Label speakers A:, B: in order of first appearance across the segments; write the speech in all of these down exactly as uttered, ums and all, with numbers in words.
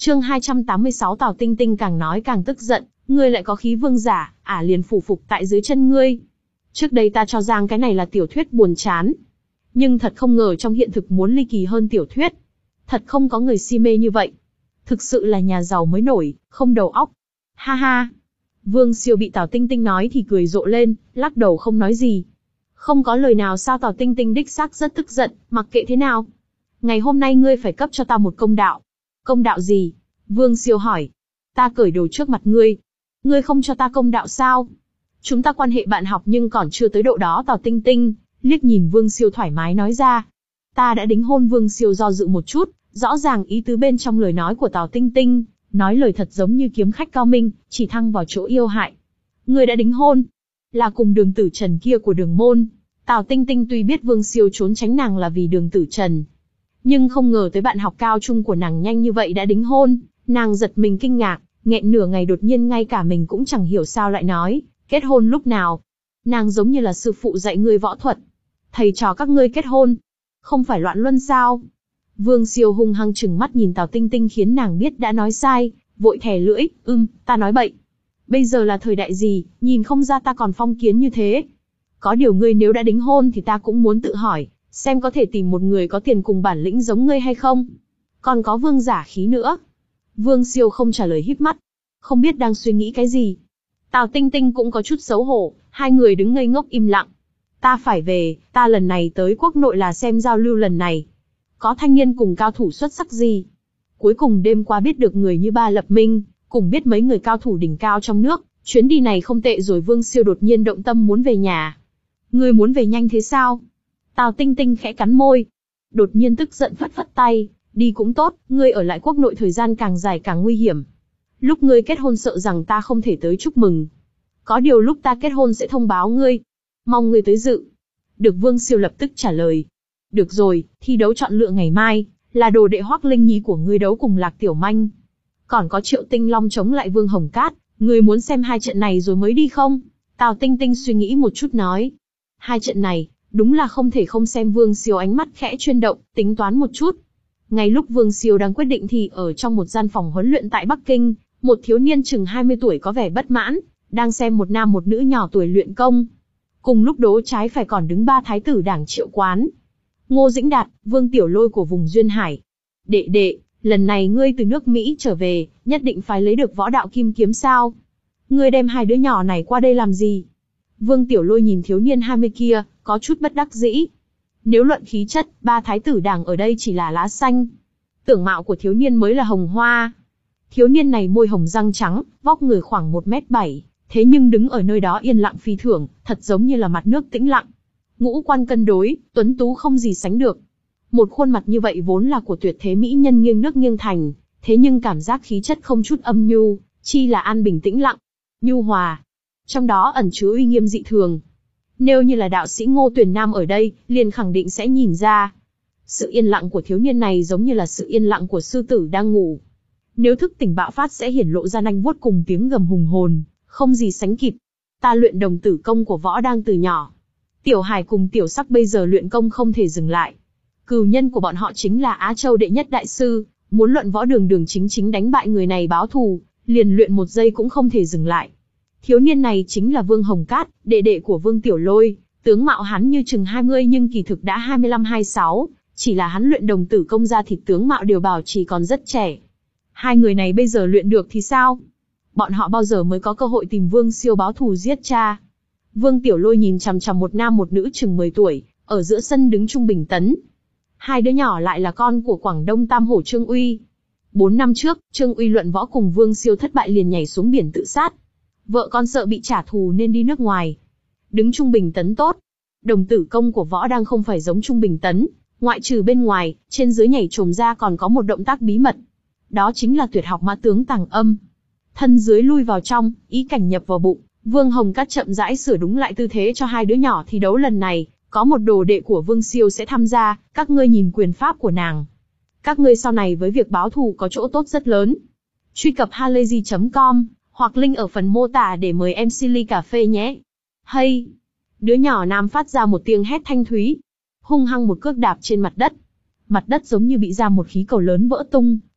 A: Chương hai trăm tám mươi sáu Tào Tinh Tinh càng nói càng tức giận, ngươi lại có khí vương giả, ả à liền phủ phục tại dưới chân ngươi. Trước đây ta cho rằng cái này là tiểu thuyết buồn chán. Nhưng thật không ngờ trong hiện thực muốn ly kỳ hơn tiểu thuyết. Thật không có người si mê như vậy. Thực sự là nhà giàu mới nổi, không đầu óc. Ha ha. Vương Siêu bị Tào Tinh Tinh nói thì cười rộ lên, lắc đầu không nói gì. Không có lời nào sao Tào Tinh Tinh đích xác rất tức giận, mặc kệ thế nào. Ngày hôm nay ngươi phải cấp cho ta một công đạo. Công đạo gì? Vương Siêu hỏi. Ta cởi đồ trước mặt ngươi. Ngươi không cho ta công đạo sao? Chúng ta quan hệ bạn học nhưng còn chưa tới độ đó. Tào Tinh Tinh liếc nhìn Vương Siêu thoải mái nói ra. Ta đã đính hôn. Vương Siêu do dự một chút, rõ ràng ý tứ bên trong lời nói của Tào Tinh Tinh, nói lời thật giống như kiếm khách cao minh, chỉ thăng vào chỗ yêu hại. Ngươi đã đính hôn? Là cùng Đường Tử Trần kia của Đường môn. Tào Tinh Tinh tuy biết Vương Siêu trốn tránh nàng là vì Đường Tử Trần, nhưng không ngờ tới bạn học cao trung của nàng nhanh như vậy đã đính hôn, nàng giật mình kinh ngạc, nghẹn nửa ngày đột nhiên ngay cả mình cũng chẳng hiểu sao lại nói, kết hôn lúc nào? Nàng giống như là sư phụ dạy ngươi võ thuật. Thầy trò các ngươi kết hôn, không phải loạn luân sao? Vương Siêu hung hăng trừng mắt nhìn Tào Tinh Tinh khiến nàng biết đã nói sai, vội thè lưỡi, ưm, ta nói bậy. Bây giờ là thời đại gì, nhìn không ra ta còn phong kiến như thế. Có điều ngươi nếu đã đính hôn thì ta cũng muốn tự hỏi, xem có thể tìm một người có tiền cùng bản lĩnh giống ngươi hay không. Còn có vương giả khí nữa. Vương Siêu không trả lời híp mắt, không biết đang suy nghĩ cái gì. Tào Tinh Tinh cũng có chút xấu hổ, hai người đứng ngây ngốc im lặng. Ta phải về, ta lần này tới quốc nội là xem giao lưu lần này. Có thanh niên cùng cao thủ xuất sắc gì? Cuối cùng đêm qua biết được người như Ba Lập Minh, cùng biết mấy người cao thủ đỉnh cao trong nước, chuyến đi này không tệ rồi. Vương Siêu đột nhiên động tâm muốn về nhà. Ngươi muốn về nhanh thế sao? Tào Tinh Tinh khẽ cắn môi, đột nhiên tức giận phất phất tay, đi cũng tốt, ngươi ở lại quốc nội thời gian càng dài càng nguy hiểm. Lúc ngươi kết hôn sợ rằng ta không thể tới chúc mừng. Có điều lúc ta kết hôn sẽ thông báo ngươi, mong ngươi tới dự. Được. Vương Siêu lập tức trả lời. Được rồi, thi đấu chọn lựa ngày mai, là đồ đệ Hoắc Linh Nhi của ngươi đấu cùng Lạc Tiểu Manh. Còn có Triệu Tinh Long chống lại Vương Hồng Cát, ngươi muốn xem hai trận này rồi mới đi không? Tào Tinh Tinh suy nghĩ một chút nói. Hai trận này, đúng là không thể không xem. Vương Siêu ánh mắt khẽ chuyển động, tính toán một chút. Ngay lúc Vương Siêu đang quyết định thì ở trong một gian phòng huấn luyện tại Bắc Kinh, một thiếu niên chừng hai mươi tuổi có vẻ bất mãn, đang xem một nam một nữ nhỏ tuổi luyện công. Cùng lúc đó trái phải còn đứng ba thái tử Đảng Triệu Quán, Ngô Dĩnh Đạt, Vương Tiểu Lôi của vùng Duyên Hải. Đệ đệ, lần này ngươi từ nước Mỹ trở về, nhất định phải lấy được võ đạo kim kiếm sao? Ngươi đem hai đứa nhỏ này qua đây làm gì? Vương Tiểu Lôi nhìn thiếu niên hai mươi kia, có chút bất đắc dĩ. Nếu luận khí chất, ba thái tử Đảng ở đây chỉ là lá xanh. Tưởng mạo của thiếu niên mới là hồng hoa. Thiếu niên này môi hồng răng trắng, vóc người khoảng một mét bảy, thế nhưng đứng ở nơi đó yên lặng phi thường, thật giống như là mặt nước tĩnh lặng. Ngũ quan cân đối, tuấn tú không gì sánh được. Một khuôn mặt như vậy vốn là của tuyệt thế mỹ nhân nghiêng nước nghiêng thành, thế nhưng cảm giác khí chất không chút âm nhu, chi là an bình tĩnh lặng, nhu hòa. Trong đó ẩn chứa uy nghiêm dị thường. Nếu như là đạo sĩ Ngô Tuyền Nam ở đây, liền khẳng định sẽ nhìn ra. Sự yên lặng của thiếu niên này giống như là sự yên lặng của sư tử đang ngủ. Nếu thức tỉnh bạo phát sẽ hiển lộ ra nanh vuốt cùng tiếng gầm hùng hồn, không gì sánh kịp. Ta luyện đồng tử công của võ đang từ nhỏ. Tiểu Hải cùng Tiểu Sắc bây giờ luyện công không thể dừng lại. Cừu nhân của bọn họ chính là Á Châu đệ nhất đại sư, muốn luận võ đường đường chính chính đánh bại người này báo thù, liền luyện một giây cũng không thể dừng lại. Thiếu niên này chính là Vương Hồng Cát, đệ đệ của Vương Tiểu Lôi, tướng mạo hắn như chừng hai mươi nhưng kỳ thực đã hai mươi lăm hai mươi sáu, chỉ là hắn luyện đồng tử công ra thịt tướng mạo đều bảo trì còn rất trẻ. Hai người này bây giờ luyện được thì sao? Bọn họ bao giờ mới có cơ hội tìm Vương Siêu báo thù giết cha? Vương Tiểu Lôi nhìn chằm chằm một nam một nữ chừng mười tuổi, ở giữa sân đứng Trung Bình Tấn. Hai đứa nhỏ lại là con của Quảng Đông Tam Hổ Trương Uy. Bốn năm trước, Trương Uy luận võ cùng Vương Siêu thất bại liền nhảy xuống biển tự sát. Vợ con sợ bị trả thù nên đi nước ngoài. Đứng Trung Bình Tấn tốt. Đồng tử công của võ đang không phải giống Trung Bình Tấn, ngoại trừ bên ngoài, trên dưới nhảy trồm ra còn có một động tác bí mật. Đó chính là tuyệt học mã tướng tàng âm. Thân dưới lui vào trong, ý cảnh nhập vào bụng. Vương Hồng Cát chậm rãi sửa đúng lại tư thế cho hai đứa nhỏ thi đấu lần này. Có một đồ đệ của Vương Siêu sẽ tham gia, các ngươi nhìn quyền pháp của nàng. Các ngươi sau này với việc báo thù có chỗ tốt rất lớn. Truy cập halayzi chấm com, hoặc link ở phần mô tả để mời em xê ly cà phê nhé. Hay! Đứa nhỏ nam phát ra một tiếng hét thanh thúy. Hung hăng một cước đạp trên mặt đất. Mặt đất giống như bị ra một khí cầu lớn vỡ tung,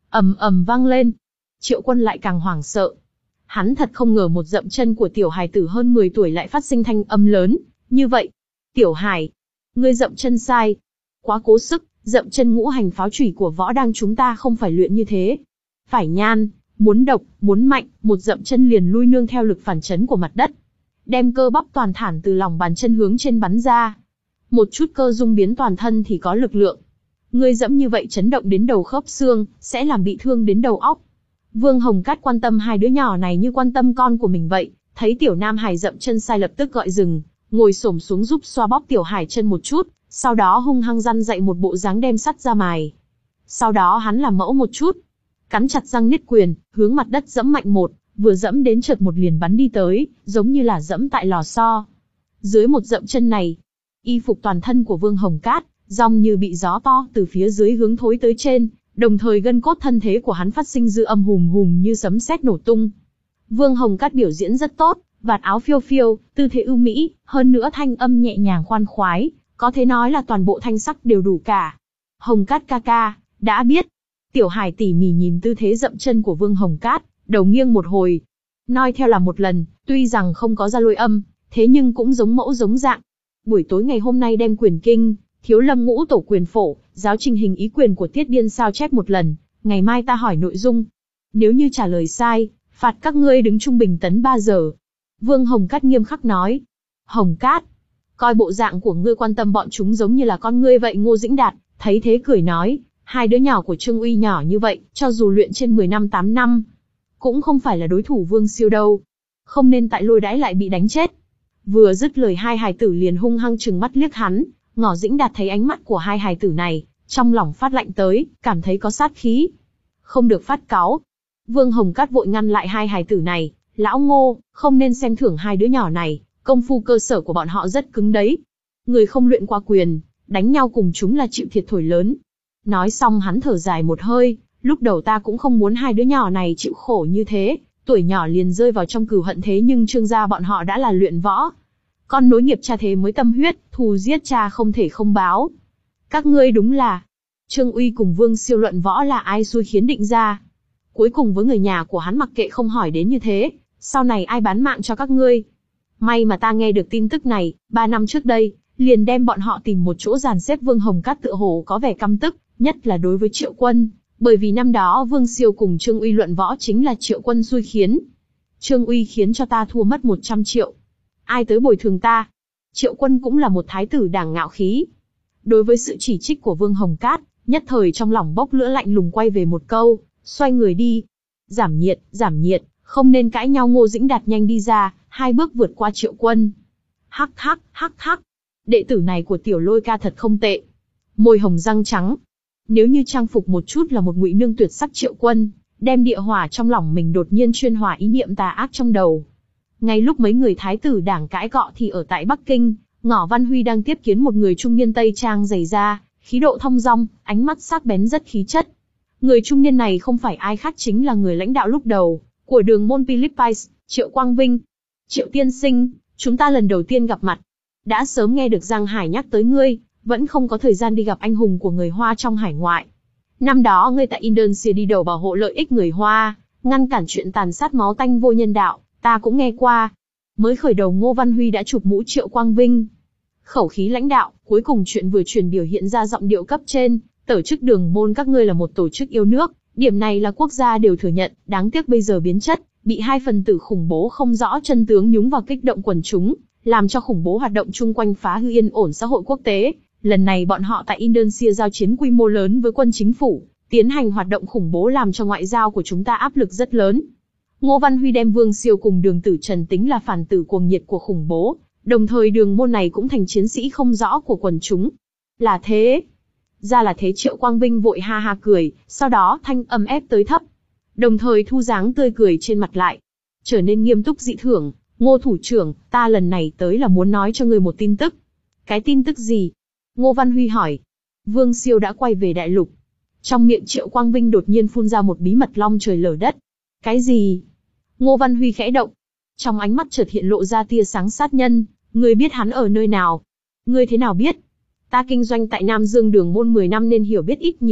A: ầm ầm vang lên. Triệu Quân lại càng hoảng sợ. Hắn thật không ngờ một dậm chân của tiểu hài tử hơn mười tuổi lại phát sinh thanh âm lớn như vậy. Tiểu Hải, ngươi dậm chân sai. Quá cố sức, dậm chân ngũ hành pháo chủy của võ đang chúng ta không phải luyện như thế. Phải nhan, muốn độc, muốn mạnh, một dậm chân liền lui nương theo lực phản chấn của mặt đất. Đem cơ bắp toàn thản từ lòng bàn chân hướng trên bắn ra. Một chút cơ dung biến toàn thân thì có lực lượng. Ngươi dẫm như vậy chấn động đến đầu khớp xương, sẽ làm bị thương đến đầu óc. Vương Hồng Cát quan tâm hai đứa nhỏ này như quan tâm con của mình vậy, thấy tiểu Nam Hải dậm chân sai lập tức gọi dừng, ngồi xổm xuống giúp xoa bóp tiểu Hải chân một chút, sau đó hung hăng răn dạy một bộ dáng đem sắt ra mài. Sau đó hắn làm mẫu một chút, cắn chặt răng niết quyền, hướng mặt đất dẫm mạnh một, vừa dẫm đến chợt một liền bắn đi tới, giống như là dẫm tại lò xo. Dưới một dậm chân này, y phục toàn thân của Vương Hồng Cát, dòng như bị gió to từ phía dưới hướng thối tới trên, đồng thời gân cốt thân thế của hắn phát sinh dư âm hùm hùm như sấm sét nổ tung. Vương Hồng Cát biểu diễn rất tốt, vạt áo phiêu phiêu, tư thế ưu mỹ, hơn nữa thanh âm nhẹ nhàng khoan khoái, có thể nói là toàn bộ thanh sắc đều đủ cả. Hồng Cát ca ca, đã biết. Tiểu Hải tỉ mỉ nhìn tư thế dậm chân của Vương Hồng Cát, đầu nghiêng một hồi. Nói theo là một lần, tuy rằng không có ra lôi âm, thế nhưng cũng giống mẫu giống dạng. Buổi tối ngày hôm nay đem quyền kinh, Thiếu Lâm ngũ tổ quyền phổ, giáo trình hình ý quyền của Tiết Điên sao chép một lần, ngày mai ta hỏi nội dung. Nếu như trả lời sai, phạt các ngươi đứng trung bình tấn ba giờ. Vương Hồng Cát nghiêm khắc nói. Hồng Cát, coi bộ dạng của ngươi quan tâm bọn chúng giống như là con ngươi vậy. Ngô Dĩnh Đạt thấy thế cười nói, hai đứa nhỏ của Trương Uy nhỏ như vậy, cho dù luyện trên mười năm tám năm, cũng không phải là đối thủ Vương Siêu đâu. Không nên tại lôi đãi lại bị đánh chết. Vừa dứt lời hai hài tử liền hung hăng trừng mắt liếc hắn. Ngô Dĩnh Đạt thấy ánh mắt của hai hài tử này, trong lòng phát lạnh tới, cảm thấy có sát khí. Không được phát cáu. Vương Hồng Cát vội ngăn lại hai hài tử này, lão Ngô, không nên xem thưởng hai đứa nhỏ này, công phu cơ sở của bọn họ rất cứng đấy. Người không luyện qua quyền, đánh nhau cùng chúng là chịu thiệt thòi lớn. Nói xong hắn thở dài một hơi, lúc đầu ta cũng không muốn hai đứa nhỏ này chịu khổ như thế, tuổi nhỏ liền rơi vào trong cừu hận, thế nhưng Trương gia bọn họ đã là luyện võ. Con nối nghiệp cha thế mới tâm huyết, thù giết cha không thể không báo. Các ngươi đúng là... Trương Uy cùng Vương Siêu luận võ là ai xui khiến định ra. Cuối cùng với người nhà của hắn mặc kệ không hỏi đến như thế, sau này ai bán mạng cho các ngươi. May mà ta nghe được tin tức này, ba năm trước đây, liền đem bọn họ tìm một chỗ dàn xếp. Vương Hồng Cát tựa hồ có vẻ căm tức, nhất là đối với Triệu Quân, bởi vì năm đó Vương Siêu cùng Trương Uy luận võ chính là Triệu Quân xui khiến. Trương Uy khiến cho ta thua mất một trăm triệu. Ai tới bồi thường ta? Triệu Quân cũng là một thái tử đảng ngạo khí. Đối với sự chỉ trích của Vương Hồng Cát, nhất thời trong lòng bốc lửa lạnh lùng quay về một câu, xoay người đi. Giảm nhiệt, giảm nhiệt, không nên cãi nhau. Ngô Dĩnh Đạt nhanh đi ra, hai bước vượt qua Triệu Quân. Hắc hắc, hắc hắc. Đệ tử này của Tiểu Lôi ca thật không tệ. Môi hồng răng trắng. Nếu như trang phục một chút là một ngụy nương tuyệt sắc. Triệu Quân đem địa hỏa trong lòng mình đột nhiên chuyên hỏa ý niệm tà ác trong đầu. Ngay lúc mấy người thái tử đảng cãi cọ thì ở tại Bắc Kinh, Ngỏ Văn Huy đang tiếp kiến một người trung niên tây trang dày da, khí độ thong dong, ánh mắt sắc bén rất khí chất. Người trung niên này không phải ai khác chính là người lãnh đạo lúc đầu của đường môn Philippines, Triệu Quang Vinh. Triệu tiên sinh, chúng ta lần đầu tiên gặp mặt. Đã sớm nghe được Giang Hải nhắc tới ngươi, vẫn không có thời gian đi gặp anh hùng của người Hoa trong hải ngoại. Năm đó ngươi tại Indonesia đi đầu bảo hộ lợi ích người Hoa, ngăn cản chuyện tàn sát máu tanh vô nhân đạo, ta cũng nghe qua. Mới khởi đầu Ngô Văn Huy đã chụp mũ Triệu Quang Vinh. Khẩu khí lãnh đạo, cuối cùng chuyện vừa truyền biểu hiện ra giọng điệu cấp trên, tổ chức đường môn các ngươi là một tổ chức yêu nước, điểm này là quốc gia đều thừa nhận, đáng tiếc bây giờ biến chất, bị hai phần tử khủng bố không rõ chân tướng nhúng vào kích động quần chúng, làm cho khủng bố hoạt động chung quanh phá hư yên ổn xã hội quốc tế. Lần này bọn họ tại Indonesia giao chiến quy mô lớn với quân chính phủ, tiến hành hoạt động khủng bố làm cho ngoại giao của chúng ta áp lực rất lớn. Ngô Văn Huy đem Vương Siêu cùng Đường Tử Trần tính là phản tử cuồng nhiệt của khủng bố, đồng thời đường môn này cũng thành chiến sĩ không rõ của quần chúng. Là thế. Ra là thế. Triệu Quang Vinh vội ha ha cười, sau đó thanh âm ép tới thấp, đồng thời thu dáng tươi cười trên mặt lại, trở nên nghiêm túc dị thường. Ngô thủ trưởng, ta lần này tới là muốn nói cho ngươi một tin tức. Cái tin tức gì? Ngô Văn Huy hỏi. Vương Siêu đã quay về đại lục. Trong miệng Triệu Quang Vinh đột nhiên phun ra một bí mật long trời lở đất. Cái gì? Ngô Văn Huy khẽ động. Trong ánh mắt chợt hiện lộ ra tia sáng sát nhân. Ngươi biết hắn ở nơi nào? Ngươi thế nào biết? Ta kinh doanh tại Nam Dương đường môn mười năm nên hiểu biết ít nhiều,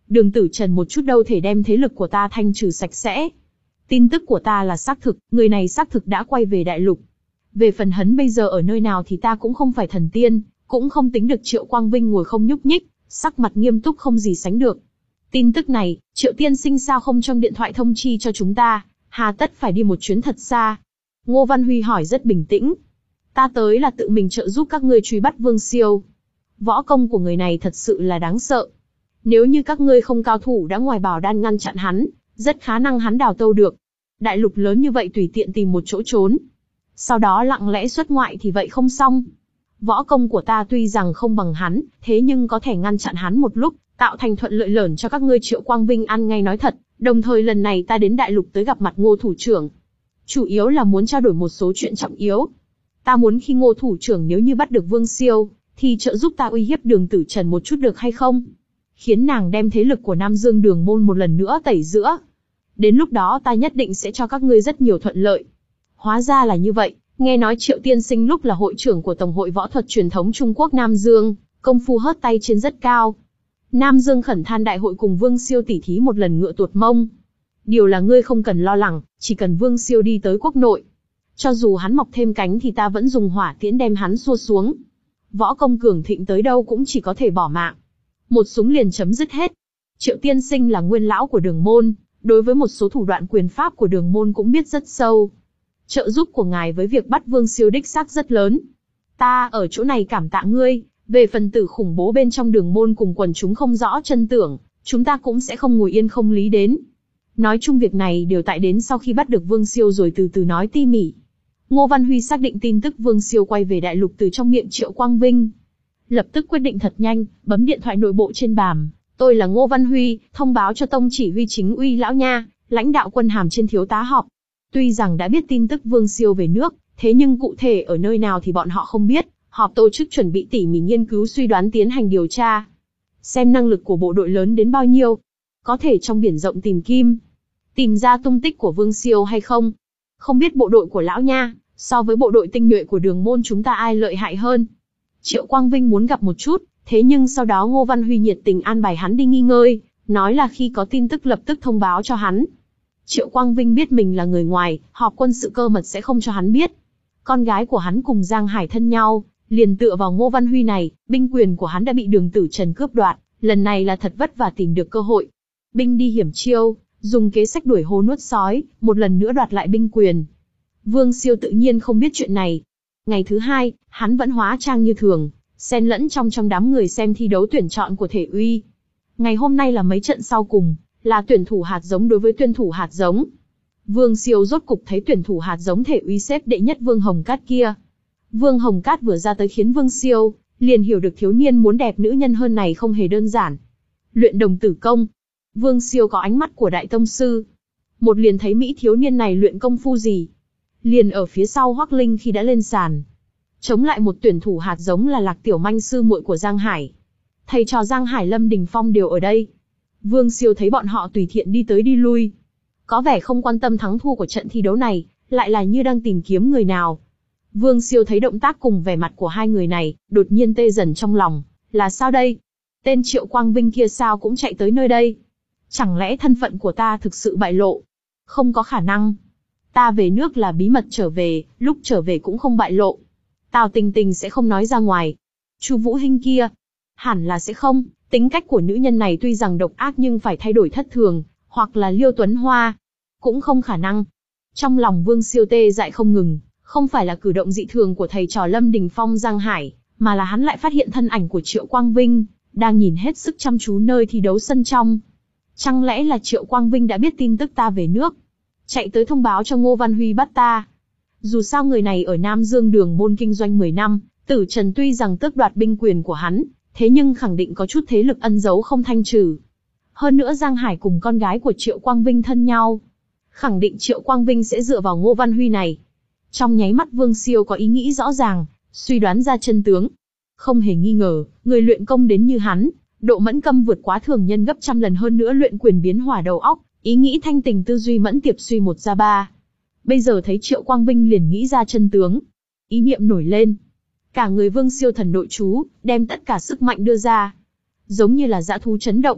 A: Đường Tử Trần một chút đâu thể đem thế lực của ta thanh trừ sạch sẽ. Tin tức của ta là xác thực, người này xác thực đã quay về đại lục. Về phần hắn bây giờ ở nơi nào thì ta cũng không phải thần tiên, cũng không tính được. Triệu Quang Vinh ngồi không nhúc nhích, sắc mặt nghiêm túc không gì sánh được. Tin tức này, Triệu tiên sinh sao không trong điện thoại thông chi cho chúng ta, hà tất phải đi một chuyến thật xa? Ngô Văn Huy hỏi rất bình tĩnh. Ta tới là tự mình trợ giúp các ngươi truy bắt Vương Siêu. Võ công của người này thật sự là đáng sợ. Nếu như các ngươi không cao thủ đã ngoài bảo đan ngăn chặn hắn, rất khả năng hắn đào tâu được. Đại lục lớn như vậy tùy tiện tìm một chỗ trốn, sau đó lặng lẽ xuất ngoại thì vậy không xong. Võ công của ta tuy rằng không bằng hắn, thế nhưng có thể ngăn chặn hắn một lúc, tạo thành thuận lợi lớn cho các ngươi. Triệu Quang Vinh ăn ngay nói thật, đồng thời lần này ta đến đại lục tới gặp mặt Ngô thủ trưởng. Chủ yếu là muốn trao đổi một số chuyện trọng yếu. Ta muốn khi Ngô thủ trưởng nếu như bắt được Vương Siêu, thì trợ giúp ta uy hiếp Đường Tử Trần một chút được hay không? Khiến nàng đem thế lực của Nam Dương Đường môn một lần nữa tẩy rửa. Đến lúc đó ta nhất định sẽ cho các ngươi rất nhiều thuận lợi. Hóa ra là như vậy, nghe nói Triệu tiên sinh lúc là hội trưởng của Tổng hội Võ thuật Truyền thống Trung Quốc Nam Dương, công phu hớt tay trên rất cao. Nam Dương khẩn than đại hội cùng Vương Siêu tỉ thí một lần ngựa tuột mông. Điều là ngươi không cần lo lắng, chỉ cần Vương Siêu đi tới quốc nội. Cho dù hắn mọc thêm cánh thì ta vẫn dùng hỏa tiễn đem hắn xua xuống. Võ công cường thịnh tới đâu cũng chỉ có thể bỏ mạng. Một súng liền chấm dứt hết. Triệu tiên sinh là nguyên lão của Đường môn, đối với một số thủ đoạn quyền pháp của Đường môn cũng biết rất sâu. Trợ giúp của ngài với việc bắt Vương Siêu đích xác rất lớn. Ta ở chỗ này cảm tạ ngươi, về phần tử khủng bố bên trong Đường môn cùng quần chúng không rõ chân tưởng, chúng ta cũng sẽ không ngồi yên không lý đến. Nói chung việc này đều tại đến sau khi bắt được Vương Siêu rồi từ từ nói tỉ mỉ. Ngô Văn Huy xác định tin tức Vương Siêu quay về đại lục từ trong miệng Triệu Quang Vinh. Lập tức quyết định thật nhanh, bấm điện thoại nội bộ trên bàn. Tôi là Ngô Văn Huy, thông báo cho Tông chỉ huy chính uy lão nha, lãnh đạo quân hàm trên thiếu tá họp. Tuy rằng đã biết tin tức Vương Siêu về nước, thế nhưng cụ thể ở nơi nào thì bọn họ không biết. Họp tổ chức chuẩn bị tỉ mỉ nghiên cứu suy đoán tiến hành điều tra. Xem năng lực của bộ đội lớn đến bao nhiêu. Có thể trong biển rộng tìm kim. Tìm ra tung tích của Vương Siêu hay không? Không biết bộ đội của lão nha, so với bộ đội tinh nhuệ của Đường môn chúng ta ai lợi hại hơn? Triệu Quang Vinh muốn gặp một chút, thế nhưng sau đó Ngô Văn Huy nhiệt tình an bài hắn đi nghỉ ngơi, nói là khi có tin tức lập tức thông báo cho hắn. Triệu Quang Vinh biết mình là người ngoài, họp quân sự cơ mật sẽ không cho hắn biết. Con gái của hắn cùng Giang Hải thân nhau, liền tựa vào Ngô Văn Huy này, binh quyền của hắn đã bị Đường Tử Trần cướp đoạt, lần này là thật vất vả tìm được cơ hội. Binh đi hiểm chiêu, dùng kế sách đuổi hổ nuốt sói, một lần nữa đoạt lại binh quyền. Vương Siêu tự nhiên không biết chuyện này. Ngày thứ hai, hắn vẫn hóa trang như thường, xen lẫn trong trong đám người xem thi đấu tuyển chọn của thể uy. Ngày hôm nay là mấy trận sau cùng, là tuyển thủ hạt giống đối với tuyển thủ hạt giống. Vương Siêu rốt cục thấy tuyển thủ hạt giống thể uy xếp đệ nhất Vương Hồng Cát kia. Vương Hồng Cát vừa ra tới khiến Vương Siêu liền hiểu được thiếu niên muốn đẹp nữ nhân hơn này không hề đơn giản. Luyện đồng tử công. Vương Siêu có ánh mắt của đại tông sư. Một liền thấy mỹ thiếu niên này luyện công phu gì. Liền ở phía sau Hoắc Linh khi đã lên sàn. Chống lại một tuyển thủ hạt giống là Lạc Tiểu Manh sư muội của Giang Hải. Thầy trò Giang Hải Lâm Đình Phong đều ở đây. Vương Siêu thấy bọn họ tùy tiện đi tới đi lui. Có vẻ không quan tâm thắng thua của trận thi đấu này, lại là như đang tìm kiếm người nào. Vương Siêu thấy động tác cùng vẻ mặt của hai người này, đột nhiên tê dần trong lòng. Là sao đây? Tên Triệu Quang Vinh kia sao cũng chạy tới nơi đây? Chẳng lẽ thân phận của ta thực sự bại lộ? Không có khả năng. Ta về nước là bí mật trở về, lúc trở về cũng không bại lộ. Tào Tình Tình sẽ không nói ra ngoài. Chu Vũ Hinh kia, hẳn là sẽ không. Tính cách của nữ nhân này tuy rằng độc ác nhưng phải thay đổi thất thường, hoặc là Liêu Tuấn Hoa, cũng không khả năng. Trong lòng Vương Siêu tê dại không ngừng, không phải là cử động dị thường của thầy trò Lâm Đình Phong Giang Hải, mà là hắn lại phát hiện thân ảnh của Triệu Quang Vinh, đang nhìn hết sức chăm chú nơi thi đấu sân trong. Chẳng lẽ là Triệu Quang Vinh đã biết tin tức ta về nước, chạy tới thông báo cho Ngô Văn Huy bắt ta? Dù sao người này ở Nam Dương Đường môn kinh doanh mười năm, Tử Trần tuy rằng tước đoạt binh quyền của hắn, thế nhưng khẳng định có chút thế lực ẩn giấu không thanh trừ. Hơn nữa Giang Hải cùng con gái của Triệu Quang Vinh thân nhau, khẳng định Triệu Quang Vinh sẽ dựa vào Ngô Văn Huy này. Trong nháy mắt Vương Siêu có ý nghĩ rõ ràng, suy đoán ra chân tướng. Không hề nghi ngờ, người luyện công đến như hắn, độ mẫn câm vượt quá thường nhân gấp trăm lần, hơn nữa luyện quyền biến hỏa đầu óc, ý nghĩ thanh tình tư duy mẫn tiệp suy một ra ba. Bây giờ thấy Triệu Quang Vinh liền nghĩ ra chân tướng. Ý niệm nổi lên. Cả người Vương Siêu thần nội chú, đem tất cả sức mạnh đưa ra. Giống như là dã thú chấn động.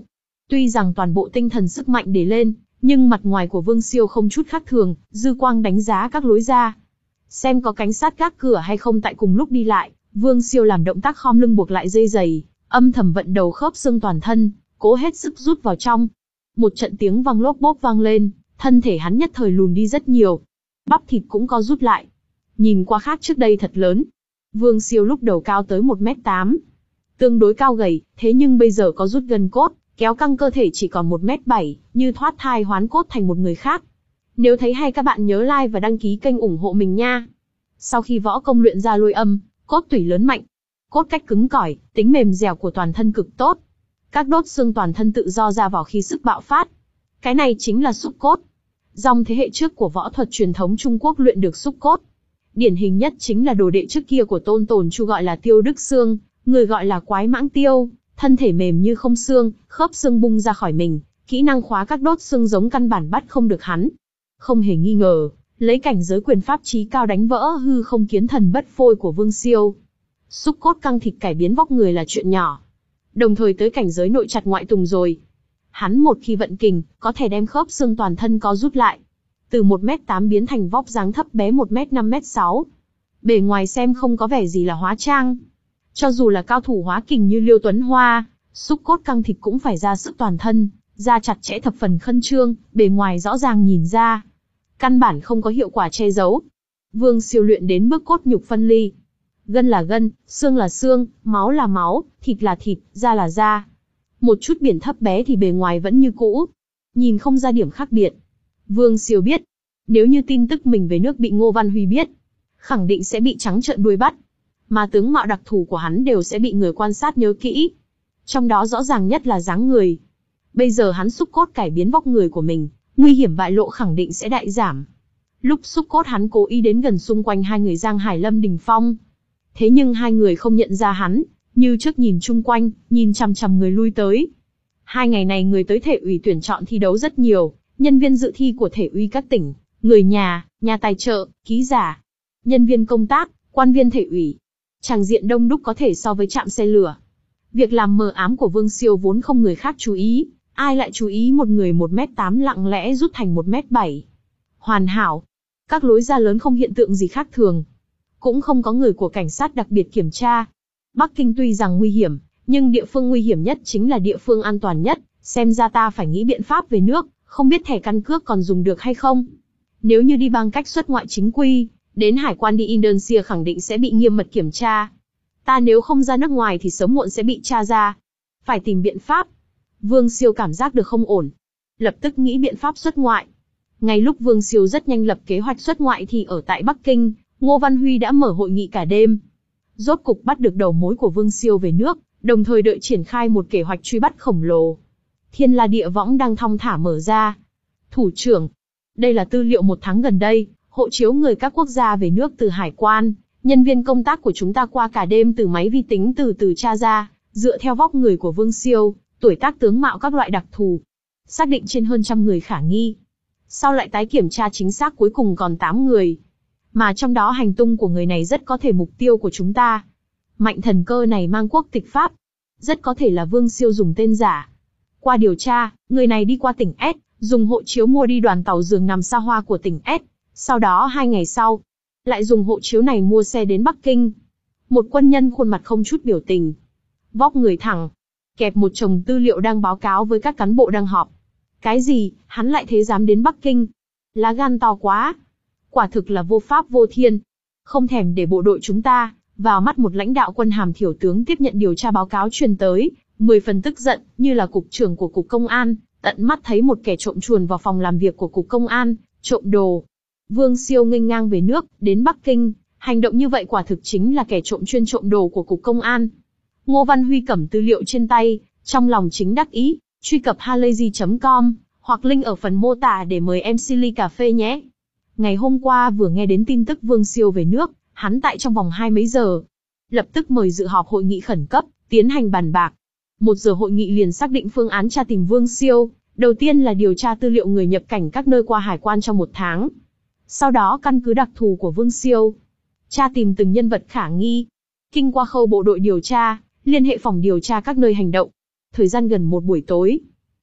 A: Tuy rằng toàn bộ tinh thần sức mạnh để lên, nhưng mặt ngoài của Vương Siêu không chút khác thường, dư quang đánh giá các lối ra. Xem có cánh sát gác cửa hay không tại cùng lúc đi lại, Vương Siêu làm động tác khom lưng buộc lại dây giày, âm thầm vận đầu khớp xương toàn thân, cố hết sức rút vào trong. Một trận tiếng vang lốp bốp vang lên, thân thể hắn nhất thời lùn đi rất nhiều. Bắp thịt cũng co rút lại. Nhìn qua khác trước đây thật lớn. Vương Siêu lúc đầu cao tới một mét tám. Tương đối cao gầy, thế nhưng bây giờ có rút gân cốt, kéo căng cơ thể chỉ còn một mét bảy, như thoát thai hoán cốt thành một người khác. Nếu thấy hay các bạn nhớ like và đăng ký kênh ủng hộ mình nha. Sau khi võ công luyện ra lôi âm, cốt tủy lớn mạnh, cốt cách cứng cỏi, tính mềm dẻo của toàn thân cực tốt. Các đốt xương toàn thân tự do ra vào khi sức bạo phát. Cái này chính là xúc cốt. Dòng thế hệ trước của võ thuật truyền thống Trung Quốc luyện được xúc cốt. Điển hình nhất chính là đồ đệ trước kia của Tôn Tồn Chu gọi là Tiêu Đức Xương, người gọi là Quái Mãng Tiêu, thân thể mềm như không xương, khớp xương bung ra khỏi mình, kỹ năng khóa các đốt xương giống căn bản bắt không được hắn. Không hề nghi ngờ, lấy cảnh giới quyền pháp chí cao đánh vỡ hư không kiến thần bất phôi của Vương Siêu. Xúc cốt căng thịt cải biến vóc người là chuyện nhỏ. Đồng thời tới cảnh giới nội chặt ngoại tùng rồi. Hắn một khi vận kình, có thể đem khớp xương toàn thân có rút lại. Từ một mét tám biến thành vóc dáng thấp bé một mét năm mét sáu. Bề ngoài xem không có vẻ gì là hóa trang. Cho dù là cao thủ hóa kình như Liêu Tuấn Hoa, xúc cốt căng thịt cũng phải ra sức toàn thân, da chặt chẽ thập phần khẩn trương, bề ngoài rõ ràng nhìn ra. Căn bản không có hiệu quả che giấu. Vương Siêu luyện đến bước cốt nhục phân ly. Gân là gân, xương là xương, máu là máu, thịt là thịt, da là da. Một chút biển thấp bé thì bề ngoài vẫn như cũ. Nhìn không ra điểm khác biệt. Vương Siêu biết, nếu như tin tức mình về nước bị Ngô Văn Huy biết, khẳng định sẽ bị trắng trợn đuổi bắt. Mà tướng mạo đặc thù của hắn đều sẽ bị người quan sát nhớ kỹ. Trong đó rõ ràng nhất là dáng người. Bây giờ hắn xúc cốt cải biến vóc người của mình, nguy hiểm bại lộ khẳng định sẽ đại giảm. Lúc xúc cốt hắn cố ý đến gần xung quanh hai người Giang Hải Lâm Đình Phong. Thế nhưng hai người không nhận ra hắn, như trước nhìn chung quanh, nhìn chằm chằm người lui tới. Hai ngày này người tới thể ủy tuyển chọn thi đấu rất nhiều, nhân viên dự thi của thể ủy các tỉnh, người nhà, nhà tài trợ, ký giả, nhân viên công tác, quan viên thể ủy. Tràng diện đông đúc có thể so với trạm xe lửa. Việc làm mờ ám của Vương Siêu vốn không người khác chú ý, ai lại chú ý một người một mét tám lặng lẽ rút thành một mét bảy. Hoàn hảo. Các lối ra lớn không hiện tượng gì khác thường. Cũng không có người của cảnh sát đặc biệt kiểm tra. Bắc Kinh tuy rằng nguy hiểm, nhưng địa phương nguy hiểm nhất chính là địa phương an toàn nhất. Xem ra ta phải nghĩ biện pháp về nước, không biết thẻ căn cước còn dùng được hay không. Nếu như đi bằng cách xuất ngoại chính quy, đến hải quan đi Indonesia khẳng định sẽ bị nghiêm mật kiểm tra. Ta nếu không ra nước ngoài thì sớm muộn sẽ bị tra ra. Phải tìm biện pháp. Vương Siêu cảm giác được không ổn. Lập tức nghĩ biện pháp xuất ngoại. Ngay lúc Vương Siêu rất nhanh lập kế hoạch xuất ngoại thì ở tại Bắc Kinh, Ngô Văn Huy đã mở hội nghị cả đêm. Rốt cục bắt được đầu mối của Vương Siêu về nước, đồng thời đợi triển khai một kế hoạch truy bắt khổng lồ. Thiên La Địa Võng đang thong thả mở ra. Thủ trưởng, đây là tư liệu một tháng gần đây, hộ chiếu người các quốc gia về nước từ hải quan. Nhân viên công tác của chúng ta qua cả đêm từ máy vi tính từ từ tra ra, dựa theo vóc người của Vương Siêu, tuổi tác tướng mạo các loại đặc thù. Xác định trên hơn trăm người khả nghi. Sau lại tái kiểm tra chính xác cuối cùng còn tám người. Mà trong đó hành tung của người này rất có thể mục tiêu của chúng ta. Mạnh thần cơ này mang quốc tịch Pháp. Rất có thể là Vương Siêu dùng tên giả. Qua điều tra, người này đi qua tỉnh S, dùng hộ chiếu mua đi đoàn tàu giường nằm xa hoa của tỉnh S. Sau đó hai ngày sau, lại dùng hộ chiếu này mua xe đến Bắc Kinh. Một quân nhân khuôn mặt không chút biểu tình. Vóc người thẳng. Kẹp một chồng tư liệu đang báo cáo với các cán bộ đang họp. Cái gì, hắn lại thế dám đến Bắc Kinh? Lá gan to quá. Quả thực là vô pháp vô thiên. Không thèm để bộ đội chúng ta, vào mắt một lãnh đạo quân hàm thiểu tướng tiếp nhận điều tra báo cáo truyền tới, mười phần tức giận, như là cục trưởng của cục công an, tận mắt thấy một kẻ trộm chuồn vào phòng làm việc của cục công an, trộm đồ. Vương Siêu nghênh ngang về nước, đến Bắc Kinh, hành động như vậy quả thực chính là kẻ trộm chuyên trộm đồ của cục công an. Ngô Văn Huy cầm tư liệu trên tay, trong lòng chính đắc ý, truy cập halayzi chấm com, hoặc link ở phần mô tả để mời em xê ly cà phê nhé. Ngày hôm qua vừa nghe đến tin tức Vương Siêu về nước, hắn tại trong vòng hai mấy giờ. Lập tức mời dự họp hội nghị khẩn cấp, tiến hành bàn bạc. Một giờ hội nghị liền xác định phương án tra tìm Vương Siêu, đầu tiên là điều tra tư liệu người nhập cảnh các nơi qua hải quan trong một tháng. Sau đó căn cứ đặc thù của Vương Siêu, tra tìm từng nhân vật khả nghi. Kinh qua khâu bộ đội điều tra, liên hệ phòng điều tra các nơi hành động. Thời gian gần một buổi tối.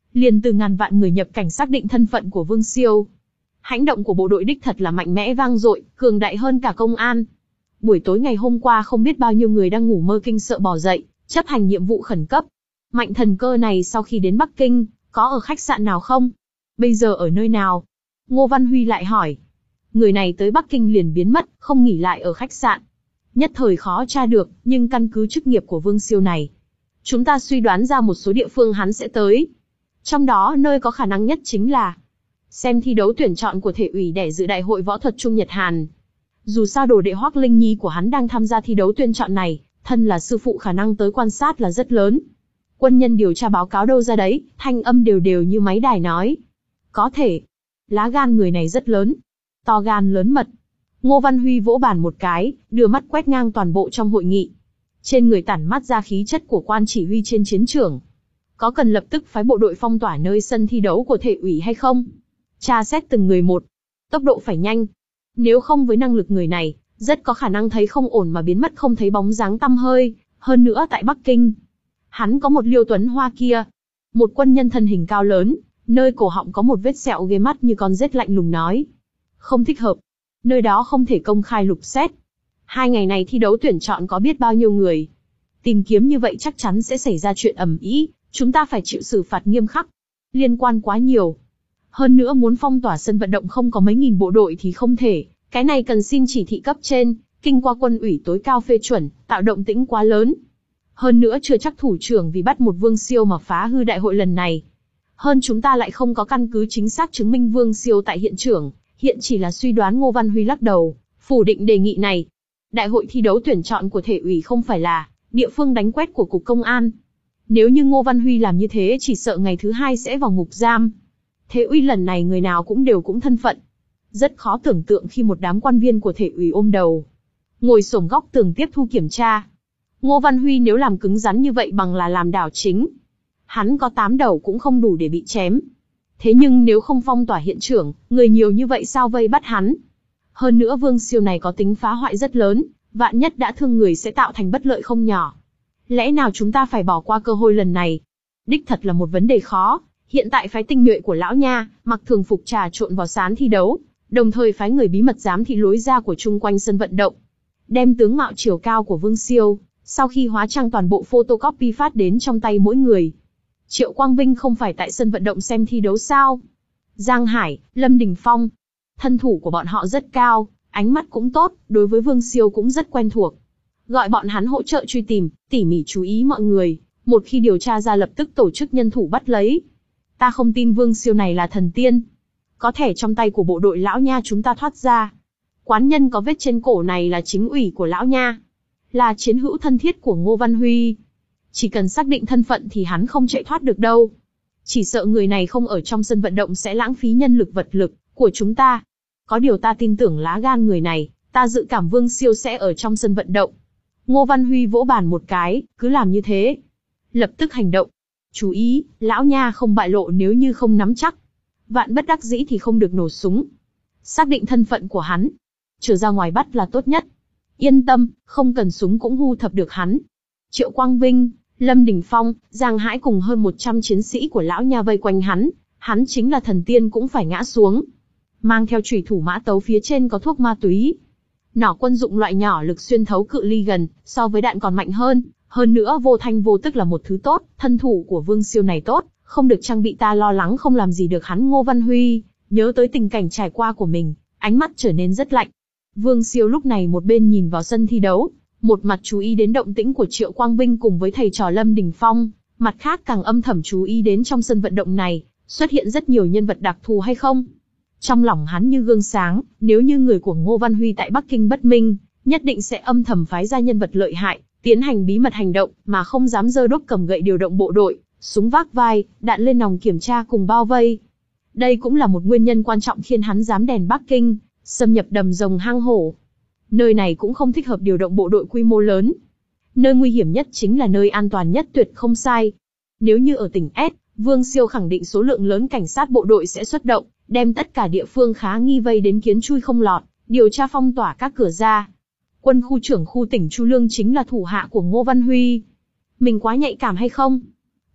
A: liền từ ngàn vạn người nhập cảnh xác định thân phận của Vương Siêu. Hành động của bộ đội đích thật là mạnh mẽ vang dội, cường đại hơn cả công an. Buổi tối ngày hôm qua không biết bao nhiêu người đang ngủ mơ kinh sợ bò dậy, chấp hành nhiệm vụ khẩn cấp. Mạnh thần cơ này sau khi đến Bắc Kinh, có ở khách sạn nào không? Bây giờ ở nơi nào? Ngô Văn Huy lại hỏi. Người này tới Bắc Kinh liền biến mất, không nghỉ lại ở khách sạn. Nhất thời khó tra được, nhưng căn cứ chức nghiệp của Vương Siêu này, chúng ta suy đoán ra một số địa phương hắn sẽ tới. Trong đó nơi có khả năng nhất chính là xem thi đấu tuyển chọn của thể ủy để dự đại hội võ thuật Trung Nhật Hàn. Dù sao đồ đệ Hoắc Linh Nhi của hắn đang tham gia thi đấu tuyển chọn này, thân là sư phụ khả năng tới quan sát là rất lớn. Quân nhân điều tra báo cáo đâu ra đấy, thanh âm đều đều như máy đài nói. Có thể, lá gan người này rất lớn, to gan lớn mật. Ngô Văn Huy vỗ bàn một cái, đưa mắt quét ngang toàn bộ trong hội nghị. Trên người tản mát ra khí chất của quan chỉ huy trên chiến trường. Có cần lập tức phái bộ đội phong tỏa nơi sân thi đấu của thể ủy hay không? Tra xét từng người một. Tốc độ phải nhanh. Nếu không với năng lực người này, rất có khả năng thấy không ổn mà biến mất không thấy bóng dáng tăm hơi. Hơn nữa tại Bắc Kinh, hắn có một Liêu Tuấn Hoa kia. Một quân nhân thân hình cao lớn, nơi cổ họng có một vết sẹo ghê mắt như con rết lạnh lùng nói. Không thích hợp. Nơi đó không thể công khai lục xét. Hai ngày này thi đấu tuyển chọn có biết bao nhiêu người. Tìm kiếm như vậy chắc chắn sẽ xảy ra chuyện ầm ĩ, chúng ta phải chịu xử phạt nghiêm khắc. Liên quan quá nhiều. Hơn nữa muốn phong tỏa sân vận động không có mấy nghìn bộ đội thì không thể. Cái này cần xin chỉ thị cấp trên, kinh qua quân ủy tối cao phê chuẩn, tạo động tĩnh quá lớn. Hơn nữa chưa chắc thủ trưởng vì bắt một Vương Siêu mà phá hư đại hội lần này. Hơn chúng ta lại không có căn cứ chính xác chứng minh Vương Siêu tại hiện trường, hiện chỉ là suy đoán. Ngô Văn Huy lắc đầu, phủ định đề nghị này. Đại hội thi đấu tuyển chọn của thể ủy không phải là địa phương đánh quét của cục công an. Nếu như Ngô Văn Huy làm như thế chỉ sợ ngày thứ hai sẽ vào ngục giam. Thể ủy lần này người nào cũng đều cũng thân phận. Rất khó tưởng tượng khi một đám quan viên của thể ủy ôm đầu, ngồi xổm góc tường tiếp thu kiểm tra. Ngô Văn Huy nếu làm cứng rắn như vậy bằng là làm đảo chính. Hắn có tám đầu cũng không đủ để bị chém. Thế nhưng nếu không phong tỏa hiện trường, người nhiều như vậy sao vây bắt hắn? Hơn nữa Vương Siêu này có tính phá hoại rất lớn, vạn nhất đã thương người sẽ tạo thành bất lợi không nhỏ. Lẽ nào chúng ta phải bỏ qua cơ hội lần này? Đích thật là một vấn đề khó. Hiện tại phái tinh nhuệ của lão nha, mặc thường phục trà trộn vào sán thi đấu, đồng thời phái người bí mật giám thị lối ra của chung quanh sân vận động. Đem tướng mạo chiều cao của Vương Siêu, sau khi hóa trang toàn bộ photocopy phát đến trong tay mỗi người. Triệu Quang Vinh không phải tại sân vận động xem thi đấu sao? Giang Hải, Lâm Đình Phong, thân thủ của bọn họ rất cao, ánh mắt cũng tốt, đối với Vương Siêu cũng rất quen thuộc. Gọi bọn hắn hỗ trợ truy tìm, tỉ mỉ chú ý mọi người, một khi điều tra ra lập tức tổ chức nhân thủ bắt lấy. Ta không tin Vương Siêu này là thần tiên. Có thể trong tay của bộ đội lão nha chúng ta thoát ra. Quán nhân có vết trên cổ này là chính ủy của lão nha, là chiến hữu thân thiết của Ngô Văn Huy. Chỉ cần xác định thân phận thì hắn không chạy thoát được đâu. Chỉ sợ người này không ở trong sân vận động sẽ lãng phí nhân lực vật lực của chúng ta. Có điều ta tin tưởng lá gan người này, ta dự cảm Vương Siêu sẽ ở trong sân vận động. Ngô Văn Huy vỗ bàn một cái, cứ làm như thế. Lập tức hành động. Chú ý, lão nha không bại lộ nếu như không nắm chắc. Vạn bất đắc dĩ thì không được nổ súng. Xác định thân phận của hắn, trở ra ngoài bắt là tốt nhất. Yên tâm, không cần súng cũng hu thập được hắn. Triệu Quang Vinh, Lâm Đình Phong, Giang Hải cùng hơn một trăm chiến sĩ của lão nha vây quanh hắn. Hắn chính là thần tiên cũng phải ngã xuống. Mang theo chủy thủ mã tấu phía trên có thuốc ma túy. Nỏ quân dụng loại nhỏ lực xuyên thấu cự ly gần, so với đạn còn mạnh hơn. Hơn nữa vô thanh vô tức là một thứ tốt, thân thủ của Vương Siêu này tốt, không được trang bị ta lo lắng không làm gì được hắn. Ngô Văn Huy nhớ tới tình cảnh trải qua của mình, ánh mắt trở nên rất lạnh. Vương Siêu lúc này một bên nhìn vào sân thi đấu, một mặt chú ý đến động tĩnh của Triệu Quang Vinh cùng với thầy trò Lâm Đình Phong, mặt khác càng âm thầm chú ý đến trong sân vận động này, xuất hiện rất nhiều nhân vật đặc thù hay không. Trong lòng hắn như gương sáng, nếu như người của Ngô Văn Huy tại Bắc Kinh bất minh, nhất định sẽ âm thầm phái ra nhân vật lợi hại, tiến hành bí mật hành động, mà không dám giơ đốc cầm gậy điều động bộ đội, súng vác vai, đạn lên nòng kiểm tra cùng bao vây. Đây cũng là một nguyên nhân quan trọng khiến hắn dám đèn Bắc Kinh, xâm nhập đầm rồng hang hổ. Nơi này cũng không thích hợp điều động bộ đội quy mô lớn. Nơi nguy hiểm nhất chính là nơi an toàn nhất, tuyệt không sai. Nếu như ở tỉnh S, Vương Siêu khẳng định số lượng lớn cảnh sát bộ đội sẽ xuất động, đem tất cả địa phương khá nghi vây đến kiến chui không lọt, điều tra phong tỏa các cửa ra. Quân khu trưởng khu tỉnh Chu Lương chính là thủ hạ của Ngô Văn Huy. Mình quá nhạy cảm hay không?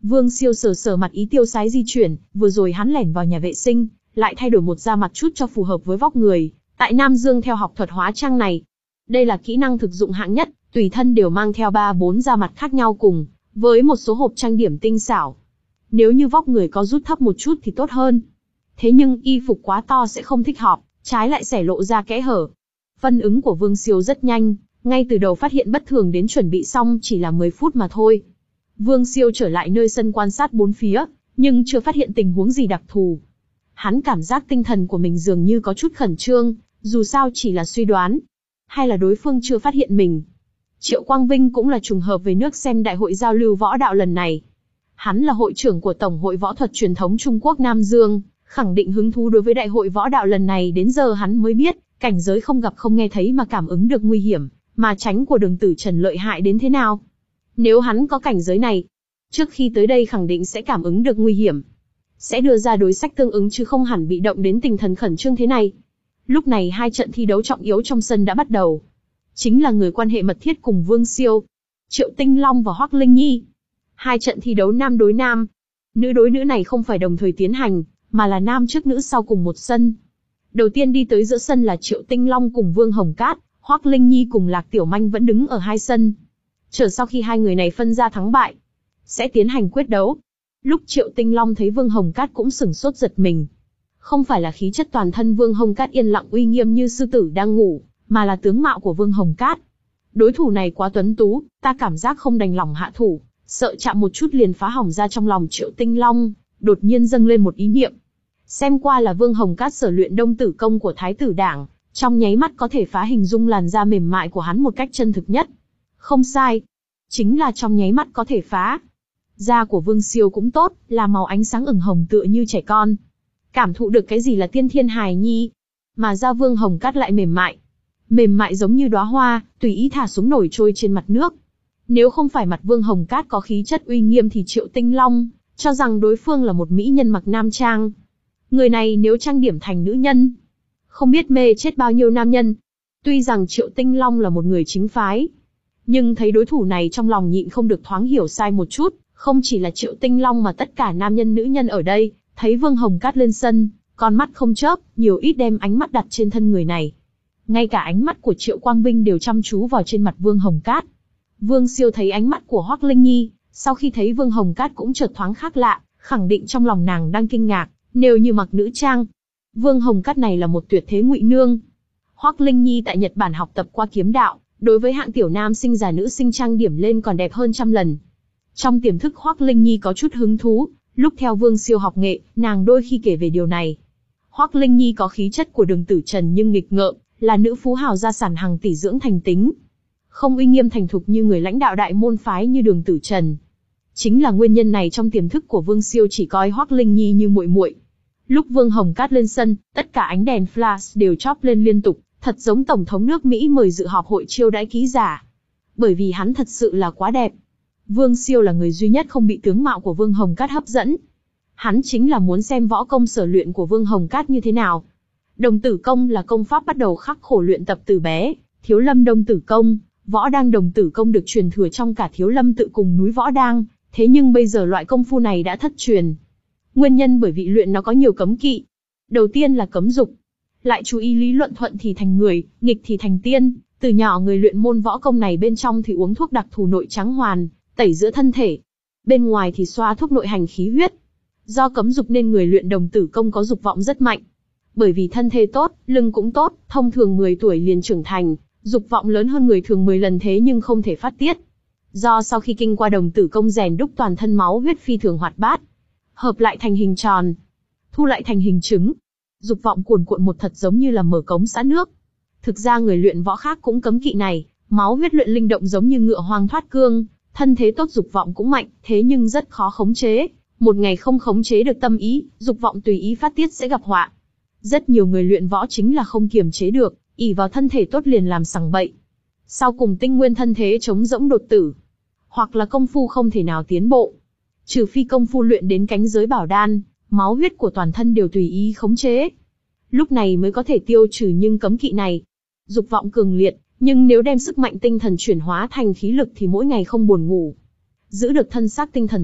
A: Vương Siêu sờ sờ mặt ý tiêu sái di chuyển, vừa rồi hắn lẻn vào nhà vệ sinh, lại thay đổi một da mặt chút cho phù hợp với vóc người, tại Nam Dương theo học thuật hóa trang này. Đây là kỹ năng thực dụng hạng nhất, tùy thân đều mang theo ba bốn da mặt khác nhau cùng, với một số hộp trang điểm tinh xảo. Nếu như vóc người có rút thấp một chút thì tốt hơn. Thế nhưng y phục quá to sẽ không thích hợp, trái lại xẻ lộ ra kẽ hở. Phản ứng của Vương Siêu rất nhanh, ngay từ đầu phát hiện bất thường đến chuẩn bị xong chỉ là mười phút mà thôi. Vương Siêu trở lại nơi sân quan sát bốn phía, nhưng chưa phát hiện tình huống gì đặc thù. Hắn cảm giác tinh thần của mình dường như có chút khẩn trương, dù sao chỉ là suy đoán. Hay là đối phương chưa phát hiện mình. Triệu Quang Vinh cũng là trùng hợp về nước xem đại hội giao lưu võ đạo lần này. Hắn là hội trưởng của Tổng hội Võ thuật Truyền thống Trung Quốc Nam Dương, khẳng định hứng thú đối với đại hội võ đạo lần này. Đến giờ hắn mới biết, cảnh giới không gặp không nghe thấy mà cảm ứng được nguy hiểm, mà tránh của Đường Tử Trần lợi hại đến thế nào. Nếu hắn có cảnh giới này, trước khi tới đây khẳng định sẽ cảm ứng được nguy hiểm, sẽ đưa ra đối sách tương ứng chứ không hẳn bị động đến tinh thần khẩn trương thế này. Lúc này hai trận thi đấu trọng yếu trong sân đã bắt đầu. Chính là người quan hệ mật thiết cùng Vương Siêu, Triệu Tinh Long và Hoắc Linh Nhi. Hai trận thi đấu nam đối nam. Nữ đối nữ này không phải đồng thời tiến hành, mà là nam trước nữ sau cùng một sân. Đầu tiên đi tới giữa sân là Triệu Tinh Long cùng Vương Hồng Cát, Hoắc Linh Nhi cùng Lạc Tiểu Manh vẫn đứng ở hai sân. Chờ sau khi hai người này phân ra thắng bại, sẽ tiến hành quyết đấu. Lúc Triệu Tinh Long thấy Vương Hồng Cát cũng sửng sốt giật mình. Không phải là khí chất toàn thân Vương Hồng Cát yên lặng uy nghiêm như sư tử đang ngủ, mà là tướng mạo của Vương Hồng Cát. Đối thủ này quá tuấn tú, ta cảm giác không đành lòng hạ thủ, sợ chạm một chút liền phá hỏng ra. Trong lòng Triệu Tinh Long đột nhiên dâng lên một ý niệm. Xem qua là Vương Hồng Cát sở luyện Đông Tử công của Thái tử Đảng, trong nháy mắt có thể phá hình dung làn da mềm mại của hắn một cách chân thực nhất. Không sai, chính là trong nháy mắt có thể phá. Da của Vương Siêu cũng tốt, là màu ánh sáng ửng hồng tựa như trẻ con. Cảm thụ được cái gì là tiên thiên hài nhi. Mà da Vương Hồng Cát lại mềm mại. Mềm mại giống như đóa hoa, tùy ý thả xuống nổi trôi trên mặt nước. Nếu không phải mặt Vương Hồng Cát có khí chất uy nghiêm thì Triệu Tinh Long cho rằng đối phương là một mỹ nhân mặc nam trang. Người này nếu trang điểm thành nữ nhân, không biết mê chết bao nhiêu nam nhân. Tuy rằng Triệu Tinh Long là một người chính phái, nhưng thấy đối thủ này trong lòng nhịn không được thoáng hiểu sai một chút. Không chỉ là Triệu Tinh Long mà tất cả nam nhân nữ nhân ở đây, thấy Vương Hồng Cát lên sân, con mắt không chớp, nhiều ít đem ánh mắt đặt trên thân người này. Ngay cả ánh mắt của Triệu Quang Vinh đều chăm chú vào trên mặt Vương Hồng Cát. Vương Siêu thấy ánh mắt của Hoắc Linh Nhi, sau khi thấy Vương Hồng Cát cũng chợt thoáng khác lạ, khẳng định trong lòng nàng đang kinh ngạc, nếu như mặc nữ trang. Vương Hồng Cát này là một tuyệt thế ngụy nương. Hoắc Linh Nhi tại Nhật Bản học tập qua kiếm đạo, đối với hạng tiểu nam sinh già nữ sinh trang điểm lên còn đẹp hơn trăm lần. Trong tiềm thức Hoắc Linh Nhi có chút hứng thú, lúc theo Vương Siêu học nghệ, nàng đôi khi kể về điều này. Hoắc Linh Nhi có khí chất của Đường Tử Trần nhưng nghịch ngợm, là nữ phú hào gia sản hàng tỷ dưỡng thành tính. Không uy nghiêm thành thục như người lãnh đạo đại môn phái như Đường Tử Trần. Chính là nguyên nhân này trong tiềm thức của Vương Siêu chỉ coi Hoắc Linh Nhi như muội muội. Lúc Vương Hồng Cát lên sân, tất cả ánh đèn flash đều chóp lên liên tục, thật giống Tổng thống nước Mỹ mời dự họp hội chiêu đãi ký giả. Bởi vì hắn thật sự là quá đẹp. Vương Siêu là người duy nhất không bị tướng mạo của Vương Hồng Cát hấp dẫn. Hắn chính là muốn xem võ công sở luyện của Vương Hồng Cát như thế nào. Đồng tử công là công pháp bắt đầu khắc khổ luyện tập từ bé, Thiếu Lâm Đông Tử công, võ đang Đồng tử công được truyền thừa trong cả Thiếu Lâm tự cùng núi Võ Đang, thế nhưng bây giờ loại công phu này đã thất truyền. Nguyên nhân bởi vì luyện nó có nhiều cấm kỵ. Đầu tiên là cấm dục. Lại chú ý lý luận thuận thì thành người, nghịch thì thành tiên, từ nhỏ người luyện môn võ công này bên trong thì uống thuốc đặc thù nội trắng hoàn, tẩy giữa thân thể. Bên ngoài thì xoa thuốc nội hành khí huyết. Do cấm dục nên người luyện Đồng tử công có dục vọng rất mạnh. Bởi vì thân thể tốt, lưng cũng tốt, thông thường mười tuổi liền trưởng thành, dục vọng lớn hơn người thường mười lần thế nhưng không thể phát tiết. Do sau khi kinh qua Đồng tử công rèn đúc toàn thân máu huyết phi thường hoạt bát, hợp lại thành hình tròn, thu lại thành hình trứng. Dục vọng cuồn cuộn một thật giống như là mở cống xả nước. Thực ra người luyện võ khác cũng cấm kỵ này, máu huyết luyện linh động giống như ngựa hoang thoát cương, thân thế tốt dục vọng cũng mạnh, thế nhưng rất khó khống chế. Một ngày không khống chế được tâm ý, dục vọng tùy ý phát tiết sẽ gặp họa. Rất nhiều người luyện võ chính là không kiềm chế được, ỷ vào thân thể tốt liền làm sằng bậy. Sau cùng tinh nguyên thân thế trống rỗng đột tử. Hoặc là công phu không thể nào tiến bộ. Trừ phi công phu luyện đến cánh giới bảo đan, máu huyết của toàn thân đều tùy ý khống chế. Lúc này mới có thể tiêu trừ nhưng cấm kỵ này. Dục vọng cường liệt, nhưng nếu đem sức mạnh tinh thần chuyển hóa thành khí lực thì mỗi ngày không buồn ngủ. Giữ được thân xác tinh thần tốt,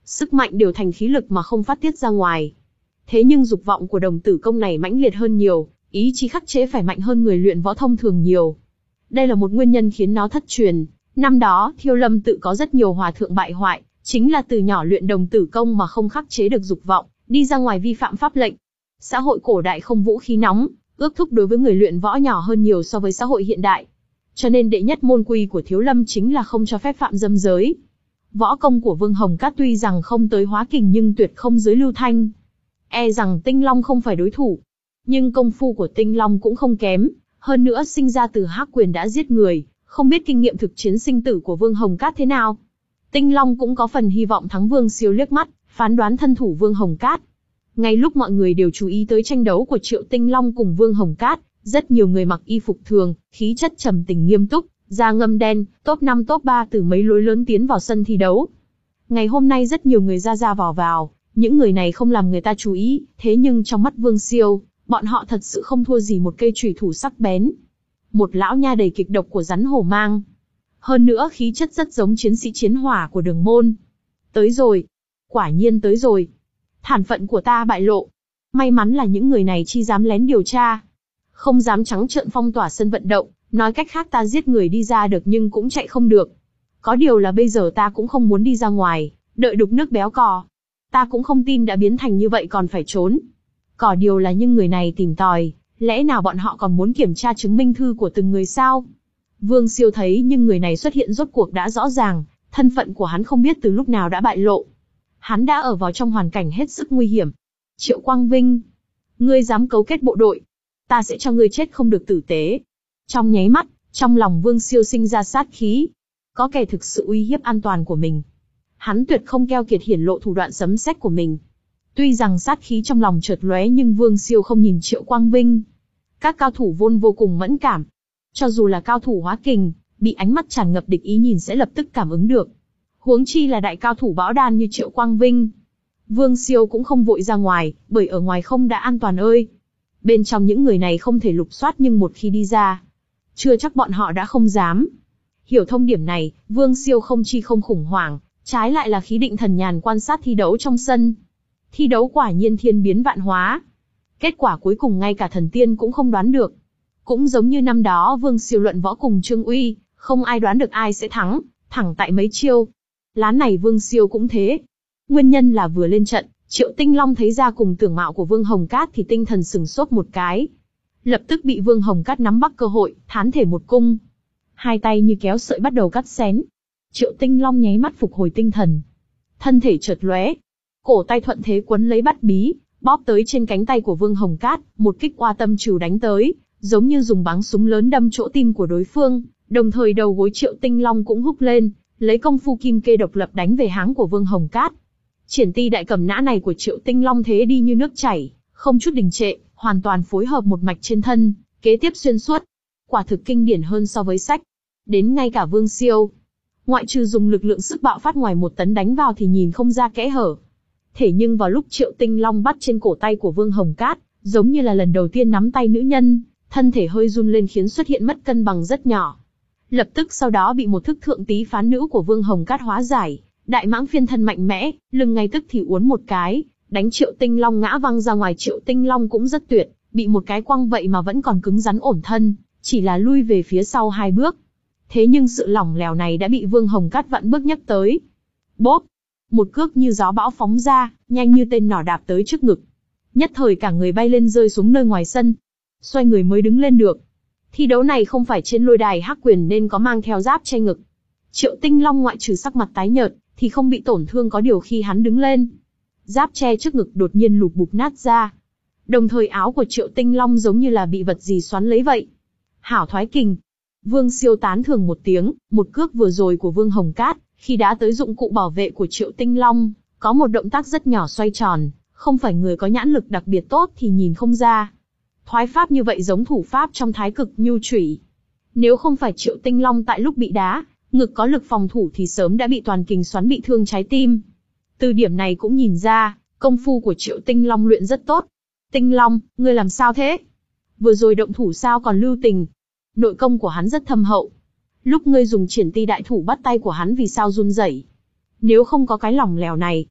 A: sức mạnh đều thành khí lực mà không phát tiết ra ngoài. Thế nhưng dục vọng của đồng tử công này mãnh liệt hơn nhiều, ý chí khắc chế phải mạnh hơn người luyện võ thông thường nhiều. Đây là một nguyên nhân khiến nó thất truyền. Năm đó, Thiêu Lâm tự có rất nhiều hòa thượng bại hoại, chính là từ nhỏ luyện đồng tử công mà không khắc chế được dục vọng, đi ra ngoài vi phạm pháp lệnh. Xã hội cổ đại không vũ khí nóng, ước thúc đối với người luyện võ nhỏ hơn nhiều so với xã hội hiện đại. Cho nên đệ nhất môn quy của Thiếu Lâm chính là không cho phép phạm dâm giới. Võ công của Vương Hồng Cát tuy rằng không tới hóa kình nhưng tuyệt không dưới Lưu Thanh. E rằng Tinh Long không phải đối thủ. Nhưng công phu của Tinh Long cũng không kém, hơn nữa sinh ra từ Hắc Quyền đã giết người, không biết kinh nghiệm thực chiến sinh tử của Vương Hồng Cát thế nào. Tinh Long cũng có phần hy vọng thắng Vương Siêu liếc mắt, phán đoán thân thủ Vương Hồng Cát. Ngay lúc mọi người đều chú ý tới tranh đấu của Triệu Tinh Long cùng Vương Hồng Cát, rất nhiều người mặc y phục thường, khí chất trầm tĩnh nghiêm túc, da ngâm đen, top năm top ba từ mấy lối lớn tiến vào sân thi đấu. Ngày hôm nay rất nhiều người ra ra vào vào, những người này không làm người ta chú ý, thế nhưng trong mắt Vương Siêu, bọn họ thật sự không thua gì một cây chùy thủ sắc bén. Một lão nha đầy kịch độc của rắn hổ mang. Hơn nữa khí chất rất giống chiến sĩ chiến hỏa của Đường Môn. Tới rồi. Quả nhiên tới rồi. Thản phận của ta bại lộ. May mắn là những người này chi dám lén điều tra. Không dám trắng trợn phong tỏa sân vận động, nói cách khác ta giết người đi ra được nhưng cũng chạy không được. Có điều là bây giờ ta cũng không muốn đi ra ngoài, đợi đục nước béo cò. Ta cũng không tin đã biến thành như vậy còn phải trốn. Có điều là những người này tìm tòi, lẽ nào bọn họ còn muốn kiểm tra chứng minh thư của từng người sao? Vương Siêu thấy nhưng người này xuất hiện rốt cuộc đã rõ ràng, thân phận của hắn không biết từ lúc nào đã bại lộ. Hắn đã ở vào trong hoàn cảnh hết sức nguy hiểm. Triệu Quang Vinh, ngươi dám cấu kết bộ đội, ta sẽ cho ngươi chết không được tử tế. Trong nháy mắt, trong lòng Vương Siêu sinh ra sát khí. Có kẻ thực sự uy hiếp an toàn của mình. Hắn tuyệt không keo kiệt hiển lộ thủ đoạn sấm sét của mình. Tuy rằng sát khí trong lòng chợt lóe nhưng Vương Siêu không nhìn Triệu Quang Vinh. Các cao thủ vốn vô cùng mẫn cảm. Cho dù là cao thủ hóa kình, bị ánh mắt tràn ngập địch ý nhìn sẽ lập tức cảm ứng được. Huống chi là đại cao thủ võ đan như Triệu Quang Vinh. Vương Siêu cũng không vội ra ngoài, bởi ở ngoài không đã an toàn ơi. Bên trong những người này không thể lục soát nhưng một khi đi ra, chưa chắc bọn họ đã không dám. Hiểu thông điểm này, Vương Siêu không chi không khủng hoảng, trái lại là khí định thần nhàn quan sát thi đấu trong sân. Thi đấu quả nhiên thiên biến vạn hóa. Kết quả cuối cùng ngay cả thần tiên cũng không đoán được. Cũng giống như năm đó Vương Siêu luận võ cùng Trương Uy, không ai đoán được ai sẽ thắng, thẳng tại mấy chiêu. Lán này Vương Siêu cũng thế. Nguyên nhân là vừa lên trận, Triệu Tinh Long thấy ra cùng tưởng mạo của Vương Hồng Cát thì tinh thần sừng sốt một cái. Lập tức bị Vương Hồng Cát nắm bắt cơ hội, thán thể một cung. Hai tay như kéo sợi bắt đầu cắt xén. Triệu Tinh Long nháy mắt phục hồi tinh thần. Thân thể chợt lóe. Cổ tay thuận thế quấn lấy bắt bí, bóp tới trên cánh tay của Vương Hồng Cát, một kích oa tâm trừ đánh tới, giống như dùng báng súng lớn đâm chỗ tim của đối phương, đồng thời đầu gối Triệu Tinh Long cũng húc lên, lấy công phu kim kê độc lập đánh về háng của Vương Hồng Cát. Triển ti đại cầm nã này của Triệu Tinh Long thế đi như nước chảy, không chút đình trệ, hoàn toàn phối hợp một mạch trên thân, kế tiếp xuyên suốt. Quả thực kinh điển hơn so với sách. Đến ngay cả Vương Siêu, ngoại trừ dùng lực lượng sức bạo phát ngoài một tấn đánh vào thì nhìn không ra kẽ hở. Thế nhưng vào lúc Triệu Tinh Long bắt trên cổ tay của Vương Hồng Cát, giống như là lần đầu tiên nắm tay nữ nhân, thân thể hơi run lên khiến xuất hiện mất cân bằng rất nhỏ. Lập tức sau đó bị một thức thượng tí phán nữ của Vương Hồng Cát hóa giải, đại mãng phiên thân mạnh mẽ, lưng ngay tức thì uốn một cái, đánh Triệu Tinh Long ngã văng ra ngoài. Triệu Tinh Long cũng rất tuyệt, bị một cái quăng vậy mà vẫn còn cứng rắn ổn thân, chỉ là lui về phía sau hai bước. Thế nhưng sự lỏng lẻo này đã bị Vương Hồng Cát vặn bước nhắc tới. Bốp! Một cước như gió bão phóng ra, nhanh như tên nỏ đạp tới trước ngực. Nhất thời cả người bay lên rơi xuống nơi ngoài sân. Xoay người mới đứng lên được. Thi đấu này không phải trên lôi đài Hắc Quyền nên có mang theo giáp che ngực. Triệu Tinh Long ngoại trừ sắc mặt tái nhợt, thì không bị tổn thương, có điều khi hắn đứng lên, giáp che trước ngực đột nhiên lụp bụp nát ra. Đồng thời áo của Triệu Tinh Long giống như là bị vật gì xoắn lấy vậy. Hảo thoái kình! Vương Siêu tán thưởng một tiếng, một cước vừa rồi của Vương Hồng Cát, khi đã tới dụng cụ bảo vệ của Triệu Tinh Long, có một động tác rất nhỏ xoay tròn, không phải người có nhãn lực đặc biệt tốt thì nhìn không ra. Thoái pháp như vậy giống thủ pháp trong Thái Cực Nhu Chủy. Nếu không phải Triệu Tinh Long tại lúc bị đá, ngực có lực phòng thủ thì sớm đã bị toàn kình xoắn bị thương trái tim. Từ điểm này cũng nhìn ra, công phu của Triệu Tinh Long luyện rất tốt. Tinh Long, ngươi làm sao thế? Vừa rồi động thủ sao còn lưu tình? Nội công của hắn rất thâm hậu. Lúc ngươi dùng triển ti đại thủ bắt tay của hắn vì sao run rẩy? Nếu không có cái lỏng lẻo này,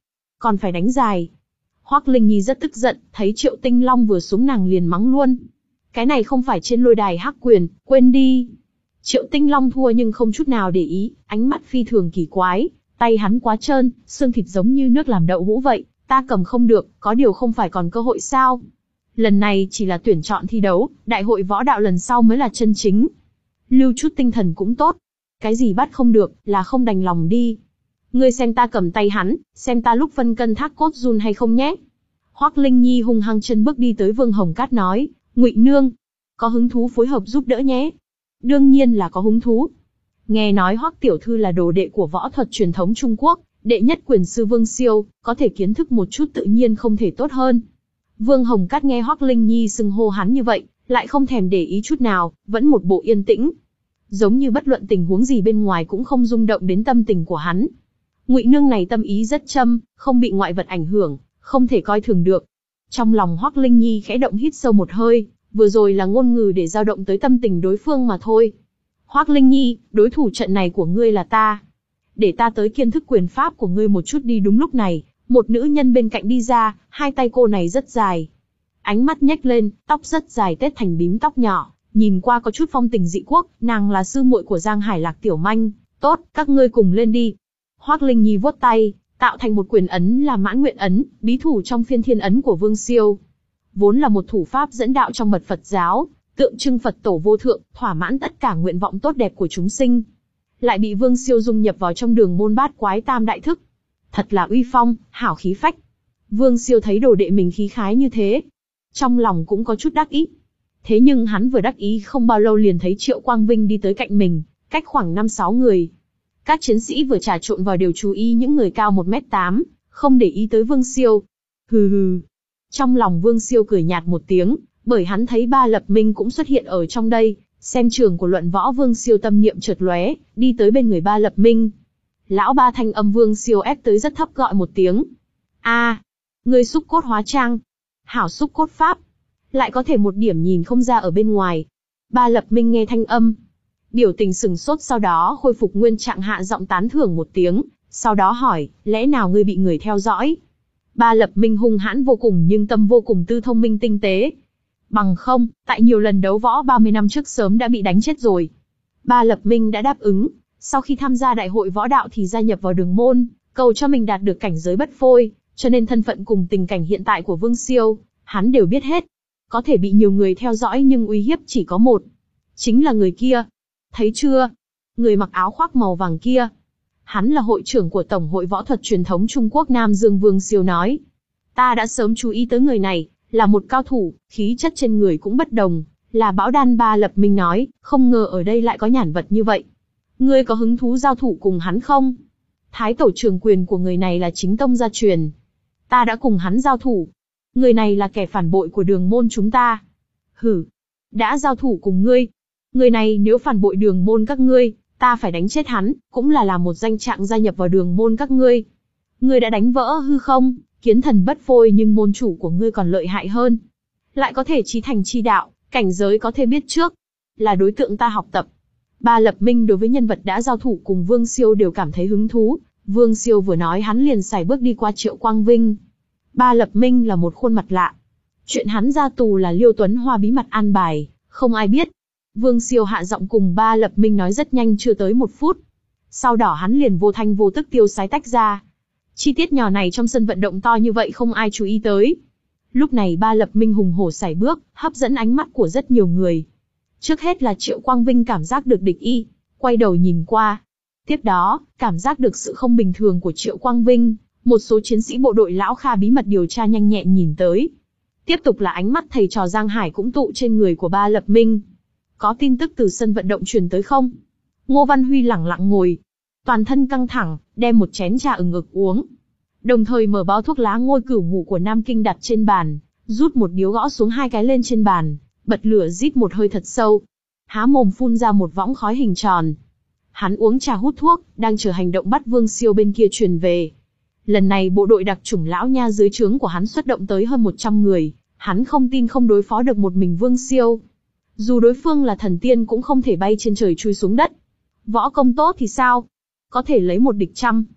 A: còn phải đánh dài. Hoắc Linh Nhi rất tức giận, thấy Triệu Tinh Long vừa xuống nàng liền mắng luôn. Cái này không phải trên lôi đài hắc quyền, quên đi. Triệu Tinh Long thua nhưng không chút nào để ý, ánh mắt phi thường kỳ quái, tay hắn quá trơn, xương thịt giống như nước làm đậu hũ vậy, ta cầm không được, có điều không phải còn cơ hội sao? Lần này chỉ là tuyển chọn thi đấu, đại hội võ đạo lần sau mới là chân chính. Lưu chút tinh thần cũng tốt. Cái gì bắt không được, là không đành lòng đi. Ngươi xem ta cầm tay hắn, xem ta lúc phân cân thác cốt run hay không nhé. Hoắc Linh Nhi hung hăng chân bước đi tới Vương Hồng Cát nói, Ngụy nương, có hứng thú phối hợp giúp đỡ nhé. Đương nhiên là có hứng thú. Nghe nói Hoắc tiểu thư là đồ đệ của võ thuật truyền thống Trung Quốc, đệ nhất quyền sư Vương Siêu, có thể kiến thức một chút tự nhiên không thể tốt hơn. Vương Hồng Cát nghe Hoắc Linh Nhi xưng hô hắn như vậy, lại không thèm để ý chút nào, vẫn một bộ yên tĩnh. Giống như bất luận tình huống gì bên ngoài cũng không rung động đến tâm tình của hắn. Ngụy nương này tâm ý rất châm, không bị ngoại vật ảnh hưởng, không thể coi thường được. Trong lòng Hoắc Linh Nhi khẽ động hít sâu một hơi, vừa rồi là ngôn ngữ để dao động tới tâm tình đối phương mà thôi. Hoắc Linh Nhi, đối thủ trận này của ngươi là ta. Để ta tới kiến thức quyền pháp của ngươi một chút đi. Đúng lúc này, một nữ nhân bên cạnh đi ra, hai tay cô này rất dài. Ánh mắt nhếch lên, tóc rất dài tết thành bím tóc nhỏ, nhìn qua có chút phong tình dị quốc, nàng là sư muội của Giang Hải Lạc Tiểu Manh. Tốt, các ngươi cùng lên đi. Hoắc Linh Nhi vuốt tay, tạo thành một quyền ấn là Mãn Nguyện ấn, bí thủ trong Phiên Thiên ấn của Vương Siêu. Vốn là một thủ pháp dẫn đạo trong mật Phật giáo, tượng trưng Phật tổ vô thượng, thỏa mãn tất cả nguyện vọng tốt đẹp của chúng sinh. Lại bị Vương Siêu dung nhập vào trong đường môn bát quái tam đại thức. Thật là uy phong, hảo khí phách. Vương Siêu thấy đồ đệ mình khí khái như thế, trong lòng cũng có chút đắc ý. Thế nhưng hắn vừa đắc ý không bao lâu liền thấy Triệu Quang Vinh đi tới cạnh mình, cách khoảng năm sáu người. Các chiến sĩ vừa trà trộn vào đều chú ý những người cao một mét tám, không để ý tới Vương Siêu. Hừ hừ. Trong lòng Vương Siêu cười nhạt một tiếng, bởi hắn thấy Ba Lập Minh cũng xuất hiện ở trong đây, xem trường của luận võ. Vương Siêu tâm niệm chợt lóe, đi tới bên người Ba Lập Minh. Lão ba, thanh âm Vương Siêu ép tới rất thấp gọi một tiếng. A, ngươi xúc cốt hóa trang. Hảo xúc cốt pháp. Lại có thể một điểm nhìn không ra ở bên ngoài. Ba Lập Minh nghe thanh âm, biểu tình sừng sốt, sau đó khôi phục nguyên trạng, hạ giọng tán thưởng một tiếng, sau đó hỏi, lẽ nào ngươi bị người theo dõi? Ba Lập Minh hung hãn vô cùng nhưng tâm vô cùng tư, thông minh tinh tế. Bằng không, tại nhiều lần đấu võ ba mươi năm trước sớm đã bị đánh chết rồi. Ba Lập Minh đã đáp ứng, sau khi tham gia đại hội võ đạo thì gia nhập vào đường môn, cầu cho mình đạt được cảnh giới bất phôi, cho nên thân phận cùng tình cảnh hiện tại của Vương Siêu, hắn đều biết hết. Có thể bị nhiều người theo dõi nhưng uy hiếp chỉ có một. Chính là người kia. Thấy chưa? Người mặc áo khoác màu vàng kia. Hắn là hội trưởng của Tổng hội Võ thuật Truyền thống Trung Quốc Nam Dương. Vương Siêu nói. Ta đã sớm chú ý tới người này, là một cao thủ, khí chất trên người cũng bất đồng, là bão đan. Ba Lập Minh nói, không ngờ ở đây lại có nhản vật như vậy. Ngươi có hứng thú giao thủ cùng hắn không? Thái tổ trường quyền của người này là chính tông gia truyền. Ta đã cùng hắn giao thủ. Người này là kẻ phản bội của đường môn chúng ta. Hử, đã giao thủ cùng ngươi. Người này nếu phản bội đường môn các ngươi, ta phải đánh chết hắn, cũng là làm một danh trạng gia nhập vào đường môn các ngươi. Ngươi đã đánh vỡ hư không, kiến thần bất phôi, nhưng môn chủ của ngươi còn lợi hại hơn. Lại có thể chí thành chi đạo, cảnh giới có thể biết trước. Là đối tượng ta học tập. Ba Lập Minh đối với nhân vật đã giao thủ cùng Vương Siêu đều cảm thấy hứng thú. Vương Siêu vừa nói hắn liền sải bước đi qua Triệu Quang Vinh. Ba Lập Minh là một khuôn mặt lạ. Chuyện hắn ra tù là Liêu Tuấn Hoa bí mật an bài, không ai biết. Vương Siêu hạ giọng cùng Ba Lập Minh nói rất nhanh, chưa tới một phút. Sau đó hắn liền vô thanh vô tức tiêu sái tách ra. Chi tiết nhỏ này trong sân vận động to như vậy không ai chú ý tới. Lúc này Ba Lập Minh hùng hổ sải bước, hấp dẫn ánh mắt của rất nhiều người. Trước hết là Triệu Quang Vinh cảm giác được địch ý, quay đầu nhìn qua. Tiếp đó, cảm giác được sự không bình thường của Triệu Quang Vinh, một số chiến sĩ bộ đội Lão Kha bí mật điều tra nhanh nhẹn nhìn tới. Tiếp tục là ánh mắt thầy trò Giang Hải cũng tụ trên người của Ba Lập Minh. Có tin tức từ sân vận động truyền tới không? Ngô Văn Huy lẳng lặng ngồi, toàn thân căng thẳng, đem một chén trà ừng ực uống. Đồng thời mở bao thuốc lá ngôi cửu ngủ của Nam Kinh đặt trên bàn, rút một điếu gõ xuống hai cái lên trên bàn, bật lửa rít một hơi thật sâu. Há mồm phun ra một võng khói hình tròn. Hắn uống trà hút thuốc, đang chờ hành động bắt Vương Siêu bên kia truyền về. Lần này bộ đội đặc chủng Lão Nha dưới trướng của hắn xuất động tới hơn một trăm người, hắn không tin không đối phó được một mình Vương Siêu. Dù đối phương là thần tiên cũng không thể bay trên trời chui xuống đất. Võ công tốt thì sao? Có thể lấy một địch trăm.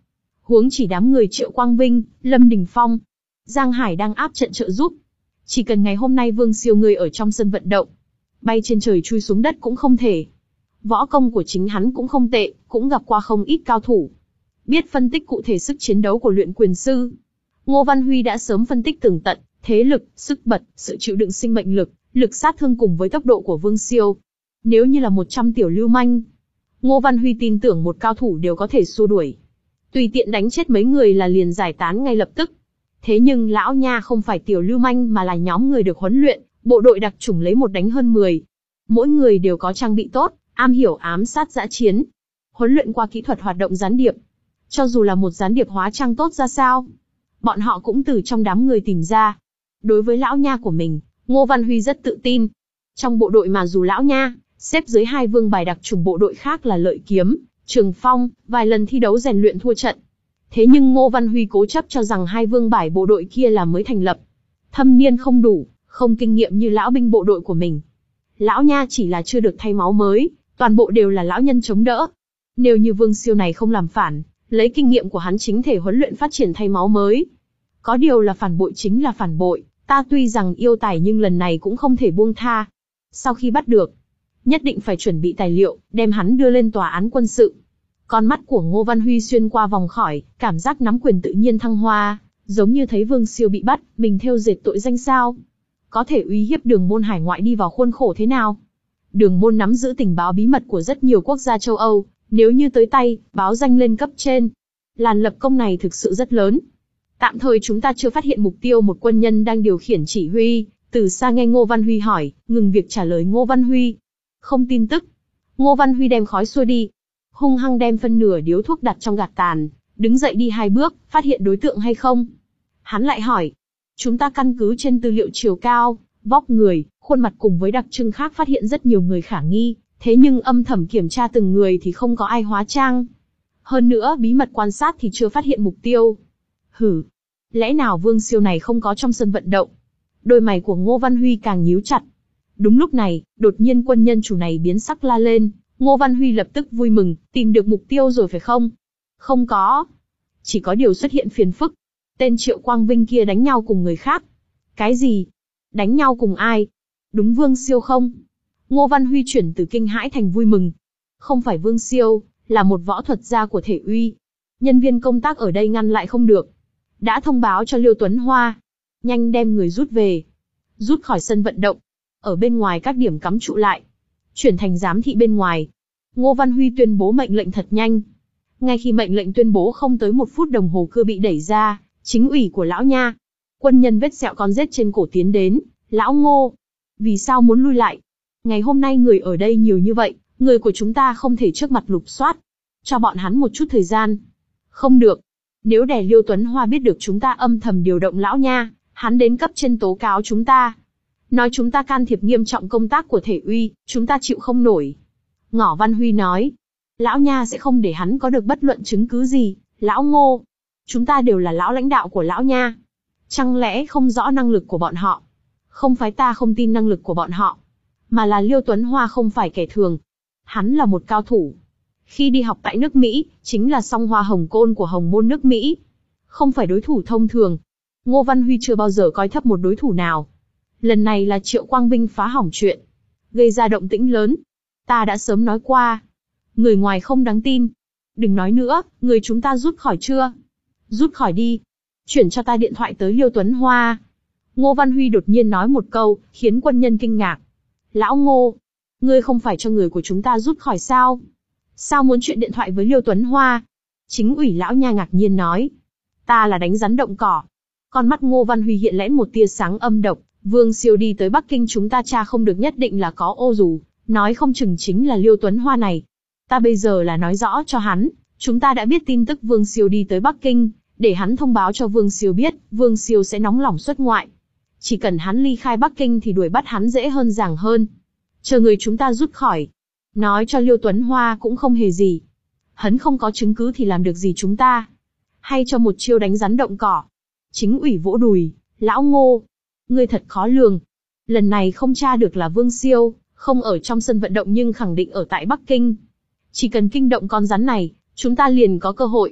A: Huống chỉ đám người Triệu Quang Vinh, Lâm Đình Phong, Giang Hải đang áp trận trợ giúp. Chỉ cần ngày hôm nay Vương Siêu ngươi ở trong sân vận động, bay trên trời chui xuống đất cũng không thể. Võ công của chính hắn cũng không tệ, cũng gặp qua không ít cao thủ. Biết phân tích cụ thể sức chiến đấu của luyện quyền sư. Ngô Văn Huy đã sớm phân tích tường tận, thế lực, sức bật, sự chịu đựng sinh mệnh lực, lực sát thương cùng với tốc độ của Vương Siêu. Nếu như là một trăm tiểu lưu manh, Ngô Văn Huy tin tưởng một cao thủ đều có thể xua đuổi. Tùy tiện đánh chết mấy người là liền giải tán ngay lập tức. Thế nhưng lão nha không phải tiểu lưu manh mà là nhóm người được huấn luyện, bộ đội đặc chủng lấy một đánh hơn mười. Mỗi người đều có trang bị tốt, am hiểu ám sát dã chiến. Huấn luyện qua kỹ thuật hoạt động gián điệp. Cho dù là một gián điệp hóa trang tốt ra sao, bọn họ cũng từ trong đám người tìm ra. Đối với lão nha của mình, Ngô Văn Huy rất tự tin. Trong bộ đội mà dù lão nha xếp dưới hai vương bài đặc chủng bộ đội khác là Lợi Kiếm, Trường Phong, vài lần thi đấu rèn luyện thua trận. Thế nhưng Ngô Văn Huy cố chấp cho rằng hai vương bài bộ đội kia là mới thành lập. Thâm niên không đủ, không kinh nghiệm như lão binh bộ đội của mình. Lão nha chỉ là chưa được thay máu mới, toàn bộ đều là lão nhân chống đỡ. Nếu như Vương Siêu này không làm phản, lấy kinh nghiệm của hắn chính thể huấn luyện phát triển thay máu mới. Có điều là phản bội chính là phản bội, ta tuy rằng yêu tài nhưng lần này cũng không thể buông tha. Sau khi bắt được, nhất định phải chuẩn bị tài liệu, đem hắn đưa lên tòa án quân sự. Con mắt của Ngô Văn Huy xuyên qua vòng khỏi, cảm giác nắm quyền tự nhiên thăng hoa, giống như thấy Vương Siêu bị bắt, mình thêu dệt tội danh sao. Có thể uy hiếp Đường Môn hải ngoại đi vào khuôn khổ thế nào? Đường Môn nắm giữ tình báo bí mật của rất nhiều quốc gia châu Âu, nếu như tới tay, báo danh lên cấp trên. Làn lập công này thực sự rất lớn. Tạm thời chúng ta chưa phát hiện mục tiêu một quân nhân đang điều khiển chỉ huy, từ xa nghe Ngô Văn Huy hỏi, ngừng việc trả lời Ngô Văn Huy. Không tin tức. Ngô Văn Huy đem khói xua đi. Hung hăng đem phân nửa điếu thuốc đặt trong gạt tàn, đứng dậy đi hai bước, phát hiện đối tượng hay không? Hắn lại hỏi. Chúng ta căn cứ trên tư liệu chiều cao, vóc người, khuôn mặt cùng với đặc trưng khác phát hiện rất nhiều người khả nghi, thế nhưng âm thầm kiểm tra từng người thì không có ai hóa trang. Hơn nữa bí mật quan sát thì chưa phát hiện mục tiêu. Hử, lẽ nào Vương Siêu này không có trong sân vận động? Đôi mày của Ngô Văn Huy càng nhíu chặt. Đúng lúc này, đột nhiên quân nhân chủ này biến sắc la lên. Ngô Văn Huy lập tức vui mừng, tìm được mục tiêu rồi phải không? Không có. Chỉ có điều xuất hiện phiền phức. Tên Triệu Quang Vinh kia đánh nhau cùng người khác. Cái gì? Đánh nhau cùng ai? Đúng Vương Siêu không? Ngô Văn Huy chuyển từ kinh hãi thành vui mừng. Không phải Vương Siêu, là một võ thuật gia của Thể Uy. Nhân viên công tác ở đây ngăn lại không được. Đã thông báo cho Liêu Tuấn Hoa. Nhanh đem người rút về. Rút khỏi sân vận động. Ở bên ngoài các điểm cắm trụ lại. Chuyển thành giám thị bên ngoài. Ngô Văn Huy tuyên bố mệnh lệnh thật nhanh. Ngay khi mệnh lệnh tuyên bố không tới một phút đồng hồ cưa bị đẩy ra, chính ủy của lão nha. Quân nhân vết sẹo con rết trên cổ tiến đến. Lão Ngô, vì sao muốn lui lại? Ngày hôm nay người ở đây nhiều như vậy, người của chúng ta không thể trước mặt lục soát. Cho bọn hắn một chút thời gian. Không được. Nếu để Liêu Tuấn Hoa biết được chúng ta âm thầm điều động lão nha, hắn đến cấp trên tố cáo chúng ta. Nói chúng ta can thiệp nghiêm trọng công tác của Thể Uy, chúng ta chịu không nổi. Ngỏ Văn Huy nói. Lão nha sẽ không để hắn có được bất luận chứng cứ gì. Lão Ngô, chúng ta đều là lão lãnh đạo của lão nha. Chẳng lẽ không rõ năng lực của bọn họ? Không phải ta không tin năng lực của bọn họ, mà là Liêu Tuấn Hoa không phải kẻ thường. Hắn là một cao thủ. Khi đi học tại nước Mỹ, chính là song hoa hồng côn của hồng môn nước Mỹ. Không phải đối thủ thông thường. Ngô Văn Huy chưa bao giờ coi thấp một đối thủ nào. Lần này là Triệu Quang Vinh phá hỏng chuyện, gây ra động tĩnh lớn. Ta đã sớm nói qua. Người ngoài không đáng tin. Đừng nói nữa, người chúng ta rút khỏi chưa? Rút khỏi đi. Chuyển cho ta điện thoại tới Liêu Tuấn Hoa. Ngô Văn Huy đột nhiên nói một câu, khiến quân nhân kinh ngạc. Lão Ngô, ngươi không phải cho người của chúng ta rút khỏi sao? Sao muốn chuyện điện thoại với Liêu Tuấn Hoa? Chính ủy lão nha ngạc nhiên nói. Ta là đánh rắn động cỏ. Con mắt Ngô Văn Huy hiện lẽn một tia sáng âm độc. Vương Siêu đi tới Bắc Kinh chúng ta tra không được nhất định là có ô dù, nói không chừng chính là Liêu Tuấn Hoa này. Ta bây giờ là nói rõ cho hắn, chúng ta đã biết tin tức Vương Siêu đi tới Bắc Kinh, để hắn thông báo cho Vương Siêu biết, Vương Siêu sẽ nóng lòng xuất ngoại. Chỉ cần hắn ly khai Bắc Kinh thì đuổi bắt hắn dễ hơn dàng hơn. Chờ người chúng ta rút khỏi. Nói cho Liêu Tuấn Hoa cũng không hề gì. Hắn không có chứng cứ thì làm được gì chúng ta. Hay cho một chiêu đánh rắn động cỏ. Chính ủy vỗ đùi, lão Ngô, ngươi thật khó lường. Lần này không tra được là Vương Siêu, không ở trong sân vận động nhưng khẳng định ở tại Bắc Kinh. Chỉ cần kinh động con rắn này, chúng ta liền có cơ hội.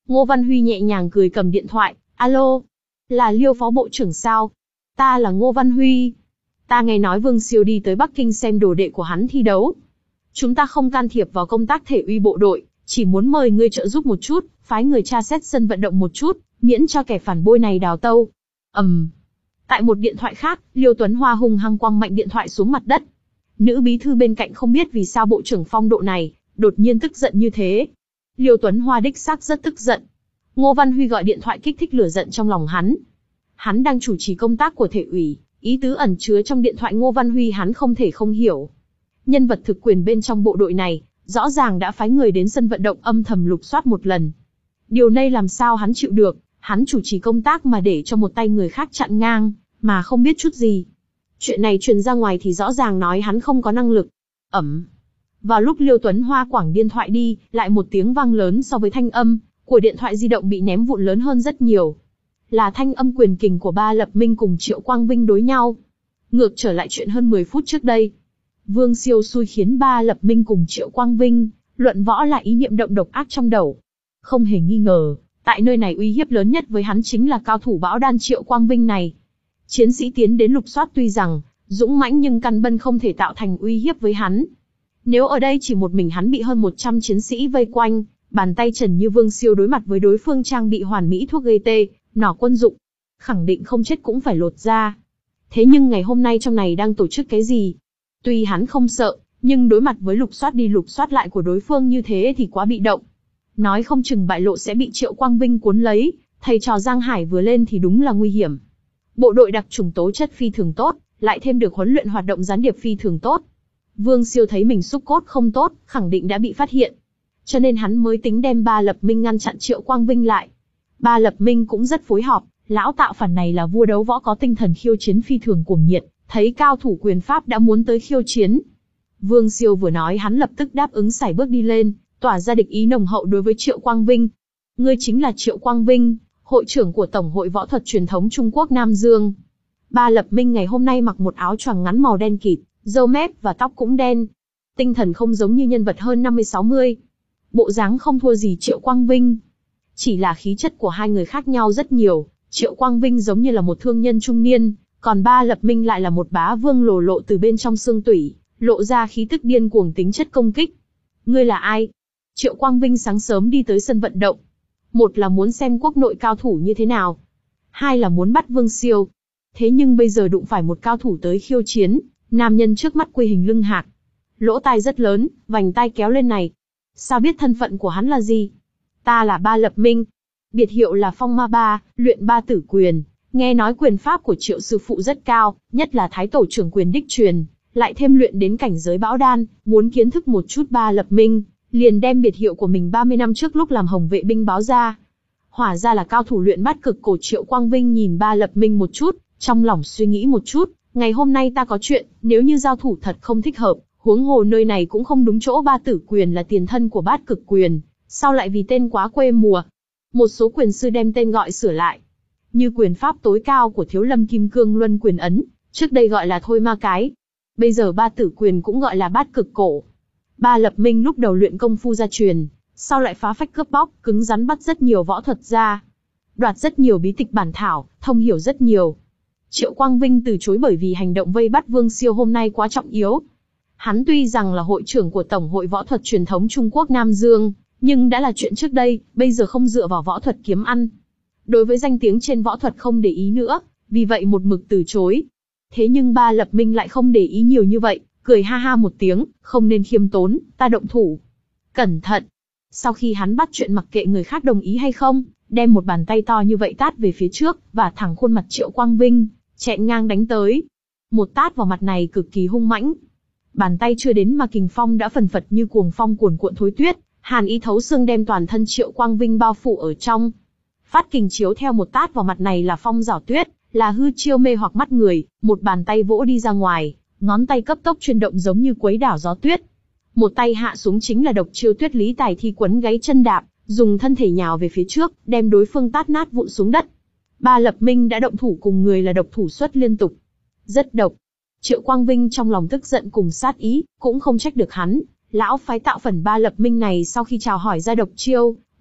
A: Ngô Văn Huy nhẹ nhàng cười cầm điện thoại, alo, là Liêu phó bộ trưởng sao? Ta là Ngô Văn Huy. Ta nghe nói Vương Siêu đi tới Bắc Kinh xem đồ đệ của hắn thi đấu. Chúng ta không can thiệp vào công tác thể uy bộ đội, chỉ muốn mời ngươi trợ giúp một chút, phái người tra xét sân vận động một chút, miễn cho kẻ phản bội này đào tâu. ầm. Um. Tại một điện thoại khác, Liêu Tuấn Hoa hung hăng quăng mạnh điện thoại xuống mặt đất. Nữ bí thư bên cạnh không biết vì sao bộ trưởng phong độ này đột nhiên tức giận như thế. Liêu Tuấn Hoa đích xác rất tức giận. Ngô Văn Huy gọi điện thoại kích thích lửa giận trong lòng hắn. Hắn đang chủ trì công tác của thể ủy, ý tứ ẩn chứa trong điện thoại Ngô Văn Huy hắn không thể không hiểu. Nhân vật thực quyền bên trong bộ đội này, rõ ràng đã phái người đến sân vận động âm thầm lục soát một lần. Điều này làm sao hắn chịu được, hắn chủ trì công tác mà để cho một tay người khác chặn ngang, mà không biết chút gì. Chuyện này truyền ra ngoài thì rõ ràng nói hắn không có năng lực. Ẩm. Vào lúc Liêu Tuấn Hoa quẳng điện thoại đi, lại một tiếng vang lớn so với thanh âm của điện thoại di động bị ném vụn lớn hơn rất nhiều. Là thanh âm quyền kình của Ba Lập Minh cùng Triệu Quang Vinh đối nhau. Ngược trở lại chuyện hơn mười phút trước đây. Vương Siêu xui khiến Ba Lập Minh cùng Triệu Quang Vinh luận võ là ý niệm động độc ác trong đầu. Không hề nghi ngờ, tại nơi này uy hiếp lớn nhất với hắn chính là cao thủ bão đan Triệu Quang Vinh này. Chiến sĩ tiến đến lục soát tuy rằng dũng mãnh nhưng căn bân không thể tạo thành uy hiếp với hắn. Nếu ở đây chỉ một mình hắn bị hơn một trăm chiến sĩ vây quanh, bàn tay trần như Vương Siêu đối mặt với đối phương trang bị hoàn mỹ thuốc gây tê, nỏ quân dụng, khẳng định không chết cũng phải lột da. Thế nhưng ngày hôm nay trong này đang tổ chức cái gì? Tuy hắn không sợ, nhưng đối mặt với lục soát đi lục soát lại của đối phương như thế thì quá bị động. Nói không chừng bại lộ sẽ bị Triệu Quang Vinh cuốn lấy, thầy trò Giang Hải vừa lên thì đúng là nguy hiểm. Bộ đội đặc chủng tố chất phi thường tốt, lại thêm được huấn luyện hoạt động gián điệp phi thường tốt. Vương Siêu thấy mình xúc cốt không tốt, khẳng định đã bị phát hiện. Cho nên hắn mới tính đem Ba Lập Minh ngăn chặn Triệu Quang Vinh lại. Ba Lập Minh cũng rất phối hợp, lão tạo phản này là vua đấu võ có tinh thần khiêu chiến phi thường cuồng nhiệt, thấy cao thủ quyền pháp đã muốn tới khiêu chiến. Vương Siêu vừa nói hắn lập tức đáp ứng sải bước đi lên, tỏa ra địch ý nồng hậu đối với Triệu Quang Vinh. Ngươi chính là Triệu Quang Vinh, hội trưởng của Tổng hội Võ thuật Truyền thống Trung Quốc Nam Dương. Ba Lập Minh ngày hôm nay mặc một áo choàng ngắn màu đen kịt, râu mép và tóc cũng đen. Tinh thần không giống như nhân vật hơn năm mươi sáu mươi. Bộ dáng không thua gì Triệu Quang Vinh. Chỉ là khí chất của hai người khác nhau rất nhiều, Triệu Quang Vinh giống như là một thương nhân trung niên, còn Ba Lập Minh lại là một bá vương lồ lộ từ bên trong xương tủy, lộ ra khí tức điên cuồng tính chất công kích. Ngươi là ai? Triệu Quang Vinh sáng sớm đi tới sân vận động. Một là muốn xem quốc nội cao thủ như thế nào. Hai là muốn bắt Vương Siêu. Thế nhưng bây giờ đụng phải một cao thủ tới khiêu chiến, nam nhân trước mắt quy hình lưng hạc. Lỗ tai rất lớn, vành tai kéo lên này. Sao biết thân phận của hắn là gì? Ta là Ba Lập Minh. Biệt hiệu là Phong Ma Ba, luyện ba tử quyền. Nghe nói quyền pháp của Triệu sư phụ rất cao, nhất là Thái tổ trưởng quyền đích truyền, lại thêm luyện đến cảnh giới bão đan, muốn kiến thức một chút Ba Lập Minh, liền đem biệt hiệu của mình ba mươi năm trước lúc làm Hồng Vệ binh báo ra. Hóa ra là cao thủ luyện bát cực cổ. Triệu Quang Vinh nhìn Ba Lập Minh một chút, trong lòng suy nghĩ một chút, ngày hôm nay ta có chuyện, nếu như giao thủ thật không thích hợp, huống hồ nơi này cũng không đúng chỗ. Ba tử quyền là tiền thân của bát cực quyền, sao lại vì tên quá quê mùa? Một số quyền sư đem tên gọi sửa lại. Như quyền pháp tối cao của Thiếu Lâm Kim Cương Luân Quyền Ấn, trước đây gọi là Thôi Ma Cái. Bây giờ ba tử quyền cũng gọi là bát cực cổ. Ba Lập Minh lúc đầu luyện công phu gia truyền, sau lại phá phách cướp bóc, cứng rắn bắt rất nhiều võ thuật ra. Đoạt rất nhiều bí tịch bản thảo, thông hiểu rất nhiều. Triệu Quang Vinh từ chối bởi vì hành động vây bắt Vương Siêu hôm nay quá trọng yếu. Hắn tuy rằng là hội trưởng của Tổng hội Võ thuật Truyền thống Trung Quốc Nam Dương, nhưng đã là chuyện trước đây, bây giờ không dựa vào võ thuật kiếm ăn. Đối với danh tiếng trên võ thuật không để ý nữa, vì vậy một mực từ chối. Thế nhưng Ba Lập Minh lại không để ý nhiều như vậy, cười ha ha một tiếng, không nên khiêm tốn, ta động thủ. Cẩn thận. Sau khi hắn bắt chuyện mặc kệ người khác đồng ý hay không, đem một bàn tay to như vậy tát về phía trước, và thẳng khuôn mặt Triệu Quang Vinh, chẹn ngang đánh tới. Một tát vào mặt này cực kỳ hung mãnh. Bàn tay chưa đến mà kình phong đã phần phật như cuồng phong cuồn cuộn thối tuyết, hàn ý thấu xương đem toàn thân Triệu Quang Vinh bao phủ ở trong. Phát kình chiếu theo một tát vào mặt này là phong rảo tuyết, là hư chiêu mê hoặc mắt người, một bàn tay vỗ đi ra ngoài, ngón tay cấp tốc chuyển động giống như quấy đảo gió tuyết. Một tay hạ xuống chính là độc chiêu Tuyết Lý Tài Thi quấn gáy chân đạp, dùng thân thể nhào về phía trước, đem đối phương tát nát vụn xuống đất. Ba Lập Minh đã động thủ cùng người là độc thủ xuất liên tục. Rất độc. Triệu Quang Vinh trong lòng tức giận cùng sát ý, cũng không trách được hắn. Lão phái tạo phần Ba Lập Minh này sau khi chào hỏi ra độc chiêu,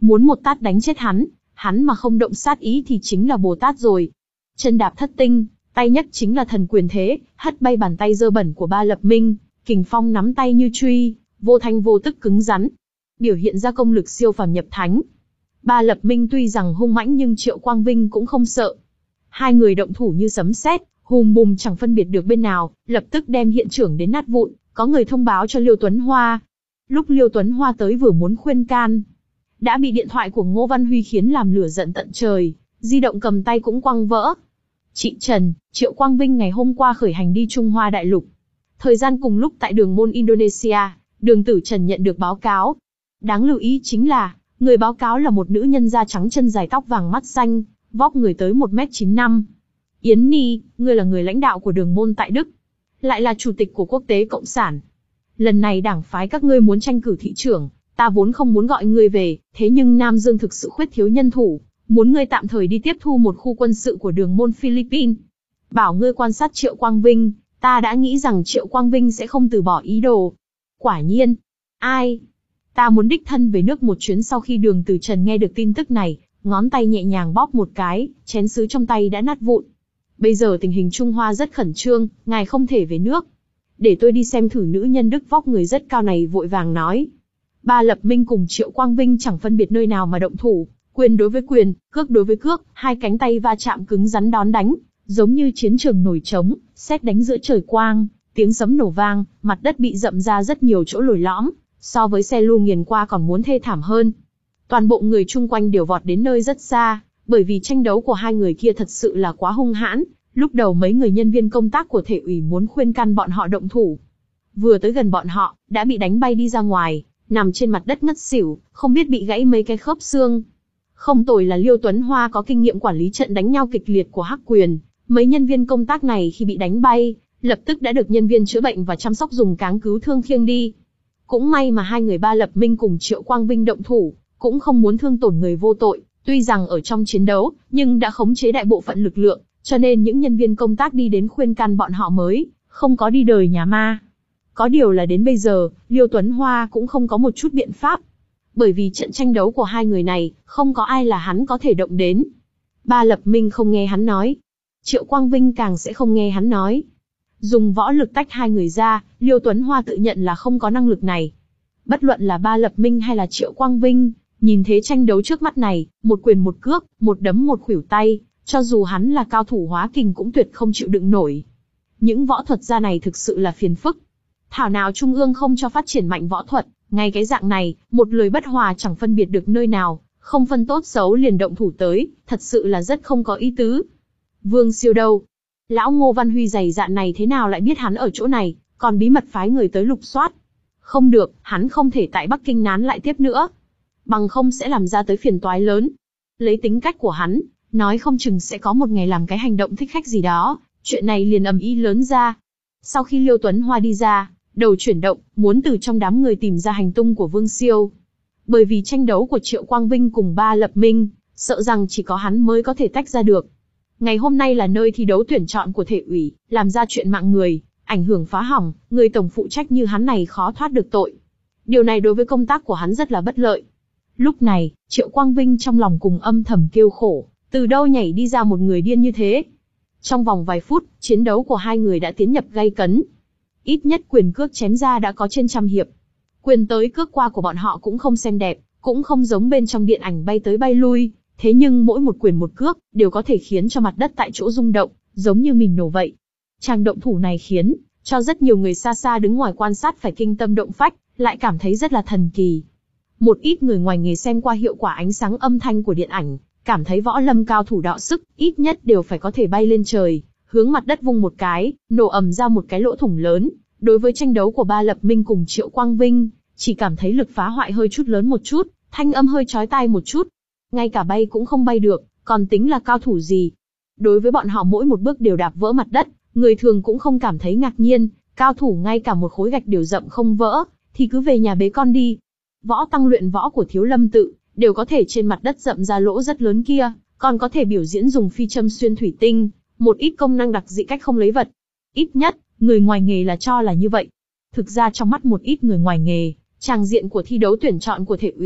A: muốn một tát đánh chết hắn, hắn mà không động sát ý thì chính là Bồ Tát rồi. Chân đạp thất tinh, tay nhấc chính là thần quyền thế, hất bay bàn tay dơ bẩn của Ba Lập Minh, kình phong nắm tay như truy, vô thanh vô tức cứng rắn, biểu hiện ra công lực siêu phàm nhập thánh. Ba Lập Minh tuy rằng hung mãnh nhưng Triệu Quang Vinh cũng không sợ. Hai người động thủ như sấm sét, hùm bùm chẳng phân biệt được bên nào, lập tức đem hiện trường đến nát vụn. Có người thông báo cho Liêu Tuấn Hoa. Lúc Liêu Tuấn Hoa tới vừa muốn khuyên can, đã bị điện thoại của Ngô Văn Huy khiến làm lửa giận tận trời, di động cầm tay cũng quăng vỡ. Chị Trần, Triệu Quang Vinh ngày hôm qua khởi hành đi Trung Hoa Đại Lục. Thời gian cùng lúc tại đường môn Indonesia, Đường Tử Trần nhận được báo cáo. Đáng lưu ý chính là, người báo cáo là một nữ nhân da trắng chân dài tóc vàng mắt xanh, vóc người tới một mét chín mươi lăm. Yến Nhi, ngươi là người lãnh đạo của đường môn tại Đức, lại là chủ tịch của Quốc tế Cộng sản. Lần này đảng phái các ngươi muốn tranh cử thị trưởng, ta vốn không muốn gọi ngươi về, thế nhưng Nam Dương thực sự khuyết thiếu nhân thủ, muốn ngươi tạm thời đi tiếp thu một khu quân sự của đường môn Philippines. Bảo ngươi quan sát Triệu Quang Vinh, ta đã nghĩ rằng Triệu Quang Vinh sẽ không từ bỏ ý đồ. Quả nhiên, ai? Ta muốn đích thân về nước một chuyến. Sau khi Đường Tử Trần nghe được tin tức này, ngón tay nhẹ nhàng bóp một cái, chén sứ trong tay đã nát vụn. Bây giờ tình hình Trung Hoa rất khẩn trương, ngài không thể về nước. Để tôi đi xem thử nữ nhân Đức vóc người rất cao này vội vàng nói. Ba Lập Minh cùng Triệu Quang Vinh chẳng phân biệt nơi nào mà động thủ, quyền đối với quyền, cước đối với cước, hai cánh tay va chạm cứng rắn đón đánh, giống như chiến trường nổi trống, sét đánh giữa trời quang, tiếng sấm nổ vang, mặt đất bị rậm ra rất nhiều chỗ lồi lõm, so với xe lu nghiền qua còn muốn thê thảm hơn. Toàn bộ người chung quanh đều vọt đến nơi rất xa, bởi vì tranh đấu của hai người kia thật sự là quá hung hãn. Lúc đầu mấy người nhân viên công tác của thể ủy muốn khuyên can bọn họ động thủ. Vừa tới gần bọn họ, đã bị đánh bay đi ra ngoài, nằm trên mặt đất ngất xỉu, không biết bị gãy mấy cái khớp xương. Không tồi là Liêu Tuấn Hoa có kinh nghiệm quản lý trận đánh nhau kịch liệt của Hắc Quyền. Mấy nhân viên công tác này khi bị đánh bay, lập tức đã được nhân viên chữa bệnh và chăm sóc dùng cáng cứu thương khiêng đi. Cũng may mà hai người Ba Lập Minh cùng Triệu Quang Vinh động thủ, cũng không muốn thương tổn người vô tội. Tuy rằng ở trong chiến đấu, nhưng đã khống chế đại bộ phận lực lượng, cho nên những nhân viên công tác đi đến khuyên can bọn họ mới không có đi đời nhà ma. Có điều là đến bây giờ, Liêu Tuấn Hoa cũng không có một chút biện pháp. Bởi vì trận tranh đấu của hai người này, không có ai là hắn có thể động đến. Ba Lập Minh không nghe hắn nói. Triệu Quang Vinh càng sẽ không nghe hắn nói. Dùng võ lực tách hai người ra, Liêu Tuấn Hoa tự nhận là không có năng lực này. Bất luận là Ba Lập Minh hay là Triệu Quang Vinh, nhìn thế tranh đấu trước mắt này, một quyền một cước, một đấm một khuỷu tay, cho dù hắn là cao thủ hóa kình cũng tuyệt không chịu đựng nổi. Những võ thuật gia này thực sự là phiền phức. Thảo nào Trung ương không cho phát triển mạnh võ thuật, ngay cái dạng này, một lời bất hòa chẳng phân biệt được nơi nào, không phân tốt xấu liền động thủ tới, thật sự là rất không có ý tứ. Vương Siêu đâu? Lão Ngô Văn Huy dày dạn này thế nào lại biết hắn ở chỗ này, còn bí mật phái người tới lục soát. Không được, hắn không thể tại Bắc Kinh nán lại tiếp nữa. Bằng không sẽ làm ra tới phiền toái lớn. Lấy tính cách của hắn, nói không chừng sẽ có một ngày làm cái hành động thích khách gì đó, chuyện này liền ầm ĩ lớn ra. Sau khi Liêu Tuấn Hoa đi ra, đầu chuyển động, muốn từ trong đám người tìm ra hành tung của Vương Siêu. Bởi vì tranh đấu của Triệu Quang Vinh cùng Ba Lập Minh, sợ rằng chỉ có hắn mới có thể tách ra được. Ngày hôm nay là nơi thi đấu tuyển chọn của thể ủy, làm ra chuyện mạng người, ảnh hưởng phá hỏng, người tổng phụ trách như hắn này khó thoát được tội. Điều này đối với công tác của hắn rất là bất lợi. Lúc này, Triệu Quang Vinh trong lòng cùng âm thầm kêu khổ, từ đâu nhảy đi ra một người điên như thế. Trong vòng vài phút, chiến đấu của hai người đã tiến nhập gay cấn. Ít nhất quyền cước chém ra đã có trên trăm hiệp. Quyền tới cước qua của bọn họ cũng không xem đẹp, cũng không giống bên trong điện ảnh bay tới bay lui. Thế nhưng mỗi một quyền một cước, đều có thể khiến cho mặt đất tại chỗ rung động, giống như mìn nổ vậy. Tràng động thủ này khiến cho rất nhiều người xa xa đứng ngoài quan sát phải kinh tâm động phách, lại cảm thấy rất là thần kỳ. Một ít người ngoài nghề xem qua hiệu quả ánh sáng âm thanh của điện ảnh, cảm thấy võ lâm cao thủ đọ sức, ít nhất đều phải có thể bay lên trời, hướng mặt đất vung một cái, nổ ầm ra một cái lỗ thủng lớn. Đối với tranh đấu của Ba Lập Minh cùng Triệu Quang Vinh, chỉ cảm thấy lực phá hoại hơi chút lớn một chút, thanh âm hơi chói tai một chút. Ngay cả bay cũng không bay được, còn tính là cao thủ gì. Đối với bọn họ mỗi một bước đều đạp vỡ mặt đất, người thường cũng không cảm thấy ngạc nhiên, cao thủ ngay cả một khối gạch đều dậm không vỡ, thì cứ về nhà bế con đi. Võ tăng luyện võ của Thiếu Lâm Tự, đều có thể trên mặt đất dậm ra lỗ rất lớn kia, còn có thể biểu diễn dùng phi châm xuyên thủy tinh, một ít công năng đặc dị cách không lấy vật. Ít nhất, người ngoài nghề là cho là như vậy. Thực ra trong mắt một ít người ngoài nghề, tràng diện của thi đấu tuyển chọn của thể ủy,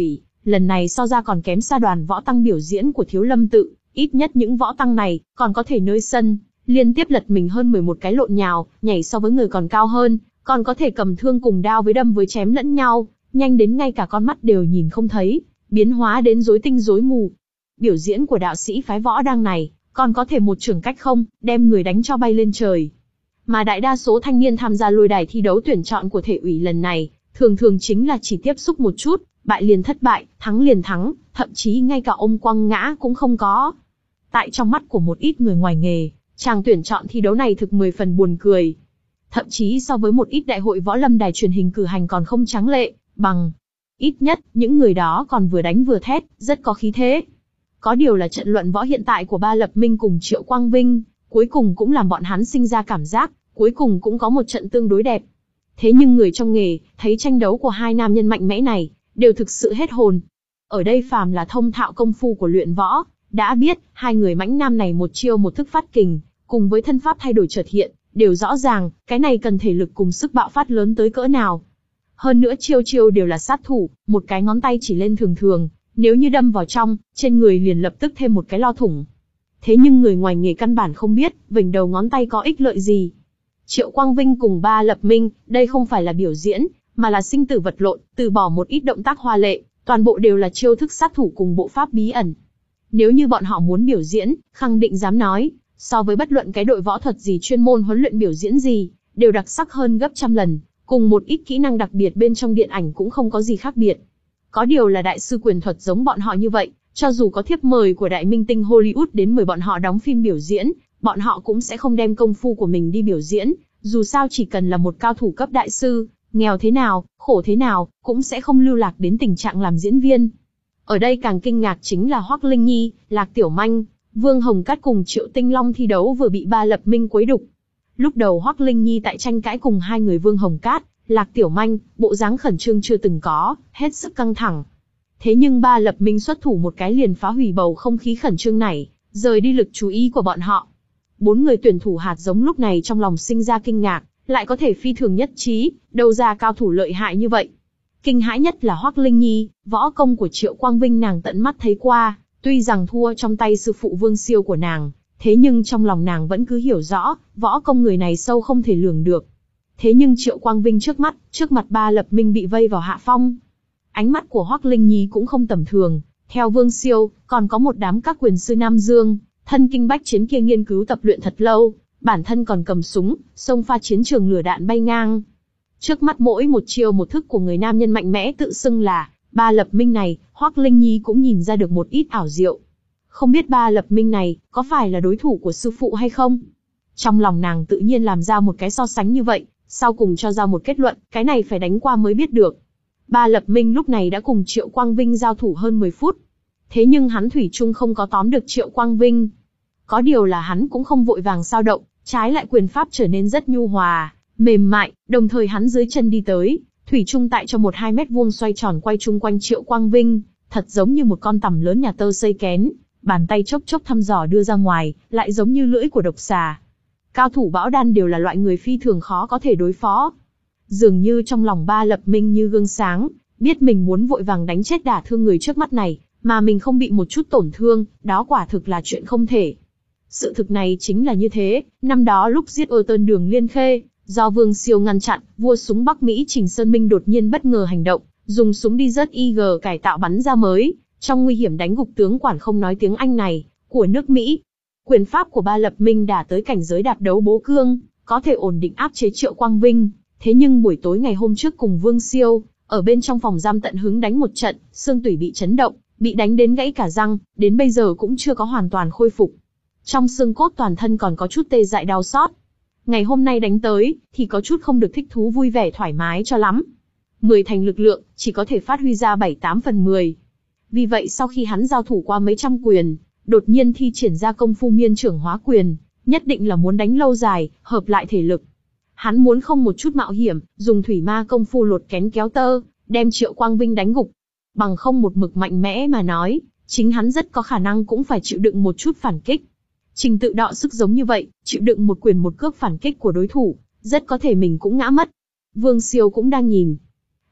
A: lần này so ra còn kém xa đoàn võ tăng biểu diễn của Thiếu Lâm tự, ít nhất những võ tăng này còn có thể nơi sân liên tiếp lật mình hơn mười một cái lộn nhào, nhảy so với người còn cao hơn, còn có thể cầm thương cùng đao với đâm với chém lẫn nhau, nhanh đến ngay cả con mắt đều nhìn không thấy, biến hóa đến rối tinh rối mù. Biểu diễn của đạo sĩ phái võ đang này, còn có thể một chưởng cách không, đem người đánh cho bay lên trời. Mà đại đa số thanh niên tham gia lôi đài thi đấu tuyển chọn của thể ủy lần này, thường thường chính là chỉ tiếp xúc một chút, bại liền thất bại, thắng liền thắng, thậm chí ngay cả ôm quăng ngã cũng không có. Tại trong mắt của một ít người ngoài nghề, chàng tuyển chọn thi đấu này thực mười phần buồn cười. Thậm chí so với một ít đại hội võ lâm đài truyền hình cử hành còn không tráng lệ, bằng. Ít nhất, những người đó còn vừa đánh vừa thét, rất có khí thế. Có điều là trận luận võ hiện tại của Ba Lập Minh cùng Triệu Quang Vinh, cuối cùng cũng làm bọn hắn sinh ra cảm giác, cuối cùng cũng có một trận tương đối đẹp. Thế nhưng người trong nghề, thấy tranh đấu của hai nam nhân mạnh mẽ này, đều thực sự hết hồn. Ở đây phàm là thông thạo công phu của luyện võ, đã biết, hai người mãnh nam này một chiêu một thức phát kình, cùng với thân pháp thay đổi chợt hiện, đều rõ ràng, cái này cần thể lực cùng sức bạo phát lớn tới cỡ nào. Hơn nữa chiêu chiêu đều là sát thủ, một cái ngón tay chỉ lên thường thường, nếu như đâm vào trong, trên người liền lập tức thêm một cái lo thủng. Thế nhưng người ngoài nghề căn bản không biết, vểnh đầu ngón tay có ích lợi gì. Triệu Quang Vinh cùng Ba Lập Minh, đây không phải là biểu diễn, mà là sinh tử vật lộn, từ bỏ một ít động tác hoa lệ, toàn bộ đều là chiêu thức sát thủ cùng bộ pháp bí ẩn. Nếu như bọn họ muốn biểu diễn, khẳng định dám nói, so với bất luận cái đội võ thuật gì chuyên môn huấn luyện biểu diễn gì, đều đặc sắc hơn gấp trăm lần, cùng một ít kỹ năng đặc biệt bên trong điện ảnh cũng không có gì khác biệt. Có điều là đại sư quyền thuật giống bọn họ như vậy, cho dù có thiếp mời của đại minh tinh Hollywood đến mời bọn họ đóng phim biểu diễn, bọn họ cũng sẽ không đem công phu của mình đi biểu diễn, dù sao chỉ cần là một cao thủ cấp đại sư, nghèo thế nào, khổ thế nào, cũng sẽ không lưu lạc đến tình trạng làm diễn viên. Ở đây càng kinh ngạc chính là Hoắc Linh Nhi, Lạc Tiểu Manh, Vương Hồng Cát cùng Triệu Tinh Long thi đấu vừa bị Ba Lập Minh quấy đục. Lúc đầu Hoắc Linh Nhi tại tranh cãi cùng hai người Vương Hồng Cát, Lạc Tiểu Manh, bộ dáng khẩn trương chưa từng có, hết sức căng thẳng. Thế nhưng Ba Lập Minh xuất thủ một cái liền phá hủy bầu không khí khẩn trương này, rời đi lực chú ý của bọn họ. Bốn người tuyển thủ hạt giống lúc này trong lòng sinh ra kinh ngạc, lại có thể phi thường nhất trí, đâu ra cao thủ lợi hại như vậy. Kinh hãi nhất là Hoắc Linh Nhi, võ công của Triệu Quang Vinh nàng tận mắt thấy qua, tuy rằng thua trong tay sư phụ Vương Siêu của nàng, thế nhưng trong lòng nàng vẫn cứ hiểu rõ, võ công người này sâu không thể lường được. Thế nhưng Triệu Quang Vinh trước mắt, trước mặt Ba Lập Minh bị vây vào hạ phong. Ánh mắt của Hoắc Linh Nhi cũng không tầm thường, theo Vương Siêu, còn có một đám các quyền sư Nam Dương, thân kinh bách chiến kia nghiên cứu tập luyện thật lâu, bản thân còn cầm súng, xông pha chiến trường lửa đạn bay ngang. Trước mắt mỗi một chiêu một thức của người nam nhân mạnh mẽ tự xưng là Ba Lập Minh này, Hoắc Linh Nhi cũng nhìn ra được một ít ảo diệu. Không biết Ba Lập Minh này có phải là đối thủ của sư phụ hay không? Trong lòng nàng tự nhiên làm ra một cái so sánh như vậy, sau cùng cho ra một kết luận, cái này phải đánh qua mới biết được. Ba Lập Minh lúc này đã cùng Triệu Quang Vinh giao thủ hơn mười phút. Thế nhưng hắn thủy chung không có tóm được Triệu Quang Vinh. Có điều là hắn cũng không vội vàng sao động, trái lại quyền pháp trở nên rất nhu hòa, mềm mại, đồng thời hắn dưới chân đi tới, thủy chung tại cho một hai mét vuông xoay tròn quay chung quanh Triệu Quang Vinh, thật giống như một con tằm lớn nhà tơ xây kén, bàn tay chốc chốc thăm dò đưa ra ngoài, lại giống như lưỡi của độc xà. Cao thủ bão đan đều là loại người phi thường khó có thể đối phó. Dường như trong lòng Ba Lập Minh như gương sáng, biết mình muốn vội vàng đánh chết đả thương người trước mắt này, mà mình không bị một chút tổn thương, đó quả thực là chuyện không thể. Sự thực này chính là như thế, năm đó lúc giết ở Tân Đường Liên Khê, do Vương Siêu ngăn chặn, vua súng Bắc Mỹ Trình Sơn Minh đột nhiên bất ngờ hành động, dùng súng đi rớt i giê cải tạo bắn ra mới, trong nguy hiểm đánh gục tướng quản không nói tiếng Anh này, của nước Mỹ. Quyền pháp của Ba Lập Minh đã tới cảnh giới đạp đấu bố cương, có thể ổn định áp chế Triệu Quang Vinh. Thế nhưng buổi tối ngày hôm trước cùng Vương Siêu, ở bên trong phòng giam tận hứng đánh một trận, xương tủy bị chấn động, bị đánh đến gãy cả răng, đến bây giờ cũng chưa có hoàn toàn khôi phục. Trong xương cốt toàn thân còn có chút tê dại đau xót. Ngày hôm nay đánh tới, thì có chút không được thích thú vui vẻ thoải mái cho lắm. Mười thành lực lượng, chỉ có thể phát huy ra bảy tám phần mười. Vì vậy sau khi hắn giao thủ qua mấy trăm quyền, đột nhiên thi triển ra công phu miên trưởng hóa quyền, nhất định là muốn đánh lâu dài, hợp lại thể lực. Hắn muốn không một chút mạo hiểm, dùng thủy ma công phu lột kén kéo tơ, đem Triệu Quang Vinh đánh gục. Bằng không một mực mạnh mẽ mà nói, chính hắn rất có khả năng cũng phải chịu đựng một chút phản kích. Trình tự đọ sức giống như vậy, chịu đựng một quyền một cước phản kích của đối thủ, rất có thể mình cũng ngã mất. Vương Siêu cũng đang nhìn.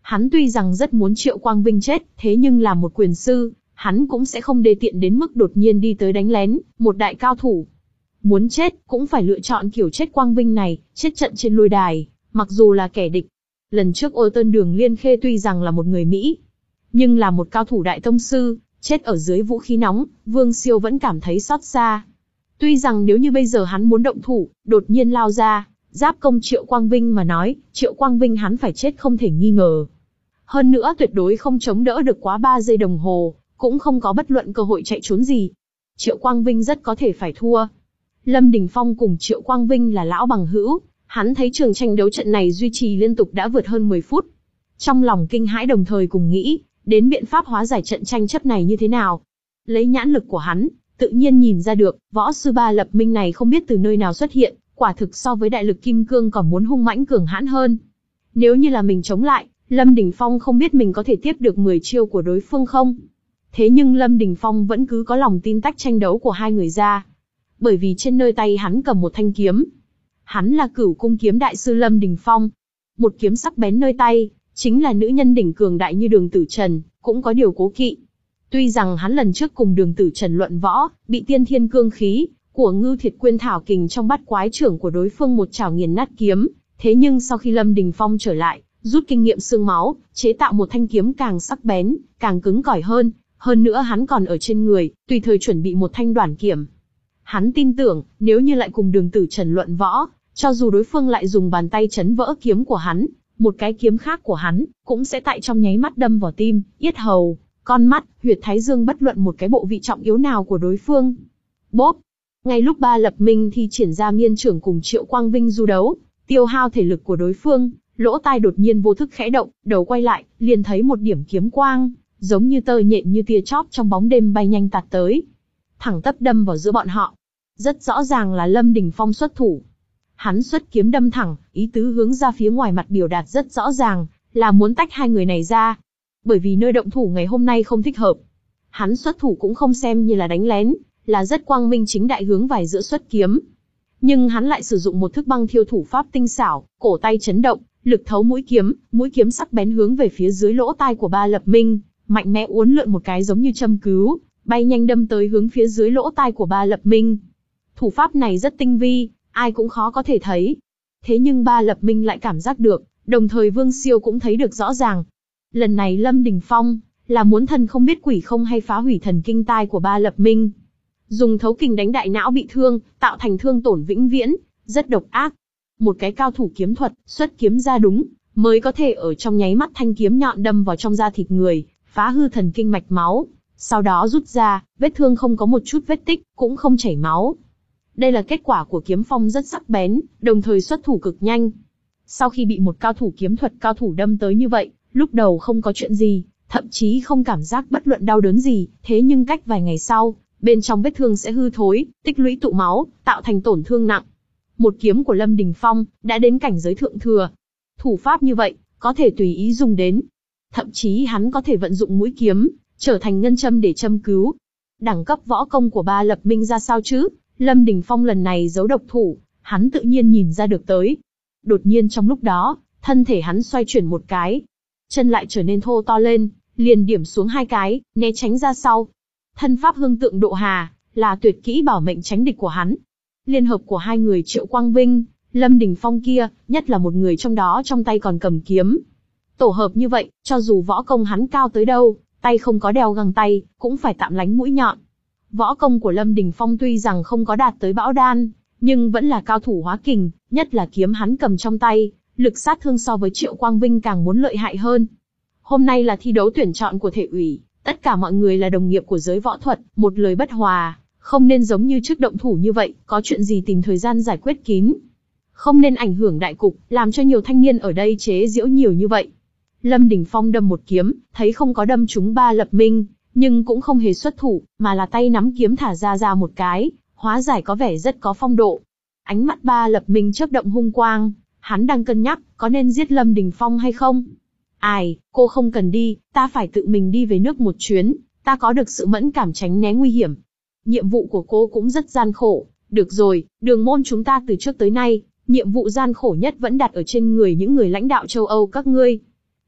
A: Hắn tuy rằng rất muốn Triệu Quang Vinh chết, thế nhưng là một quyền sư, hắn cũng sẽ không đê tiện đến mức đột nhiên đi tới đánh lén một đại cao thủ. Muốn chết, cũng phải lựa chọn kiểu chết Quang Vinh này, chết trận trên lôi đài, mặc dù là kẻ địch. Lần trước Ô Tơn Đường Liên Khê tuy rằng là một người Mỹ, nhưng là một cao thủ đại tông sư, chết ở dưới vũ khí nóng, Vương Siêu vẫn cảm thấy xót xa. Tuy rằng nếu như bây giờ hắn muốn động thủ, đột nhiên lao ra, giáp công Triệu Quang Vinh mà nói, Triệu Quang Vinh hắn phải chết không thể nghi ngờ. Hơn nữa tuyệt đối không chống đỡ được quá ba giây đồng hồ, cũng không có bất luận cơ hội chạy trốn gì. Triệu Quang Vinh rất có thể phải thua. Lâm Đình Phong cùng Triệu Quang Vinh là lão bằng hữu, hắn thấy trường tranh đấu trận này duy trì liên tục đã vượt hơn mười phút. Trong lòng kinh hãi đồng thời cùng nghĩ, đến biện pháp hóa giải trận tranh chấp này như thế nào. Lấy nhãn lực của hắn, tự nhiên nhìn ra được, võ sư Ba Lập Minh này không biết từ nơi nào xuất hiện, quả thực so với đại lực kim cương còn muốn hung mãnh cường hãn hơn. Nếu như là mình chống lại, Lâm Đình Phong không biết mình có thể tiếp được mười chiêu của đối phương không. Thế nhưng Lâm Đình Phong vẫn cứ có lòng tin tách tranh đấu của hai người ra. Bởi vì trên nơi tay hắn cầm một thanh kiếm. Hắn là Cửu Cung kiếm đại sư Lâm Đình Phong. Một kiếm sắc bén nơi tay, chính là nữ nhân đỉnh cường đại như Đường Tử Trần, cũng có điều cố kỵ. Tuy rằng hắn lần trước cùng Đường Tử Trần luận võ, bị tiên thiên cương khí của Ngưu Thiệt Quyên thảo kình trong bát quái trưởng của đối phương một chảo nghiền nát kiếm. Thế nhưng sau khi Lâm Đình Phong trở lại, rút kinh nghiệm xương máu, chế tạo một thanh kiếm càng sắc bén, càng cứng cỏi hơn. Hơn nữa hắn còn ở trên người, tùy thời chuẩn bị một thanh đoản kiểm. Hắn tin tưởng, nếu như lại cùng Đường Tử Trần luận võ, cho dù đối phương lại dùng bàn tay chấn vỡ kiếm của hắn, một cái kiếm khác của hắn, cũng sẽ tại trong nháy mắt đâm vào tim, yết hầu, con mắt, huyệt thái dương bất luận một cái bộ vị trọng yếu nào của đối phương. Bốp! Ngay lúc Ba Lập Minh thi triển ra miên trưởng cùng Triệu Quang Vinh du đấu, tiêu hao thể lực của đối phương, lỗ tai đột nhiên vô thức khẽ động, đầu quay lại, liền thấy một điểm kiếm quang, giống như tơ nhện như tia chóp trong bóng đêm bay nhanh tạt tới, thẳng tắp đâm vào giữa bọn họ. Rất rõ ràng là Lâm Đình Phong xuất thủ. Hắn xuất kiếm đâm thẳng, ý tứ hướng ra phía ngoài mặt biểu đạt rất rõ ràng, là muốn tách hai người này ra. Bởi vì nơi động thủ ngày hôm nay không thích hợp. Hắn xuất thủ cũng không xem như là đánh lén, là rất quang minh chính đại hướng vài giữa xuất kiếm. Nhưng hắn lại sử dụng một thức băng thiêu thủ pháp tinh xảo, cổ tay chấn động, lực thấu mũi kiếm, mũi kiếm sắc bén hướng về phía dưới lỗ tai của Ba Lập Minh, mạnh mẽ uốn lượn một cái giống như châm cứu, bay nhanh đâm tới hướng phía dưới lỗ tai của Ba Lập Minh. Thủ pháp này rất tinh vi, ai cũng khó có thể thấy. Thế nhưng Ba Lập Minh lại cảm giác được, đồng thời Vương Siêu cũng thấy được rõ ràng. Lần này Lâm Đình Phong, là muốn thần không biết quỷ không hay phá hủy thần kinh tai của Ba Lập Minh. Dùng thấu kình đánh đại não bị thương, tạo thành thương tổn vĩnh viễn, rất độc ác. Một cái cao thủ kiếm thuật, xuất kiếm ra đúng, mới có thể ở trong nháy mắt thanh kiếm nhọn đâm vào trong da thịt người, phá hư thần kinh mạch máu. Sau đó rút ra, vết thương không có một chút vết tích, cũng không chảy máu. Đây là kết quả của kiếm phong rất sắc bén, đồng thời xuất thủ cực nhanh. Sau khi bị một cao thủ kiếm thuật cao thủ đâm tới như vậy, lúc đầu không có chuyện gì, thậm chí không cảm giác bất luận đau đớn gì, thế nhưng cách vài ngày sau, bên trong vết thương sẽ hư thối, tích lũy tụ máu, tạo thành tổn thương nặng. Một kiếm của Lâm Đình Phong đã đến cảnh giới thượng thừa. Thủ pháp như vậy, có thể tùy ý dùng đến. Thậm chí hắn có thể vận dụng mũi kiếm, trở thành ngân châm để châm cứu. Đẳng cấp võ công của Ba Lập Minh ra sao chứ? Lâm Đình Phong lần này giấu độc thủ, hắn tự nhiên nhìn ra được tới. Đột nhiên trong lúc đó, thân thể hắn xoay chuyển một cái. Chân lại trở nên thô to lên, liền điểm xuống hai cái, né tránh ra sau. Thân pháp hương tượng độ hà, là tuyệt kỹ bảo mệnh tránh địch của hắn. Liên hợp của hai người Triệu Quang Vinh, Lâm Đình Phong kia, nhất là một người trong đó trong tay còn cầm kiếm. Tổ hợp như vậy, cho dù võ công hắn cao tới đâu, tay không có đeo găng tay, cũng phải tạm lánh mũi nhọn. Võ công của Lâm Đình Phong tuy rằng không có đạt tới bão đan, nhưng vẫn là cao thủ hóa kình, nhất là kiếm hắn cầm trong tay, lực sát thương so với Triệu Quang Vinh càng muốn lợi hại hơn. Hôm nay là thi đấu tuyển chọn của thể ủy, tất cả mọi người là đồng nghiệp của giới võ thuật, một lời bất hòa, không nên giống như trước động thủ như vậy, có chuyện gì tìm thời gian giải quyết kín. Không nên ảnh hưởng đại cục, làm cho nhiều thanh niên ở đây chế giễu nhiều như vậy. Lâm Đình Phong đâm một kiếm, thấy không có đâm trúng Ba Lập Minh, nhưng cũng không hề xuất thủ, mà là tay nắm kiếm thả ra ra một cái, hóa giải có vẻ rất có phong độ. Ánh mắt Ba Lập Minh chớp động hung quang, hắn đang cân nhắc, có nên giết Lâm Đình Phong hay không? Ai, cô không cần đi, ta phải tự mình đi về nước một chuyến, ta có được sự mẫn cảm tránh né nguy hiểm. Nhiệm vụ của cô cũng rất gian khổ, được rồi, Đường môn chúng ta từ trước tới nay, nhiệm vụ gian khổ nhất vẫn đặt ở trên người những người lãnh đạo châu Âu các ngươi.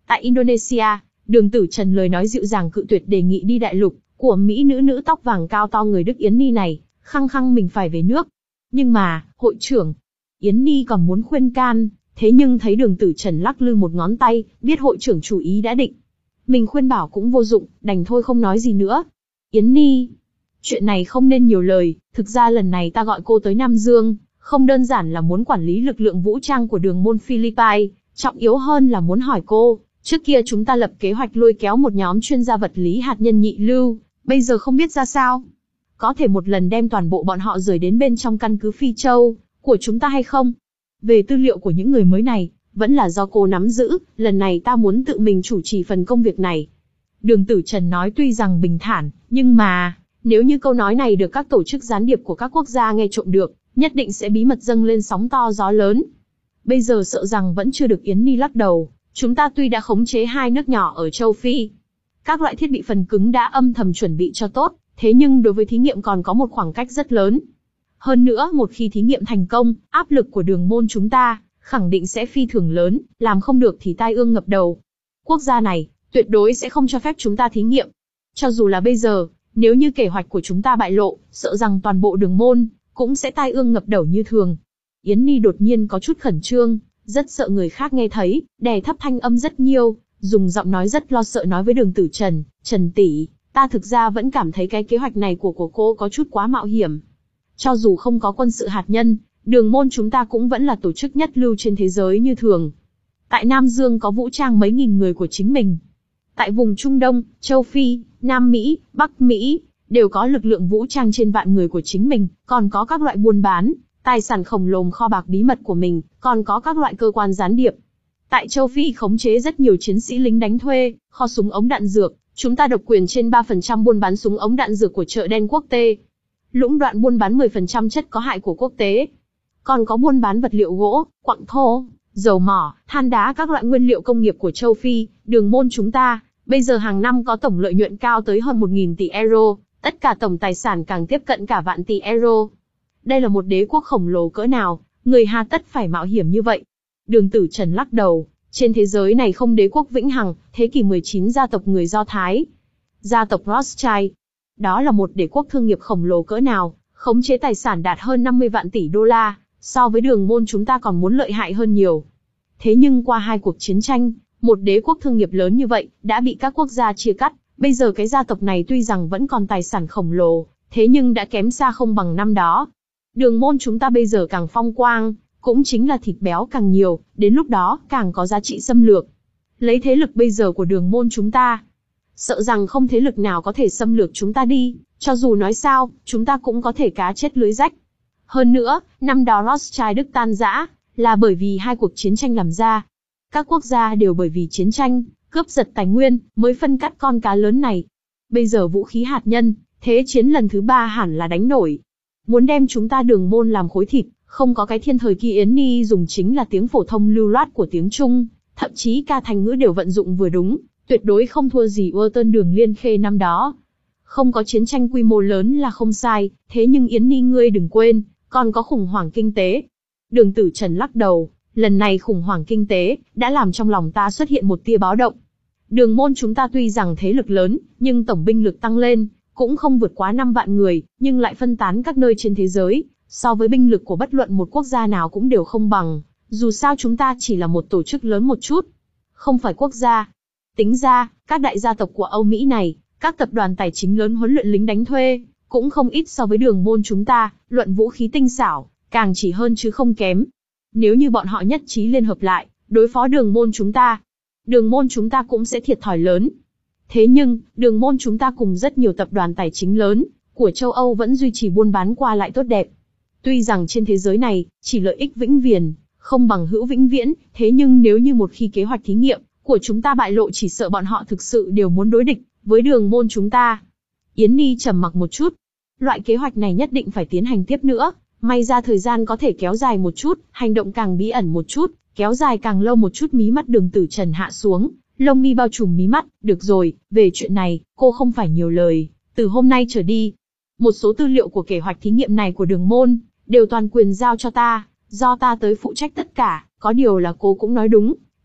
A: Tại Indonesia, Đường Tử Trần lời nói dịu dàng cự tuyệt đề nghị đi đại lục của mỹ nữ nữ tóc vàng cao to người Đức Yến Ni này, khăng khăng mình phải về nước. Nhưng mà, hội trưởng, Yến Ni còn muốn khuyên can, thế nhưng thấy Đường Tử Trần lắc lư một ngón tay, biết hội trưởng chủ ý đã định. Mình khuyên bảo cũng vô dụng, đành thôi không nói gì nữa. Yến Ni, chuyện này không nên nhiều lời, thực ra lần này ta gọi cô tới Nam Dương, không đơn giản là muốn quản lý lực lượng vũ trang của đường môn Philippines, trọng yếu hơn là muốn hỏi cô, trước kia chúng ta lập kế hoạch lôi kéo một nhóm chuyên gia vật lý hạt nhân nhị lưu, bây giờ không biết ra sao. Có thể một lần đem toàn bộ bọn họ rời đến bên trong căn cứ Phi Châu của chúng ta hay không? Về tư liệu của những người mới này, vẫn là do cô nắm giữ, lần này ta muốn tự mình chủ trì phần công việc này. Đường Tử Trần nói tuy rằng bình thản, nhưng mà, nếu như câu nói này được các tổ chức gián điệp của các quốc gia nghe trộm được, nhất định sẽ bí mật dâng lên sóng to gió lớn. Bây giờ sợ rằng vẫn chưa được. Yến Ni lắc đầu, chúng ta tuy đã khống chế hai nước nhỏ ở châu Phi, các loại thiết bị phần cứng đã âm thầm chuẩn bị cho tốt, thế nhưng đối với thí nghiệm còn có một khoảng cách rất lớn. Hơn nữa, một khi thí nghiệm thành công, áp lực của đường môn chúng ta khẳng định sẽ phi thường lớn, làm không được thì tai ương ngập đầu. Quốc gia này tuyệt đối sẽ không cho phép chúng ta thí nghiệm. Cho dù là bây giờ, nếu như kế hoạch của chúng ta bại lộ, sợ rằng toàn bộ đường môn cũng sẽ tai ương ngập đầu như thường. Yến Ni đột nhiên có chút khẩn trương, rất sợ người khác nghe thấy, đè thấp thanh âm rất nhiều, dùng giọng nói rất lo sợ nói với Đường Tử Trần, Trần tỷ, ta thực ra vẫn cảm thấy cái kế hoạch này của của cô có chút quá mạo hiểm. Cho dù không có quân sự hạt nhân, đường môn chúng ta cũng vẫn là tổ chức nhất lưu trên thế giới như thường. Tại Nam Dương có vũ trang mấy nghìn người của chính mình. Tại vùng Trung Đông, Châu Phi, Nam Mỹ, Bắc Mỹ, đều có lực lượng vũ trang trên vạn người của chính mình, còn có các loại buôn bán, tài sản khổng lồ kho bạc bí mật của mình, còn có các loại cơ quan gián điệp. Tại Châu Phi khống chế rất nhiều chiến sĩ lính đánh thuê, kho súng ống đạn dược, chúng ta độc quyền trên ba phần trăm buôn bán súng ống đạn dược của chợ đen quốc tế. Lũng đoạn buôn bán mười phần trăm chất có hại của quốc tế. Còn có buôn bán vật liệu gỗ, quặng thô, dầu mỏ, than đá các loại nguyên liệu công nghiệp của châu Phi, đường môn chúng ta, bây giờ hàng năm có tổng lợi nhuận cao tới hơn một nghìn tỷ euro, tất cả tổng tài sản càng tiếp cận cả vạn tỷ euro. Đây là một đế quốc khổng lồ cỡ nào, người hà tất phải mạo hiểm như vậy. Đường Tử Trần lắc đầu, trên thế giới này không đế quốc vĩnh hằng, thế kỷ mười chín gia tộc người Do Thái. Gia tộc Rothschild, đó là một đế quốc thương nghiệp khổng lồ cỡ nào, khống chế tài sản đạt hơn năm mươi vạn tỷ đô la, so với đường môn chúng ta còn muốn lợi hại hơn nhiều. Thế nhưng qua hai cuộc chiến tranh, một đế quốc thương nghiệp lớn như vậy, đã bị các quốc gia chia cắt, bây giờ cái gia tộc này tuy rằng vẫn còn tài sản khổng lồ, thế nhưng đã kém xa không bằng năm đó. Đường môn chúng ta bây giờ càng phong quang, cũng chính là thịt béo càng nhiều, đến lúc đó càng có giá trị xâm lược. Lấy thế lực bây giờ của đường môn chúng ta, sợ rằng không thế lực nào có thể xâm lược chúng ta đi, cho dù nói sao, chúng ta cũng có thể cá chết lưới rách. Hơn nữa, năm đó Rothschild Đức tan rã, là bởi vì hai cuộc chiến tranh làm ra. Các quốc gia đều bởi vì chiến tranh, cướp giật tài nguyên, mới phân cắt con cá lớn này. Bây giờ vũ khí hạt nhân, thế chiến lần thứ ba hẳn là đánh nổi. Muốn đem chúng ta đường môn làm khối thịt, không có cái thiên thời kia. Yến Ni dùng chính là tiếng phổ thông lưu loát của tiếng Trung, thậm chí ca thành ngữ đều vận dụng vừa đúng, tuyệt đối không thua gì Urton Đường Liên Khê năm đó. Không có chiến tranh quy mô lớn là không sai, thế nhưng Yến Ni ngươi đừng quên, còn có khủng hoảng kinh tế. Đường Tử Trần lắc đầu, lần này khủng hoảng kinh tế, đã làm trong lòng ta xuất hiện một tia báo động. Đường môn chúng ta tuy rằng thế lực lớn, nhưng tổng binh lực tăng lên, cũng không vượt quá năm vạn người, nhưng lại phân tán các nơi trên thế giới, so với binh lực của bất luận một quốc gia nào cũng đều không bằng, dù sao chúng ta chỉ là một tổ chức lớn một chút, không phải quốc gia. Tính ra, các đại gia tộc của Âu Mỹ này, các tập đoàn tài chính lớn huấn luyện lính đánh thuê, cũng không ít so với đường môn chúng ta, luận vũ khí tinh xảo, càng chỉ hơn chứ không kém. Nếu như bọn họ nhất trí liên hợp lại, đối phó đường môn chúng ta, đường môn chúng ta cũng sẽ thiệt thòi lớn. Thế nhưng, đường môn chúng ta cùng rất nhiều tập đoàn tài chính lớn của châu Âu vẫn duy trì buôn bán qua lại tốt đẹp. Tuy rằng trên thế giới này, chỉ lợi ích vĩnh viễn, không bằng hữu vĩnh viễn, thế nhưng nếu như một khi kế hoạch thí nghiệm của chúng ta bại lộ, chỉ sợ bọn họ thực sự đều muốn đối địch với đường môn chúng ta. Yến Ni trầm mặc một chút. Loại kế hoạch này nhất định phải tiến hành tiếp nữa, may ra thời gian có thể kéo dài một chút, hành động càng bí ẩn một chút, kéo dài càng lâu một chút. Mí mắt Đường Tử Trần hạ xuống, lông mi bao trùm mí mắt. Được rồi, về chuyện này, cô không phải nhiều lời, từ hôm nay trở đi, một số tư liệu của kế hoạch thí nghiệm này của đường môn, đều toàn quyền giao cho ta, do ta tới phụ trách tất cả. Có điều là cô cũng nói đúng,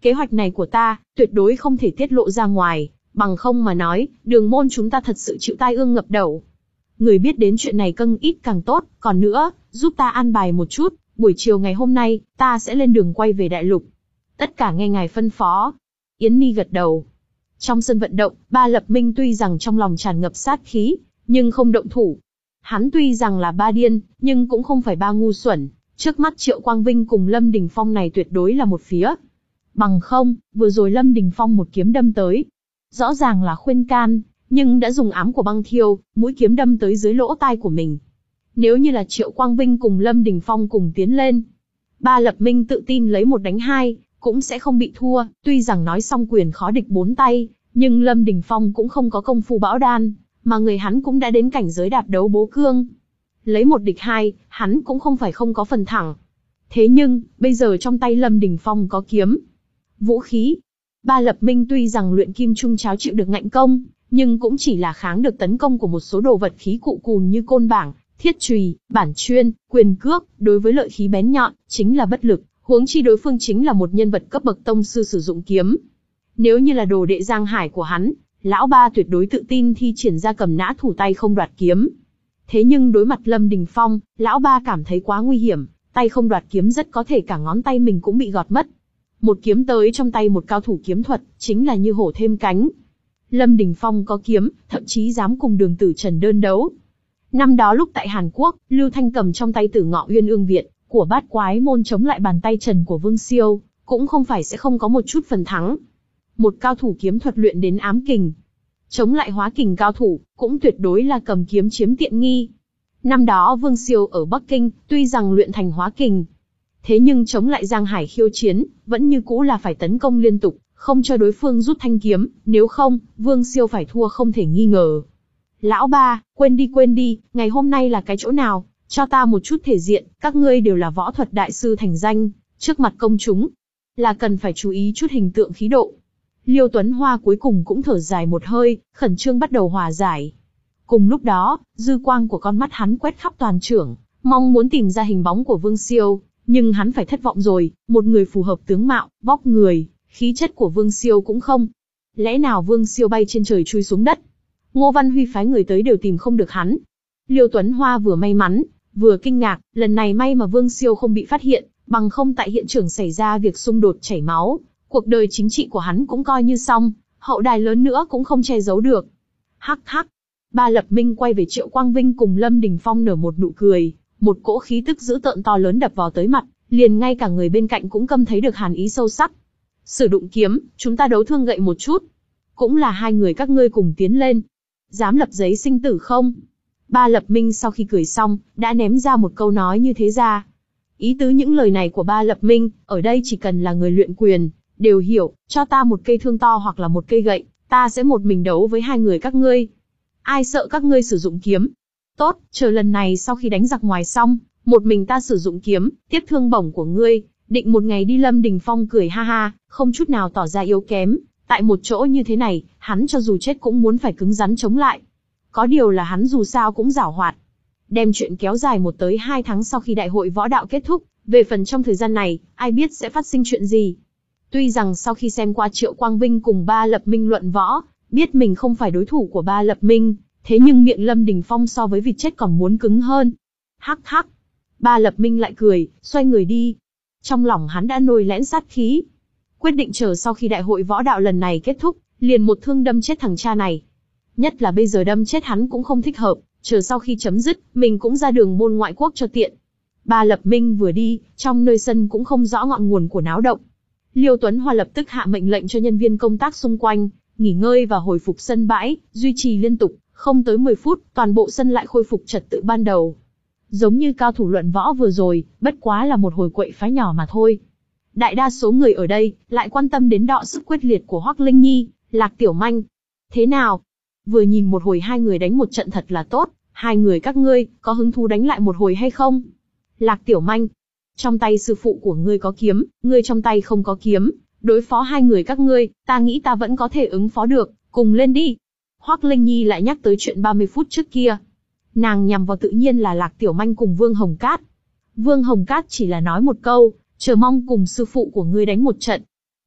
A: Kế hoạch này của ta, tuyệt đối không thể tiết lộ ra ngoài, bằng không mà nói, đường môn chúng ta thật sự chịu tai ương ngập đầu. Người biết đến chuyện này câng ít càng tốt, còn nữa, giúp ta an bài một chút, buổi chiều ngày hôm nay, ta sẽ lên đường quay về đại lục. Tất cả nghe ngài phân phó. Yến Ni gật đầu. Trong sân vận động, Ba Lập Minh tuy rằng trong lòng tràn ngập sát khí, nhưng không động thủ. Hắn tuy rằng là ba điên, nhưng cũng không phải ba ngu xuẩn. Trước mắt Triệu Quang Vinh cùng Lâm Đình Phong này tuyệt đối là một phía. Bằng không, vừa rồi Lâm Đình Phong một kiếm đâm tới. Rõ ràng là khuyên can, nhưng đã dùng ám của băng thiêu, mũi kiếm đâm tới dưới lỗ tai của mình. Nếu như là Triệu Quang Vinh cùng Lâm Đình Phong cùng tiến lên, Ba Lập Minh tự tin lấy một đánh hai, cũng sẽ không bị thua. Tuy rằng nói song quyền khó địch bốn tay, nhưng Lâm Đình Phong cũng không có công phu bão đan, mà người hắn cũng đã đến cảnh giới đạp đấu bố cương. Lấy một địch hai, hắn cũng không phải không có phần thẳng. Thế nhưng, bây giờ trong tay Lâm Đình Phong có kiếm, vũ khí. Ba Lập Minh tuy rằng luyện kim trung cháo chịu được ngạnh công, nhưng cũng chỉ là kháng được tấn công của một số đồ vật khí cụ cùn như côn bảng, thiết chùy, bản chuyên, quyền cước, đối với lợi khí bén nhọn, chính là bất lực, huống chi đối phương chính là một nhân vật cấp bậc tông sư sử dụng kiếm. Nếu như là đồ đệ Giang Hải của hắn, lão ba tuyệt đối tự tin thi triển ra cầm nã thủ tay không đoạt kiếm. Thế nhưng đối mặt Lâm Đình Phong, lão ba cảm thấy quá nguy hiểm, tay không đoạt kiếm rất có thể cả ngón tay mình cũng bị gọt mất. Một kiếm tới trong tay một cao thủ kiếm thuật, chính là như hổ thêm cánh. Lâm Đình Phong có kiếm, thậm chí dám cùng Đường Tử Trần đơn đấu. Năm đó lúc tại Hàn Quốc, Lưu Thanh cầm trong tay Tử Ngọ Uyên Ương Viện của Bát Quái môn chống lại bàn tay trần của Vương Siêu, cũng không phải sẽ không có một chút phần thắng. Một cao thủ kiếm thuật luyện đến ám kình, chống lại hóa kình cao thủ, cũng tuyệt đối là cầm kiếm chiếm tiện nghi. Năm đó Vương Siêu ở Bắc Kinh, tuy rằng luyện thành hóa kình, thế nhưng chống lại Giang Hải khiêu chiến, vẫn như cũ là phải tấn công liên tục, không cho đối phương rút thanh kiếm, nếu không, Vương Siêu phải thua không thể nghi ngờ. Lão ba, quên đi quên đi, ngày hôm nay là cái chỗ nào, cho ta một chút thể diện, các ngươi đều là võ thuật đại sư thành danh, trước mặt công chúng, là cần phải chú ý chút hình tượng khí độ. Liêu Tuấn Hoa cuối cùng cũng thở dài một hơi, khẩn trương bắt đầu hòa giải. Cùng lúc đó, dư quang của con mắt hắn quét khắp toàn trưởng, mong muốn tìm ra hình bóng của Vương Siêu, nhưng hắn phải thất vọng rồi, một người phù hợp tướng mạo, vóc người, khí chất của Vương Siêu cũng không. Lẽ nào Vương Siêu bay trên trời chui xuống đất? Ngô Văn Huy phái người tới đều tìm không được hắn. Liêu Tuấn Hoa vừa may mắn, vừa kinh ngạc, lần này may mà Vương Siêu không bị phát hiện, bằng không tại hiện trường xảy ra việc xung đột chảy máu, cuộc đời chính trị của hắn cũng coi như xong, hậu đài lớn nữa cũng không che giấu được. Hắc hắc. Ba Lập Minh quay về Triệu Quang Vinh cùng Lâm Đình Phong nở một nụ cười, một cỗ khí tức dữ tợn to lớn đập vào tới mặt, liền ngay cả người bên cạnh cũng câm thấy được hàn ý sâu sắc. Sử dụng kiếm, chúng ta đấu thương gậy một chút. Cũng là hai người các ngươi cùng tiến lên. Dám lập giấy sinh tử không? Ba Lập Minh sau khi cười xong, đã ném ra một câu nói như thế ra. Ý tứ những lời này của Ba Lập Minh, ở đây chỉ cần là người luyện quyền, đều hiểu, cho ta một cây thương to hoặc là một cây gậy, ta sẽ một mình đấu với hai người các ngươi. Ai sợ các ngươi sử dụng kiếm? Tốt, chờ lần này sau khi đánh giặc ngoài xong, một mình ta sử dụng kiếm, tiếp thương bổng của ngươi, định một ngày đi. Lâm Đình Phong cười ha ha, không chút nào tỏ ra yếu kém, tại một chỗ như thế này, hắn cho dù chết cũng muốn phải cứng rắn chống lại. Có điều là hắn dù sao cũng giảo hoạt. Đem chuyện kéo dài một tới hai tháng sau khi đại hội võ đạo kết thúc, về phần trong thời gian này, ai biết sẽ phát sinh chuyện gì. Tuy rằng sau khi xem qua Triệu Quang Vinh cùng Ba Lập Minh luận võ, biết mình không phải đối thủ của Ba Lập Minh, thế nhưng miệng Lâm Đình Phong so với vịt chết còn muốn cứng hơn. Hắc hắc. Ba Lập Minh lại cười, xoay người đi. Trong lòng hắn đã nổi lẽn sát khí. Quyết định chờ sau khi đại hội võ đạo lần này kết thúc, liền một thương đâm chết thằng cha này. Nhất là bây giờ đâm chết hắn cũng không thích hợp, chờ sau khi chấm dứt, mình cũng ra đường môn ngoại quốc cho tiện. Ba Lập Minh vừa đi, trong nơi sân cũng không rõ ngọn nguồn của náo động. Liêu Tuấn Hoa lập tức hạ mệnh lệnh cho nhân viên công tác xung quanh, nghỉ ngơi và hồi phục sân bãi, duy trì liên tục, không tới mười phút, toàn bộ sân lại khôi phục trật tự ban đầu. Giống như cao thủ luận võ vừa rồi, bất quá là một hồi quậy phá nhỏ mà thôi. Đại đa số người ở đây, lại quan tâm đến đọ sức quyết liệt của Hoắc Linh Nhi, Lạc Tiểu Manh. Thế nào? Vừa nhìn một hồi hai người đánh một trận thật là tốt, hai người các ngươi, có hứng thú đánh lại một hồi hay không? Lạc Tiểu Manh, trong tay sư phụ của ngươi có kiếm, ngươi trong tay không có kiếm, đối phó hai người các ngươi, ta nghĩ ta vẫn có thể ứng phó được, cùng lên đi. Hoắc Linh Nhi lại nhắc tới chuyện ba mươi phút trước kia. Nàng nhằm vào tự nhiên là Lạc Tiểu Manh cùng Vương Hồng Cát. Vương Hồng Cát chỉ là nói một câu, chờ mong cùng sư phụ của ngươi đánh một trận.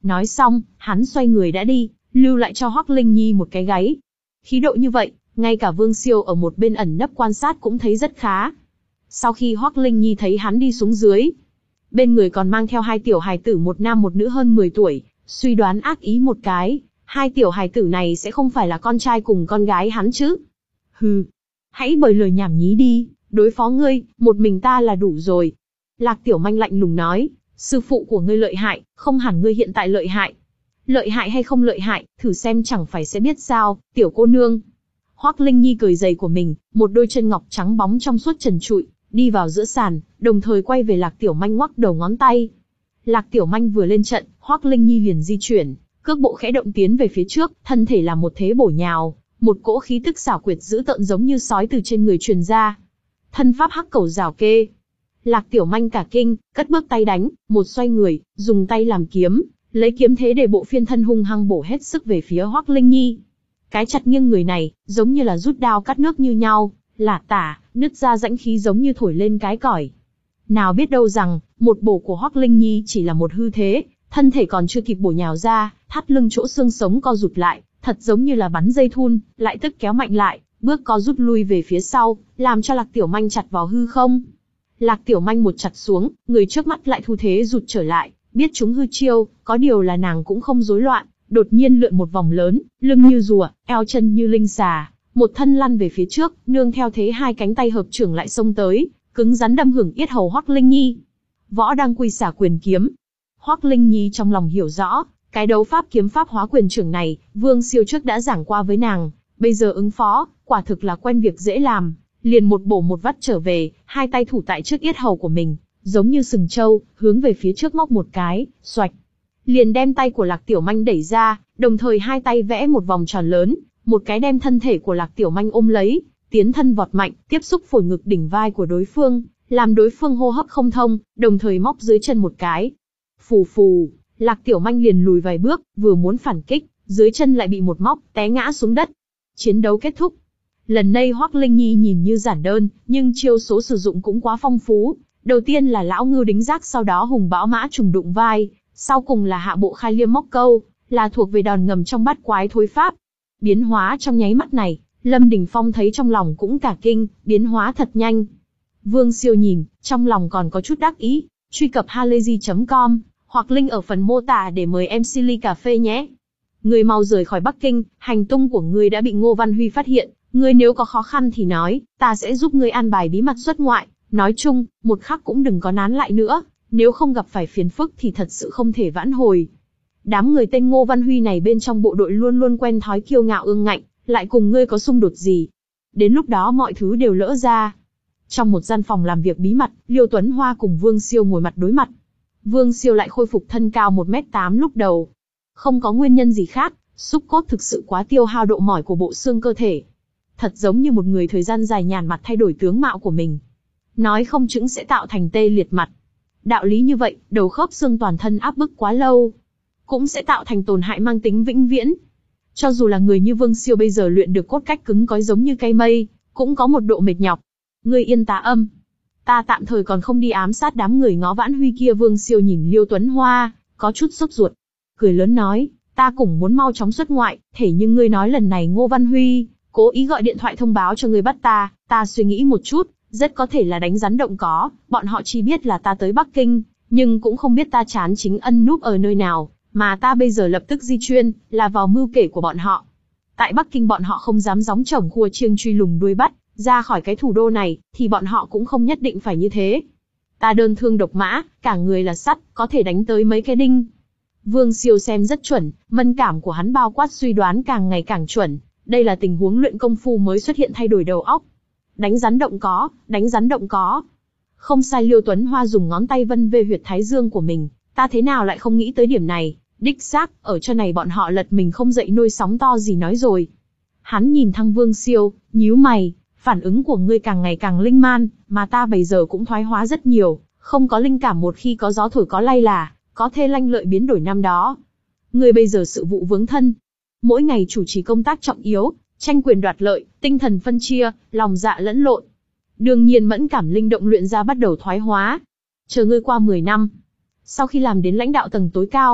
A: Nói xong, hắn xoay người đã đi, lưu lại cho Hoắc Linh Nhi một cái gáy. Khí độ như vậy, ngay cả Vương Siêu ở một bên ẩn nấp quan sát cũng thấy rất khá. Sau khi Hoắc Linh Nhi thấy hắn đi xuống dưới, bên người còn mang theo hai tiểu hài tử một nam một nữ hơn mười tuổi, suy đoán ác ý một cái, hai tiểu hài tử này sẽ không phải là con trai cùng con gái hắn chứ. Hừ, hãy bời lời nhảm nhí đi, đối phó ngươi, một mình ta là đủ rồi. Lạc Tiểu Manh lạnh lùng nói, sư phụ của ngươi lợi hại, không hẳn ngươi hiện tại lợi hại. Lợi hại hay không lợi hại, thử xem chẳng phải sẽ biết sao, tiểu cô nương. Hoắc Linh Nhi cởi giày của mình, một đôi chân ngọc trắng bóng trong suốt trần trụi, đi vào giữa sàn, đồng thời quay về Lạc Tiểu Manh ngoắc đầu ngón tay. Lạc Tiểu Manh vừa lên trận, Hoắc Linh Nhi liền di chuyển, cước bộ khẽ động tiến về phía trước, thân thể là một thế bổ nhào, một cỗ khí tức xảo quyệt dữ tợn giống như sói từ trên người truyền ra. Thân pháp hắc cẩu rào kê. Lạc Tiểu Manh cả kinh, cất bước tay đánh, một xoay người, dùng tay làm kiếm, lấy kiếm thế để bộ phiên thân hung hăng bổ hết sức về phía Hoắc Linh Nhi. Cái chặt nghiêng người này, giống như là rút đao cắt nước như nhau, lả tả, nứt ra rãnh khí giống như thổi lên cái còi. Nào biết đâu rằng, một bổ của Hoắc Linh Nhi chỉ là một hư thế, thân thể còn chưa kịp bổ nhào ra, thắt lưng chỗ xương sống co rụt lại, thật giống như là bắn dây thun, lại tức kéo mạnh lại, bước co rút lui về phía sau, làm cho Lạc Tiểu Manh chặt vào hư không. Lạc Tiểu Manh một chặt xuống, người trước mắt lại thu thế rụt trở lại, biết chúng hư chiêu, có điều là nàng cũng không rối loạn, đột nhiên lượn một vòng lớn, lưng như rùa, eo chân như linh xà, một thân lăn về phía trước, nương theo thế hai cánh tay hợp trưởng lại xông tới, cứng rắn đâm hưởng yết hầu Hoắc Linh Nhi. Võ đang quy xả quyền kiếm. Hoắc Linh Nhi trong lòng hiểu rõ, cái đấu pháp kiếm pháp hóa quyền trưởng này, Vương Siêu trước đã giảng qua với nàng, bây giờ ứng phó, quả thực là quen việc dễ làm, liền một bổ một vắt trở về, hai tay thủ tại trước yết hầu của mình, giống như sừng trâu, hướng về phía trước móc một cái, xoạch. Liền đem tay của Lạc Tiểu Manh đẩy ra, đồng thời hai tay vẽ một vòng tròn lớn, một cái đem thân thể của Lạc Tiểu Manh ôm lấy, tiến thân vọt mạnh, tiếp xúc phổi ngực đỉnh vai của đối phương, làm đối phương hô hấp không thông, đồng thời móc dưới chân một cái. Phù phù, Lạc Tiểu Manh liền lùi vài bước, vừa muốn phản kích, dưới chân lại bị một móc, té ngã xuống đất. Chiến đấu kết thúc. Lần này Hoắc Linh Nhi nhìn như giản đơn, nhưng chiêu số sử dụng cũng quá phong phú. Đầu tiên là lão ngưu đính giác, sau đó hùng bão mã trùng đụng vai, sau cùng là hạ bộ khai liêm móc câu, là thuộc về đòn ngầm trong bát quái thối pháp. Biến hóa trong nháy mắt này, Lâm Đình Phong thấy trong lòng cũng cả kinh, biến hóa thật nhanh. Vương Siêu nhìn, trong lòng còn có chút đắc ý, truy cập halayzi chấm com, hoặc link ở phần mô tả để mời em xê ly cà phê nhé. Người mau rời khỏi Bắc Kinh, hành tung của ngươi đã bị Ngô Văn Huy phát hiện, ngươi nếu có khó khăn thì nói, ta sẽ giúp ngươi an bài bí mật xuất ngoại, nói chung, một khắc cũng đừng có nán lại nữa, nếu không gặp phải phiền phức thì thật sự không thể vãn hồi. Đám người tên Ngô Văn Huy này bên trong bộ đội luôn luôn quen thói kiêu ngạo ương ngạnh, lại cùng ngươi có xung đột gì? Đến lúc đó mọi thứ đều lỡ ra. Trong một gian phòng làm việc bí mật, Liêu Tuấn Hoa cùng Vương Siêu ngồi mặt đối mặt. Vương Siêu lại khôi phục thân cao một mét tám lúc đầu. Không có nguyên nhân gì khác, xúc cốt thực sự quá tiêu hao độ mỏi của bộ xương cơ thể. Thật giống như một người thời gian dài nhàn mặt thay đổi tướng mạo của mình. Nói không chững sẽ tạo thành tê liệt mặt. Đạo lý như vậy, đầu khớp xương toàn thân áp bức quá lâu, cũng sẽ tạo thành tổn hại mang tính vĩnh viễn. Cho dù là người như Vương Siêu bây giờ luyện được cốt cách cứng cỏi giống như cây mây, cũng có một độ mệt nhọc. Ngươi yên tá âm. Ta tạm thời còn không đi ám sát đám người ngó Vãn Huy kia. Vương Siêu nhìn Liêu Tuấn Hoa, có chút sốt ruột. Cười lớn nói, ta cũng muốn mau chóng xuất ngoại, thể nhưng ngươi nói lần này Ngô Văn Huy cố ý gọi điện thoại thông báo cho ngươi bắt ta, ta suy nghĩ một chút, rất có thể là đánh rắn động cỏ, bọn họ chỉ biết là ta tới Bắc Kinh, nhưng cũng không biết ta Trán Chính Ân núp ở nơi nào, mà ta bây giờ lập tức di chuyên, là vào mưu kể của bọn họ. Tại Bắc Kinh bọn họ không dám gióng chổng khua chiêng truy lùng đuôi bắt, ra khỏi cái thủ đô này, thì bọn họ cũng không nhất định phải như thế. Ta đơn thương độc mã, cả người là sắt, có thể đánh tới mấy cái đinh. Vương Siêu xem rất chuẩn, mân cảm của hắn bao quát suy đoán càng ngày càng chuẩn, đây là tình huống luyện công phu mới xuất hiện thay đổi đầu óc. Đánh rắn động có, đánh rắn động có. Không sai. Liêu Tuấn Hoa dùng ngón tay vân về huyệt thái dương của mình, ta thế nào lại không nghĩ tới điểm này, đích xác, ở chỗ này bọn họ lật mình không dậy nôi sóng to gì nói rồi. Hắn nhìn thăng Vương Siêu, nhíu mày, phản ứng của ngươi càng ngày càng linh man, mà ta bây giờ cũng thoái hóa rất nhiều, không có linh cảm một khi có gió thổi có lay là, có thể lanh lợi biến đổi năm đó. Ngươi bây giờ sự vụ vướng thân, mỗi ngày chủ trì công tác trọng yếu, tranh quyền đoạt lợi, tinh thần phân chia, lòng dạ lẫn lộn. Đương nhiên mẫn cảm linh động luyện ra bắt đầu thoái hóa. Chờ ngươi qua mười năm, sau khi làm đến lãnh đạo tầng tối cao,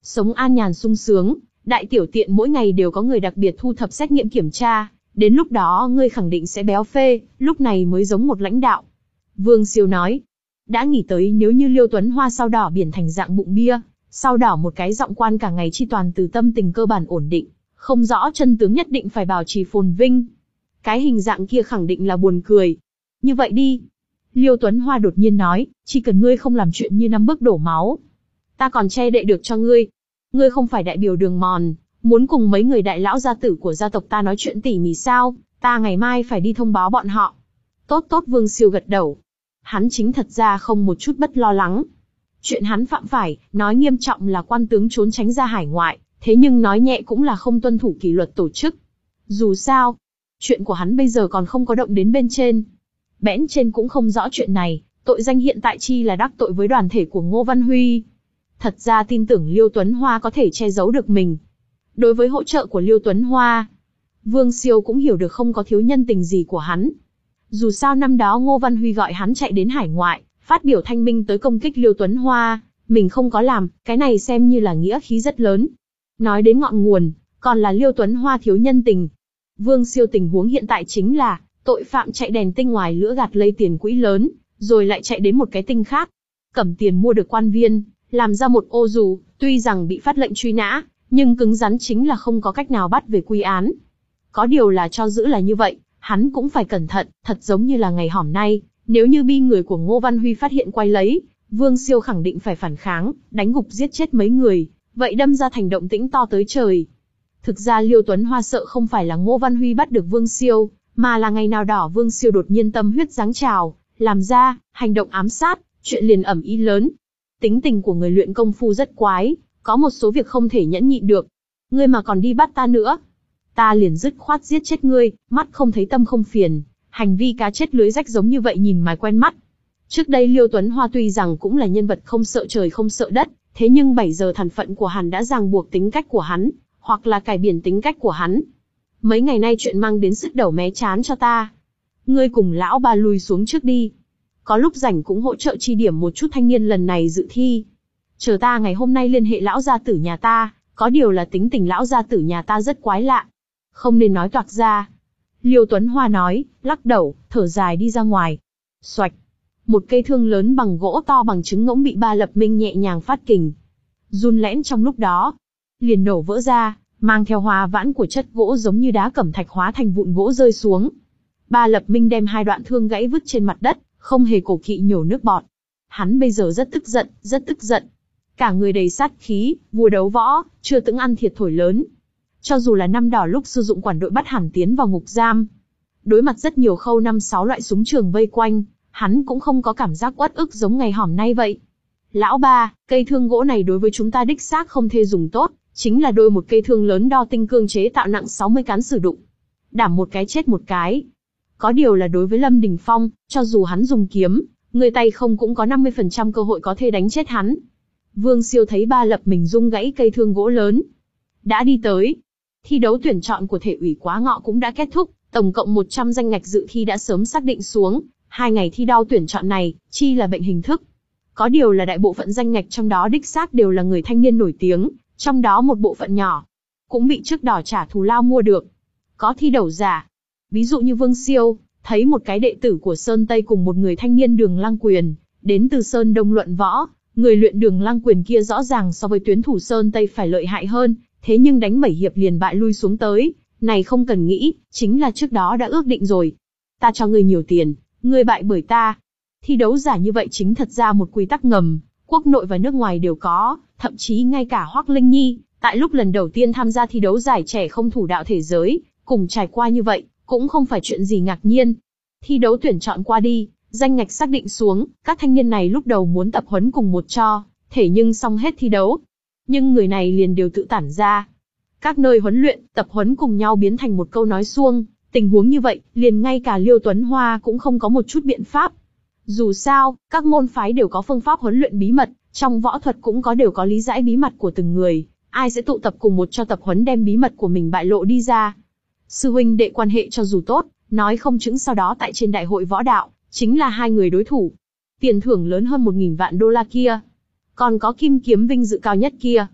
A: Sống an nhàn sung sướng, đại tiểu tiện mỗi ngày đều có người đặc biệt thu thập xét nghiệm kiểm tra, đến lúc đó ngươi khẳng định sẽ béo phê, lúc này mới giống một lãnh đạo. Vương Siêu nói, đã nghĩ tới nếu như Liêu Tuấn Hoa sao đỏ biển thành dạng bụng bia, sao đỏ một cái giọng quan cả ngày chi toàn từ tâm tình cơ bản ổn định, không rõ chân tướng nhất định phải bảo trì phồn vinh. Cái hình dạng kia khẳng định là buồn cười. Như vậy đi. Liêu Tuấn Hoa đột nhiên nói, chỉ cần ngươi không làm chuyện như năm bước đổ máu, ta còn che đậy được cho ngươi. Ngươi không phải đại biểu đường mòn, muốn cùng mấy người đại lão gia tử của gia tộc ta nói chuyện tỉ mỉ sao, ta ngày mai phải đi thông báo bọn họ. Tốt tốt, Vương Siêu gật đầu. Hắn chính thật ra không một chút bất lo lắng. Chuyện hắn phạm phải, nói nghiêm trọng là quan tướng trốn tránh ra hải ngoại, thế nhưng nói nhẹ cũng là không tuân thủ kỷ luật tổ chức. Dù sao, chuyện của hắn bây giờ còn không có động đến bên trên. Bẽn trên cũng không rõ chuyện này, tội danh hiện tại chi là đắc tội với đoàn thể của Ngô Văn Huy. Thật ra tin tưởng Liêu Tuấn Hoa có thể che giấu được mình. Đối với hỗ trợ của Liêu Tuấn Hoa, Vương Siêu cũng hiểu được không có thiếu nhân tình gì của hắn. Dù sao năm đó Ngô Văn Huy gọi hắn chạy đến hải ngoại, phát biểu thanh minh tới công kích Liêu Tuấn Hoa, mình không có làm, cái này xem như là nghĩa khí rất lớn. Nói đến ngọn nguồn, còn là Liêu Tuấn Hoa thiếu nhân tình. Vương Siêu tình huống hiện tại chính là, tội phạm chạy đèn tinh ngoài lửa gạt lây tiền quỹ lớn, rồi lại chạy đến một cái tinh khác. Cầm tiền mua được quan viên, làm ra một ô dù, tuy rằng bị phát lệnh truy nã, nhưng cứng rắn chính là không có cách nào bắt về quy án. Có điều là cho giữ là như vậy, hắn cũng phải cẩn thận, thật giống như là ngày hỏm nay, nếu như bi người của Ngô Văn Huy phát hiện quay lấy, Vương Siêu khẳng định phải phản kháng, đánh gục giết chết mấy người, vậy đâm ra thành động tĩnh to tới trời. Thực ra Liêu Tuấn Hoa sợ không phải là Ngô Văn Huy bắt được Vương Siêu, mà là ngày nào đó Vương Siêu đột nhiên tâm huyết giáng trào, làm ra, hành động ám sát, chuyện liền ầm ĩ lớn. Tính tình của người luyện công phu rất quái, có một số việc không thể nhẫn nhịn được. Ngươi mà còn đi bắt ta nữa, ta liền dứt khoát giết chết ngươi, mắt không thấy tâm không phiền, hành vi cá chết lưới rách giống như vậy nhìn mài quen mắt. Trước đây Liêu Tuấn Hoa tuy rằng cũng là nhân vật không sợ trời không sợ đất, thế nhưng bảy giờ thần phận của hắn đã ràng buộc tính cách của hắn, hoặc là cải biển tính cách của hắn. Mấy ngày nay chuyện mang đến sứt đầu mé chán cho ta. Ngươi cùng lão ba lùi xuống trước đi. Có lúc rảnh cũng hỗ trợ chi điểm một chút thanh niên lần này dự thi. Chờ ta ngày hôm nay liên hệ lão gia tử nhà ta, có điều là tính tình lão gia tử nhà ta rất quái lạ. Không nên nói toạc ra. Liêu Tuấn Hoa nói, lắc đầu, thở dài đi ra ngoài. Xoạch. Một cây thương lớn bằng gỗ to bằng trứng ngỗng bị Ba Lập Minh nhẹ nhàng phát kình. Run lẽn trong lúc đó. Liền nổ vỡ ra, mang theo hòa vãn của chất gỗ giống như đá cẩm thạch hóa thành vụn gỗ rơi xuống. Ba Lập Minh đem hai đoạn thương gãy vứt trên mặt đất, không hề cổ kỵ nhổ nước bọt. Hắn bây giờ rất tức giận, rất tức giận. Cả người đầy sát khí, vua đấu võ, chưa từng ăn thiệt thòi lớn. Cho dù là năm đỏ lúc sử dụng quản đội bắt hắn tiến vào ngục giam, đối mặt rất nhiều khâu năm sáu loại súng trường vây quanh, hắn cũng không có cảm giác uất ức giống ngày hòm nay vậy. Lão ba, cây thương gỗ này đối với chúng ta đích xác không thể dùng tốt, chính là đôi một cây thương lớn đo tinh cương chế tạo nặng sáu mươi cán sử dụng. Đảm một cái chết một cái. Có điều là đối với Lâm Đình Phong, cho dù hắn dùng kiếm, người tay không cũng có năm mươi phần trăm cơ hội có thể đánh chết hắn. Vương Siêu thấy Ba Lập mình rung gãy cây thương gỗ lớn. Đã đi tới. Thi đấu tuyển chọn của thể ủy Quá Ngọ cũng đã kết thúc, tổng cộng một trăm danh ngạch dự thi đã sớm xác định xuống. Hai ngày thi đấu tuyển chọn này, chi là bệnh hình thức. Có điều là đại bộ phận danh ngạch trong đó đích xác đều là người thanh niên nổi tiếng, trong đó một bộ phận nhỏ cũng bị trước đỏ trả thù lao mua được. Có thi đấu giả, ví dụ như Vương Siêu, thấy một cái đệ tử của Sơn Tây cùng một người thanh niên Đường Lăng Quyền, đến từ Sơn Đông luận võ, người luyện Đường Lăng Quyền kia rõ ràng so với tuyến thủ Sơn Tây phải lợi hại hơn, thế nhưng đánh bảy hiệp liền bại lui xuống tới, này không cần nghĩ, chính là trước đó đã ước định rồi. Ta cho ngươi nhiều tiền, ngươi bại bởi ta. Thi đấu giả như vậy chính thật ra một quy tắc ngầm, quốc nội và nước ngoài đều có, thậm chí ngay cả Hoắc Linh Nhi, tại lúc lần đầu tiên tham gia thi đấu giải trẻ không thủ đạo thế giới, cùng trải qua như vậy, cũng không phải chuyện gì ngạc nhiên. Thi đấu tuyển chọn qua đi, danh ngạch xác định xuống, các thanh niên này lúc đầu muốn tập huấn cùng một cho, thể nhưng xong hết thi đấu. Nhưng người này liền đều tự tản ra. Các nơi huấn luyện, tập huấn cùng nhau biến thành một câu nói suông, tình huống như vậy, liền ngay cả Liêu Tuấn Hoa cũng không có một chút biện pháp. Dù sao, các môn phái đều có phương pháp huấn luyện bí mật, trong võ thuật cũng có đều có lý giải bí mật của từng người, ai sẽ tụ tập cùng một cho tập huấn đem bí mật của mình bại lộ đi ra. Sư huynh đệ quan hệ cho dù tốt, nói không chừng sau đó tại trên đại hội võ đạo, chính là hai người đối thủ. Tiền thưởng lớn hơn một nghìn vạn đô la kia. Còn có kim kiếm vinh dự cao nhất kia.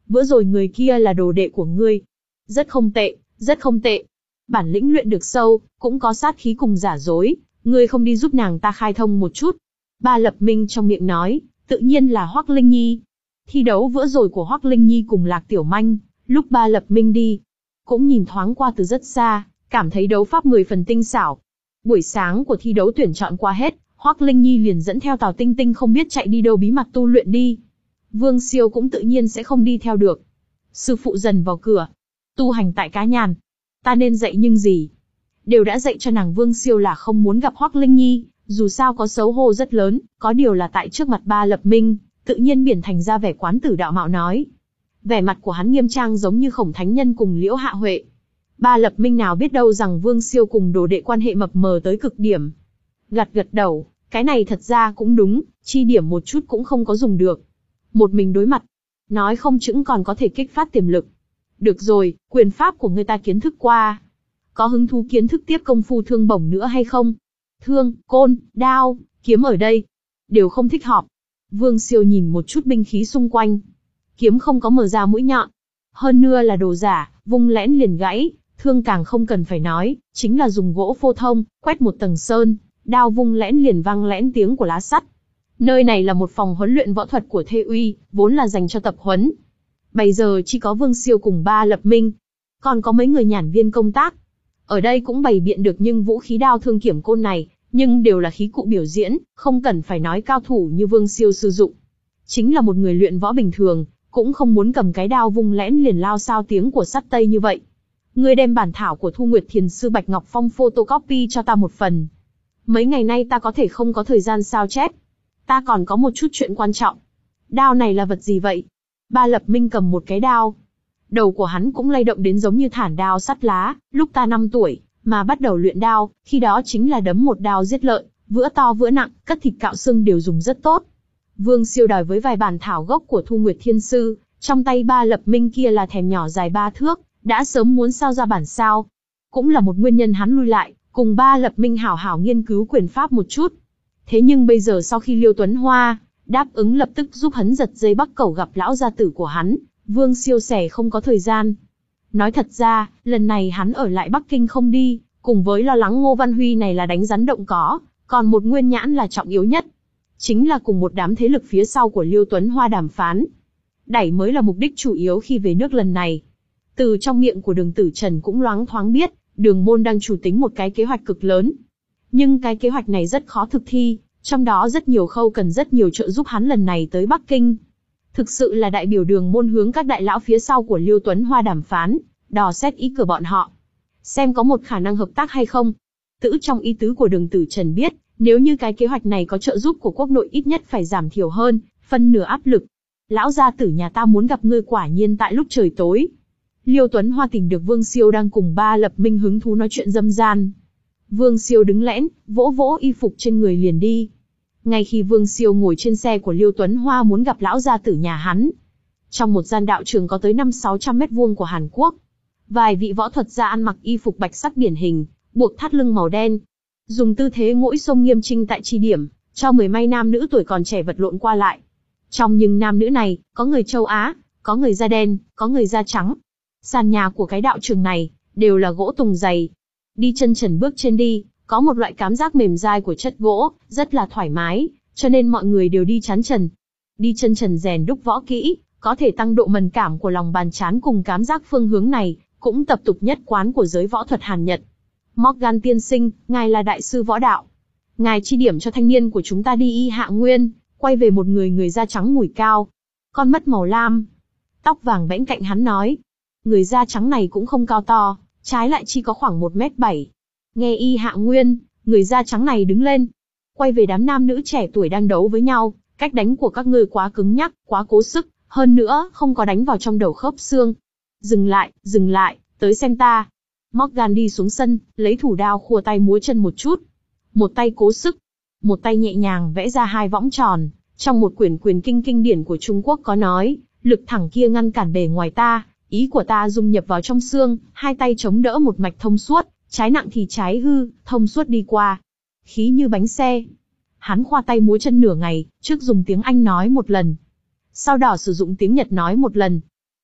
A: Vừa rồi người kia là đồ đệ của ngươi. Rất không tệ, rất không tệ. Bản lĩnh luyện được sâu, cũng có sát khí cùng giả dối, ngươi không đi giúp nàng ta khai thông một chút. Ba Lập Minh trong miệng nói, tự nhiên là Hoắc Linh Nhi. Thi đấu vừa rồi của Hoắc Linh Nhi cùng Lạc Tiểu Manh, lúc Ba Lập Minh đi, cũng nhìn thoáng qua từ rất xa, cảm thấy đấu pháp mười phần tinh xảo. Buổi sáng của thi đấu tuyển chọn qua hết, Hoắc Linh Nhi liền dẫn theo Tào Tinh Tinh không biết chạy đi đâu bí mật tu luyện đi. Vương Siêu cũng tự nhiên sẽ không đi theo được. Sư phụ dần vào cửa. Tu hành tại Cá Nhàn. Ta nên dạy nhưng gì? Đều đã dạy cho nàng. Vương Siêu là không muốn gặp Hoắc Linh Nhi, dù sao có xấu hổ rất lớn, có điều là tại trước mặt Ba Lập Minh, tự nhiên biển thành ra vẻ quán tử đạo mạo nói. Vẻ mặt của hắn nghiêm trang giống như Khổng Thánh Nhân cùng Liễu Hạ Huệ. Ba Lập Minh nào biết đâu rằng Vương Siêu cùng đồ đệ quan hệ mập mờ tới cực điểm. Gật gật đầu, cái này thật ra cũng đúng, chi điểm một chút cũng không có dùng được. Một mình đối mặt, nói không chững còn có thể kích phát tiềm lực. Được rồi, quyền pháp của người ta kiến thức qua. Có hứng thú kiến thức tiếp công phu thương bổng nữa hay không? Thương, côn, đao, kiếm ở đây. Đều không thích hợp. Vương Siêu nhìn một chút binh khí xung quanh. Kiếm không có mở ra mũi nhọn. Hơn nữa là đồ giả, vung lẽn liền gãy. Thương càng không cần phải nói, chính là dùng gỗ phô thông, quét một tầng sơn. Đao vung lẽn liền vang lẽn tiếng của lá sắt. Nơi này là một phòng huấn luyện võ thuật của Thê Uy, vốn là dành cho tập huấn. Bây giờ chỉ có Vương Siêu cùng Ba Lập Minh. Còn có mấy người nhàn viên công tác. Ở đây cũng bày biện được nhưng vũ khí đao thương kiểm côn này, nhưng đều là khí cụ biểu diễn, không cần phải nói cao thủ như Vương Siêu sử dụng. Chính là một người luyện võ bình thường, cũng không muốn cầm cái đao vung lẽn liền lao sao tiếng của sắt tây như vậy. Ngươi đem bản thảo của Thu Nguyệt Thiền Sư Bạch Ngọc Phong photocopy cho ta một phần. Mấy ngày nay ta có thể không có thời gian sao chép. Ta còn có một chút chuyện quan trọng. Đao này là vật gì vậy? Ba Lập Minh cầm một cái đao. Đầu của hắn cũng lay động đến giống như thản đao sắt lá. Lúc ta năm tuổi, mà bắt đầu luyện đao, khi đó chính là đấm một đao giết lợn, vữa to vữa nặng, cất thịt cạo xương đều dùng rất tốt. Vương Siêu đòi với vài bản thảo gốc của Thu Nguyệt Thiên Sư, trong tay Ba Lập Minh kia là thèm nhỏ dài ba thước, đã sớm muốn sao ra bản sao. Cũng là một nguyên nhân hắn lui lại, cùng Ba Lập Minh hảo hảo nghiên cứu quyền pháp một chút. Thế nhưng bây giờ sau khi Liêu Tuấn Hoa đáp ứng lập tức giúp hắn giật dây Bắc Cẩu gặp lão gia tử của hắn, Vương Siêu xẻ không có thời gian. Nói thật ra, lần này hắn ở lại Bắc Kinh không đi, cùng với lo lắng Ngô Văn Huy này là đánh rắn động cỏ, còn một nguyên nhãn là trọng yếu nhất. Chính là cùng một đám thế lực phía sau của Liêu Tuấn Hoa đàm phán. Đẩy mới là mục đích chủ yếu khi về nước lần này. Từ trong miệng của Đường Tử Trần cũng loáng thoáng biết, Đường Môn đang chủ tính một cái kế hoạch cực lớn. Nhưng cái kế hoạch này rất khó thực thi, trong đó rất nhiều khâu cần rất nhiều trợ giúp hắn lần này tới Bắc Kinh. Thực sự là đại biểu Đường Môn hướng các đại lão phía sau của Liêu Tuấn Hoa đàm phán, dò xét ý của bọn họ. Xem có một khả năng hợp tác hay không. Tự trong ý tứ của Đường Tử Trần biết, nếu như cái kế hoạch này có trợ giúp của quốc nội ít nhất phải giảm thiểu hơn, phân nửa áp lực. Lão gia tử nhà ta muốn gặp ngươi quả nhiên tại lúc trời tối. Liêu Tuấn Hoa tìm được Vương Siêu đang cùng Ba Lập Minh hứng thú nói chuyện dâm gian. Vương Siêu đứng lẽn, vỗ vỗ y phục trên người liền đi. Ngay khi Vương Siêu ngồi trên xe của Liêu Tuấn Hoa muốn gặp lão gia tử nhà hắn. Trong một gian đạo trường có tới năm sáu trăm mét vuông của Hàn Quốc. Vài vị võ thuật gia ăn mặc y phục bạch sắc điển hình, buộc thắt lưng màu đen. Dùng tư thế ngỗi sông nghiêm trinh tại chi điểm, cho mười may nam nữ tuổi còn trẻ vật lộn qua lại. Trong những nam nữ này, có người châu Á, có người da đen, có người da trắng. Sàn nhà của cái đạo trường này, đều là gỗ tùng dày. Đi chân trần bước trên đi, có một loại cảm giác mềm dai của chất gỗ, rất là thoải mái, cho nên mọi người đều đi chán trần. Đi chân trần rèn đúc võ kỹ, có thể tăng độ mẫn cảm của lòng bàn trán cùng cảm giác phương hướng này, cũng tập tục nhất quán của giới võ thuật Hàn Nhật. Morgan tiên sinh, ngài là đại sư võ đạo. Ngài chi điểm cho thanh niên của chúng ta đi y hạ nguyên, quay về một người người da trắng mũi cao. Con mắt màu lam, tóc vàng bẽn cạnh hắn nói. Người da trắng này cũng không cao to, trái lại chỉ có khoảng một mét bảy. Nghe y hạ nguyên, người da trắng này đứng lên. Quay về đám nam nữ trẻ tuổi đang đấu với nhau, cách đánh của các ngươi quá cứng nhắc, quá cố sức, hơn nữa không có đánh vào trong đầu khớp xương. Dừng lại, dừng lại, tới xem ta. Morgan đi xuống sân, lấy thủ đao khua tay múa chân một chút. Một tay cố sức, một tay nhẹ nhàng vẽ ra hai võng tròn. Trong một quyển quyền kinh kinh điển của Trung Quốc có nói, lực thẳng kia ngăn cản bề ngoài ta, ý của ta dung nhập vào trong xương, hai tay chống đỡ một mạch thông suốt, trái nặng thì trái hư, thông suốt đi qua. Khí như bánh xe. Hắn khoa tay múa chân nửa ngày, trước dùng tiếng Anh nói một lần. Sau đó sử dụng tiếng Nhật nói một lần.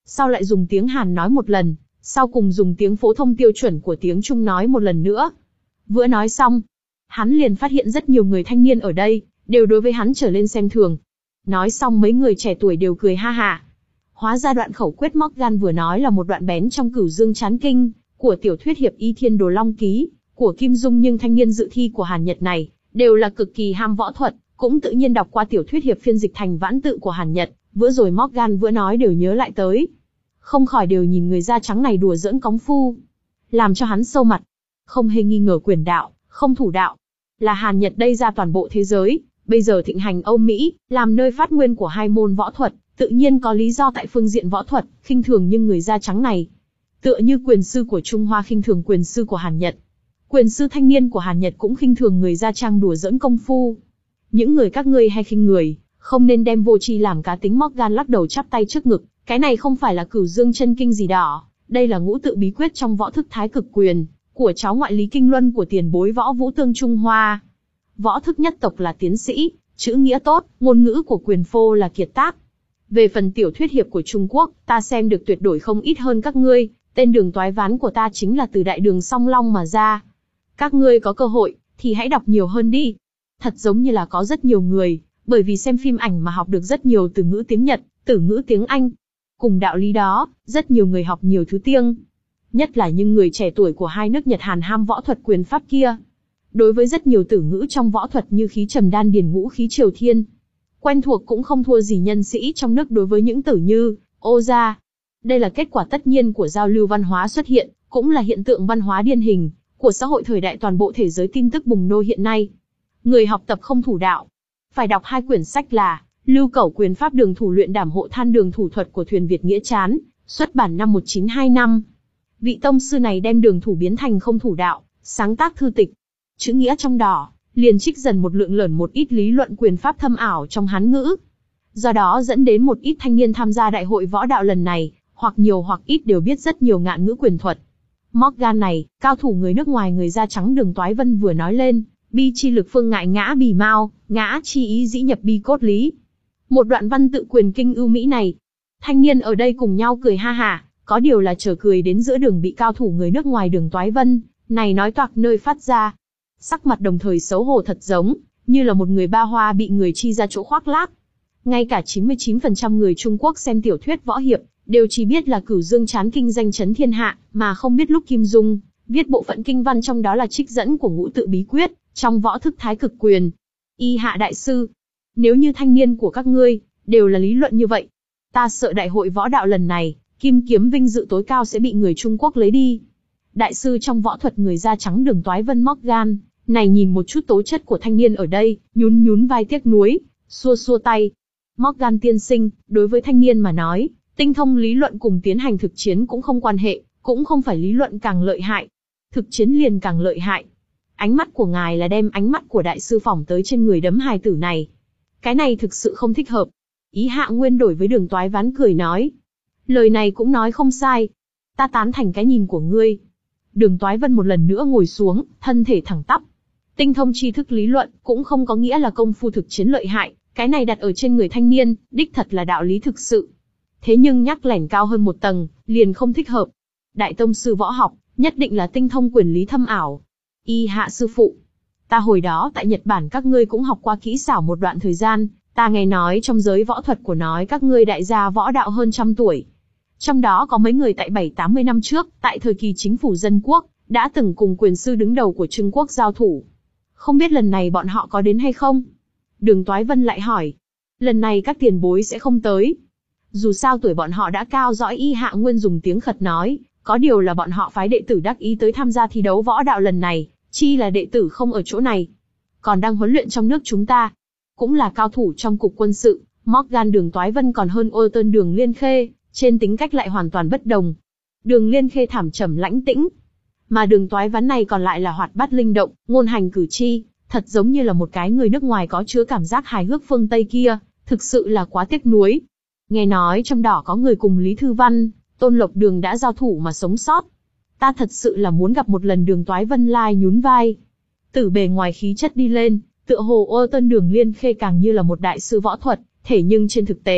A: sau lại dùng tiếng Hàn nói một lần, sau cùng dùng tiếng phổ thông tiêu chuẩn của tiếng Trung nói một lần nữa. Vừa nói xong, hắn liền phát hiện rất nhiều người thanh niên ở đây, đều đối với hắn trở lên xem thường. Nói xong mấy người trẻ tuổi đều cười ha hả. Hóa ra đoạn khẩu quyết Morgan vừa nói là một đoạn bén trong Cửu Dương Chán Kinh, của tiểu thuyết hiệp y Thiên Đồ Long Ký, của Kim Dung, nhưng thanh niên dự thi của Hàn Nhật này, đều là cực kỳ ham võ thuật, cũng tự nhiên đọc qua tiểu thuyết hiệp phiên dịch thành vãn tự của Hàn Nhật, vừa rồi Morgan vừa nói đều nhớ lại tới. Không khỏi đều nhìn người da trắng này đùa giỡn cóng phu. Làm cho hắn sâu mặt. Không hề nghi ngờ quyền đạo, không thủ đạo. Là Hàn Nhật đây ra toàn bộ thế giới, bây giờ thịnh hành Âu Mỹ, làm nơi phát nguyên của hai môn võ thuật, tự nhiên có lý do tại phương diện võ thuật, khinh thường nhưng người da trắng này. Tựa như quyền sư của Trung Hoa khinh thường quyền sư của Hàn Nhật. Quyền sư thanh niên của Hàn Nhật cũng khinh thường người da trang đùa giỡn công phu. Những người các ngươi hay khinh người, không nên đem vô tri làm cá tính. Morgan lắc đầu chắp tay trước ngực, cái này không phải là Cửu Dương chân kinh gì đỏ, đây là ngũ tự bí quyết trong võ thức thái cực quyền, của cháu ngoại Lý Kinh Luân của tiền bối Võ Vũ Tương Trung Hoa. Võ thức nhất tộc là tiến sĩ, chữ nghĩa tốt, ngôn ngữ của quyền phô là kiệt tác. Về phần tiểu thuyết hiệp của Trung Quốc, ta xem được tuyệt đối không ít hơn các ngươi, tên Đường Toái Ván của ta chính là từ đại đường Song Long mà ra. Các ngươi có cơ hội, thì hãy đọc nhiều hơn đi. Thật giống như là có rất nhiều người, bởi vì xem phim ảnh mà học được rất nhiều từ ngữ tiếng Nhật, từ ngữ tiếng Anh. Cùng đạo lý đó, rất nhiều người học nhiều thứ tiếng. Nhất là những người trẻ tuổi của hai nước Nhật Hàn ham võ thuật quyền pháp kia. Đối với rất nhiều từ ngữ trong võ thuật như khí trầm đan điền ngũ khí triều thiên, quen thuộc cũng không thua gì nhân sĩ trong nước đối với những từ như ô gia. Đây là kết quả tất nhiên của giao lưu văn hóa xuất hiện, cũng là hiện tượng văn hóa điển hình của xã hội thời đại toàn bộ thế giới tin tức bùng nổ hiện nay. Người học tập không thủ đạo, phải đọc hai quyển sách là Lưu Cẩu Quyền Pháp Đường Thủ Luyện Đảm Hộ Than Đường Thủ Thuật của Thuyền Việt Nghĩa Chán, xuất bản năm một chín hai năm. Vị tông sư này đem đường thủ biến thành không thủ đạo, sáng tác thư tịch. Chữ nghĩa trong đỏ, liền trích dần một lượng lớn một ít lý luận quyền pháp thâm ảo trong Hán ngữ. Do đó dẫn đến một ít thanh niên tham gia đại hội võ đạo lần này, hoặc nhiều hoặc ít đều biết rất nhiều ngạn ngữ quyền thuật. Morgan này, cao thủ người nước ngoài người da trắng Đường Toái Vân vừa nói lên, bi chi lực phương ngại ngã bỉ mao, ngã chi ý dĩ nhập bi cốt lý. Một đoạn văn tự quyền kinh ưu mỹ này. Thanh niên ở đây cùng nhau cười ha hả, có điều là chờ cười đến giữa đường bị cao thủ người nước ngoài Đường Toái Vân này nói toạc nơi phát ra. Sắc mặt đồng thời xấu hổ thật giống, như là một người ba hoa bị người chi ra chỗ khoác lác. Ngay cả chín mươi chín phần trăm người Trung Quốc xem tiểu thuyết võ hiệp, đều chỉ biết là Cửu Dương Chán Kinh danh chấn thiên hạ, mà không biết lúc Kim Dung viết bộ phận kinh văn trong đó là trích dẫn của ngũ tự bí quyết, trong võ thức thái cực quyền. Y hạ đại sư, nếu như thanh niên của các ngươi, đều là lý luận như vậy, ta sợ đại hội võ đạo lần này, kim kiếm vinh dự tối cao sẽ bị người Trung Quốc lấy đi. Đại sư trong võ thuật người da trắng Đường Toái Vân Morgan, này nhìn một chút tố chất của thanh niên ở đây, nhún nhún vai tiếc nuối, xua xua tay. Morgan tiên sinh, đối với thanh niên mà nói, tinh thông lý luận cùng tiến hành thực chiến cũng không quan hệ, cũng không phải lý luận càng lợi hại, thực chiến liền càng lợi hại. Ánh mắt của ngài là đem ánh mắt của đại sư phỏng tới trên người đấm hài tử này. Cái này thực sự không thích hợp. Ý Hạ Nguyên đổi với Đường Toái Ván cười nói. Lời này cũng nói không sai. Ta tán thành cái nhìn của ngươi. Đường Toái Vân một lần nữa ngồi xuống, thân thể thẳng tắp. Tinh thông tri thức lý luận, cũng không có nghĩa là công phu thực chiến lợi hại. Cái này đặt ở trên người thanh niên, đích thật là đạo lý thực sự. Thế nhưng nhắc lẻn cao hơn một tầng, liền không thích hợp. Đại tông sư võ học, nhất định là tinh thông quyền lý thâm ảo. Y Hạ sư phụ, ta hồi đó tại Nhật Bản các ngươi cũng học qua kỹ xảo một đoạn thời gian, ta nghe nói trong giới võ thuật của nói các ngươi đại gia võ đạo hơn trăm tuổi. Trong đó có mấy người tại bảy tám mươi năm trước, tại thời kỳ chính phủ dân quốc, đã từng cùng quyền sư đứng đầu của Trung Quốc giao thủ. Không biết lần này bọn họ có đến hay không? Đường Toái Vân lại hỏi. Lần này các tiền bối sẽ không tới. Dù sao tuổi bọn họ đã cao dõi. Y Hạ Nguyên dùng tiếng khật nói, có điều là bọn họ phái đệ tử đắc ý tới tham gia thi đấu võ đạo lần này, chi là đệ tử không ở chỗ này, còn đang huấn luyện trong nước chúng ta, cũng là cao thủ trong cục quân sự. Morgan Đường Toái Vân còn hơn ô tơn Đường Liên Khê, trên tính cách lại hoàn toàn bất đồng. Đường Liên Khê thảm trầm lãnh tĩnh, mà Đường Toái Ván này còn lại là hoạt bát linh động, ngôn hành cử chi, thật giống như là một cái người nước ngoài có chứa cảm giác hài hước phương Tây kia, thực sự là quá tiếc nuối. Nghe nói trong đỏ có người cùng Lý Thư Văn, Tôn Lộc Đường đã giao thủ mà sống sót. Ta thật sự là muốn gặp một lần. Đường Toái Vân lai nhún vai. Từ bề ngoài khí chất đi lên, tựa hồ ô tân Đường Liên Khê càng như là một đại sư võ thuật, thể nhưng trên thực tế,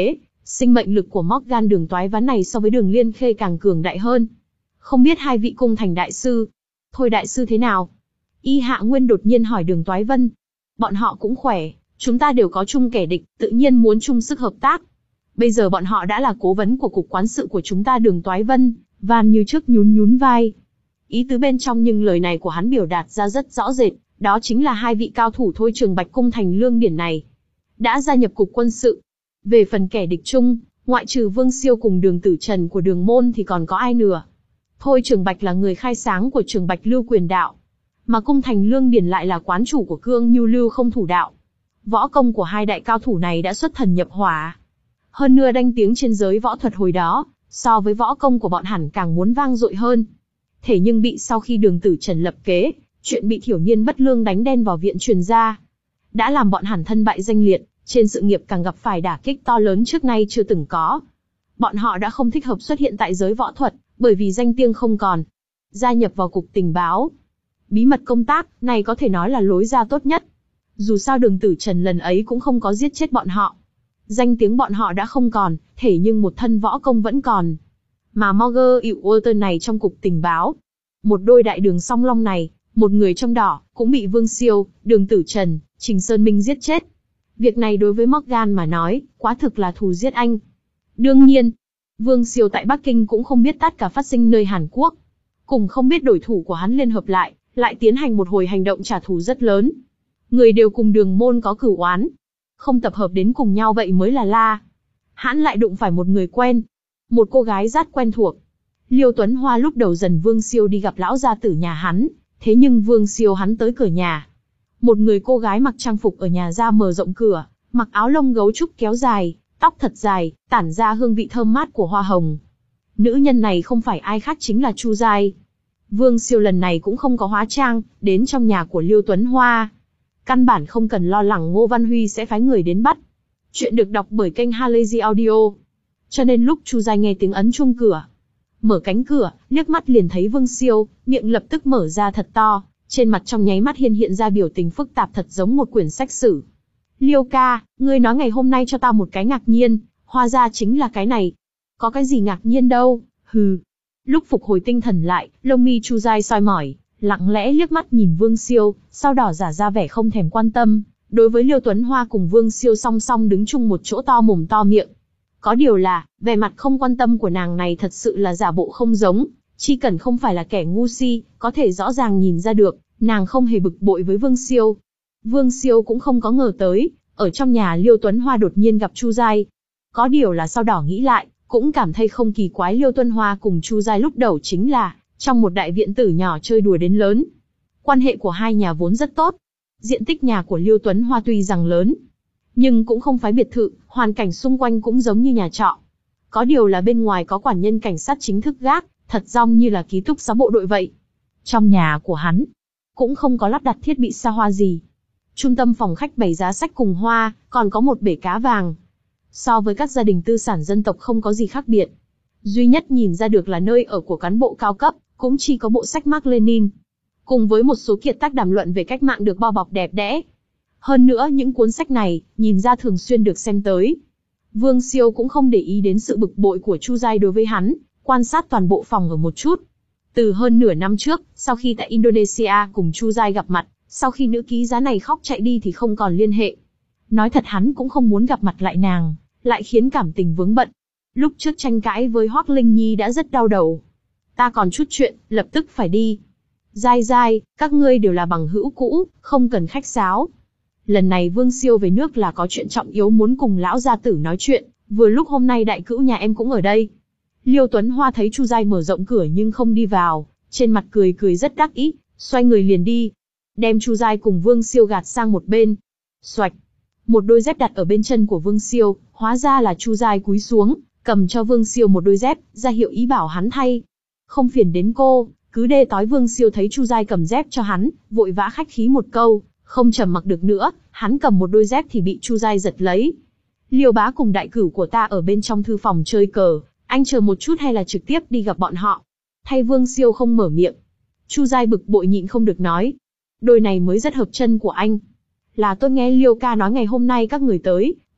A: Sinh mệnh lực của Morgan Đường Toái Ván này so với Đường Liên Khê càng cường đại hơn. Không biết hai vị cung thành đại sư. Thôi đại sư thế nào? Y Hạ Nguyên đột nhiên hỏi Đường Toái Vân. Bọn họ cũng khỏe, chúng ta đều có chung kẻ địch, tự nhiên muốn chung sức hợp tác. Bây giờ bọn họ đã là cố vấn của cục quán sự của chúng ta. Đường Toái Vân, van như trước nhún nhún vai. Ý tứ bên trong nhưng lời này của hắn biểu đạt ra rất rõ rệt, đó chính là hai vị cao thủ Thôi Trường Bạch cung thành Lương Điển này đã gia nhập cục quân sự. Về phần kẻ địch chung, ngoại trừ Vương Siêu cùng Đường Tử Trần của Đường môn thì còn có ai nữa. Thôi Trường Bạch là người khai sáng của Trường Bạch Lưu Quyền đạo, mà cung thành Lương Điển lại là quán chủ của Cương Nhu Lưu Không Thủ đạo. Võ công của hai đại cao thủ này đã xuất thần nhập hỏa. Hơn nữa danh tiếng trên giới võ thuật hồi đó, so với võ công của bọn hẳn càng muốn vang dội hơn. Thế nhưng bị sau khi Đường Tử Trần lập kế, chuyện bị thiểu niên bất lương đánh đen vào viện truyền ra, đã làm bọn hẳn thân bại danh liệt, trên sự nghiệp càng gặp phải đả kích to lớn trước nay chưa từng có. Bọn họ đã không thích hợp xuất hiện tại giới võ thuật, bởi vì danh tiếng không còn. Gia nhập vào cục tình báo, bí mật công tác, này có thể nói là lối ra tốt nhất. Dù sao Đường Tử Trần lần ấy cũng không có giết chết bọn họ. Danh tiếng bọn họ đã không còn, thể nhưng một thân võ công vẫn còn. Mà Morgan Hữu Walter này trong cục tình báo, một đôi đại đường song long này, một người trong đỏ, cũng bị Vương Siêu, Đường Tử Trần, Trình Sơn Minh giết chết. Việc này đối với Morgan mà nói, quá thực là thù giết anh. Đương nhiên, Vương Siêu tại Bắc Kinh cũng không biết tất cả phát sinh nơi Hàn Quốc. Cùng không biết đối thủ của hắn liên hợp lại, lại tiến hành một hồi hành động trả thù rất lớn. Người đều cùng Đường môn có cửu oán. Không tập hợp đến cùng nhau vậy mới là la. Hắn lại đụng phải một người quen. Một cô gái rất quen thuộc. Liêu Tuấn Hoa lúc đầu dần Vương Siêu đi gặp lão gia tử nhà hắn, thế nhưng Vương Siêu hắn tới cửa nhà. Một người cô gái mặc trang phục ở nhà ra mở rộng cửa, mặc áo lông gấu trúc kéo dài, tóc thật dài, tản ra hương vị thơm mát của hoa hồng. Nữ nhân này không phải ai khác chính là Chu Giai. Vương Siêu lần này cũng không có hóa trang, đến trong nhà của Liêu Tuấn Hoa. Căn bản không cần lo lắng Ngô Văn Huy sẽ phái người đến bắt. Chuyện được đọc bởi kênh Halazy Audio. Cho nên lúc Chu Giai nghe tiếng ấn chuông cửa, mở cánh cửa, liếc mắt liền thấy Vương Siêu, miệng lập tức mở ra thật to, trên mặt trong nháy mắt hiện hiện ra biểu tình phức tạp thật giống một quyển sách sử. Liêu ca, ngươi nói ngày hôm nay cho ta một cái ngạc nhiên, hóa ra chính là cái này. Có cái gì ngạc nhiên đâu, hừ. Lúc phục hồi tinh thần lại, lông mi Chu Giai soi mỏi, lặng lẽ liếc mắt nhìn Vương Siêu, sau đó giả ra vẻ không thèm quan tâm. Đối với Liêu Tuấn Hoa cùng Vương Siêu song song đứng chung một chỗ to mồm to miệng. Có điều là, vẻ mặt không quan tâm của nàng này thật sự là giả bộ không giống, chỉ cần không phải là kẻ ngu si, có thể rõ ràng nhìn ra được, nàng không hề bực bội với Vương Siêu. Vương Siêu cũng không có ngờ tới, ở trong nhà Liêu Tuấn Hoa đột nhiên gặp Chu Giai. Có điều là sau đó nghĩ lại, cũng cảm thấy không kỳ quái. Liêu Tuấn Hoa cùng Chu Giai lúc đầu chính là trong một đại viện tử nhỏ chơi đùa đến lớn. Quan hệ của hai nhà vốn rất tốt. Diện tích nhà của Liêu Tuấn Hoa tuy rằng lớn, nhưng cũng không phải biệt thự, hoàn cảnh xung quanh cũng giống như nhà trọ. Có điều là bên ngoài có quản nhân cảnh sát chính thức gác, thật giống như là ký túc xá bộ đội vậy. Trong nhà của hắn, cũng không có lắp đặt thiết bị xa hoa gì. Trung tâm phòng khách bày giá sách cùng hoa, còn có một bể cá vàng. So với các gia đình tư sản dân tộc không có gì khác biệt. Duy nhất nhìn ra được là nơi ở của cán bộ cao cấp, cũng chỉ có bộ sách Mác Lênin. Cùng với một số kiệt tác đàm luận về cách mạng được bao bọc đẹp đẽ. Hơn nữa những cuốn sách này, nhìn ra thường xuyên được xem tới. Vương Siêu cũng không để ý đến sự bực bội của Chu Giai đối với hắn, quan sát toàn bộ phòng ở một chút. Từ hơn nửa năm trước, sau khi tại Indonesia cùng Chu Giai gặp mặt, sau khi nữ ký giá này khóc chạy đi thì không còn liên hệ. Nói thật hắn cũng không muốn gặp mặt lại nàng, lại khiến cảm tình vướng bận. Lúc trước tranh cãi với Hoắc Linh Nhi đã rất đau đầu. Ta còn chút chuyện, lập tức phải đi. Giai Giai, các ngươi đều là bằng hữu cũ, không cần khách sáo. Lần này Vương Siêu về nước là có chuyện trọng yếu muốn cùng lão gia tử nói chuyện, vừa lúc hôm nay đại cữu nhà em cũng ở đây. Liêu Tuấn Hoa thấy Chu Giai mở rộng cửa nhưng không đi vào, trên mặt cười cười rất đắc ý, xoay người liền đi. Đem Chu Giai cùng Vương Siêu gạt sang một bên. Xoạch. Một đôi dép đặt ở bên chân của Vương Siêu, hóa ra là Chu Giai cúi xuống, cầm cho Vương Siêu một đôi dép, ra hiệu ý bảo hắn thay. Không phiền đến cô, cứ đê tói. Vương Siêu thấy Chu Giai cầm dép cho hắn, vội vã khách khí một câu, không trầm mặc được nữa, hắn cầm một đôi dép thì bị Chu Giai giật lấy. Liêu bá cùng đại cửu của ta ở bên trong thư phòng chơi cờ, anh chờ một chút hay là trực tiếp đi gặp bọn họ? Thay Vương Siêu không mở miệng. Chu Giai bực bội nhịn không được nói. Đôi này mới rất hợp chân của anh. Là tôi nghe Liêu ca nói ngày hôm nay các người tới,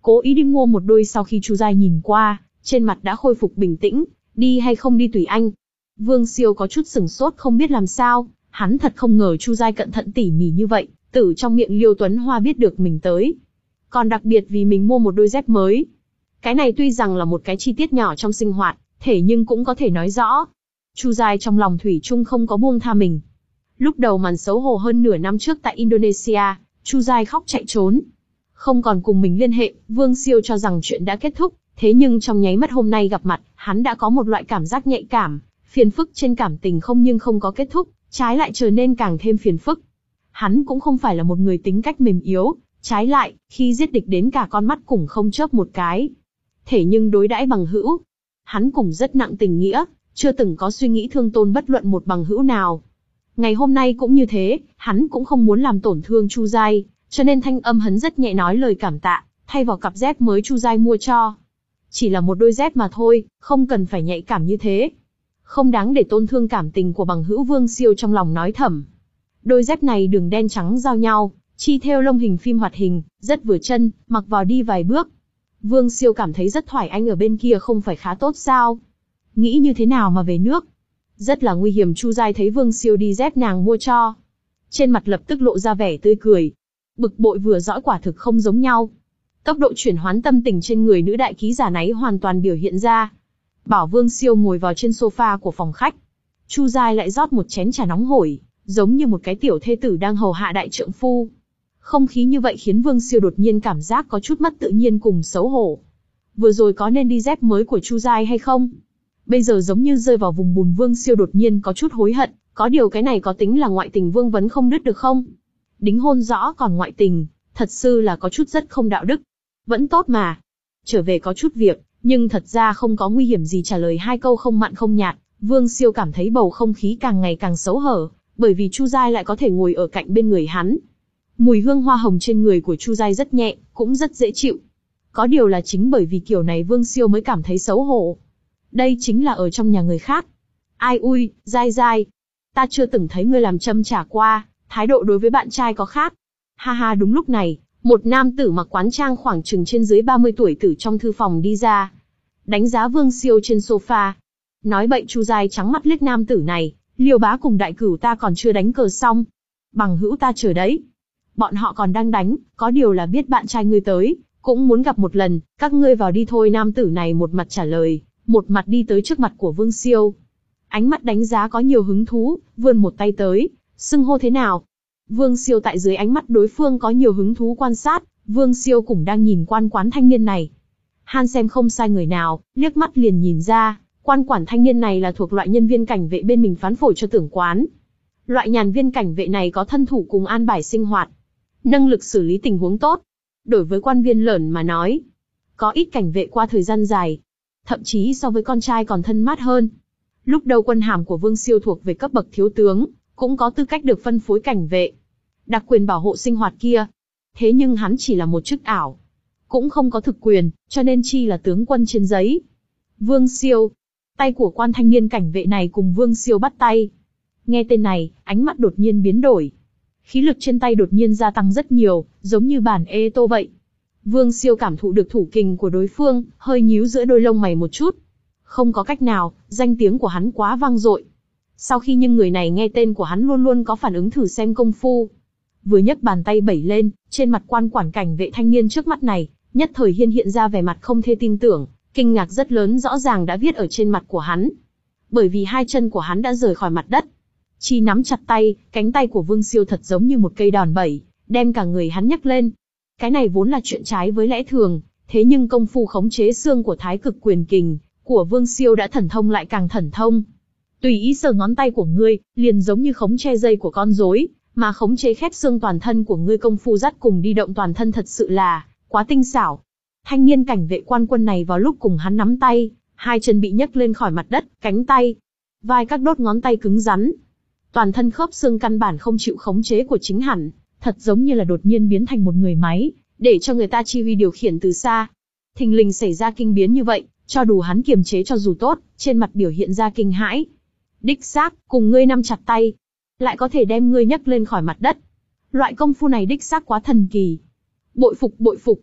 A: cố ý đi mua một đôi. Sau khi Chu Giai nhìn qua, trên mặt đã khôi phục bình tĩnh, đi hay không đi tùy anh. Vương Siêu có chút sửng sốt không biết làm sao, hắn thật không ngờ Chu Giai cẩn thận tỉ mỉ như vậy, từ trong miệng Liêu Tuấn Hoa biết được mình tới. Còn đặc biệt vì mình mua một đôi dép mới. Cái này tuy rằng là một cái chi tiết nhỏ trong sinh hoạt, thể nhưng cũng có thể nói rõ. Chu Giai trong lòng thủy chung không có buông tha mình. Lúc đầu màn xấu hổ hơn nửa năm trước tại Indonesia, Chu Giai khóc chạy trốn. Không còn cùng mình liên hệ, Vương Siêu cho rằng chuyện đã kết thúc, thế nhưng trong nháy mắt hôm nay gặp mặt, hắn đã có một loại cảm giác nhạy cảm, phiền phức trên cảm tình không nhưng không có kết thúc, trái lại trở nên càng thêm phiền phức. Hắn cũng không phải là một người tính cách mềm yếu, trái lại, khi giết địch đến cả con mắt cũng không chớp một cái. Thế nhưng đối đãi bằng hữu, hắn cũng rất nặng tình nghĩa, chưa từng có suy nghĩ thương tổn bất luận một bằng hữu nào. Ngày hôm nay cũng như thế, hắn cũng không muốn làm tổn thương Chu Giai, cho nên thanh âm hắn rất nhẹ nói lời cảm tạ, thay vào cặp dép mới Chu Giai mua cho. Chỉ là một đôi dép mà thôi, không cần phải nhạy cảm như thế. Không đáng để tôn thương cảm tình của bằng hữu. Vương Siêu trong lòng nói thầm. Đôi dép này đường đen trắng giao nhau, chi thêu lông hình phim hoạt hình, rất vừa chân, mặc vào đi vài bước. Vương Siêu cảm thấy rất thoải anh ở bên kia không phải khá tốt sao? Nghĩ như thế nào mà về nước? Rất là nguy hiểm. Chu Giai thấy Vương Siêu đi dép nàng mua cho, trên mặt lập tức lộ ra vẻ tươi cười. Bực bội vừa rõ quả thực không giống nhau. Tốc độ chuyển hoán tâm tình trên người nữ đại ký giả náy hoàn toàn biểu hiện ra. Bảo Vương Siêu ngồi vào trên sofa của phòng khách. Chu Giai lại rót một chén trà nóng hổi, giống như một cái tiểu thê tử đang hầu hạ đại trượng phu. Không khí như vậy khiến Vương Siêu đột nhiên cảm giác có chút mất tự nhiên cùng xấu hổ. Vừa rồi có nên đi dép mới của Chu Giai hay không? Bây giờ giống như rơi vào vùng bùn. Vương Siêu đột nhiên có chút hối hận, có điều cái này có tính là ngoại tình vương vấn không đứt được không? Đính hôn rõ còn ngoại tình, thật sự là có chút rất không đạo đức. Vẫn tốt mà. Trở về có chút việc, nhưng thật ra không có nguy hiểm gì. Trả lời hai câu không mặn không nhạt, Vương Siêu cảm thấy bầu không khí càng ngày càng xấu hổ, bởi vì Chu Giai lại có thể ngồi ở cạnh bên người hắn. Mùi hương hoa hồng trên người của Chu Giai rất nhẹ, cũng rất dễ chịu. Có điều là chính bởi vì kiểu này Vương Siêu mới cảm thấy xấu hổ. Đây chính là ở trong nhà người khác. Ai ui, Giai Giai, ta chưa từng thấy ngươi làm châm trả qua, thái độ đối với bạn trai có khác. Ha ha. Đúng lúc này, một nam tử mặc quán trang khoảng chừng trên dưới ba mươi tuổi từ trong thư phòng đi ra, đánh giá Vương Siêu trên sofa. Nói bậy. Chu Giai trắng mắt liếc nam tử này. Liêu bá cùng đại cửu ta còn chưa đánh cờ xong, bằng hữu ta chờ đấy. Bọn họ còn đang đánh, có điều là biết bạn trai ngươi tới, cũng muốn gặp một lần, các ngươi vào đi thôi. Nam tử này một mặt trả lời, một mặt đi tới trước mặt của Vương Siêu. Ánh mắt đánh giá có nhiều hứng thú, vươn một tay tới, xưng hô thế nào? Vương Siêu tại dưới ánh mắt đối phương có nhiều hứng thú quan sát, Vương Siêu cũng đang nhìn quan quán thanh niên này. Han xem không sai người nào, liếc mắt liền nhìn ra, quan quản thanh niên này là thuộc loại nhân viên cảnh vệ bên mình phán phổi cho tưởng quán. Loại nhàn viên cảnh vệ này có thân thủ cùng an bài sinh hoạt, năng lực xử lý tình huống tốt. Đối với quan viên lởn mà nói, có ít cảnh vệ qua thời gian dài, thậm chí so với con trai còn thân mát hơn. Lúc đầu quân hàm của Vương Siêu thuộc về cấp bậc thiếu tướng, cũng có tư cách được phân phối cảnh vệ, đặc quyền bảo hộ sinh hoạt kia. Thế nhưng hắn chỉ là một chức ảo, cũng không có thực quyền, cho nên chi là tướng quân trên giấy. Vương Siêu, tay của quan thanh niên cảnh vệ này cùng Vương Siêu bắt tay. Nghe tên này, ánh mắt đột nhiên biến đổi. Khí lực trên tay đột nhiên gia tăng rất nhiều, giống như bản ê tô vậy. Vương Siêu cảm thụ được thủ kình của đối phương, hơi nhíu giữa đôi lông mày một chút. Không có cách nào, danh tiếng của hắn quá vang dội. Sau khi nhưng người này nghe tên của hắn luôn luôn có phản ứng thử xem công phu. Vừa nhấc bàn tay bẩy lên, trên mặt quan quản cảnh vệ thanh niên trước mắt này, nhất thời hiện hiện ra vẻ mặt không thể tin tưởng, kinh ngạc rất lớn rõ ràng đã viết ở trên mặt của hắn. Bởi vì hai chân của hắn đã rời khỏi mặt đất. Chi nắm chặt tay, cánh tay của Vương Siêu thật giống như một cây đòn bẩy, đem cả người hắn nhấc lên. Cái này vốn là chuyện trái với lẽ thường, thế nhưng công phu khống chế xương của thái cực quyền kình của Vương Siêu đã thần thông lại càng thần thông. Tùy ý sờ ngón tay của ngươi, liền giống như khống chế dây của con rối, mà khống chế khép xương toàn thân của ngươi. Công phu dắt cùng đi động toàn thân thật sự là quá tinh xảo. Thanh niên cảnh vệ quan quân này vào lúc cùng hắn nắm tay, hai chân bị nhấc lên khỏi mặt đất, cánh tay, vai các đốt ngón tay cứng rắn, toàn thân khớp xương căn bản không chịu khống chế của chính hẳn, thật giống như là đột nhiên biến thành một người máy, để cho người ta chi huy điều khiển từ xa. Thình lình xảy ra kinh biến như vậy, cho dù hắn kiềm chế cho dù tốt, trên mặt biểu hiện ra kinh hãi. Đích xác, cùng ngươi nắm chặt tay, lại có thể đem ngươi nhấc lên khỏi mặt đất. Loại công phu này đích xác quá thần kỳ. Bội phục bội phục.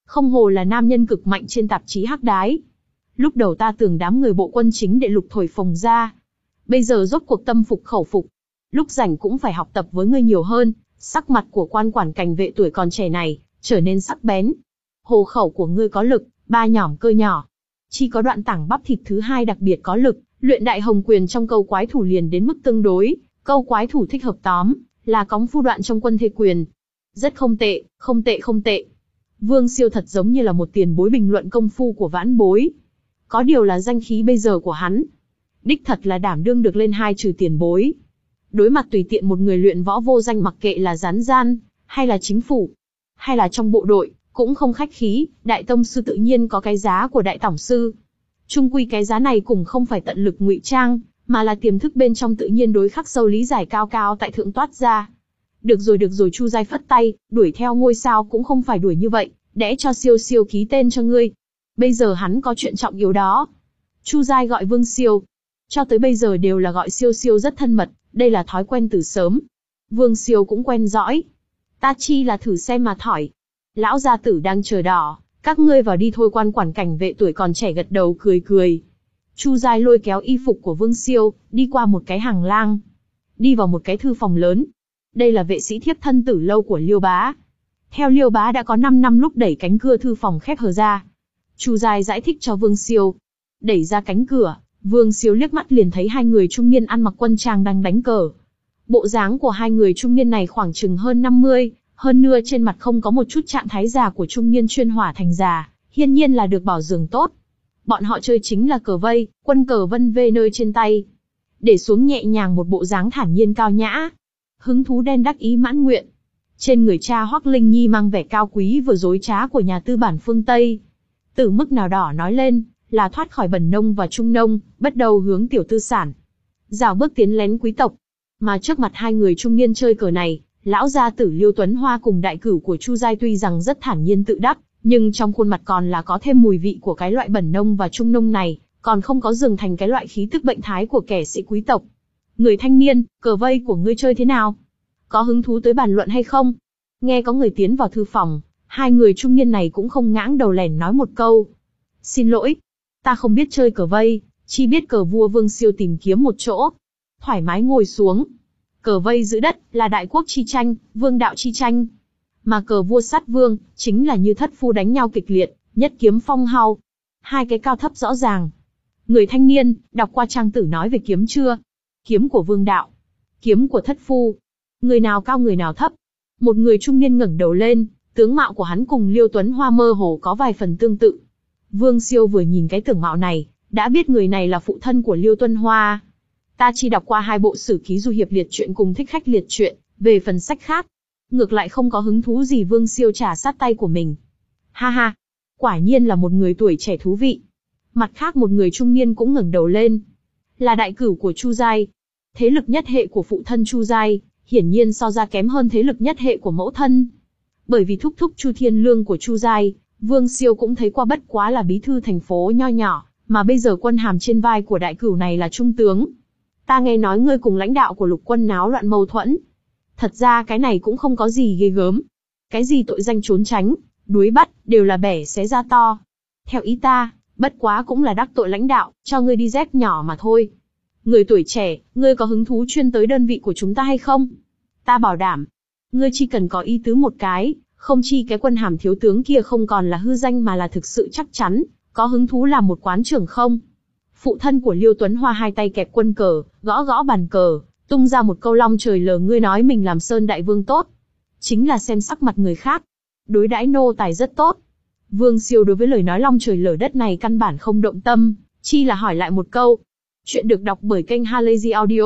A: Không hồ là nam nhân cực mạnh trên tạp chí Hắc Đái. Lúc đầu ta tưởng đám người bộ quân chính đệ lục thổi phồng ra. Bây giờ rốt cuộc tâm phục khẩu phục. Lúc rảnh cũng phải học tập với ngươi nhiều hơn. Sắc mặt của quan quản cảnh vệ tuổi còn trẻ này, trở nên sắc bén. Hồ khẩu của ngươi có lực, ba nhỏm cơ nhỏ. Chỉ có đoạn tảng bắp thịt thứ hai đặc biệt có lực, luyện đại hồng quyền trong câu quái thủ liền đến mức tương đối. Câu quái thủ thích hợp tóm, là cóng phu đoạn trong quân thê quyền. Rất không tệ, không tệ không tệ. Vương Siêu thật giống như là một tiền bối bình luận công phu của vãn bối. Có điều là danh khí bây giờ của hắn. Đích thật là đảm đương được lên hai trừ tiền bối. Đối mặt tùy tiện một người luyện võ vô danh, mặc kệ là gián gian, hay là chính phủ, hay là trong bộ đội, cũng không khách khí, đại tông sư tự nhiên có cái giá của đại tổng sư. Chung quy cái giá này cũng không phải tận lực ngụy trang, mà là tiềm thức bên trong tự nhiên đối khắc sâu lý giải cao cao tại thượng toát ra. Được rồi được rồi, Chu Giai phất tay, đuổi theo ngôi sao cũng không phải đuổi như vậy, đẽ cho Siêu Siêu ký tên cho ngươi. Bây giờ hắn có chuyện trọng yếu đó. Chu Giai gọi Vương Siêu. Cho tới bây giờ đều là gọi Siêu Siêu rất thân mật, đây là thói quen từ sớm. Vương Siêu cũng quen dõi. Ta chi là thử xem mà thỏi. Lão gia tử đang chờ đỏ, các ngươi vào đi thôi. Quan quản cảnh vệ tuổi còn trẻ gật đầu cười cười. Chu Giai lôi kéo y phục của Vương Siêu, đi qua một cái hàng lang. Đi vào một cái thư phòng lớn. Đây là vệ sĩ thiếp thân tử lâu của Liêu Bá. Theo Liêu Bá đã có năm năm lúc đẩy cánh cửa thư phòng khép hờ ra. Chu Giai giải thích cho Vương Siêu. Đẩy ra cánh cửa, Vương Siêu liếc mắt liền thấy hai người trung niên ăn mặc quân trang đang đánh cờ. Bộ dáng của hai người trung niên này khoảng chừng hơn năm mươi, hơn nữa trên mặt không có một chút trạng thái già của trung niên chuyên hỏa thành già, hiển nhiên là được bảo dưỡng tốt. Bọn họ chơi chính là cờ vây, quân cờ vân vê nơi trên tay. Để xuống nhẹ nhàng một bộ dáng thản nhiên cao nhã. Hứng thú đen đắc ý mãn nguyện. Trên người cha Hoắc Linh Nhi mang vẻ cao quý vừa dối trá của nhà tư bản phương Tây. Từ mức nào đỏ nói lên, là thoát khỏi bần nông và trung nông, bắt đầu hướng tiểu tư sản. Rào bước tiến lén quý tộc. Mà trước mặt hai người trung niên chơi cờ này, lão gia tử Liêu Tuấn Hoa cùng đại cửu của Chu Giai tuy rằng rất thản nhiên tự đắc, nhưng trong khuôn mặt còn là có thêm mùi vị của cái loại bần nông và trung nông này, còn không có dừng thành cái loại khí tức bệnh thái của kẻ sĩ quý tộc. Người thanh niên, cờ vây của ngươi chơi thế nào? Có hứng thú tới bàn luận hay không? Nghe có người tiến vào thư phòng, hai người trung niên này cũng không ngãng đầu lẻn nói một câu. Xin lỗi, ta không biết chơi cờ vây, chỉ biết cờ vua. Vương Siêu tìm kiếm một chỗ, thoải mái ngồi xuống. Cờ vây giữ đất là đại quốc chi tranh, vương đạo chi tranh. Mà cờ vua sát vương, chính là như thất phu đánh nhau kịch liệt, nhất kiếm phong hao. Hai cái cao thấp rõ ràng. Người thanh niên, đọc qua trang tử nói về kiếm chưa? Kiếm của vương đạo, kiếm của thất phu. Người nào cao người nào thấp? Một người trung niên ngẩng đầu lên, tướng mạo của hắn cùng Liêu Tuấn Hoa mơ hồ có vài phần tương tự. Vương Siêu vừa nhìn cái tướng mạo này, đã biết người này là phụ thân của Liêu Tuấn Hoa. Ta chỉ đọc qua hai bộ sử ký du hiệp liệt truyện cùng thích khách liệt truyện, về phần sách khác, ngược lại không có hứng thú gì. Vương Siêu trả sát tay của mình. Ha ha, quả nhiên là một người tuổi trẻ thú vị. Mặt khác một người trung niên cũng ngẩng đầu lên. Là đại cửu của Chu Giai. Thế lực nhất hệ của phụ thân Chu Giai, hiển nhiên so ra kém hơn thế lực nhất hệ của mẫu thân. Bởi vì thúc thúc Chu Thiên Lương của Chu Giai, Vương Siêu cũng thấy qua bất quá là bí thư thành phố nho nhỏ, mà bây giờ quân hàm trên vai của đại cửu này là trung tướng. Ta nghe nói ngươi cùng lãnh đạo của lục quân náo loạn mâu thuẫn. Thật ra cái này cũng không có gì ghê gớm. Cái gì tội danh trốn tránh, đuối bắt, đều là bẻ xé ra to. Theo ý ta, bất quá cũng là đắc tội lãnh đạo, cho ngươi đi dép nhỏ mà thôi. Người tuổi trẻ, ngươi có hứng thú chuyên tới đơn vị của chúng ta hay không? Ta bảo đảm, ngươi chỉ cần có ý tứ một cái, không chi cái quân hàm thiếu tướng kia không còn là hư danh mà là thực sự chắc chắn, có hứng thú làm một quán trưởng không? Phụ thân của Liêu Tuấn Hoa hai tay kẹp quân cờ, gõ gõ bàn cờ, tung ra một câu long trời lở. Ngươi nói mình làm Sơn Đại Vương tốt, chính là xem sắc mặt người khác, đối đãi nô tài rất tốt. Vương Siêu đối với lời nói long trời lở đất này căn bản không động tâm, chi là hỏi lại một câu. Chuyện được đọc bởi kênh Halazy Audio.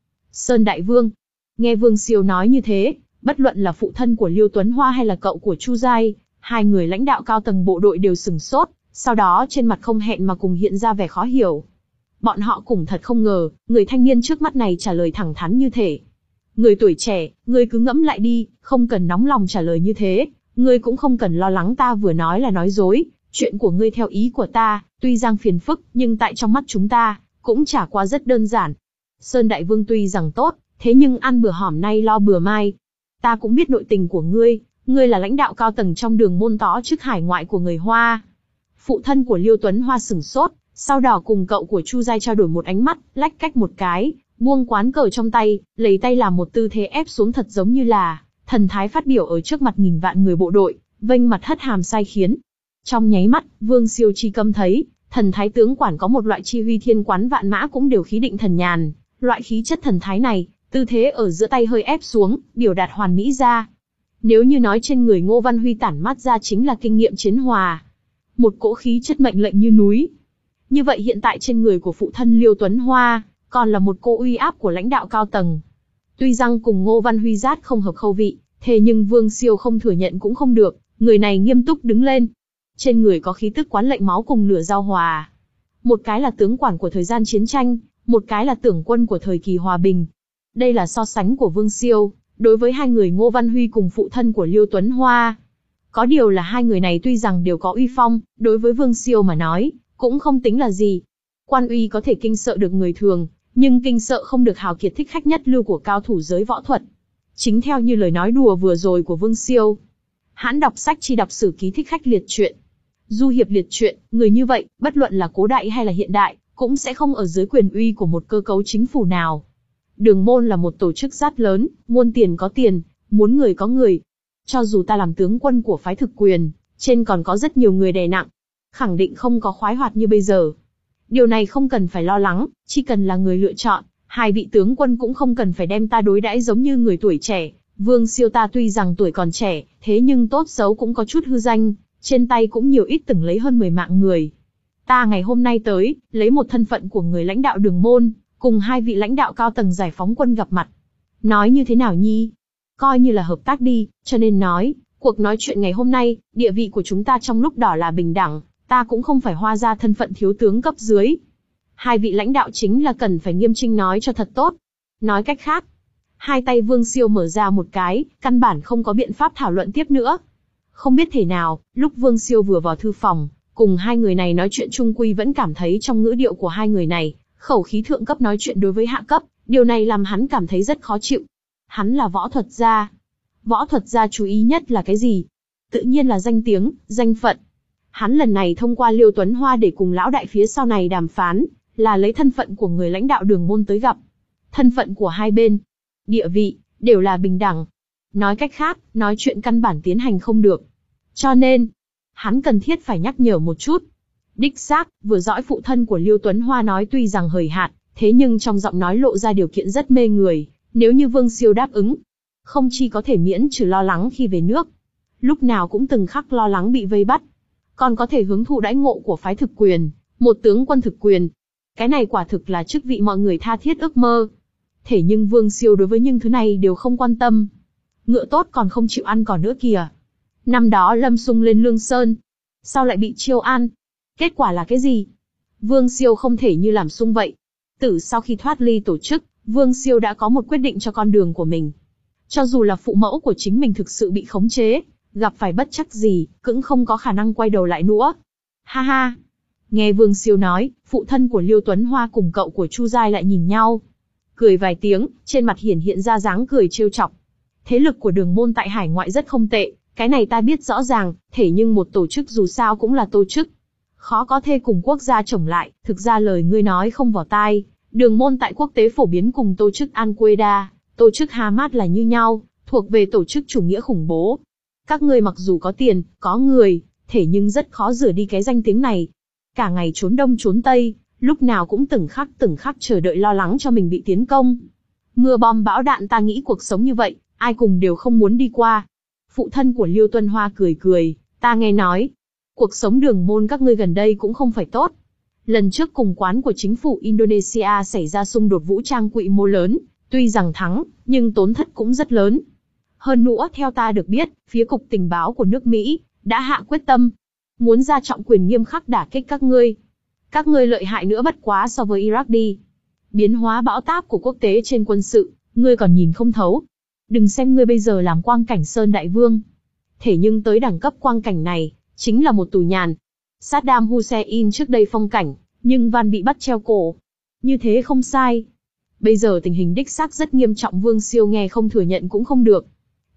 A: Sơn Đại Vương. Nghe Vương Siêu nói như thế, bất luận là phụ thân của Liêu Tuấn Hoa hay là cậu của Chu Giai, hai người lãnh đạo cao tầng bộ đội đều sửng sốt, sau đó trên mặt không hẹn mà cùng hiện ra vẻ khó hiểu. Bọn họ cũng thật không ngờ, người thanh niên trước mắt này trả lời thẳng thắn như thế. Người tuổi trẻ, ngươi cứ ngẫm lại đi, không cần nóng lòng trả lời như thế, ngươi cũng không cần lo lắng ta vừa nói là nói dối, chuyện của ngươi theo ý của ta, tuy rằng phiền phức, nhưng tại trong mắt chúng ta, cũng chả qua rất đơn giản. Sơn Đại Vương tuy rằng tốt, thế nhưng ăn bữa hỏm nay lo bữa mai. Ta cũng biết nội tình của ngươi, Ngươi là lãnh đạo cao tầng trong đường môn tó chức hải ngoại của người Hoa. Phụ thân của Liêu Tuấn Hoa sửng sốt, sau đó cùng cậu của Chu Giai trao đổi một ánh mắt, lách cách một cái, buông quán cờ trong tay, lấy tay làm một tư thế ép xuống thật giống như là thần thái phát biểu ở trước mặt nghìn vạn người bộ đội, vênh mặt hất hàm sai khiến. Trong nháy mắt, Vương Siêu Chi Câm thấy, thần thái tướng quản có một loại chi huy thiên quán vạn mã cũng đều khí định thần nhàn, loại khí chất thần thái này, tư thế ở giữa tay hơi ép xuống, biểu đạt hoàn mỹ ra. Nếu như nói trên người Ngô Văn Huy tản mát ra chính là kinh nghiệm chiến hòa, một cỗ khí chất mệnh lệnh như núi. Như vậy hiện tại trên người của phụ thân Liêu Tuấn Hoa, còn là một cỗ uy áp của lãnh đạo cao tầng. Tuy rằng cùng Ngô Văn Huy rát không hợp khẩu vị, thế nhưng Vương Siêu không thừa nhận cũng không được, người này nghiêm túc đứng lên. Trên người có khí tức quán lệnh máu cùng lửa giao hòa. Một cái là tướng quản của thời gian chiến tranh, một cái là tưởng quân của thời kỳ hòa bình. Đây là so sánh của Vương Siêu, đối với hai người Ngô Văn Huy cùng phụ thân của Liêu Tuấn Hoa. Có điều là hai người này tuy rằng đều có uy phong, đối với Vương Siêu mà nói, cũng không tính là gì. Quan uy có thể kinh sợ được người thường, nhưng kinh sợ không được hào kiệt thích khách nhất lưu của cao thủ giới võ thuật. Chính theo như lời nói đùa vừa rồi của Vương Siêu. Hãn đọc sách chi đọc sử ký thích khách liệt truyện. Du hiệp liệt truyện, người như vậy, bất luận là cố đại hay là hiện đại, cũng sẽ không ở dưới quyền uy của một cơ cấu chính phủ nào. Đường môn là một tổ chức rất lớn, muôn tiền có tiền, muốn người có người. Cho dù ta làm tướng quân của phái thực quyền, trên còn có rất nhiều người đè nặng, khẳng định không có khoái hoạt như bây giờ. Điều này không cần phải lo lắng, chỉ cần là người lựa chọn, hai vị tướng quân cũng không cần phải đem ta đối đãi giống như người tuổi trẻ. Vương Siêu ta tuy rằng tuổi còn trẻ, thế nhưng tốt xấu cũng có chút hư danh, trên tay cũng nhiều ít từng lấy hơn mười mạng người. Ta ngày hôm nay tới, lấy một thân phận của người lãnh đạo đường môn, cùng hai vị lãnh đạo cao tầng giải phóng quân gặp mặt. Nói như thế nào nhi? Coi như là hợp tác đi, cho nên nói, cuộc nói chuyện ngày hôm nay, địa vị của chúng ta trong lúc đỏ là bình đẳng, ta cũng không phải hoa ra thân phận thiếu tướng cấp dưới. Hai vị lãnh đạo chính là cần phải nghiêm chỉnh nói cho thật tốt. Nói cách khác, hai tay Vương Siêu mở ra một cái, căn bản không có biện pháp thảo luận tiếp nữa. Không biết thể nào, lúc Vương Siêu vừa vào thư phòng, cùng hai người này nói chuyện chung quy vẫn cảm thấy trong ngữ điệu của hai người này, khẩu khí thượng cấp nói chuyện đối với hạ cấp, điều này làm hắn cảm thấy rất khó chịu. Hắn là võ thuật gia. Võ thuật gia chú ý nhất là cái gì? Tự nhiên là danh tiếng, danh phận. Hắn lần này thông qua Liêu Tuấn Hoa để cùng lão đại phía sau này đàm phán, là lấy thân phận của người lãnh đạo đường môn tới gặp. Thân phận của hai bên, địa vị, đều là bình đẳng. Nói cách khác, nói chuyện căn bản tiến hành không được. Cho nên, hắn cần thiết phải nhắc nhở một chút. Đích xác, vừa dõi phụ thân của Liêu Tuấn Hoa nói tuy rằng hời hạn, thế nhưng trong giọng nói lộ ra điều kiện rất mê người. Nếu như Vương Siêu đáp ứng, không chỉ có thể miễn trừ lo lắng khi về nước, lúc nào cũng từng khắc lo lắng bị vây bắt, còn có thể hưởng thụ đãi ngộ của phái thực quyền, một tướng quân thực quyền. Cái này quả thực là chức vị mọi người tha thiết ước mơ. Thế nhưng Vương Siêu đối với những thứ này đều không quan tâm. Ngựa tốt còn không chịu ăn cỏ nữa kìa. Năm đó Lâm Xung lên Lương Sơn, sao lại bị chiêu an? Kết quả là cái gì? Vương Siêu không thể như làm Xung vậy. Từ sau khi thoát ly tổ chức, Vương Siêu đã có một quyết định cho con đường của mình. Cho dù là phụ mẫu của chính mình thực sự bị khống chế, gặp phải bất trắc gì, cũng không có khả năng quay đầu lại nữa. Ha ha! Nghe Vương Siêu nói, phụ thân của Liêu Tuấn Hoa cùng cậu của Chu Giai lại nhìn nhau. Cười vài tiếng, trên mặt hiển hiện ra dáng cười trêu chọc. Thế lực của đường môn tại hải ngoại rất không tệ, cái này ta biết rõ ràng, thế nhưng một tổ chức dù sao cũng là tổ chức. Khó có thể cùng quốc gia chồng lại, thực ra lời ngươi nói không vào tai. Đường môn tại quốc tế phổ biến cùng tổ chức Al-Qaeda, tổ chức Hamas là như nhau, thuộc về tổ chức chủ nghĩa khủng bố. Các ngươi mặc dù có tiền, có người, thế nhưng rất khó rửa đi cái danh tiếng này. Cả ngày trốn đông trốn tây, lúc nào cũng từng khắc từng khắc chờ đợi lo lắng cho mình bị tiến công. Mưa bom bão đạn ta nghĩ cuộc sống như vậy, ai cùng đều không muốn đi qua. Phụ thân của Liêu Tuấn Hoa cười cười, ta nghe nói, cuộc sống đường môn các ngươi gần đây cũng không phải tốt. Lần trước cùng quán của chính phủ Indonesia xảy ra xung đột vũ trang quy mô lớn, tuy rằng thắng, nhưng tổn thất cũng rất lớn. Hơn nữa theo ta được biết, phía cục tình báo của nước Mỹ đã hạ quyết tâm, muốn ra trọng quyền nghiêm khắc đả kích các ngươi. Các ngươi lợi hại nữa bất quá so với Iraq đi. Biến hóa bão táp của quốc tế trên quân sự, ngươi còn nhìn không thấu. Đừng xem ngươi bây giờ làm quang cảnh Sơn Đại Vương. Thế nhưng tới đẳng cấp quang cảnh này, chính là một tù nhàn. Saddam Hussein trước đây phong cảnh, nhưng Van bị bắt treo cổ. Như thế không sai. Bây giờ tình hình đích xác rất nghiêm trọng, Vương Siêu nghe không thừa nhận cũng không được.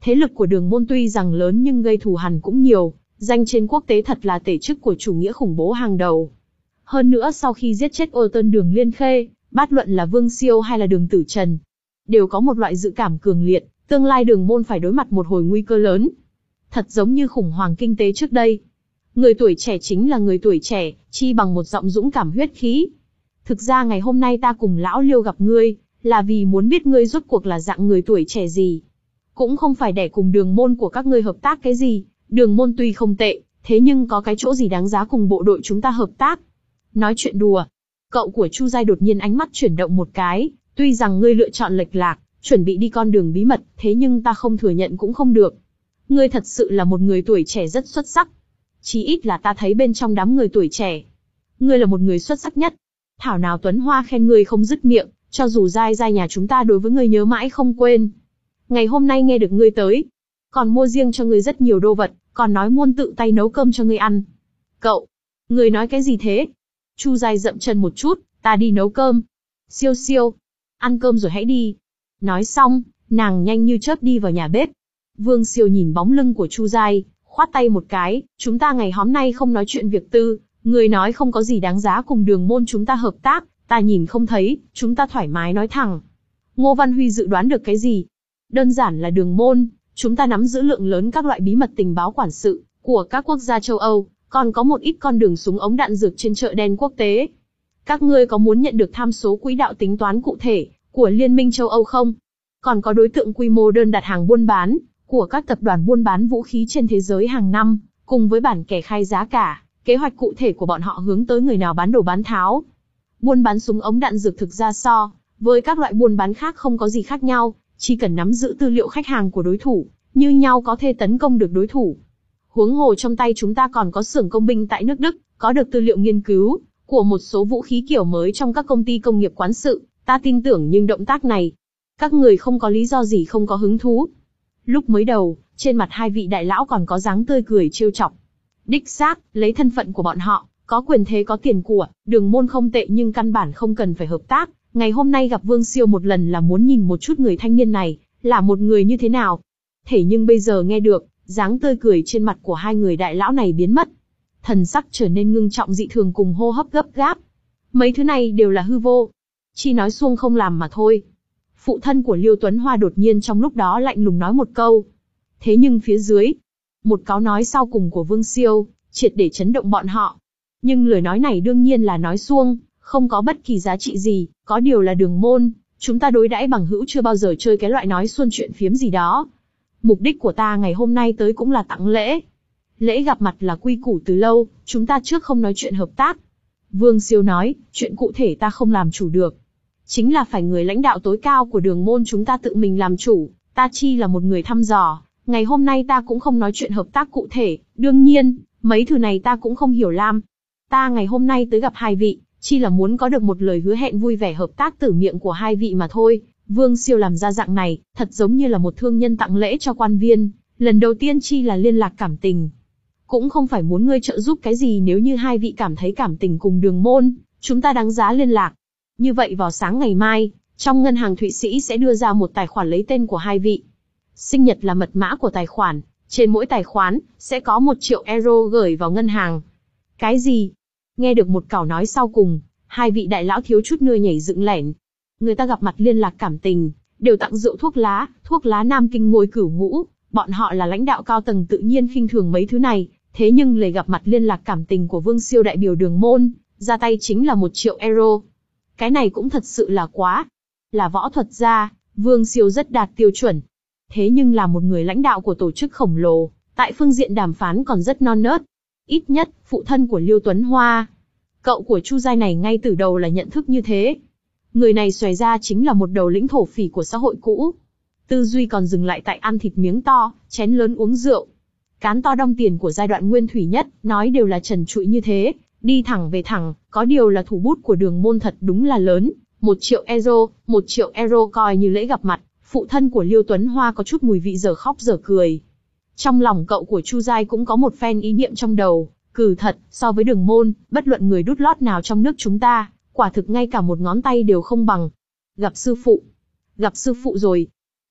A: Thế lực của Đường môn tuy rằng lớn nhưng gây thù hằn cũng nhiều, danh trên quốc tế thật là tể chức của chủ nghĩa khủng bố hàng đầu. Hơn nữa sau khi giết chết ô tân Đường Liên Khê, bát luận là Vương Siêu hay là Đường Tử Trần, đều có một loại dự cảm cường liệt, tương lai Đường môn phải đối mặt một hồi nguy cơ lớn. Thật giống như khủng hoảng kinh tế trước đây. Người tuổi trẻ chính là người tuổi trẻ, chi bằng một giọng dũng cảm huyết khí. Thực ra ngày hôm nay ta cùng lão Liêu gặp ngươi, là vì muốn biết ngươi rốt cuộc là dạng người tuổi trẻ gì. Cũng không phải để cùng Đường môn của các ngươi hợp tác cái gì, Đường môn tuy không tệ, thế nhưng có cái chỗ gì đáng giá cùng bộ đội chúng ta hợp tác. Nói chuyện đùa. Cậu của Chu Giai đột nhiên ánh mắt chuyển động một cái, tuy rằng ngươi lựa chọn lệch lạc, chuẩn bị đi con đường bí mật, thế nhưng ta không thừa nhận cũng không được. Ngươi thật sự là một người tuổi trẻ rất xuất sắc. Chí ít là ta thấy bên trong đám người tuổi trẻ, ngươi là một người xuất sắc nhất. Thảo nào Tuấn Hoa khen ngươi không dứt miệng, cho dù Giai Giai nhà chúng ta đối với ngươi nhớ mãi không quên. Ngày hôm nay nghe được ngươi tới, còn mua riêng cho ngươi rất nhiều đồ vật, còn nói muôn tự tay nấu cơm cho ngươi ăn. Cậu, ngươi nói cái gì thế? Chu Giai dậm chân một chút, ta đi nấu cơm. Siêu siêu, ăn cơm rồi hãy đi. Nói xong, nàng nhanh như chớp đi vào nhà bếp. Vương Siêu nhìn bóng lưng của Chu Giai, khoát tay một cái, chúng ta ngày hôm nay không nói chuyện việc tư, người nói không có gì đáng giá cùng Đường môn chúng ta hợp tác, ta nhìn không thấy, chúng ta thoải mái nói thẳng. Ngô Văn Huy dự đoán được cái gì? Đơn giản là Đường môn, chúng ta nắm giữ lượng lớn các loại bí mật tình báo quản sự của các quốc gia châu Âu, còn có một ít con đường súng ống đạn dược trên chợ đen quốc tế. Các ngươi có muốn nhận được tham số quỹ đạo tính toán cụ thể của Liên minh châu Âu không? Còn có đối tượng quy mô đơn đặt hàng buôn bán của các tập đoàn buôn bán vũ khí trên thế giới hàng năm, cùng với bản kê khai giá cả, kế hoạch cụ thể của bọn họ hướng tới người nào bán đồ bán tháo. Buôn bán súng ống đạn dược thực ra so với các loại buôn bán khác không có gì khác nhau, chỉ cần nắm giữ tư liệu khách hàng của đối thủ, như nhau có thể tấn công được đối thủ. Huống hồ trong tay chúng ta còn có xưởng công binh tại nước Đức, có được tư liệu nghiên cứu của một số vũ khí kiểu mới trong các công ty công nghiệp quán sự, ta tin tưởng nhưng động tác này, các người không có lý do gì không có hứng thú. Lúc mới đầu, trên mặt hai vị đại lão còn có dáng tươi cười trêu chọc. Đích xác, lấy thân phận của bọn họ, có quyền thế có tiền của, Đường môn không tệ nhưng căn bản không cần phải hợp tác. Ngày hôm nay gặp Vương Siêu một lần là muốn nhìn một chút người thanh niên này, là một người như thế nào. Thế nhưng bây giờ nghe được, dáng tươi cười trên mặt của hai người đại lão này biến mất. Thần sắc trở nên ngưng trọng dị thường cùng hô hấp gấp gáp. Mấy thứ này đều là hư vô. Chỉ nói suông không làm mà thôi. Phụ thân của Liêu Tuấn Hoa đột nhiên trong lúc đó lạnh lùng nói một câu. Thế nhưng phía dưới, một câu nói sau cùng của Vương Siêu, triệt để chấn động bọn họ. Nhưng lời nói này đương nhiên là nói suông, không có bất kỳ giá trị gì, có điều là Đường môn, chúng ta đối đãi bằng hữu chưa bao giờ chơi cái loại nói suông chuyện phiếm gì đó. Mục đích của ta ngày hôm nay tới cũng là tặng lễ. Lễ gặp mặt là quy củ từ lâu, chúng ta trước không nói chuyện hợp tác. Vương Siêu nói, chuyện cụ thể ta không làm chủ được. Chính là phải người lãnh đạo tối cao của Đường môn chúng ta tự mình làm chủ, ta chi là một người thăm dò. Ngày hôm nay ta cũng không nói chuyện hợp tác cụ thể, đương nhiên, mấy thứ này ta cũng không hiểu lam. Ta ngày hôm nay tới gặp hai vị, chi là muốn có được một lời hứa hẹn vui vẻ hợp tác từ miệng của hai vị mà thôi. Vương Siêu làm ra dạng này, thật giống như là một thương nhân tặng lễ cho quan viên, lần đầu tiên chi là liên lạc cảm tình. Cũng không phải muốn ngươi trợ giúp cái gì nếu như hai vị cảm thấy cảm tình cùng Đường môn, chúng ta đáng giá liên lạc. Như vậy vào sáng ngày mai, trong ngân hàng Thụy Sĩ sẽ đưa ra một tài khoản lấy tên của hai vị. Sinh nhật là mật mã của tài khoản, trên mỗi tài khoản, sẽ có một triệu euro gửi vào ngân hàng. Cái gì? Nghe được một câu nói sau cùng, hai vị đại lão thiếu chút nữa nhảy dựng lẻn. Người ta gặp mặt liên lạc cảm tình, đều tặng rượu thuốc lá, thuốc lá Nam Kinh ngôi cửu ngũ, bọn họ là lãnh đạo cao tầng tự nhiên khinh thường mấy thứ này, thế nhưng lời gặp mặt liên lạc cảm tình của Vương Siêu đại biểu Đường môn, ra tay chính là một triệu euro. Cái này cũng thật sự là quá. Là võ thuật gia, Vương Siêu rất đạt tiêu chuẩn. Thế nhưng là một người lãnh đạo của tổ chức khổng lồ, tại phương diện đàm phán còn rất non nớt. Ít nhất, phụ thân của Liêu Tuấn Hoa, cậu của Chu Giai này ngay từ đầu là nhận thức như thế. Người này xòe ra chính là một đầu lĩnh thổ phỉ của xã hội cũ. Tư duy còn dừng lại tại ăn thịt miếng to, chén lớn uống rượu. Cán to đong tiền của giai đoạn nguyên thủy nhất, nói đều là trần trụi như thế, đi thẳng về thẳng, có điều là thủ bút của Đường môn thật đúng là lớn. Một triệu euro, một triệu euro coi như lễ gặp mặt, phụ thân của Liêu Tuấn Hoa có chút mùi vị giờ khóc giờ cười. Trong lòng cậu của Chu Giai cũng có một phen ý niệm trong đầu, cừ thật, so với Đường môn, bất luận người đút lót nào trong nước chúng ta, quả thực ngay cả một ngón tay đều không bằng. Gặp sư phụ. Gặp sư phụ rồi.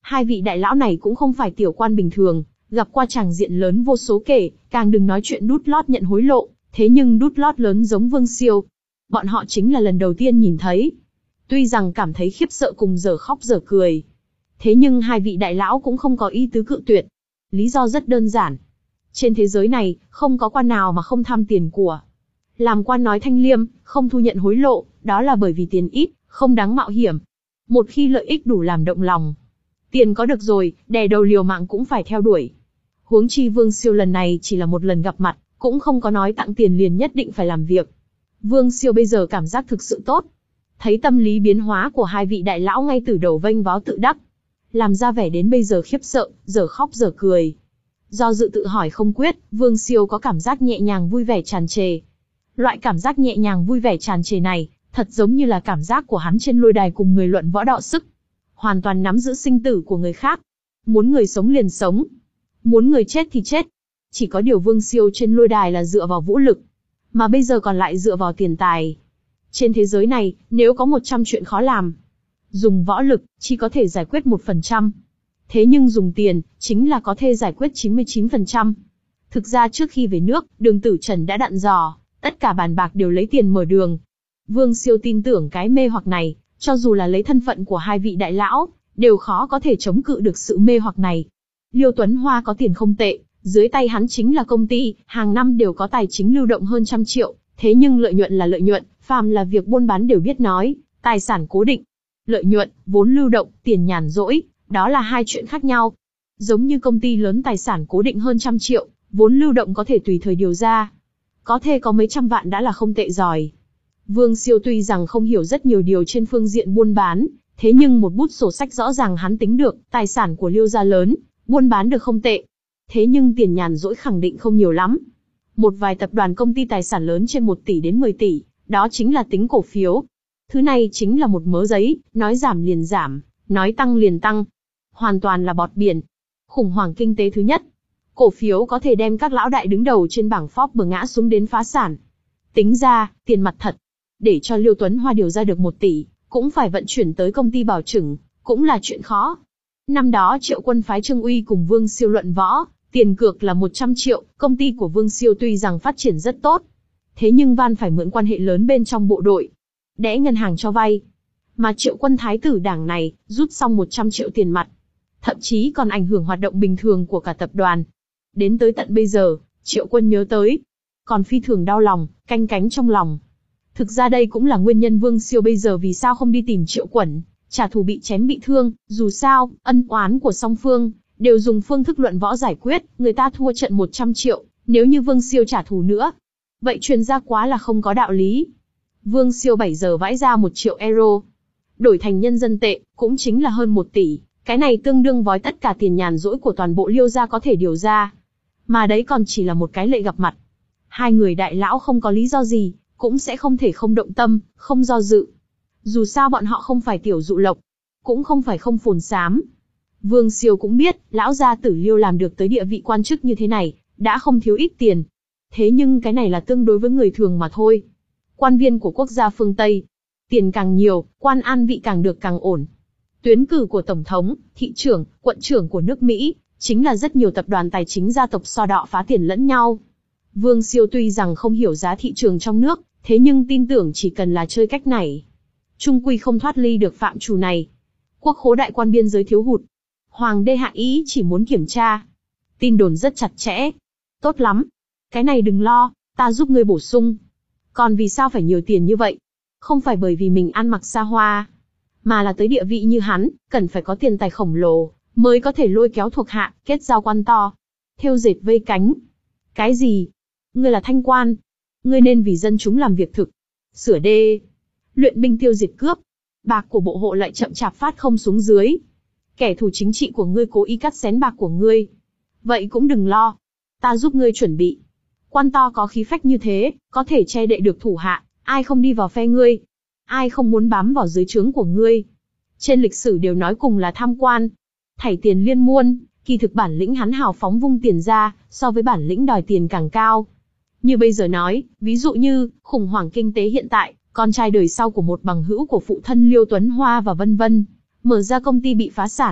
A: Hai vị đại lão này cũng không phải tiểu quan bình thường, gặp qua tràng diện lớn vô số kể, càng đừng nói chuyện đút lót nhận hối lộ, thế nhưng đút lót lớn giống Vương Siêu, bọn họ chính là lần đầu tiên nhìn thấy. Tuy rằng cảm thấy khiếp sợ cùng dở khóc dở cười, thế nhưng hai vị đại lão cũng không có ý tứ cự tuyệt. Lý do rất đơn giản. Trên thế giới này, không có quan nào mà không tham tiền của. Làm quan nói thanh liêm, không thu nhận hối lộ, đó là bởi vì tiền ít, không đáng mạo hiểm. Một khi lợi ích đủ làm động lòng, tiền có được rồi, đè đầu liều mạng cũng phải theo đuổi. Huống chi Vương Siêu lần này chỉ là một lần gặp mặt, cũng không có nói tặng tiền liền nhất định phải làm việc. Vương Siêu bây giờ cảm giác thực sự tốt. Thấy tâm lý biến hóa của hai vị đại lão ngay từ đầu vênh váo tự đắc, làm ra vẻ đến bây giờ khiếp sợ, giờ khóc giờ cười. Do dự tự hỏi không quyết, Vương Siêu có cảm giác nhẹ nhàng vui vẻ tràn trề. Loại cảm giác nhẹ nhàng vui vẻ tràn trề này, thật giống như là cảm giác của hắn trên lôi đài cùng người luận võ đọ sức. Hoàn toàn nắm giữ sinh tử của người khác. Muốn người sống liền sống. Muốn người chết thì chết. Chỉ có điều Vương Siêu trên lôi đài là dựa vào vũ lực, mà bây giờ còn lại dựa vào tiền tài. Trên thế giới này, nếu có một trăm chuyện khó làm, dùng võ lực, chỉ có thể giải quyết một phần trăm. Thế nhưng dùng tiền, chính là có thể giải quyết chín mươi chín phần trăm. Thực ra trước khi về nước, Đường Tử Trần đã dặn dò, tất cả bàn bạc đều lấy tiền mở đường. Vương Siêu tin tưởng cái mê hoặc này, cho dù là lấy thân phận của hai vị đại lão, đều khó có thể chống cự được sự mê hoặc này. Liêu Tuấn Hoa có tiền không tệ, dưới tay hắn chính là công ty, hàng năm đều có tài chính lưu động hơn trăm triệu, thế nhưng lợi nhuận là lợi nhuận, phàm là việc buôn bán đều biết nói, tài sản cố định. Lợi nhuận, vốn lưu động, tiền nhàn rỗi, đó là hai chuyện khác nhau. Giống như công ty lớn tài sản cố định hơn trăm triệu, vốn lưu động có thể tùy thời điều ra. Có thể có mấy trăm vạn đã là không tệ rồi. Vương Siêu tuy rằng không hiểu rất nhiều điều trên phương diện buôn bán, thế nhưng một bút sổ sách rõ ràng hắn tính được, tài sản của Liêu gia lớn, buôn bán được không tệ. Thế nhưng tiền nhàn rỗi khẳng định không nhiều lắm. Một vài tập đoàn công ty tài sản lớn trên một tỷ đến mười tỷ, đó chính là tính cổ phiếu. Thứ này chính là một mớ giấy, nói giảm liền giảm, nói tăng liền tăng. Hoàn toàn là bọt biển. Khủng hoảng kinh tế thứ nhất. Cổ phiếu có thể đem các lão đại đứng đầu trên bảng Forbes ngã xuống đến phá sản. Tính ra, tiền mặt thật. Để cho Liêu Tuấn Hoa điều ra được một tỷ, cũng phải vận chuyển tới công ty bảo trừng, cũng là chuyện khó. Năm đó Triệu Quân phái Trương Uy cùng Vương Siêu luận võ, tiền cược là một trăm triệu, công ty của Vương Siêu tuy rằng phát triển rất tốt. Thế nhưng van phải mượn quan hệ lớn bên trong bộ đội, đẽ ngân hàng cho vay. Mà Triệu Quân thái tử đảng này, rút xong một trăm triệu tiền mặt. Thậm chí còn ảnh hưởng hoạt động bình thường của cả tập đoàn. Đến tới tận bây giờ, Triệu Quân nhớ tới, còn phi thường đau lòng, canh cánh trong lòng. Thực ra đây cũng là nguyên nhân Vương Siêu bây giờ vì sao không đi tìm Triệu Quẩn, trả thù bị chém bị thương, dù sao, ân oán của song phương, đều dùng phương thức luận võ giải quyết, người ta thua trận một trăm triệu, nếu như Vương Siêu trả thù nữa. Vậy truyền ra quá là không có đạo lý. Vương Siêu bảy giờ vãi ra một triệu euro. Đổi thành nhân dân tệ, cũng chính là hơn một tỷ, cái này tương đương với tất cả tiền nhàn rỗi của toàn bộ Liêu gia có thể điều ra. Mà đấy còn chỉ là một cái lệ gặp mặt. Hai người đại lão không có lý do gì, cũng sẽ không thể không động tâm, không do dự. Dù sao bọn họ không phải tiểu dụ lộc, cũng không phải không phồn xám. Vương Siêu cũng biết, lão gia tử Liêu làm được tới địa vị quan chức như thế này, đã không thiếu ít tiền. Thế nhưng cái này là tương đối với người thường mà thôi. Quan viên của quốc gia phương Tây, tiền càng nhiều, quan an vị càng được càng ổn. Tuyến cử của tổng thống, thị trưởng, quận trưởng của nước Mỹ, chính là rất nhiều tập đoàn tài chính gia tộc so đọ phá tiền lẫn nhau. Vương Siêu tuy rằng không hiểu giá thị trường trong nước, thế nhưng tin tưởng chỉ cần là chơi cách này, chung quy không thoát ly được phạm trù này. Quốc khố đại quan biên giới thiếu hụt. Hoàng đế hạ ý chỉ muốn kiểm tra. Tin đồn rất chặt chẽ. Tốt lắm. Cái này đừng lo, ta giúp ngươi bổ sung. Còn vì sao phải nhiều tiền như vậy? Không phải bởi vì mình ăn mặc xa hoa, mà là tới địa vị như hắn, cần phải có tiền tài khổng lồ, mới có thể lôi kéo thuộc hạ, kết giao quan to. Thêu dệt vây cánh. Cái gì? Ngươi là thanh quan. Ngươi nên vì dân chúng làm việc thực. Sửa đê. Luyện binh tiêu diệt cướp. Bạc của bộ hộ lại chậm chạp phát không xuống dưới. Kẻ thù chính trị của ngươi cố ý cắt xén bạc của ngươi. Vậy cũng đừng lo. Ta giúp ngươi chuẩn bị. Quan to có khí phách như thế, có thể che đậy được thủ hạ, ai không đi vào phe ngươi. Ai không muốn bám vào dưới trướng của ngươi. Trên lịch sử đều nói cùng là tham quan. Thảy tiền liên muôn, kỳ thực bản lĩnh hắn hào phóng vung tiền ra, so với bản lĩnh đòi tiền càng cao. Như bây giờ nói, ví dụ như, khủng hoảng kinh tế hiện tại, con trai đời sau của một bằng hữu của phụ thân Liêu Tuấn Hoa và vân vân, mở ra công ty bị phá sản.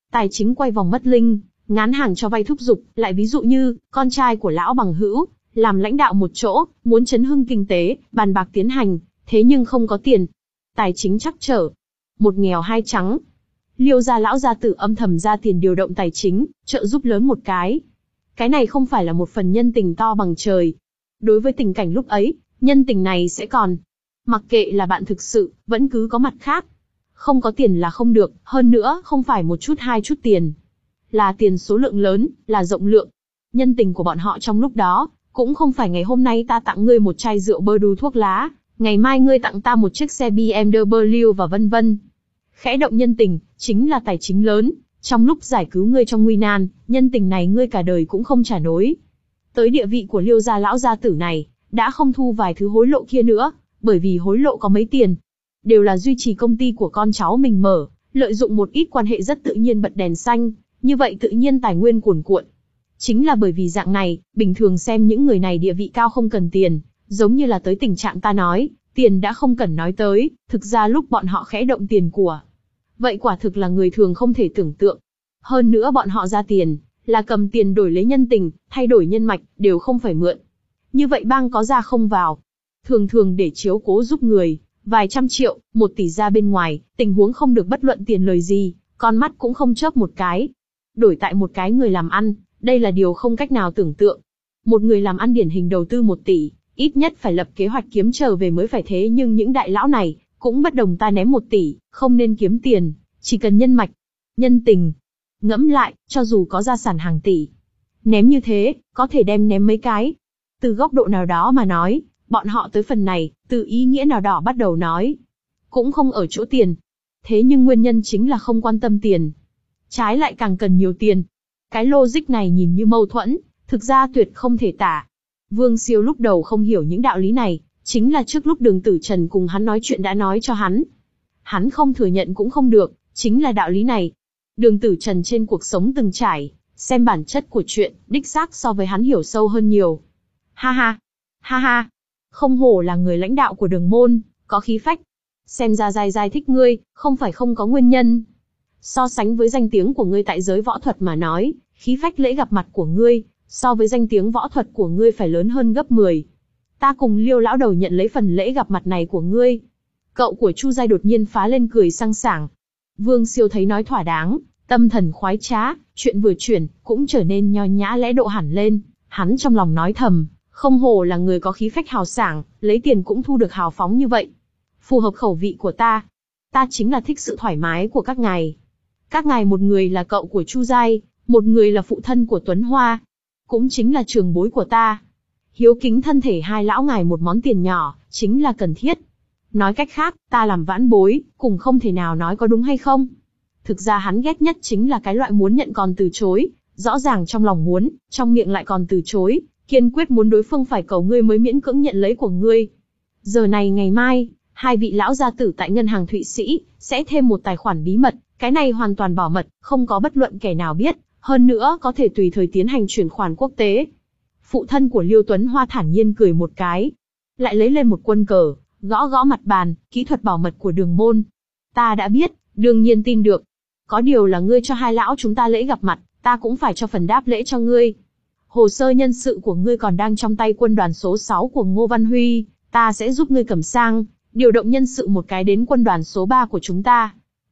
A: Tài chính quay vòng mất linh, ngán hàng cho vay thúc giục, lại ví dụ như, con trai của lão bằng hữu, làm lãnh đạo một chỗ, muốn chấn hưng kinh tế, bàn bạc tiến hành, thế nhưng không có tiền. Tài chính trắc trở. Một nghèo hai trắng. Liêu gia lão gia tử âm thầm ra tiền điều động tài chính, trợ giúp lớn một cái. Cái này không phải là một phần nhân tình to bằng trời. Đối với tình cảnh lúc ấy, nhân tình này sẽ còn. Mặc kệ là bạn thực sự, vẫn cứ có mặt khác. Không có tiền là không được, hơn nữa không phải một chút hai chút tiền. Là tiền số lượng lớn, là rộng lượng. Nhân tình của bọn họ trong lúc đó, cũng không phải ngày hôm nay ta tặng ngươi một chai rượu bơ đu thuốc lá, ngày mai ngươi tặng ta một chiếc xe bê em vê và vân vân. Khẽ động nhân tình, chính là tài chính lớn, trong lúc giải cứu ngươi trong nguy nan, nhân tình này ngươi cả đời cũng không trả nối. Tới địa vị của Liêu gia lão gia tử này, đã không thu vài thứ hối lộ kia nữa, bởi vì hối lộ có mấy tiền. Đều là duy trì công ty của con cháu mình mở, lợi dụng một ít quan hệ rất tự nhiên bật đèn xanh, như vậy tự nhiên tài nguyên cuồn cuộn. Chính là bởi vì dạng này, bình thường xem những người này địa vị cao không cần tiền, giống như là tới tình trạng ta nói, tiền đã không cần nói tới, thực ra lúc bọn họ khẽ động tiền của. Vậy quả thực là người thường không thể tưởng tượng. Hơn nữa bọn họ ra tiền, là cầm tiền đổi lấy nhân tình, thay đổi nhân mạch, đều không phải mượn. Như vậy bang có ra không vào. Thường thường để chiếu cố giúp người, vài trăm triệu, một tỷ ra bên ngoài, tình huống không được bất luận tiền lời gì, con mắt cũng không chớp một cái. Đổi tại một cái người làm ăn, đây là điều không cách nào tưởng tượng. Một người làm ăn điển hình đầu tư một tỷ, ít nhất phải lập kế hoạch kiếm trở về mới phải thế nhưng những đại lão này, cũng bất đồng ta ném một tỷ, không nên kiếm tiền, chỉ cần nhân mạch, nhân tình. Ngẫm lại, cho dù có gia sản hàng tỷ, ném như thế, có thể đem ném mấy cái. Từ góc độ nào đó mà nói, bọn họ tới phần này, từ ý nghĩa nào đó bắt đầu nói, cũng không ở chỗ tiền. Thế nhưng nguyên nhân chính là không quan tâm tiền. Trái lại càng cần nhiều tiền. Cái logic này nhìn như mâu thuẫn, thực ra tuyệt không thể tả. Vương Siêu lúc đầu không hiểu những đạo lý này, chính là trước lúc Đường Tử Trần cùng hắn nói chuyện đã nói cho hắn. Hắn không thừa nhận cũng không được, chính là đạo lý này. Đường Tử Trần trên cuộc sống từng trải, xem bản chất của chuyện, đích xác so với hắn hiểu sâu hơn nhiều. Ha ha, ha ha, không hổ là người lãnh đạo của Đường môn, có khí phách. Xem ra Giai Giai thích ngươi, không phải không có nguyên nhân. So sánh với danh tiếng của ngươi tại giới võ thuật mà nói, khí phách lễ gặp mặt của ngươi, so với danh tiếng võ thuật của ngươi phải lớn hơn gấp mười. Ta cùng Liêu lão đầu nhận lấy phần lễ gặp mặt này của ngươi. Cậu của Chu Giai đột nhiên phá lên cười sang sảng. Vương Siêu thấy nói thỏa đáng, tâm thần khoái trá, chuyện vừa chuyển, cũng trở nên nho nhã lễ độ hẳn lên. Hắn trong lòng nói thầm, không hổ là người có khí phách hào sảng, lấy tiền cũng thu được hào phóng như vậy. Phù hợp khẩu vị của ta. Ta chính là thích sự thoải mái của các ngài. Các ngài một người là cậu của Chu Giai, một người là phụ thân của Tuấn Hoa. Cũng chính là trường bối của ta. Hiếu kính thân thể hai lão ngài một món tiền nhỏ, chính là cần thiết. Nói cách khác, ta làm vãn bối, cùng không thể nào nói có đúng hay không. Thực ra hắn ghét nhất chính là cái loại muốn nhận còn từ chối, rõ ràng trong lòng muốn, trong miệng lại còn từ chối, kiên quyết muốn đối phương phải cầu ngươi mới miễn cưỡng nhận lấy của ngươi. Giờ này ngày mai, hai vị lão gia tử tại ngân hàng Thụy Sĩ, sẽ thêm một tài khoản bí mật, cái này hoàn toàn bảo mật, không có bất luận kẻ nào biết, hơn nữa có thể tùy thời tiến hành chuyển khoản quốc tế. Phụ thân của Liêu Tuấn Hoa thản nhiên cười một cái, lại lấy lên một quân cờ, gõ gõ mặt bàn, kỹ thuật bảo mật của Đường môn. Ta đã biết, đương nhiên tin được. Có điều là ngươi cho hai lão chúng ta lễ gặp mặt, ta cũng phải cho phần đáp lễ cho ngươi. Hồ sơ nhân sự của ngươi còn đang trong tay quân đoàn số sáu của Ngô Văn Huy, ta sẽ giúp ngươi cầm sang, điều động nhân sự một cái đến quân đoàn số ba của chúng ta.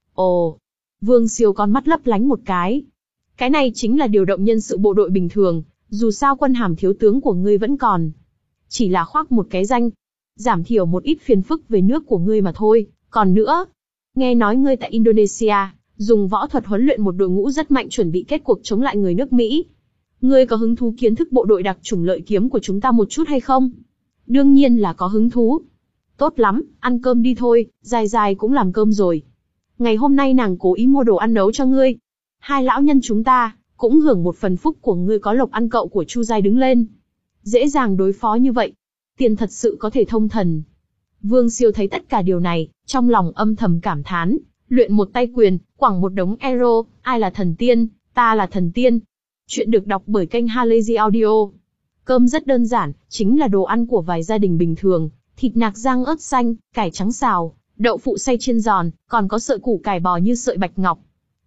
A: Ồ, Vương Siêu con mắt lấp lánh một cái. Cái này chính là điều động nhân sự bộ đội bình thường, dù sao quân hàm thiếu tướng của ngươi vẫn còn. Chỉ là khoác một cái danh, giảm thiểu một ít phiền phức về nước của ngươi mà thôi. Còn nữa, nghe nói ngươi tại Indonesia, dùng võ thuật huấn luyện một đội ngũ rất mạnh chuẩn bị kết cuộc chống lại người nước Mỹ. Ngươi có hứng thú kiến thức bộ đội đặc chủng lợi kiếm của chúng ta một chút hay không? Đương nhiên là có hứng thú. Tốt lắm, ăn cơm đi thôi, Giai Giai cũng làm cơm rồi. Ngày hôm nay nàng cố ý mua đồ ăn nấu cho ngươi. Hai lão nhân chúng ta, cũng hưởng một phần phúc của ngươi có lộc ăn. Cậu của Chu Giai đứng lên. Dễ dàng đối phó như vậy. Tiền thật sự có thể thông thần. Vương Siêu thấy tất cả điều này, trong lòng âm thầm cảm thán. Luyện một tay quyền, quẳng một đống arrow, ai là thần tiên, ta là thần tiên. Chuyện được đọc bởi kênh Halazy Audio. Cơm rất đơn giản, chính là đồ ăn của vài gia đình bình thường. Thịt nạc rang ớt xanh, cải trắng xào, đậu phụ xay chiên giòn, còn có sợi củ cải bò như sợi bạch ngọc.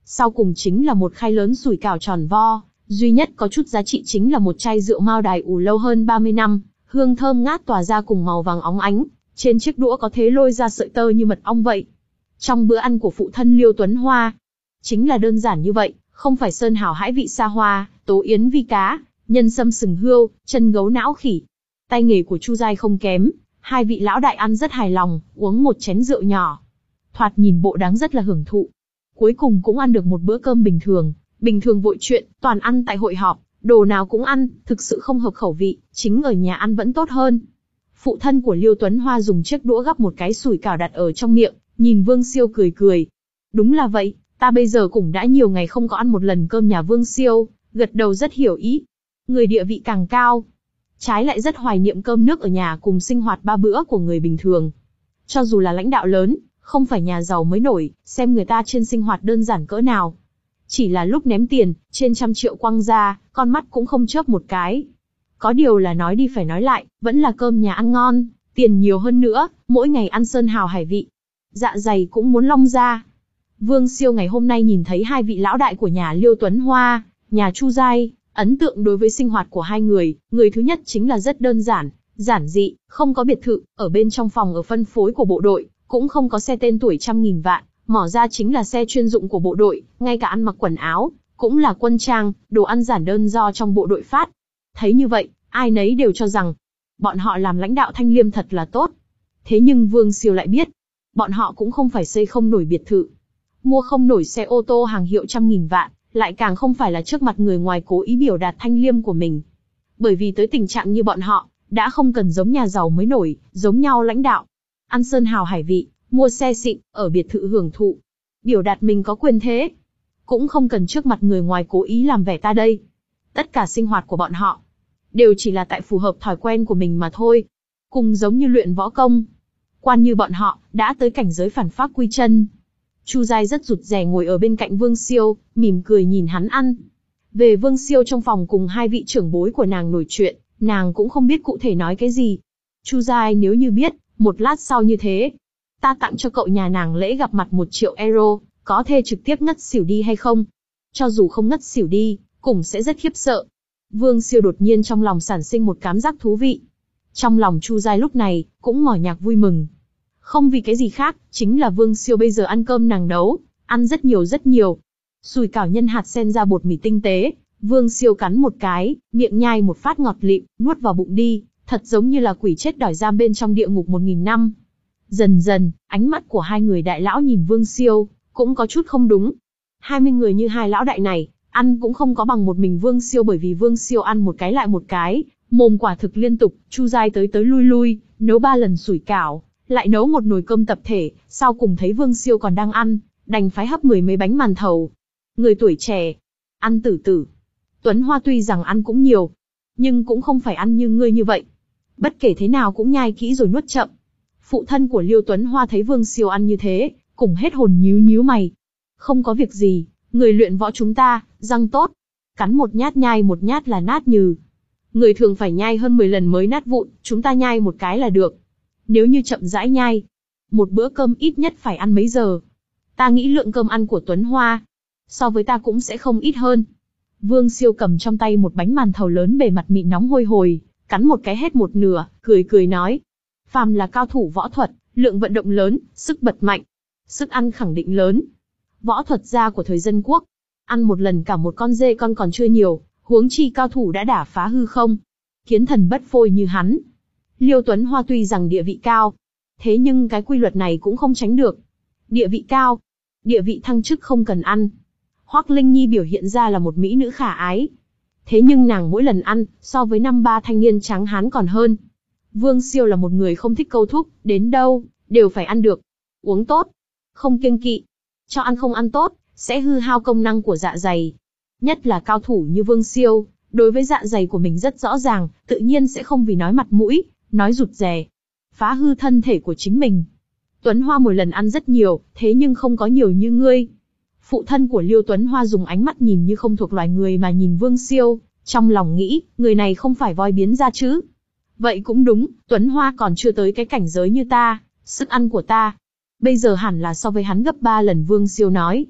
A: sau cùng chính là một khay lớn sủi cảo tròn vo, duy nhất có chút giá trị chính là một chai rượu Mao Đài ủ lâu hơn ba mươi năm, hương thơm ngát tỏa ra cùng màu vàng óng ánh, trên chiếc đũa có thế lôi ra sợi tơ như mật ong vậy. Trong bữa ăn của phụ thân Liêu Tuấn Hoa, chính là đơn giản như vậy, không phải sơn hào hải vị xa hoa, tố yến vi cá, nhân sâm sừng hươu, chân gấu não khỉ. Tay nghề của Chu Giai không kém, hai vị lão đại ăn rất hài lòng, uống một chén rượu nhỏ. Thoạt nhìn bộ đáng rất là hưởng thụ. Cuối cùng cũng ăn được một bữa cơm bình thường, bình thường vội chuyện, toàn ăn tại hội họp, đồ nào cũng ăn, thực sự không hợp khẩu vị, chính ở nhà ăn vẫn tốt hơn. Phụ thân của Liêu Tuấn Hoa dùng chiếc đũa gắp một cái sủi cảo đặt ở trong miệng, nhìn Vương Siêu cười cười. Đúng là vậy, ta bây giờ cũng đã nhiều ngày không có ăn một lần cơm nhà Vương Siêu, gật đầu rất hiểu ý. Người địa vị càng cao, trái lại rất hoài niệm cơm nước ở nhà cùng sinh hoạt ba bữa của người bình thường. Cho dù là lãnh đạo lớn, không phải nhà giàu mới nổi, xem người ta trên sinh hoạt đơn giản cỡ nào. Chỉ là lúc ném tiền, trên trăm triệu quăng ra, con mắt cũng không chớp một cái. Có điều là nói đi phải nói lại, vẫn là cơm nhà ăn ngon, tiền nhiều hơn nữa, mỗi ngày ăn sơn hào hải vị. Dạ dày cũng muốn long ra. Vương Siêu ngày hôm nay nhìn thấy hai vị lão đại của nhà Liêu Tuấn Hoa, nhà Chu Giai, ấn tượng đối với sinh hoạt của hai người, người thứ nhất chính là rất đơn giản, giản dị, không có biệt thự, ở bên trong phòng ở phân phối của bộ đội, cũng không có xe tên tuổi trăm nghìn vạn, mỏ ra chính là xe chuyên dụng của bộ đội, ngay cả ăn mặc quần áo, cũng là quân trang, đồ ăn giản đơn do trong bộ đội phát. Thấy như vậy, ai nấy đều cho rằng, bọn họ làm lãnh đạo thanh liêm thật là tốt. Thế nhưng Vương Siêu lại biết, bọn họ cũng không phải xây không nổi biệt thự, mua không nổi xe ô tô hàng hiệu trăm nghìn vạn, lại càng không phải là trước mặt người ngoài cố ý biểu đạt thanh liêm của mình. Bởi vì tới tình trạng như bọn họ, đã không cần giống nhà giàu mới nổi, giống nhau lãnh đạo. Ăn sơn hào hải vị, mua xe xịn, ở biệt thự hưởng thụ. Biểu đạt mình có quyền thế. Cũng không cần trước mặt người ngoài cố ý làm vẻ ta đây. Tất cả sinh hoạt của bọn họ, đều chỉ là tại phù hợp thói quen của mình mà thôi. Cùng giống như luyện võ công. Quan như bọn họ, đã tới cảnh giới phản pháp quy chân. Chu Giai rất rụt rè ngồi ở bên cạnh Vương Siêu, mỉm cười nhìn hắn ăn. Về Vương Siêu trong phòng cùng hai vị trưởng bối của nàng nổi chuyện, nàng cũng không biết cụ thể nói cái gì. Chu Giai nếu như biết, một lát sau như thế, ta tặng cho cậu nhà nàng lễ gặp mặt một triệu euro, có thể trực tiếp ngất xỉu đi hay không? Cho dù không ngất xỉu đi, cũng sẽ rất khiếp sợ. Vương Siêu đột nhiên trong lòng sản sinh một cảm giác thú vị. Trong lòng Chu Giai lúc này, cũng mỏi nhạc vui mừng. Không vì cái gì khác, chính là Vương Siêu bây giờ ăn cơm nàng nấu, ăn rất nhiều rất nhiều. Sùi cảo nhân hạt sen ra bột mì tinh tế, Vương Siêu cắn một cái, miệng nhai một phát ngọt lịm, nuốt vào bụng đi, thật giống như là quỷ chết đòi giam bên trong địa ngục một nghìn năm. Dần dần, ánh mắt của hai người đại lão nhìn Vương Siêu, cũng có chút không đúng. Hai mươi người như hai lão đại này, ăn cũng không có bằng một mình Vương Siêu, bởi vì Vương Siêu ăn một cái lại một cái, mồm quả thực liên tục, Chu Giai tới tới lui lui, nấu ba lần sủi cảo, lại nấu một nồi cơm tập thể, sau cùng thấy Vương Siêu còn đang ăn, đành phái hấp mười mấy bánh màn thầu. Người tuổi trẻ, ăn tử tử. Tuấn Hoa tuy rằng ăn cũng nhiều, nhưng cũng không phải ăn như ngươi như vậy. Bất kể thế nào cũng nhai kỹ rồi nuốt chậm. Phụ thân của Liêu Tuấn Hoa thấy Vương Siêu ăn như thế, cùng hết hồn nhíu nhíu mày. Không có việc gì, người luyện võ chúng ta, răng tốt. Cắn một nhát nhai một nhát là nát nhừ. Người thường phải nhai hơn mười lần mới nát vụn, chúng ta nhai một cái là được. Nếu như chậm rãi nhai, một bữa cơm ít nhất phải ăn mấy giờ. Ta nghĩ lượng cơm ăn của Tuấn Hoa, so với ta cũng sẽ không ít hơn. Vương Siêu cầm trong tay một bánh màn thầu lớn bề mặt mịn nóng hôi hổi, cắn một cái hết một nửa, cười cười nói. Phàm là cao thủ võ thuật, lượng vận động lớn, sức bật mạnh, sức ăn khẳng định lớn. Võ thuật gia của thời dân quốc, ăn một lần cả một con dê con còn chưa nhiều, huống chi cao thủ đã đả phá hư không. Kiến thần bất phôi như hắn. Liêu Tuấn Hoa tuy rằng địa vị cao, thế nhưng cái quy luật này cũng không tránh được. Địa vị cao, địa vị thăng chức không cần ăn. Hoắc Linh Nhi biểu hiện ra là một mỹ nữ khả ái. Thế nhưng nàng mỗi lần ăn, so với năm ba thanh niên tráng hán còn hơn. Vương Siêu là một người không thích câu thúc, đến đâu, đều phải ăn được. Uống tốt, không kiêng kỵ. Cho ăn không ăn tốt, sẽ hư hao công năng của dạ dày. Nhất là cao thủ như Vương Siêu, đối với dạ dày của mình rất rõ ràng, tự nhiên sẽ không vì nói mặt mũi, nói rụt rè, phá hư thân thể của chính mình. Tuấn Hoa mỗi lần ăn rất nhiều, thế nhưng không có nhiều như ngươi. Phụ thân của Liêu Tuấn Hoa dùng ánh mắt nhìn như không thuộc loài người mà nhìn Vương Siêu, trong lòng nghĩ, người này không phải voi biến ra chứ. Vậy cũng đúng, Tuấn Hoa còn chưa tới cái cảnh giới như ta, sức ăn của ta bây giờ hẳn là so với hắn gấp ba lần. Vương Siêu nói.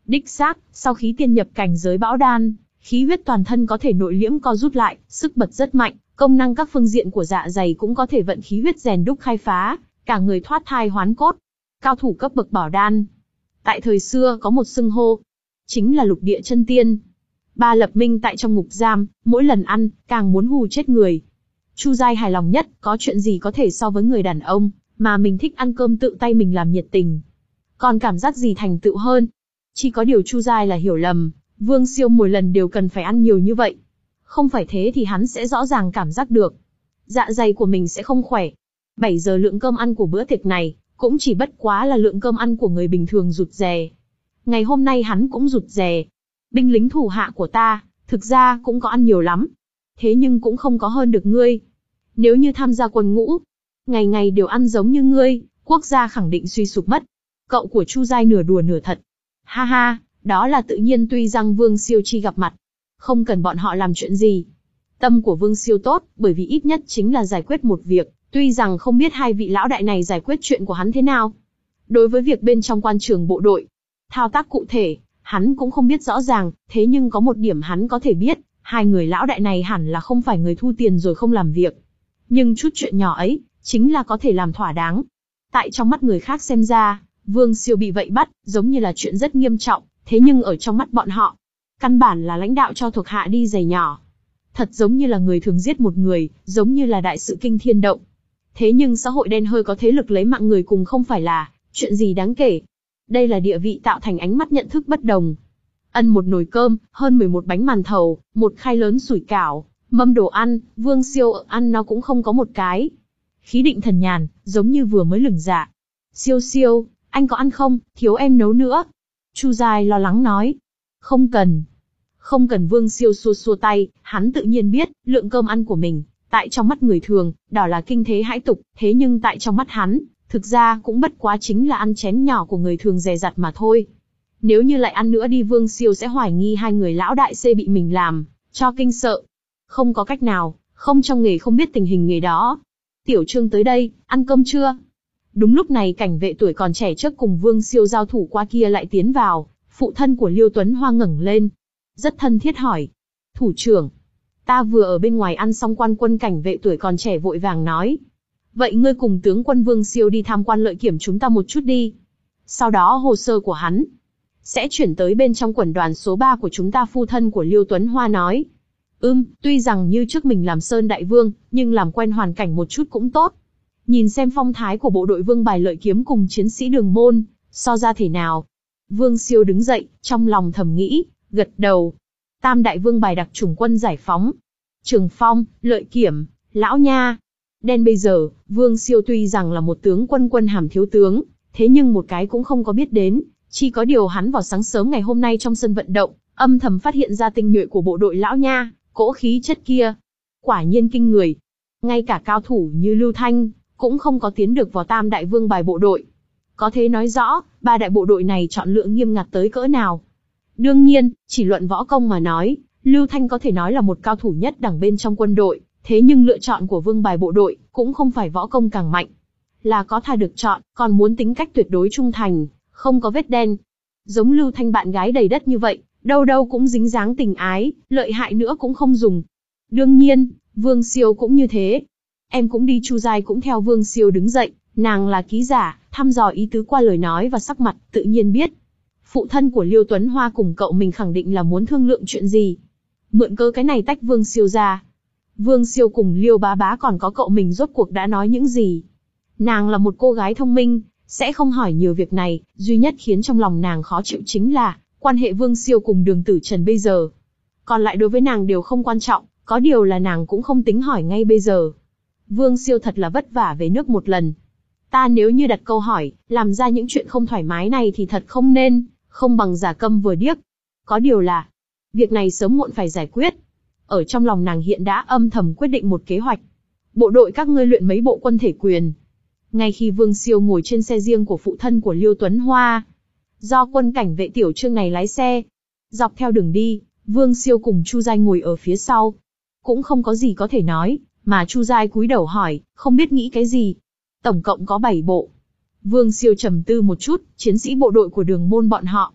A: Đích xác, sau khi tiên nhập cảnh giới bão đan, khí huyết toàn thân có thể nội liễm co rút lại, sức bật rất mạnh, công năng các phương diện của dạ dày cũng có thể vận khí huyết rèn đúc khai phá, cả người thoát thai hoán cốt. Cao thủ cấp bậc bảo đan. Tại thời xưa có một xưng hô, chính là lục địa chân tiên. Ba lập minh tại trong ngục giam, mỗi lần ăn, càng muốn hù chết người. Chu Giai hài lòng nhất, có chuyện gì có thể so với người đàn ông, mà mình thích ăn cơm tự tay mình làm nhiệt tình. Còn cảm giác gì thành tựu hơn? Chỉ có điều Chu Giai là hiểu lầm, Vương Siêu mỗi lần đều cần phải ăn nhiều như vậy. Không phải thế thì hắn sẽ rõ ràng cảm giác được. Dạ dày của mình sẽ không khỏe. bảy giờ lượng cơm ăn của bữa tiệc này, cũng chỉ bất quá là lượng cơm ăn của người bình thường rụt rè. Ngày hôm nay hắn cũng rụt rè. Binh lính thủ hạ của ta, thực ra cũng có ăn nhiều lắm. Thế nhưng cũng không có hơn được ngươi. Nếu như tham gia quân ngũ, ngày ngày đều ăn giống như ngươi, quốc gia khẳng định suy sụp mất. Cậu của Chu Giai nửa đùa nửa thật. Ha ha, đó là tự nhiên, tuy rằng Vương Siêu chi gặp mặt, không cần bọn họ làm chuyện gì. Tâm của Vương Siêu tốt, bởi vì ít nhất chính là giải quyết một việc, tuy rằng không biết hai vị lão đại này giải quyết chuyện của hắn thế nào. Đối với việc bên trong quan trường bộ đội, thao tác cụ thể, hắn cũng không biết rõ ràng, thế nhưng có một điểm hắn có thể biết, hai người lão đại này hẳn là không phải người thu tiền rồi không làm việc. Nhưng chút chuyện nhỏ ấy, chính là có thể làm thỏa đáng. Tại trong mắt người khác xem ra, Vương Siêu bị vậy bắt, giống như là chuyện rất nghiêm trọng, thế nhưng ở trong mắt bọn họ, căn bản là lãnh đạo cho thuộc hạ đi giày nhỏ. Thật giống như là người thường giết một người, giống như là đại sự kinh thiên động. Thế nhưng xã hội đen hơi có thế lực lấy mạng người cùng không phải là chuyện gì đáng kể. Đây là địa vị tạo thành ánh mắt nhận thức bất đồng. Ăn một nồi cơm, hơn mười một bánh màn thầu, một khay lớn sủi cảo, mâm đồ ăn, Vương Siêu ăn nó cũng không có một cái. Khí định thần nhàn, giống như vừa mới lửng dạ. Siêu siêu, anh có ăn không, thiếu em nấu nữa. Chu Giai lo lắng nói. Không cần. Không cần. Vương Siêu xua xua tay, hắn tự nhiên biết, lượng cơm ăn của mình, tại trong mắt người thường, đó là kinh thế hãi tục, thế nhưng tại trong mắt hắn, thực ra cũng bất quá chính là ăn chén nhỏ của người thường dè dặt mà thôi. Nếu như lại ăn nữa đi, Vương Siêu sẽ hoài nghi hai người lão đại C bị mình làm cho kinh sợ. Không có cách nào, không trong nghề không biết tình hình nghề đó. Tiểu Trương tới đây, ăn cơm chưa? Đúng lúc này cảnh vệ tuổi còn trẻ trước cùng Vương Siêu giao thủ qua kia lại tiến vào, phụ thân của Liêu Tuấn Hoa ngẩng lên, rất thân thiết hỏi. Thủ trưởng, ta vừa ở bên ngoài ăn xong. Quan quân cảnh vệ tuổi còn trẻ vội vàng nói. Vậy ngươi cùng tướng quân Vương Siêu đi tham quan lợi kiểm chúng ta một chút đi. Sau đó hồ sơ của hắn sẽ chuyển tới bên trong quần đoàn số ba của chúng ta. Phu thân của Liêu Tuấn Hoa nói. Ừm, tuy rằng như trước mình làm Sơn Đại Vương, nhưng làm quen hoàn cảnh một chút cũng tốt. Nhìn xem phong thái của bộ đội Vương Bài lợi kiếm cùng chiến sĩ Đường Môn, so ra thể nào. Vương Siêu đứng dậy, trong lòng thầm nghĩ, gật đầu. Tam đại Vương Bài đặc chủng quân giải phóng, Trường Phong, Lợi Kiểm, Lão Nha, Đen. Bây giờ, Vương Siêu tuy rằng là một tướng quân quân hàm thiếu tướng, thế nhưng một cái cũng không có biết đến, chỉ có điều hắn vào sáng sớm ngày hôm nay trong sân vận động, âm thầm phát hiện ra tinh nhuệ của bộ đội Lão Nha, cỗ khí chất kia. Quả nhiên kinh người. Ngay cả cao thủ như Lưu Thanh, cũng không có tiến được vào tam đại Vương Bài bộ đội. Có thể nói rõ, ba đại bộ đội này chọn lựa nghiêm ngặt tới cỡ nào. Đương nhiên, chỉ luận võ công mà nói, Lưu Thanh có thể nói là một cao thủ nhất đẳng bên trong quân đội, thế nhưng lựa chọn của Vương Bài bộ đội, cũng không phải võ công càng mạnh. Là có thà được chọn, còn muốn tính cách tuyệt đối trung thành, không có vết đen. Giống Lưu Thanh bạn gái đầy đất như vậy, đâu đâu cũng dính dáng tình ái, lợi hại nữa cũng không dùng. Đương nhiên, Vương Siêu cũng như thế. Em cũng đi. Chu Giai cũng theo Vương Siêu đứng dậy, nàng là ký giả, thăm dò ý tứ qua lời nói và sắc mặt, tự nhiên biết. Phụ thân của Liêu Tuấn Hoa cùng cậu mình khẳng định là muốn thương lượng chuyện gì. Mượn cớ cái này tách Vương Siêu ra. Vương Siêu cùng Liêu bá bá còn có cậu mình rốt cuộc đã nói những gì. Nàng là một cô gái thông minh, sẽ không hỏi nhiều việc này, duy nhất khiến trong lòng nàng khó chịu chính là quan hệ Vương Siêu cùng Đường Tử Trần bây giờ. Còn lại đối với nàng đều không quan trọng, có điều là nàng cũng không tính hỏi ngay bây giờ. Vương Siêu thật là vất vả về nước một lần. Ta nếu như đặt câu hỏi, làm ra những chuyện không thoải mái này thì thật không nên, không bằng giả câm vừa điếc. Có điều là, việc này sớm muộn phải giải quyết. Ở trong lòng nàng hiện đã âm thầm quyết định một kế hoạch. Bộ đội các ngươi luyện mấy bộ quân thể quyền. Ngay khi Vương Siêu ngồi trên xe riêng của phụ thân của Liêu Tuấn Hoa, do quân cảnh vệ Tiểu Trương này lái xe, dọc theo đường đi, Vương Siêu cùng Chu Giai ngồi ở phía sau. Cũng không có gì có thể nói, mà Chu Giai cúi đầu hỏi, không biết nghĩ cái gì. Tổng cộng có bảy bộ. Vương Siêu trầm tư một chút, chiến sĩ bộ đội của Đường Môn bọn họ.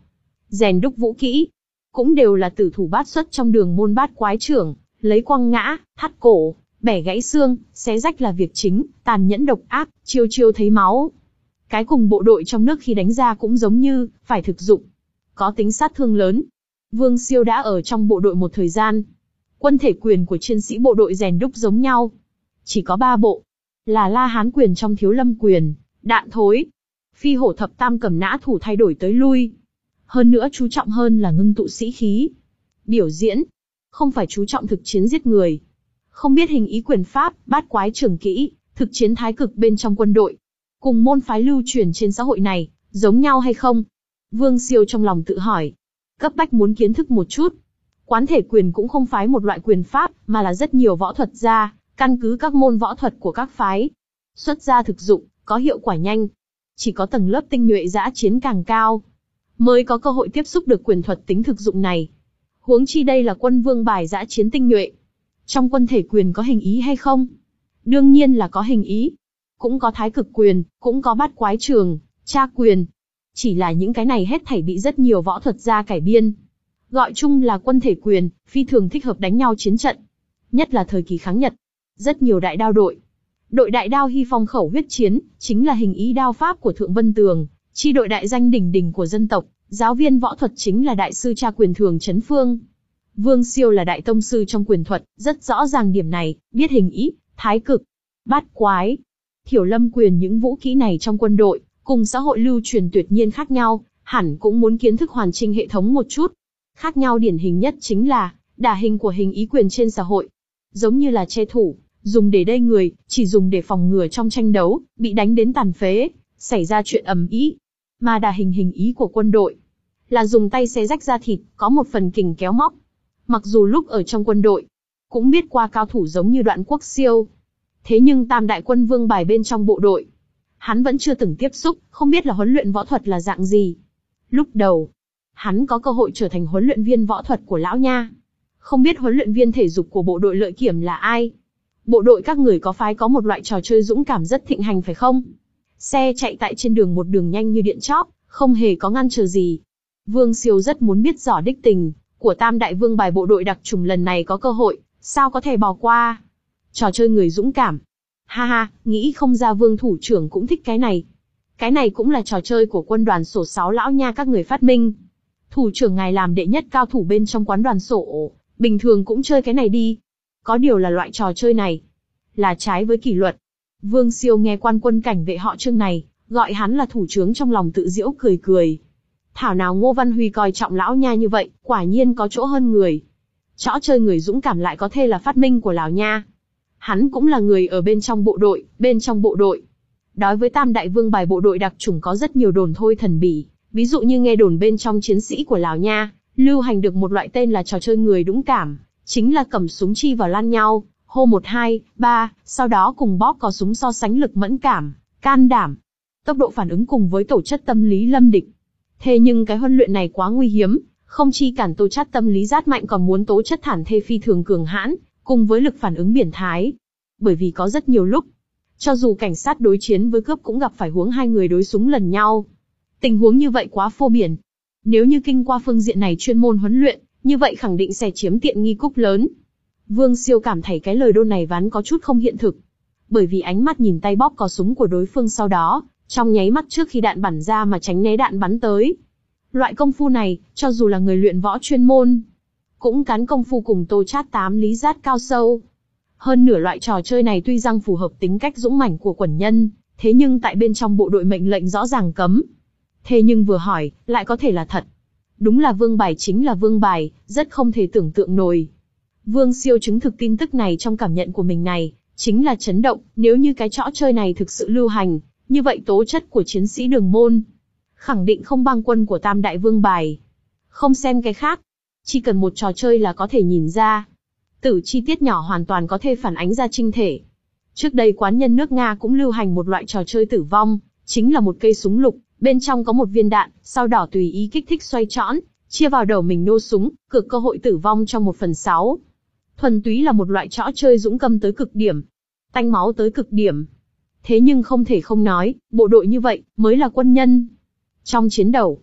A: rèn đúc vũ kỹ, cũng đều là tử thủ bát xuất trong đường môn bát quái trưởng, lấy quăng ngã, thắt cổ, bẻ gãy xương, xé rách là việc chính, tàn nhẫn độc ác, chiêu chiêu thấy máu. Cái cùng bộ đội trong nước khi đánh ra cũng giống như, phải thực dụng, có tính sát thương lớn. Vương Siêu đã ở trong bộ đội một thời gian. Quân thể quyền của chiến sĩ bộ đội rèn đúc giống nhau. Chỉ có ba bộ. Là La Hán quyền trong Thiếu Lâm quyền, đạn thối. Phi hổ thập tam cầm nã thủ thay đổi tới lui. Hơn nữa chú trọng hơn là ngưng tụ sĩ khí. Biểu diễn. Không phải chú trọng thực chiến giết người. Không biết hình ý quyền pháp, bát quái trường kỹ, thực chiến thái cực bên trong quân đội. Cùng môn phái lưu truyền trên xã hội này, giống nhau hay không? Vương Siêu trong lòng tự hỏi. Cấp bách muốn kiến thức một chút. Quán thể quyền cũng không phái một loại quyền pháp, mà là rất nhiều võ thuật gia, căn cứ các môn võ thuật của các phái. Xuất ra thực dụng, có hiệu quả nhanh. Chỉ có tầng lớp tinh nhuệ dã chiến càng cao, mới có cơ hội tiếp xúc được quyền thuật tính thực dụng này. Huống chi đây là quân vương bài dã chiến tinh nhuệ. Trong quân thể quyền có hình ý hay không? Đương nhiên là có hình ý. Cũng có thái cực quyền, cũng có bát quái trường, tra quyền. Chỉ là những cái này hết thảy bị rất nhiều võ thuật gia cải biên. Gọi chung là quân thể quyền, phi thường thích hợp đánh nhau chiến trận. Nhất là thời kỳ kháng Nhật. Rất nhiều đại đao đội. Đội đại đao Hy Phong khẩu huyết chiến, chính là hình ý đao pháp của Thượng Vân Tường, chi đội đại danh đỉnh đỉnh của dân tộc, giáo viên võ thuật chính là đại sư tra quyền Thường Chấn Phương. Vương Siêu là đại tông sư trong quyền thuật, rất rõ ràng điểm này, biết hình ý, thái cực, bát quái, Thiểu Lâm quyền những vũ kỹ này trong quân đội, cùng xã hội lưu truyền tuyệt nhiên khác nhau, hẳn cũng muốn kiến thức hoàn chỉnh hệ thống một chút. Khác nhau điển hình nhất chính là, đả hình của hình ý quyền trên xã hội. Giống như là che thủ, dùng để đây người, chỉ dùng để phòng ngừa trong tranh đấu, bị đánh đến tàn phế, xảy ra chuyện ầm ĩ. Mà đả hình hình ý của quân đội, là dùng tay xé rách da thịt, có một phần kình kéo móc. Mặc dù lúc ở trong quân đội, cũng biết qua cao thủ giống như Đoạn Quốc Siêu. Thế nhưng tam đại quân vương bài bên trong bộ đội, hắn vẫn chưa từng tiếp xúc, không biết là huấn luyện võ thuật là dạng gì. Lúc đầu, hắn có cơ hội trở thành huấn luyện viên võ thuật của lão nha. Không biết huấn luyện viên thể dục của bộ đội Lợi Kiểm là ai. Bộ đội các người có phái có một loại trò chơi dũng cảm rất thịnh hành phải không? Xe chạy tại trên đường một đường nhanh như điện chóp, không hề có ngăn trở gì. Vương Siêu rất muốn biết rõ đích tình của tam đại vương bài bộ đội đặc chủng lần này có cơ hội, sao có thể bỏ qua. Trò chơi người dũng cảm. Ha ha, nghĩ không ra Vương thủ trưởng cũng thích cái này. Cái này cũng là trò chơi của quân đoàn sổ sáu lão nha các người phát minh. Thủ trưởng ngài làm đệ nhất cao thủ bên trong quán đoàn sổ, bình thường cũng chơi cái này đi. Có điều là loại trò chơi này là trái với kỷ luật. Vương Siêu nghe quan quân cảnh vệ họ Trương này, gọi hắn là thủ trưởng trong lòng tự giễu cười cười. Thảo nào Ngô Văn Huy coi trọng lão nha như vậy, quả nhiên có chỗ hơn người. Trò chơi người dũng cảm lại có thể là phát minh của lão nha. Hắn cũng là người ở bên trong bộ đội, bên trong bộ đội. Đối với tam đại vương bài bộ đội đặc chủng có rất nhiều đồn thôi thần bỉ, ví dụ như nghe đồn bên trong chiến sĩ của lão nha, lưu hành được một loại tên là trò chơi người dũng cảm, chính là cầm súng chi vào lan nhau, hô một hai, ba, sau đó cùng bóp cò súng so sánh lực mẫn cảm, can đảm, tốc độ phản ứng cùng với tổ chất tâm lý lâm địch. Thế nhưng cái huấn luyện này quá nguy hiểm, không chi cản tố chất tâm lý rát mạnh còn muốn tố chất thản thê phi thường cường hãn, cùng với lực phản ứng biển thái. Bởi vì có rất nhiều lúc, cho dù cảnh sát đối chiến với cướp cũng gặp phải huống hai người đối súng lần nhau. Tình huống như vậy quá phô biển. Nếu như kinh qua phương diện này chuyên môn huấn luyện, như vậy khẳng định sẽ chiếm tiện nghi cúc lớn. Vương Siêu cảm thấy cái lời đồn này ván có chút không hiện thực. Bởi vì ánh mắt nhìn tay bóp cò súng của đối phương sau đó, trong nháy mắt trước khi đạn bắn ra mà tránh né đạn bắn tới. Loại công phu này, cho dù là người luyện võ chuyên môn, cũng cán công phu cùng tô chát tám lý rát cao sâu. Hơn nửa loại trò chơi này tuy rằng phù hợp tính cách dũng mãnh của quần nhân, thế nhưng tại bên trong bộ đội mệnh lệnh rõ ràng cấm. Thế nhưng vừa hỏi, lại có thể là thật. Đúng là vương bài chính là vương bài, rất không thể tưởng tượng nổi. Vương Siêu chứng thực tin tức này trong cảm nhận của mình này, chính là chấn động, nếu như cái trò chơi này thực sự lưu hành, như vậy tố chất của chiến sĩ đường môn, khẳng định không bằng quân của tam đại vương bài. Không xem cái khác, chỉ cần một trò chơi là có thể nhìn ra. Từ chi tiết nhỏ hoàn toàn có thể phản ánh ra trinh thể. Trước đây quán nhân nước Nga cũng lưu hành một loại trò chơi tử vong, chính là một cây súng lục, bên trong có một viên đạn, sao đỏ tùy ý kích thích xoay trõn, chia vào đầu mình nô súng, cược cơ hội tử vong trong một phần sáu. Thuần túy là một loại trò chơi dũng cảm tới cực điểm, tanh máu tới cực điểm. Thế nhưng không thể không nói, bộ đội như vậy mới là quân nhân. Trong chiến đấu,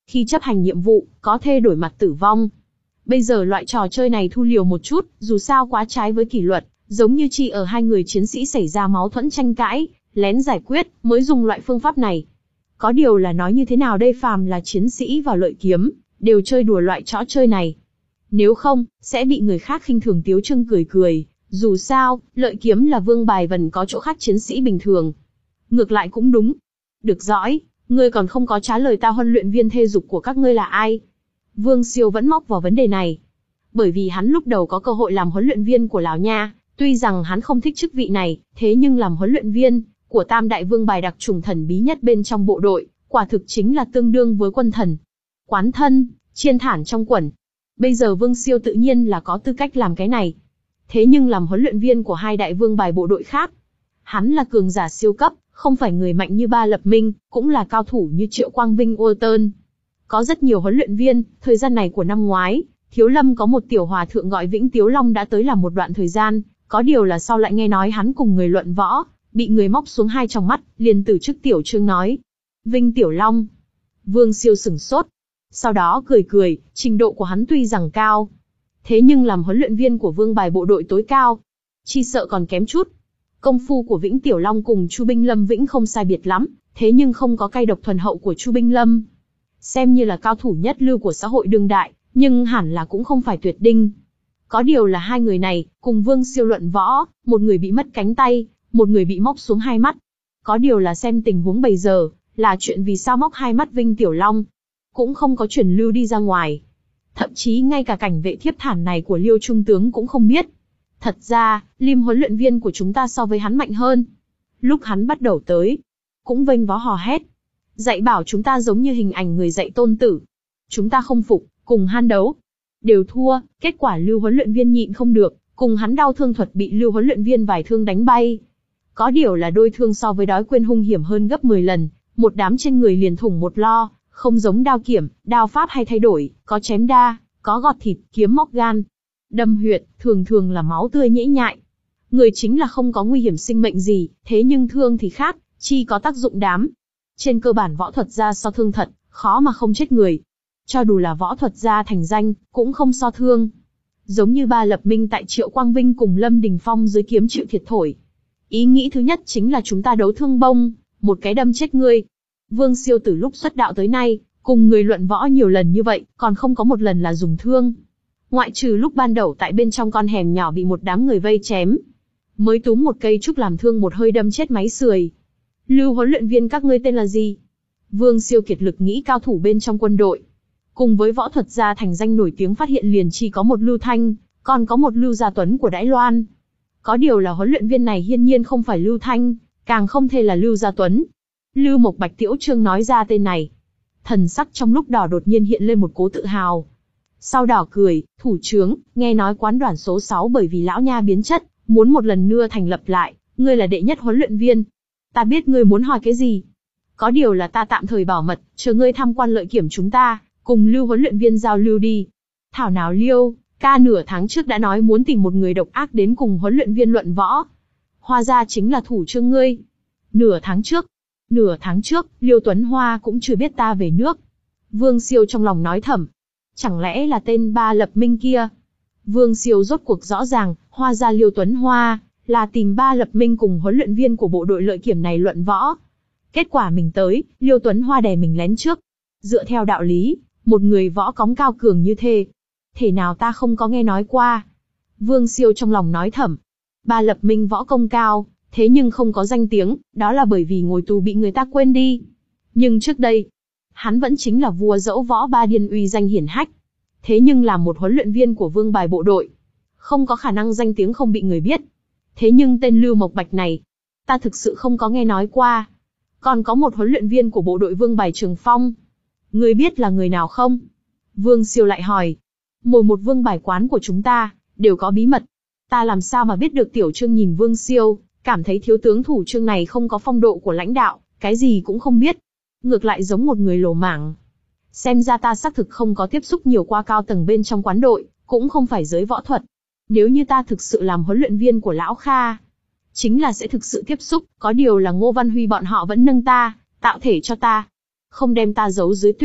A: Khi chấp hành nhiệm vụ, có thể đổi mặt tử vong. Bây giờ loại trò chơi này thu liều một chút, dù sao quá trái với kỷ luật, giống như chỉ ở hai người chiến sĩ xảy ra máu thuẫn tranh cãi, lén giải quyết, mới dùng loại phương pháp này. Có điều là nói như thế nào đây, phàm là chiến sĩ vào lợi kiếm, đều chơi đùa loại trò chơi này. Nếu không, sẽ bị người khác khinh thường tiếu trưng cười cười, dù sao, lợi kiếm là vương bài vần có chỗ khác chiến sĩ bình thường. Ngược lại cũng đúng. Được dõi, ngươi còn không có trả lời ta, huấn luyện viên thể dục của các ngươi là ai? Vương Siêu vẫn móc vào vấn đề này. Bởi vì hắn lúc đầu có cơ hội làm huấn luyện viên của Lão Nha, tuy rằng hắn không thích chức vị này, thế nhưng làm huấn luyện viên của tam đại vương bài đặc trùng thần bí nhất bên trong bộ đội, quả thực chính là tương đương với quân thần. Quán thân, chiên thản trong quần. Bây giờ Vương Siêu tự nhiên là có tư cách làm cái này. Thế nhưng làm huấn luyện viên của hai đại vương bài bộ đội khác, hắn là cường giả siêu cấp, không phải người mạnh như Ba Lập Minh, cũng là cao thủ như Triệu Quang Vinh Uerton. Có rất nhiều huấn luyện viên, thời gian này của năm ngoái, Thiếu Lâm có một tiểu hòa thượng gọi Vĩnh Tiếu Long đã tới làm một đoạn thời gian, có điều là sau lại nghe nói hắn cùng người luận võ, bị người móc xuống hai tròng mắt, liền từ chức tiểu trương nói. Vinh Tiểu Long. Vương Siêu sửng sốt. Sau đó cười cười, trình độ của hắn tuy rằng cao, thế nhưng làm huấn luyện viên của vương bài bộ đội tối cao, chi sợ còn kém chút. Công phu của Vĩnh Tiểu Long cùng Chu Binh Lâm Vĩnh không sai biệt lắm, thế nhưng không có cay độc thuần hậu của Chu Binh Lâm. Xem như là cao thủ nhất lưu của xã hội đương đại, nhưng hẳn là cũng không phải tuyệt đinh. Có điều là hai người này, cùng Vương Siêu luận võ, một người bị mất cánh tay, một người bị móc xuống hai mắt. Có điều là xem tình huống bây giờ, là chuyện vì sao móc hai mắt Vinh Tiểu Long, cũng không có truyền lưu đi ra ngoài. Thậm chí ngay cả cảnh vệ thiếp thản này của Liêu Trung tướng cũng không biết. Thật ra, Lim huấn luyện viên của chúng ta so với hắn mạnh hơn. Lúc hắn bắt đầu tới, cũng vênh vó hò hét, dạy bảo chúng ta giống như hình ảnh người dạy tôn tử. Chúng ta không phục, cùng hắn đấu, đều thua. Kết quả Lưu huấn luyện viên nhịn không được, cùng hắn đau thương thuật bị Lưu huấn luyện viên vài thương đánh bay. Có điều là đôi thương so với đói quên hung hiểm hơn gấp mười lần, một đám trên người liền thủng một lo, không giống đao kiểm, đao pháp hay thay đổi, có chém đa, có gọt thịt, kiếm móc gan, đâm huyệt, thường thường là máu tươi nhễ nhại. Người chính là không có nguy hiểm sinh mệnh gì, thế nhưng thương thì khác, chi có tác dụng đám. Trên cơ bản võ thuật gia so thương thật, khó mà không chết người. Cho dù là võ thuật gia thành danh, cũng không so thương. Giống như Ba Lập Minh tại Triệu Quang Vinh cùng Lâm Đình Phong dưới kiếm chịu thiệt thổi. Ý nghĩ thứ nhất chính là chúng ta đấu thương bông, một cái đâm chết ngươi. Vương Siêu từ lúc xuất đạo tới nay, cùng người luận võ nhiều lần như vậy, còn không có một lần là dùng thương. Ngoại trừ lúc ban đầu tại bên trong con hẻm nhỏ bị một đám người vây chém, mới túm một cây trúc làm thương một hơi đâm chết máy sưởi. Lưu huấn luyện viên các ngươi tên là gì? Vương Siêu kiệt lực nghĩ cao thủ bên trong quân đội. Cùng với võ thuật gia thành danh nổi tiếng phát hiện liền chỉ có một Lưu Thanh, còn có một Lưu Gia Tuấn của Đãi Loan. Có điều là huấn luyện viên này hiển nhiên không phải Lưu Thanh, càng không thể là Lưu Gia Tuấn. Lưu Mộc Bạch Tiễu Trương nói ra tên này. Thần sắc trong lúc đỏ đột nhiên hiện lên một cố tự hào. Sau đỏ cười, thủ trướng, nghe nói quán đoàn số sáu bởi vì lão nha biến chất, muốn một lần nữa thành lập lại, ngươi là đệ nhất huấn luyện viên. Ta biết ngươi muốn hỏi cái gì. Có điều là ta tạm thời bảo mật, chờ ngươi tham quan lợi kiểm chúng ta, cùng Lưu huấn luyện viên giao lưu đi. Thảo nào Liêu, ca nửa tháng trước đã nói muốn tìm một người độc ác đến cùng huấn luyện viên luận võ. Hóa ra chính là thủ trương ngươi. Nửa tháng trước, nửa tháng trước, Liêu Tuấn Hoa cũng chưa biết ta về nước. Vương Siêu trong lòng nói thầm. Chẳng lẽ là tên Ba Lập Minh kia? Vương Siêu rốt cuộc rõ ràng, hóa ra Liêu Tuấn Hoa là tìm Ba Lập Minh cùng huấn luyện viên của bộ đội lợi kiểm này luận võ. Kết quả mình tới, Liêu Tuấn Hoa đè mình lén trước. Dựa theo đạo lý, một người võ cóng cao cường như thế, thể nào ta không có nghe nói qua. Vương Siêu trong lòng nói thầm. Ba Lập Minh võ công cao, thế nhưng không có danh tiếng, đó là bởi vì ngồi tù bị người ta quên đi. Nhưng trước đây, hắn vẫn chính là vua dẫu võ ba điên uy danh hiển hách. Thế nhưng là một huấn luyện viên của vương bài bộ đội, không có khả năng danh tiếng không bị người biết. Thế nhưng tên Lưu Mộc Bạch này, ta thực sự không có nghe nói qua. Còn có một huấn luyện viên của bộ đội vương bài Trường Phong. Ngươi biết là người nào không? Vương Siêu lại hỏi. Mỗi một vương bài quán của chúng ta, đều có bí mật. Ta làm sao mà biết được? Tiểu Trương nhìn Vương Siêu, cảm thấy thiếu tướng thủ trương này không có phong độ của lãnh đạo, cái gì cũng không biết. Ngược lại giống một người lồ mảng. Xem ra ta xác thực không có tiếp xúc nhiều qua cao tầng bên trong quán đội, cũng không phải giới võ thuật. Nếu như ta thực sự làm huấn luyện viên của Lão Kha, chính là sẽ thực sự tiếp xúc, có điều là Ngô Văn Huy bọn họ vẫn nâng ta, tạo thể cho ta. Không đem ta giấu dưới tuyết,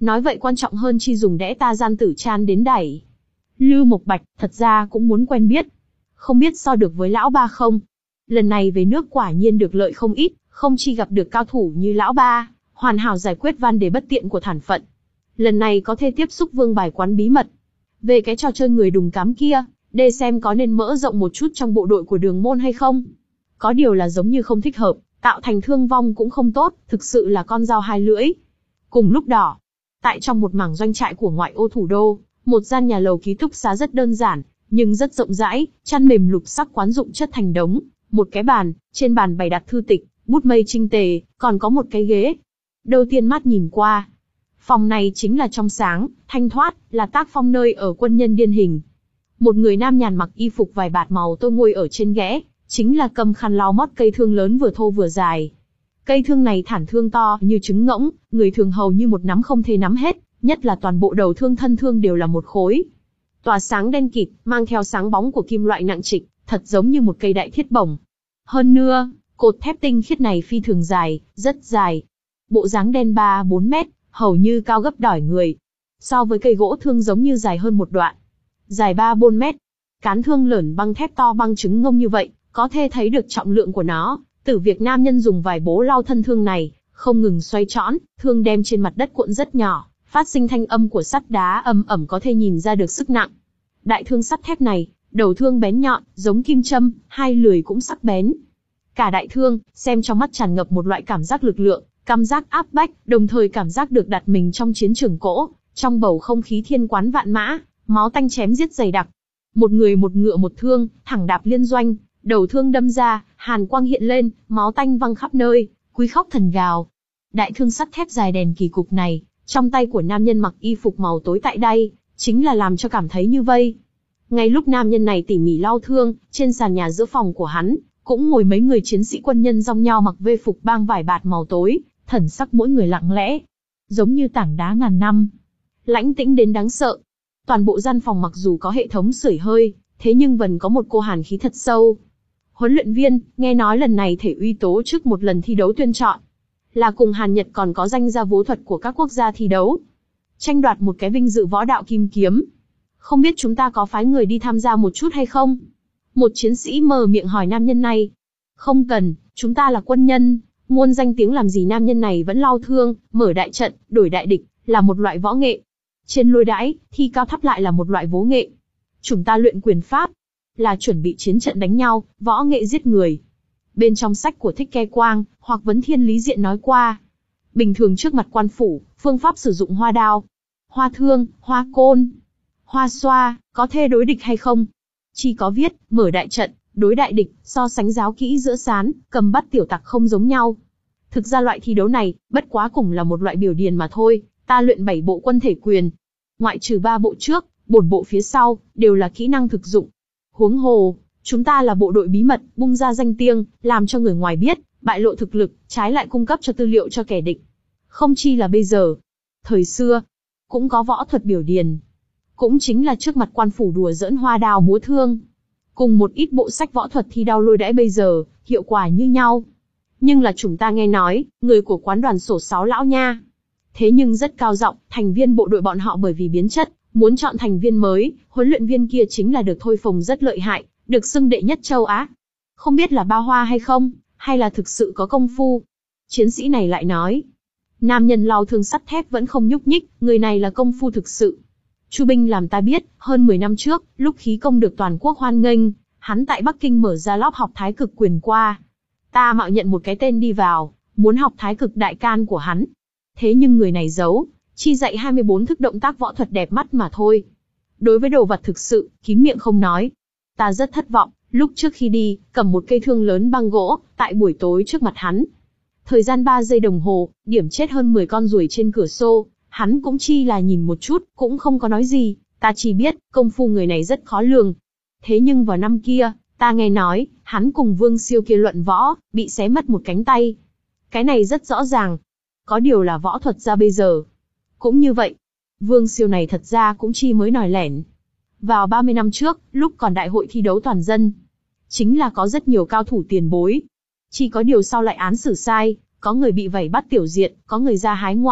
A: nói vậy quan trọng hơn chi dùng đẽ ta gian tử chan đến đẩy. Lưu Mộc Bạch, thật ra cũng muốn quen biết. Không biết so được với lão ba không? Lần này về nước quả nhiên được lợi không ít, không chi gặp được cao thủ như lão ba, hoàn hảo giải quyết van đề bất tiện của thản phận. Lần này có thể tiếp xúc vương bài quán bí mật. Về cái trò chơi người đùng cám kia, để xem có nên mỡ rộng một chút trong bộ đội của Đường Môn hay không. Có điều là giống như không thích hợp, tạo thành thương vong cũng không tốt, thực sự là con dao hai lưỡi. Cùng lúc đó, tại trong một mảng doanh trại của ngoại ô thủ đô, một gian nhà lầu ký túc xá rất đơn giản, nhưng rất rộng rãi, chăn mềm lục sắc quán dụng chất thành đống, một cái bàn, trên bàn bày đặt thư tịch, bút mây chinh tề, còn có một cái ghế. Đầu tiên mắt nhìn qua, phòng này chính là trong sáng, thanh thoát, là tác phong nơi ở quân nhân điển hình. Một người nam nhàn mặc y phục vài bạt màu tôi ngồi ở trên ghế, chính là cầm khăn lau mót cây thương lớn vừa thô vừa dài. Cây thương này thản thương to như trứng ngỗng, người thường hầu như một nắm không thể nắm hết, nhất là toàn bộ đầu thương thân thương đều là một khối. Tỏa sáng đen kịt, mang theo sáng bóng của kim loại nặng trịch, thật giống như một cây đại thiết bổng. Hơn nữa, cột thép tinh khiết này phi thường dài, rất dài. Bộ dáng đen ba bốn mét, hầu như cao gấp đỏi người. So với cây gỗ thương giống như dài hơn một đoạn. Dài ba bốn mét. Cán thương lởn băng thép to băng trứng ngông như vậy, có thể thấy được trọng lượng của nó. Từ việc nam nhân dùng vài bố lau thân thương này, không ngừng xoay trõn, thương đem trên mặt đất cuộn rất nhỏ, phát sinh thanh âm của sắt đá ầm ầm có thể nhìn ra được sức nặng. Đại thương sắt thép này, đầu thương bén nhọn, giống kim châm, hai lưỡi cũng sắc bén. Cả đại thương, xem trong mắt tràn ngập một loại cảm giác lực lượng, cảm giác áp bách, đồng thời cảm giác được đặt mình trong chiến trường cỗ, trong bầu không khí thiên quán vạn mã, máu tanh chém giết dày đặc. Một người một ngựa một thương, thẳng đạp liên doanh, đầu thương đâm ra, hàn quang hiện lên, máu tanh văng khắp nơi, quý khóc thần gào. Đại thương sắt thép dài đèn kỳ cục này, trong tay của nam nhân mặc y phục màu tối tại đây, chính là làm cho cảm thấy như vây. Ngay lúc nam nhân này tỉ mỉ lau thương, trên sàn nhà giữa phòng của hắn, cũng ngồi mấy người chiến sĩ quân nhân rong nho mặc vê phục bang vải bạt màu tối, thần sắc mỗi người lặng lẽ, giống như tảng đá ngàn năm, lãnh tĩnh đến đáng sợ. Toàn bộ gian phòng mặc dù có hệ thống sưởi hơi, thế nhưng vẫn có một cô hàn khí thật sâu. Huấn luyện viên, nghe nói lần này thể uy tố trước một lần thi đấu tuyên chọn, là cùng Hàn Nhật còn có danh gia vũ thuật của các quốc gia thi đấu, tranh đoạt một cái vinh dự võ đạo kim kiếm. Không biết chúng ta có phái người đi tham gia một chút hay không? Một chiến sĩ mở miệng hỏi nam nhân này. Không cần, chúng ta là quân nhân, muôn danh tiếng làm gì. Nam nhân này vẫn lau thương, mở đại trận, đổi đại địch, là một loại võ nghệ. Trên lôi đãi, thi cao thấp lại là một loại võ nghệ. Chúng ta luyện quyền pháp, là chuẩn bị chiến trận đánh nhau, võ nghệ giết người. Bên trong sách của Thích Ke Quang, hoặc Vấn Thiên Lý Diện nói qua, bình thường trước mặt quan phủ, phương pháp sử dụng hoa đao, hoa thương, hoa côn, hoa xoa, có thể đối địch hay không? Chỉ có viết, mở đại trận, đối đại địch, so sánh giáo kỹ giữa sán, cầm bắt tiểu tặc không giống nhau. Thực ra loại thi đấu này, bất quá cùng là một loại biểu điển mà thôi. Ta luyện bảy bộ quân thể quyền, ngoại trừ ba bộ trước, bổn bộ phía sau, đều là kỹ năng thực dụng. Huống hồ, chúng ta là bộ đội bí mật, bung ra danh tiếng, làm cho người ngoài biết, bại lộ thực lực, trái lại cung cấp cho tư liệu cho kẻ địch. Không chi là bây giờ. Thời xưa, cũng có võ thuật biểu điển. Cũng chính là trước mặt quan phủ đùa giỡn hoa đào múa thương. Cùng một ít bộ sách võ thuật thi đao lôi đãi bây giờ, hiệu quả như nhau. Nhưng là chúng ta nghe nói, người của quán đoàn sổ sáu lão nha. Thế nhưng rất cao giọng, thành viên bộ đội bọn họ bởi vì biến chất, muốn chọn thành viên mới, huấn luyện viên kia chính là được Thôi Phồng rất lợi hại, được xưng đệ nhất châu Á. Không biết là ba hoa hay không, hay là thực sự có công phu. Chiến sĩ này lại nói, nam nhân lau thương sắt thép vẫn không nhúc nhích, người này là công phu thực sự. Chu Binh làm ta biết, hơn mười năm trước, lúc khí công được toàn quốc hoan nghênh, hắn tại Bắc Kinh mở ra lớp học thái cực quyền qua. Ta mạo nhận một cái tên đi vào, muốn học thái cực đại can của hắn. Thế nhưng người này giấu, chi dạy hai mươi bốn thức động tác võ thuật đẹp mắt mà thôi. Đối với đồ vật thực sự, kín miệng không nói. Ta rất thất vọng, lúc trước khi đi, cầm một cây thương lớn băng gỗ, tại buổi tối trước mặt hắn. Thời gian ba giây đồng hồ, điểm chết hơn mười con ruồi trên cửa xô, hắn cũng chi là nhìn một chút, cũng không có nói gì, ta chỉ biết, công phu người này rất khó lường. Thế nhưng vào năm kia, ta nghe nói, hắn cùng Vương Siêu kia luận võ, bị xé mất một cánh tay. Cái này rất rõ ràng. Có điều là võ thuật ra bây giờ. Cũng như vậy, Vương Siêu này thật ra cũng chi mới nòi lẻn. Vào ba mươi năm trước, lúc còn đại hội thi đấu toàn dân, chính là có rất nhiều cao thủ tiền bối. Chỉ có điều sau lại án xử sai, có người bị vảy bắt tiểu diện, có người ra hái ngoại,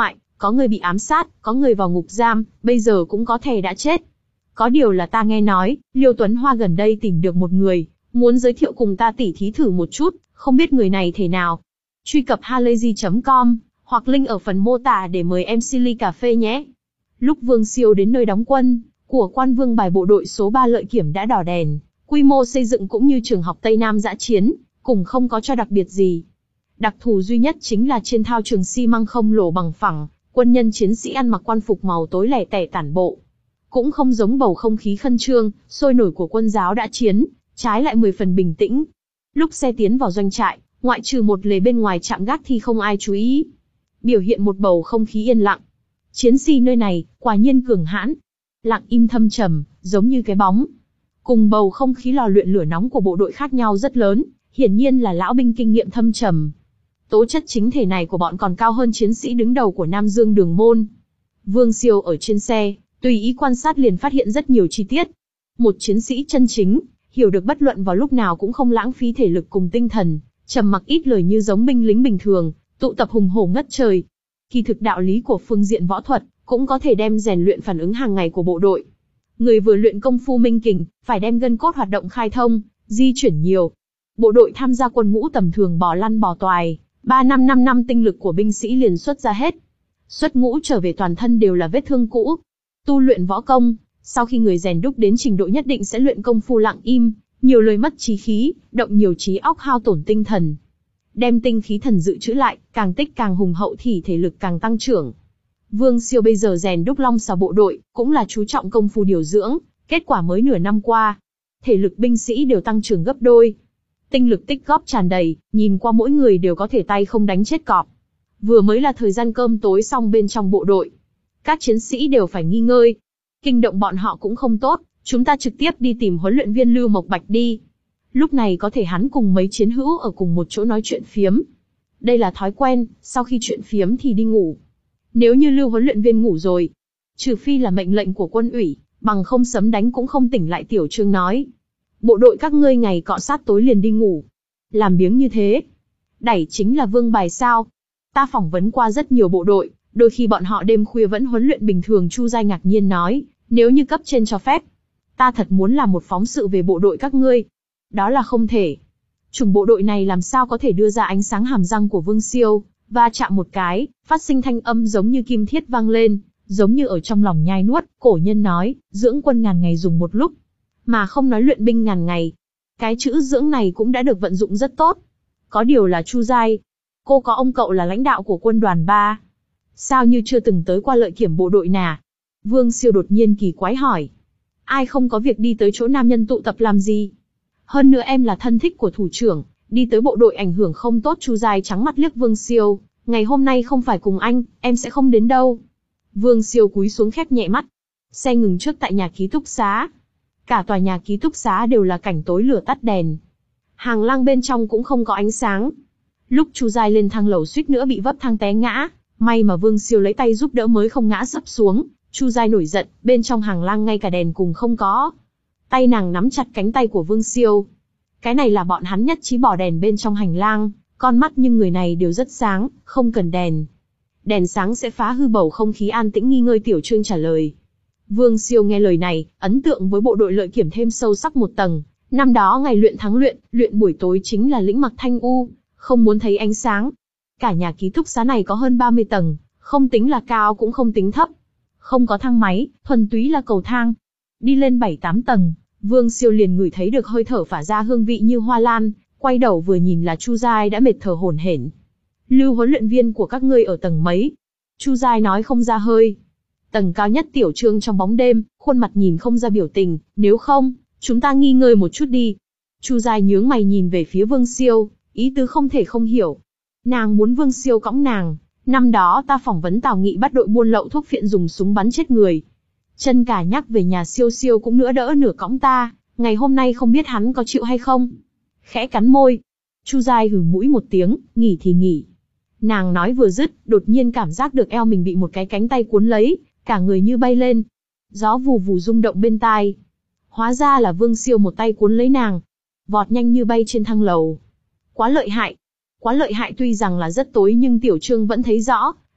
A: có người bị ám sát, có người vào ngục giam, bây giờ cũng có thể đã chết. Có điều là ta nghe nói, Liêu Tuấn Hoa gần đây tìm được một người, muốn giới thiệu cùng ta tỉ thí thử một chút, không biết người này thế nào. Truy cập halayzi chấm com, hoặc link ở phần mô tả để mời em xê ly cà phê nhé. Lúc Vương Siêu đến nơi đóng quân của Quan Vương Bài bộ đội số ba Lợi Kiểm đã đỏ đèn, quy mô xây dựng cũng như trường học Tây Nam dã chiến, cùng không có cho đặc biệt gì. Đặc thù duy nhất chính là trên thao trường xi măng không lổ bằng phẳng, quân nhân chiến sĩ ăn mặc quan phục màu tối lẻ tẻ tản bộ. Cũng không giống bầu không khí khẩn trương, sôi nổi của quân giáo đã chiến, trái lại mười phần bình tĩnh. Lúc xe tiến vào doanh trại, ngoại trừ một lề bên ngoài trạm gác thì không ai chú ý. Biểu hiện một bầu không khí yên lặng. Chiến sĩ nơi này, quả nhiên cường hãn. Lặng im thâm trầm, giống như cái bóng. Cùng bầu không khí lò luyện lửa nóng của bộ đội khác nhau rất lớn, hiển nhiên là lão binh kinh nghiệm thâm trầm. Tố chất chính thể này của bọn còn cao hơn chiến sĩ đứng đầu của Nam Dương Đường Môn. Vương Siêu ở trên xe, tùy ý quan sát liền phát hiện rất nhiều chi tiết. Một chiến sĩ chân chính, hiểu được bất luận vào lúc nào cũng không lãng phí thể lực cùng tinh thần, trầm mặc ít lời như giống binh lính bình thường, tụ tập hùng hổ ngất trời. Kỳ thực đạo lý của phương diện võ thuật, cũng có thể đem rèn luyện phản ứng hàng ngày của bộ đội. Người vừa luyện công phu minh kình, phải đem gân cốt hoạt động khai thông, di chuyển nhiều. Bộ đội tham gia quân ngũ tầm thường bò lăn bò toài, ba năm năm năm tinh lực của binh sĩ liền xuất ra hết. Xuất ngũ trở về toàn thân đều là vết thương cũ. Tu luyện võ công, sau khi người rèn đúc đến trình độ nhất định sẽ luyện công phu lặng im, nhiều lời mất trí khí, động nhiều trí óc hao tổn tinh thần. Đem tinh khí thần dự trữ lại, càng tích càng hùng hậu thì thể lực càng tăng trưởng. Vương Siêu bây giờ rèn đúc long xà bộ đội, cũng là chú trọng công phu điều dưỡng, kết quả mới nửa năm qua. Thể lực binh sĩ đều tăng trưởng gấp đôi. Tinh lực tích góp tràn đầy, nhìn qua mỗi người đều có thể tay không đánh chết cọp. Vừa mới là thời gian cơm tối xong bên trong bộ đội. Các chiến sĩ đều phải nghỉ ngơi. Kinh động bọn họ cũng không tốt, chúng ta trực tiếp đi tìm huấn luyện viên Lưu Mộc Bạch đi. Lúc này có thể hắn cùng mấy chiến hữu ở cùng một chỗ nói chuyện phiếm. Đây là thói quen, sau khi chuyện phiếm thì đi ngủ. Nếu như Lưu huấn luyện viên ngủ rồi, trừ phi là mệnh lệnh của quân ủy, bằng không sấm đánh cũng không tỉnh lại. Tiểu Trương nói. Bộ đội các ngươi ngày cọ sát tối liền đi ngủ. Làm biếng như thế. Đẩy chính là Vương Bài sao? Ta phỏng vấn qua rất nhiều bộ đội, đôi khi bọn họ đêm khuya vẫn huấn luyện bình thường. Chu Giai ngạc nhiên nói, nếu như cấp trên cho phép, ta thật muốn làm một phóng sự về bộ đội các ngươi. Đó là không thể. Chủng bộ đội này làm sao có thể đưa ra ánh sáng hàm răng của Vương Siêu, va chạm một cái, phát sinh thanh âm giống như kim thiết vang lên, giống như ở trong lòng nhai nuốt. Cổ nhân nói, dưỡng quân ngàn ngày dùng một lúc, mà không nói luyện binh ngàn ngày. Cái chữ dưỡng này cũng đã được vận dụng rất tốt. Có điều là Chu Giai, cô có ông cậu là lãnh đạo của quân đoàn ba. Sao như chưa từng tới qua Lợi Kiểm bộ đội nà? Vương Siêu đột nhiên kỳ quái hỏi. Ai không có việc đi tới chỗ nam nhân tụ tập làm gì? Hơn nữa em là thân thích của thủ trưởng, đi tới bộ đội ảnh hưởng không tốt. Chu Giai trắng mắt liếc Vương Siêu, ngày hôm nay không phải cùng anh, em sẽ không đến đâu. Vương Siêu cúi xuống khép nhẹ mắt. Xe ngừng trước tại nhà ký túc xá. Cả tòa nhà ký túc xá đều là cảnh tối lửa tắt đèn. Hàng lang bên trong cũng không có ánh sáng. Lúc Chu Giai lên thang lầu suýt nữa bị vấp thang té ngã, may mà Vương Siêu lấy tay giúp đỡ mới không ngã sấp xuống. Chu Giai nổi giận, bên trong hàng lang ngay cả đèn cùng không có. Tay nàng nắm chặt cánh tay của Vương Siêu. Cái này là bọn hắn nhất trí bỏ đèn bên trong hành lang, con mắt nhưng người này đều rất sáng, không cần đèn. Đèn sáng sẽ phá hư bầu không khí an tĩnh nghỉ ngơi. Tiểu Trương trả lời. Vương Siêu nghe lời này, ấn tượng với bộ đội Lợi Kiểm thêm sâu sắc một tầng. Năm đó ngày luyện thắng luyện, luyện buổi tối chính là lĩnh mặc thanh u, không muốn thấy ánh sáng. Cả nhà ký túc xá này có hơn ba mươi tầng, không tính là cao cũng không tính thấp. Không có thang máy, thuần túy là cầu thang. Đi lên bảy tám tầng, Vương Siêu liền ngửi thấy được hơi thở phả ra hương vị như hoa lan, quay đầu vừa nhìn là Chu Giai đã mệt thở hổn hển. Lưu huấn luyện viên của các ngươi ở tầng mấy? Chu Giai nói không ra hơi. Tầng cao nhất. Tiểu Trương trong bóng đêm, khuôn mặt nhìn không ra biểu tình, nếu không, chúng ta nghỉ ngơi một chút đi. Chu Giai nhướng mày nhìn về phía Vương Siêu, ý tứ không thể không hiểu. Nàng muốn Vương Siêu cõng nàng. Năm đó ta phỏng vấn Tào Nghị bắt đội buôn lậu thuốc phiện dùng súng bắn chết người. Chân cả nhắc về nhà Siêu Siêu cũng nửa đỡ nửa cõng ta, ngày hôm nay không biết hắn có chịu hay không. Khẽ cắn môi. Chu Giai hừ mũi một tiếng, nghỉ thì nghỉ. Nàng nói vừa dứt, đột nhiên cảm giác được eo mình bị một cái cánh tay cuốn lấy, cả người như bay lên. Gió vù vù rung động bên tai. Hóa ra là Vương Siêu một tay cuốn lấy nàng, vọt nhanh như bay trên thang lầu. Quá lợi hại. Quá lợi hại. Tuy rằng là rất tối nhưng Tiểu Trương vẫn thấy rõ,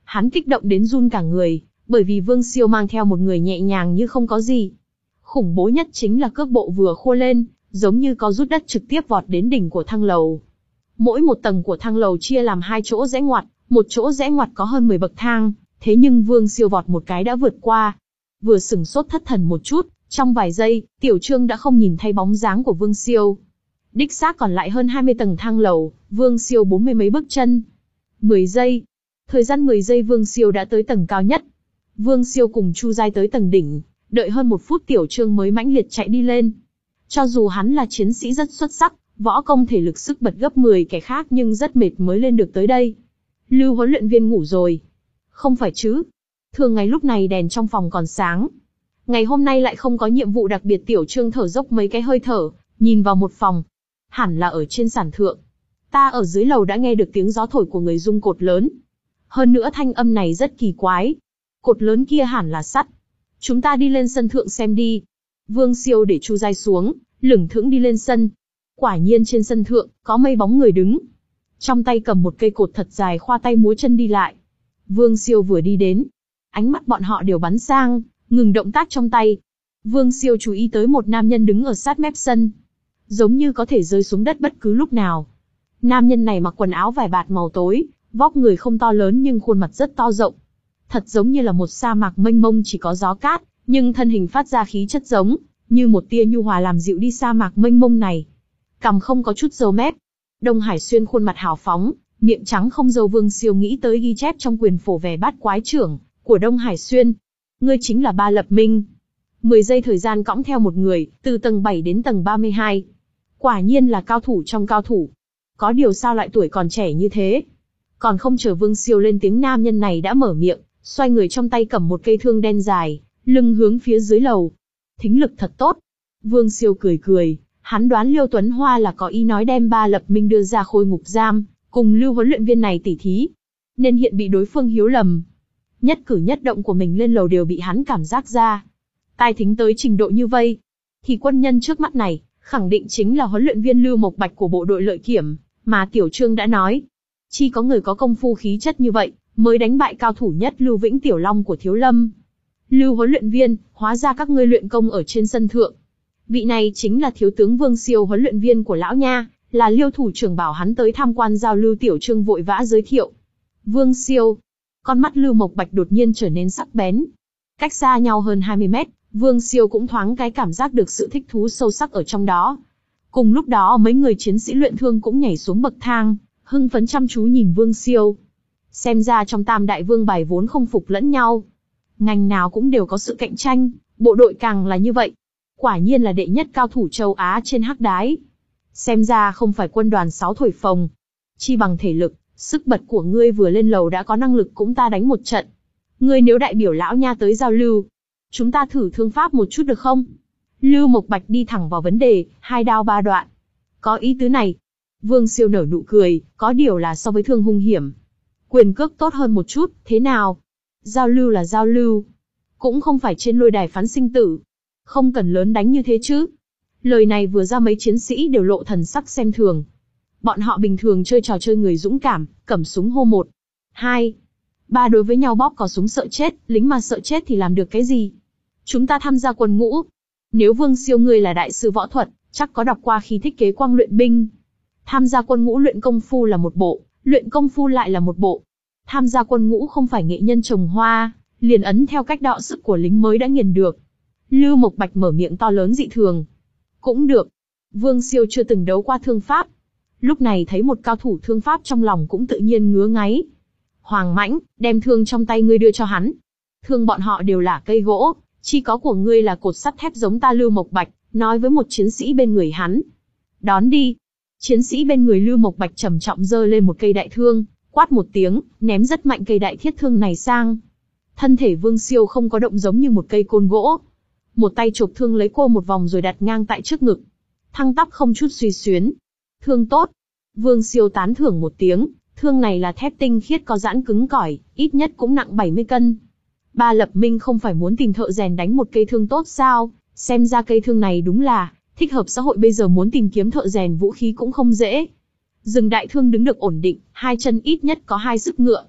A: Hắn kích động đến run cả người, bởi vì Vương Siêu mang theo một người nhẹ nhàng như không có gì. Khủng bố nhất chính là cước bộ vừa khua lên, giống như có rút đất trực tiếp vọt đến đỉnh của thang lầu. Mỗi một tầng của thang lầu chia làm hai chỗ rẽ ngoặt, một chỗ rẽ ngoặt có hơn mười bậc thang, thế nhưng Vương Siêu vọt một cái đã vượt qua. Vừa sửng sốt thất thần một chút, trong vài giây, Tiểu Trương đã không nhìn thấy bóng dáng của Vương Siêu. Đích xác còn lại hơn hai mươi tầng thang lầu, Vương Siêu bốn mươi mấy bước chân. mười giây. Thời gian mười giây Vương Siêu đã tới tầng cao nhất. Vương Siêu cùng Chu Giai tới tầng đỉnh, đợi hơn một phút Tiểu Trương mới mãnh liệt chạy đi lên. Cho dù hắn là chiến sĩ rất xuất sắc, võ công thể lực sức bật gấp mười kẻ khác nhưng rất mệt mới lên được tới đây. Lưu huấn luyện viên ngủ rồi. Không phải chứ. Thường ngày lúc này đèn trong phòng còn sáng. Ngày hôm nay lại không có nhiệm vụ đặc biệt. Tiểu Trương thở dốc mấy cái hơi thở, nhìn vào một phòng. Hẳn là ở trên sàn thượng. Ta ở dưới lầu đã nghe được tiếng gió thổi của người rung cột lớn. Hơn nữa thanh âm này rất kỳ quái. Cột lớn kia hẳn là sắt. Chúng ta đi lên sân thượng xem đi. Vương Siêu để Chu Giai xuống, lững thững đi lên sân. Quả nhiên trên sân thượng, có mấy bóng người đứng. Trong tay cầm một cây cột thật dài khoa tay múa chân đi lại. Vương Siêu vừa đi đến. Ánh mắt bọn họ đều bắn sang, ngừng động tác trong tay. Vương Siêu chú ý tới một nam nhân đứng ở sát mép sân. Giống như có thể rơi xuống đất bất cứ lúc nào. Nam nhân này mặc quần áo vải bạt màu tối, vóc người không to lớn nhưng khuôn mặt rất to rộng. Thật giống như là một sa mạc mênh mông chỉ có gió cát, nhưng thân hình phát ra khí chất giống như một tia nhu hòa làm dịu đi sa mạc mênh mông này. Cằm không có chút râu mép. Đông Hải Xuyên khuôn mặt hào phóng, miệng trắng không râu. Vương Siêu nghĩ tới ghi chép trong quyền phổ về bát quái trưởng của Đông Hải Xuyên. Ngươi chính là Ba Lập Minh. mười giây thời gian cõng theo một người, từ tầng bảy đến tầng ba mươi hai. Quả nhiên là cao thủ trong cao thủ. Có điều sao lại tuổi còn trẻ như thế? Còn không chờ Vương Siêu lên tiếng, nam nhân này đã mở miệng, xoay người trong tay cầm một cây thương đen dài, lưng hướng phía dưới lầu. Thính lực thật tốt. Vương Siêu cười cười, hắn đoán Liêu Tuấn Hoa là có ý nói đem Ba Lập Minh đưa ra khôi ngục giam, cùng Lưu huấn luyện viên này tỉ thí. Nên hiện bị đối phương hiếu lầm. Nhất cử nhất động của mình lên lầu đều bị hắn cảm giác ra. Tai thính tới trình độ như vây, thì quân nhân trước mắt này, khẳng định chính là huấn luyện viên Lưu Mộc Bạch của bộ đội lợi kiểm, mà Tiểu Trương đã nói. Chỉ có người có công phu khí chất như vậy, mới đánh bại cao thủ nhất Lưu Vĩnh Tiểu Long của Thiếu Lâm. Lưu huấn luyện viên, hóa ra các ngươi luyện công ở trên sân thượng. Vị này chính là thiếu tướng Vương Siêu, huấn luyện viên của lão nha, là Liêu thủ trưởng bảo hắn tới tham quan giao lưu. Tiểu Trương vội vã giới thiệu. Vương Siêu. Con mắt Lưu Mộc Bạch đột nhiên trở nên sắc bén. Cách xa nhau hơn hai mươi mét, Vương Siêu cũng thoáng cái cảm giác được sự thích thú sâu sắc ở trong đó. Cùng lúc đó mấy người chiến sĩ luyện thương cũng nhảy xuống bậc thang, hưng phấn chăm chú nhìn Vương Siêu. Xem ra trong Tam Đại Vương bài vốn không phục lẫn nhau. Ngành nào cũng đều có sự cạnh tranh, bộ đội càng là như vậy. Quả nhiên là đệ nhất cao thủ châu Á trên hắc đái. Xem ra không phải quân đoàn sáu thổi phồng. Chi bằng thể lực, sức bật của ngươi vừa lên lầu đã có năng lực cũng ta đánh một trận. Ngươi nếu đại biểu lão nha tới giao lưu, chúng ta thử thương pháp một chút được không? Lưu Mộc Bạch đi thẳng vào vấn đề, hai đao ba đoạn. Có ý tứ này. Vương Siêu nở nụ cười, có điều là so với thương hung hiểm. Quyền cước tốt hơn một chút, thế nào? Giao lưu là giao lưu. Cũng không phải trên lôi đài phán sinh tử. Không cần lớn đánh như thế chứ. Lời này vừa ra mấy chiến sĩ đều lộ thần sắc xem thường. Bọn họ bình thường chơi trò chơi người dũng cảm, cầm súng hô một, hai, ba đối với nhau bóp cò súng sợ chết, lính mà sợ chết thì làm được cái gì? Chúng ta tham gia quân ngũ. Nếu Vương Siêu ngươi là đại sư võ thuật, chắc có đọc qua khi thiết kế quang luyện binh. Tham gia quân ngũ luyện công phu là một bộ, luyện công phu lại là một bộ. Tham gia quân ngũ không phải nghệ nhân trồng hoa, liền ấn theo cách đọ sức của lính mới đã nghiền được. Lưu Mộc Bạch mở miệng to lớn dị thường. Cũng được. Vương Siêu chưa từng đấu qua thương pháp. Lúc này thấy một cao thủ thương pháp trong lòng cũng tự nhiên ngứa ngáy. Hoàng Mãnh, đem thương trong tay ngươi đưa cho hắn. Thương bọn họ đều là cây gỗ, chỉ có của ngươi là cột sắt thép giống ta. Lưu Mộc Bạch nói với một chiến sĩ bên người hắn. Đón đi. Chiến sĩ bên người Lưu Mộc Bạch trầm trọng giơ lên một cây đại thương, quát một tiếng, ném rất mạnh cây đại thiết thương này sang. Thân thể Vương Siêu không có động, giống như một cây côn gỗ. Một tay chộp thương lấy cô một vòng rồi đặt ngang tại trước ngực. Thăng tắp không chút suy xuyến. Thương tốt. Vương Siêu tán thưởng một tiếng, thương này là thép tinh khiết có giãn cứng cỏi, ít nhất cũng nặng bảy mươi cân. Ba Lập Minh không phải muốn tìm thợ rèn đánh một cây thương tốt sao? Xem ra cây thương này đúng là thích hợp xã hội bây giờ, muốn tìm kiếm thợ rèn vũ khí cũng không dễ. Dừng đại thương đứng được ổn định, hai chân ít nhất có hai sức ngựa.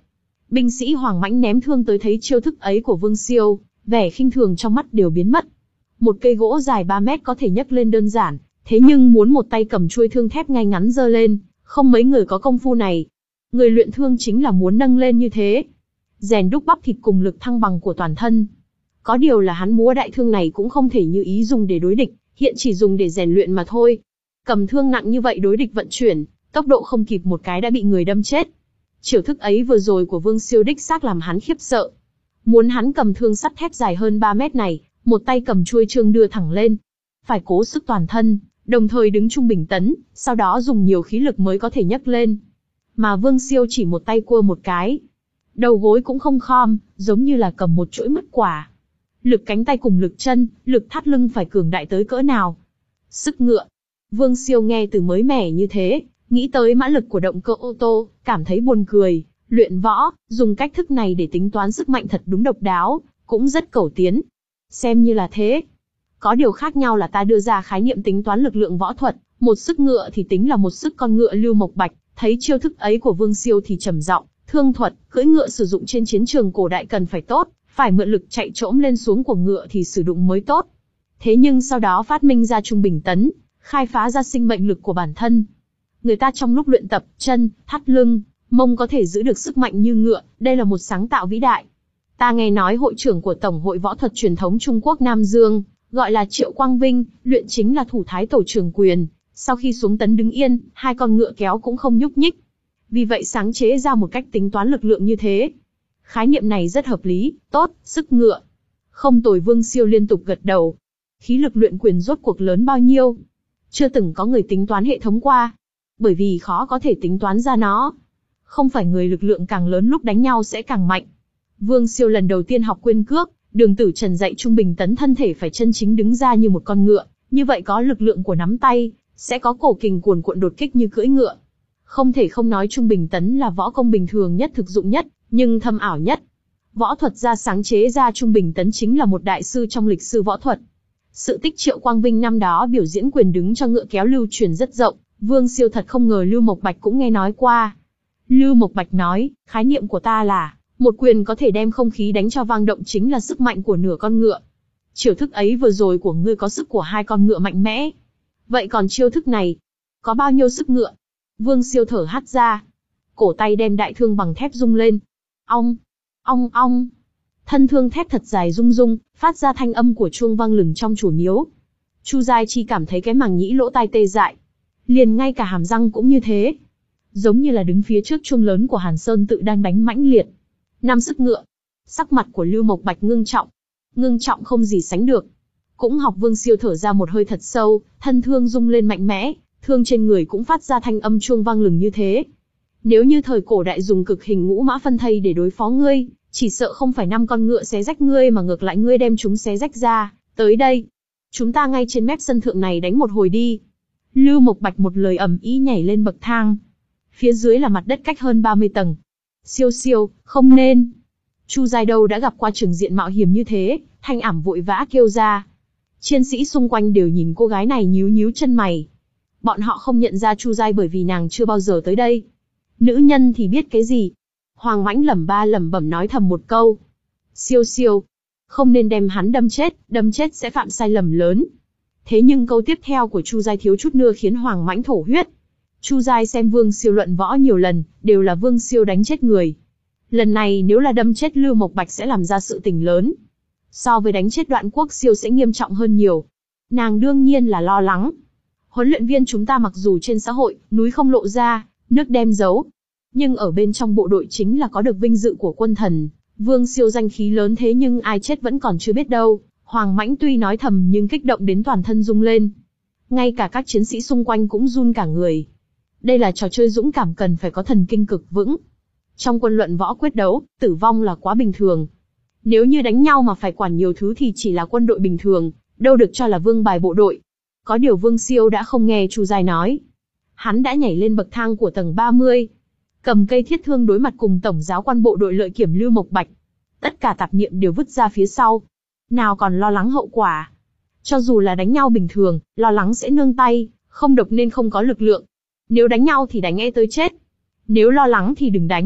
A: Binh sĩ Hoàng Mãnh ném thương tới thấy chiêu thức ấy của Vương Siêu, vẻ khinh thường trong mắt đều biến mất. Một cây gỗ dài ba mét có thể nhấc lên đơn giản, thế nhưng muốn một tay cầm chuôi thương thép ngay ngắn giơ lên, không mấy người có công phu này. Người luyện thương chính là muốn nâng lên như thế, rèn đúc bắp thịt cùng lực thăng bằng của toàn thân. Có điều là hắn múa đại thương này cũng không thể như ý dùng để đối địch, hiện chỉ dùng để rèn luyện mà thôi. Cầm thương nặng như vậy đối địch vận chuyển, tốc độ không kịp một cái đã bị người đâm chết. Chiêu thức ấy vừa rồi của Vương Siêu đích xác làm hắn khiếp sợ. Muốn hắn cầm thương sắt thép dài hơn ba mét này, một tay cầm chuôi chương đưa thẳng lên, phải cố sức toàn thân, đồng thời đứng trung bình tấn, sau đó dùng nhiều khí lực mới có thể nhấc lên. Mà Vương Siêu chỉ một tay cua một cái, đầu gối cũng không khom, giống như là cầm một chuỗi mứt quả. Lực cánh tay cùng lực chân, lực thắt lưng phải cường đại tới cỡ nào. Sức ngựa. Vương Siêu nghe từ mới mẻ như thế, nghĩ tới mã lực của động cơ ô tô, cảm thấy buồn cười. Luyện võ, dùng cách thức này để tính toán sức mạnh thật đúng độc đáo, cũng rất cẩu tiến. Xem như là thế. Có điều khác nhau là ta đưa ra khái niệm tính toán lực lượng võ thuật, một sức ngựa thì tính là một sức con ngựa Lưu Mộc Bạch, thấy chiêu thức ấy của Vương Siêu thì trầm giọng, thương thuật, cưỡi ngựa sử dụng trên chiến trường cổ đại cần phải tốt, phải mượn lực chạy trỗm lên xuống của ngựa thì sử dụng mới tốt. Thế nhưng sau đó phát minh ra trung bình tấn, khai phá ra sinh mệnh lực của bản thân. Người ta trong lúc luyện tập, chân, thắt lưng, mông có thể giữ được sức mạnh như ngựa, đây là một sáng tạo vĩ đại. Ta nghe nói hội trưởng của Tổng hội Võ thuật Truyền thống Trung Quốc Nam Dương, gọi là Triệu Quang Vinh, luyện chính là thủ thái tổ trường quyền, sau khi xuống tấn đứng yên, hai con ngựa kéo cũng không nhúc nhích. Vì vậy sáng chế ra một cách tính toán lực lượng như thế. Khái niệm này rất hợp lý, tốt, sức ngựa. Không tồi. Vương Siêu liên tục gật đầu. Khí lực luyện quyền rốt cuộc lớn bao nhiêu? Chưa từng có người tính toán hệ thống qua. Bởi vì khó có thể tính toán ra nó. Không phải người lực lượng càng lớn lúc đánh nhau sẽ càng mạnh. Vương Siêu lần đầu tiên học quyền cước, Đường Tử Trần dạy trung bình tấn thân thể phải chân chính đứng ra như một con ngựa, như vậy có lực lượng của nắm tay, sẽ có cổ kình cuồn cuộn đột kích như cưỡi ngựa. Không thể không nói trung bình tấn là võ công bình thường nhất, thực dụng nhất, nhưng thâm ảo nhất. Võ thuật gia sáng chế ra trung bình tấn chính là một đại sư trong lịch sử võ thuật. Sự tích Triệu Quang Vinh năm đó biểu diễn quyền đứng cho ngựa kéo lưu truyền rất rộng, Vương Siêu thật không ngờ Lưu Mộc Bạch cũng nghe nói qua. Lưu Mộc Bạch nói, khái niệm của ta là, một quyền có thể đem không khí đánh cho vang động chính là sức mạnh của nửa con ngựa. Chiêu thức ấy vừa rồi của ngươi có sức của hai con ngựa mạnh mẽ. Vậy còn chiêu thức này, có bao nhiêu sức ngựa? Vương Siêu thở hắt ra. Cổ tay đem đại thương bằng thép rung lên. Ong, ong ong. Thân thương thép thật dài rung rung, phát ra thanh âm của chuông vang lừng trong chùa miếu. Chu Giai Chi cảm thấy cái màng nhĩ lỗ tai tê dại. Liền ngay cả hàm răng cũng như thế. Giống như là đứng phía trước chuông lớn của Hàn Sơn tự đang đánh mãnh liệt. Năm sức ngựa. Sắc mặt của Lưu Mộc Bạch ngưng trọng. Ngưng trọng không gì sánh được. Cũng học Vương Siêu thở ra một hơi thật sâu, thân thương rung lên mạnh mẽ, thương trên người cũng phát ra thanh âm chuông vang lừng như thế. Nếu như thời cổ đại dùng cực hình ngũ mã phân thây để đối phó ngươi, chỉ sợ không phải năm con ngựa xé rách ngươi mà ngược lại ngươi đem chúng xé rách ra. Tới đây, chúng ta ngay trên mép sân thượng này đánh một hồi đi. Lưu Mộc Bạch một lời ầm ĩ nhảy lên bậc thang. Phía dưới là mặt đất cách hơn ba mươi tầng. Siêu siêu, không nên. Chu Giai đâu đã gặp qua trường diện mạo hiểm như thế, thanh ảm vội vã kêu ra. Chiến sĩ xung quanh đều nhìn cô gái này nhíu nhíu chân mày. Bọn họ không nhận ra Chu Giai bởi vì nàng chưa bao giờ tới đây. Nữ nhân thì biết cái gì? Hoàng Mãnh lẩm ba lẩm bẩm nói thầm một câu. Siêu siêu, không nên đem hắn đâm chết, đâm chết sẽ phạm sai lầm lớn. Thế nhưng câu tiếp theo của Chu Giai thiếu chút nữa khiến Hoàng Mãnh thổ huyết. Chu Giai xem Vương Siêu luận võ nhiều lần, đều là Vương Siêu đánh chết người. Lần này nếu là đâm chết Lưu Mộc Bạch sẽ làm ra sự tình lớn. So với đánh chết Đoạn Quốc Siêu sẽ nghiêm trọng hơn nhiều. Nàng đương nhiên là lo lắng. Huấn luyện viên chúng ta mặc dù trên xã hội, núi không lộ ra, nước đem giấu. Nhưng ở bên trong bộ đội chính là có được vinh dự của quân thần. Vương Siêu danh khí lớn thế nhưng ai chết vẫn còn chưa biết đâu. Hoàng Mãnh tuy nói thầm nhưng kích động đến toàn thân rung lên. Ngay cả các chiến sĩ xung quanh cũng run cả người. Đây là trò chơi dũng cảm cần phải có thần kinh cực vững. Trong quân luận võ quyết đấu, tử vong là quá bình thường. Nếu như đánh nhau mà phải quản nhiều thứ thì chỉ là quân đội bình thường, đâu được cho là vương bài bộ đội. Có điều Vương Siêu đã không nghe Chu Giai nói. Hắn đã nhảy lên bậc thang của tầng ba mươi. Cầm cây thiết thương đối mặt cùng tổng giáo quan bộ đội Lợi Kiểm Lưu Mộc Bạch. Tất cả tạp niệm đều vứt ra phía sau. Nào còn lo lắng hậu quả. Cho dù là đánh nhau bình thường, lo lắng sẽ nương tay, không độc nên không có lực lượng. Nếu đánh nhau thì đánh e tới chết. Nếu lo lắng thì đừng đánh.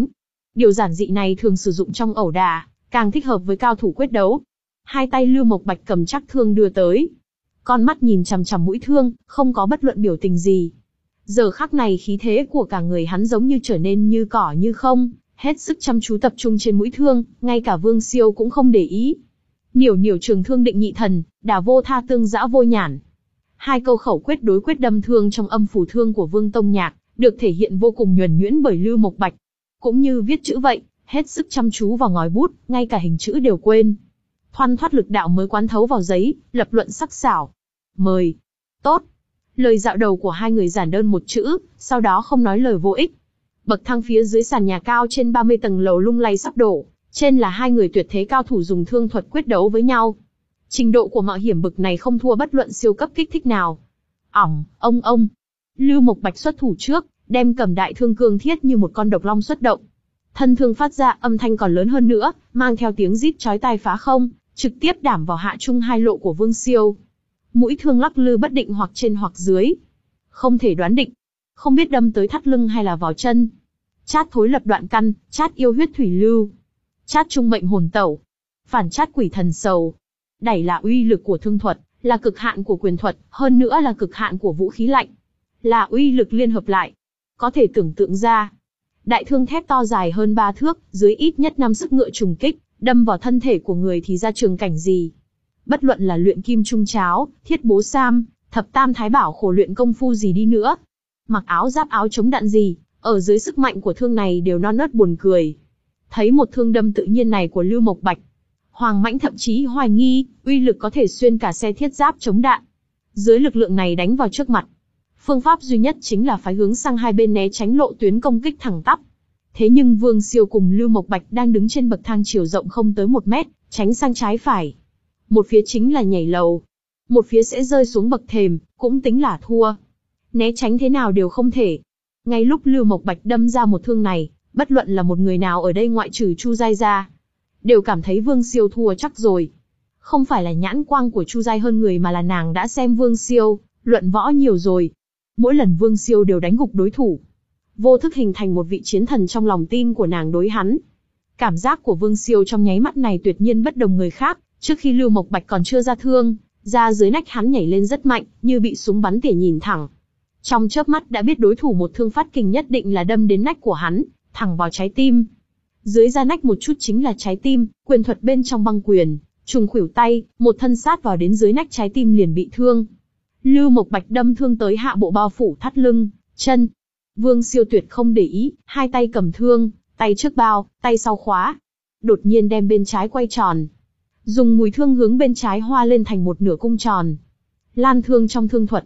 A: Điều giản dị này thường sử dụng trong ẩu đả, càng thích hợp với cao thủ quyết đấu. Hai tay Lưu Mộc Bạch cầm chắc thương đưa tới. Con mắt nhìn chằm chằm mũi thương, không có bất luận biểu tình gì. Giờ khắc này khí thế của cả người hắn giống như trở nên như cỏ như không, hết sức chăm chú tập trung trên mũi thương, ngay cả Vương Siêu cũng không để ý. Niểu niểu trường thương định nhị thần, đả vô tha tương dã vô nhản. Hai câu khẩu quyết đối quyết đâm thương trong âm phủ thương của Vương Tông Nhạc, được thể hiện vô cùng nhuần nhuyễn bởi Lưu Mộc Bạch. Cũng như viết chữ vậy, hết sức chăm chú vào ngòi bút, ngay cả hình chữ đều quên. Thoăn thoắt lực đạo mới quán thấu vào giấy, lập luận sắc sảo. Mời. Tốt. Lời dạo đầu của hai người giản đơn một chữ, sau đó không nói lời vô ích. Bậc thang phía dưới sàn nhà cao trên ba mươi tầng lầu lung lay sắp đổ, trên là hai người tuyệt thế cao thủ dùng thương thuật quyết đấu với nhau. Trình độ của mạo hiểm bực này không thua bất luận siêu cấp kích thích nào. Ỏng, ông ông. Lưu Mộc Bạch xuất thủ trước, đem cầm đại thương cương thiết như một con độc long xuất động. Thân thương phát ra âm thanh còn lớn hơn nữa, mang theo tiếng rít chói tai phá không, trực tiếp đảm vào hạ trung hai lộ của Vương Siêu. Mũi thương lắc lư bất định hoặc trên hoặc dưới. Không thể đoán định. Không biết đâm tới thắt lưng hay là vào chân. Chát thối lập đoạn căn, chát yêu huyết thủy lưu. Chát trung mệnh hồn tẩu. Phản chát quỷ thần sầu. Đẩy là uy lực của thương thuật, là cực hạn của quyền thuật, hơn nữa là cực hạn của vũ khí lạnh. Là uy lực liên hợp lại. Có thể tưởng tượng ra. Đại thương thép to dài hơn ba thước, dưới ít nhất năm sức ngựa trùng kích, đâm vào thân thể của người thì ra trường cảnh gì. Bất luận là luyện kim trung cháo, thiết bố sam, thập tam thái bảo khổ luyện công phu gì đi nữa. Mặc áo giáp áo chống đạn gì, ở dưới sức mạnh của thương này đều non nớt buồn cười. Thấy một thương đâm tự nhiên này của Lưu Mộc Bạch, Hoàng Mãnh thậm chí hoài nghi, uy lực có thể xuyên cả xe thiết giáp chống đạn. Dưới lực lượng này đánh vào trước mặt, phương pháp duy nhất chính là phái hướng sang hai bên né tránh lộ tuyến công kích thẳng tắp. Thế nhưng Vương Siêu cùng Lưu Mộc Bạch đang đứng trên bậc thang chiều rộng không tới một mét, tránh sang trái phải. Một phía chính là nhảy lầu, một phía sẽ rơi xuống bậc thềm, cũng tính là thua. Né tránh thế nào đều không thể. Ngay lúc Lưu Mộc Bạch đâm ra một thương này, bất luận là một người nào ở đây ngoại trừ Chu Giai ra, đều cảm thấy Vương Siêu thua chắc rồi. Không phải là nhãn quang của Chu Giai hơn người mà là nàng đã xem Vương Siêu luận võ nhiều rồi. Mỗi lần Vương Siêu đều đánh gục đối thủ, vô thức hình thành một vị chiến thần trong lòng tin của nàng đối hắn. Cảm giác của Vương Siêu trong nháy mắt này tuyệt nhiên bất đồng người khác. Trước khi Lưu Mộc Bạch còn chưa ra thương, ra dưới nách hắn nhảy lên rất mạnh, như bị súng bắn tỉa nhìn thẳng. Trong chớp mắt đã biết đối thủ một thương phát kình nhất định là đâm đến nách của hắn, thẳng vào trái tim. Dưới da nách một chút chính là trái tim, quyền thuật bên trong băng quyền, trùng khuỷu tay, một thân sát vào đến dưới nách trái tim liền bị thương. Lưu Mộc Bạch đâm thương tới hạ bộ bao phủ thắt lưng, chân. Vương Siêu tuyệt không để ý, hai tay cầm thương, tay trước bao, tay sau khóa. Đột nhiên đem bên trái quay tròn, dùng mùi thương hướng bên trái hoa lên thành một nửa cung tròn. Lan thương trong thương thuật.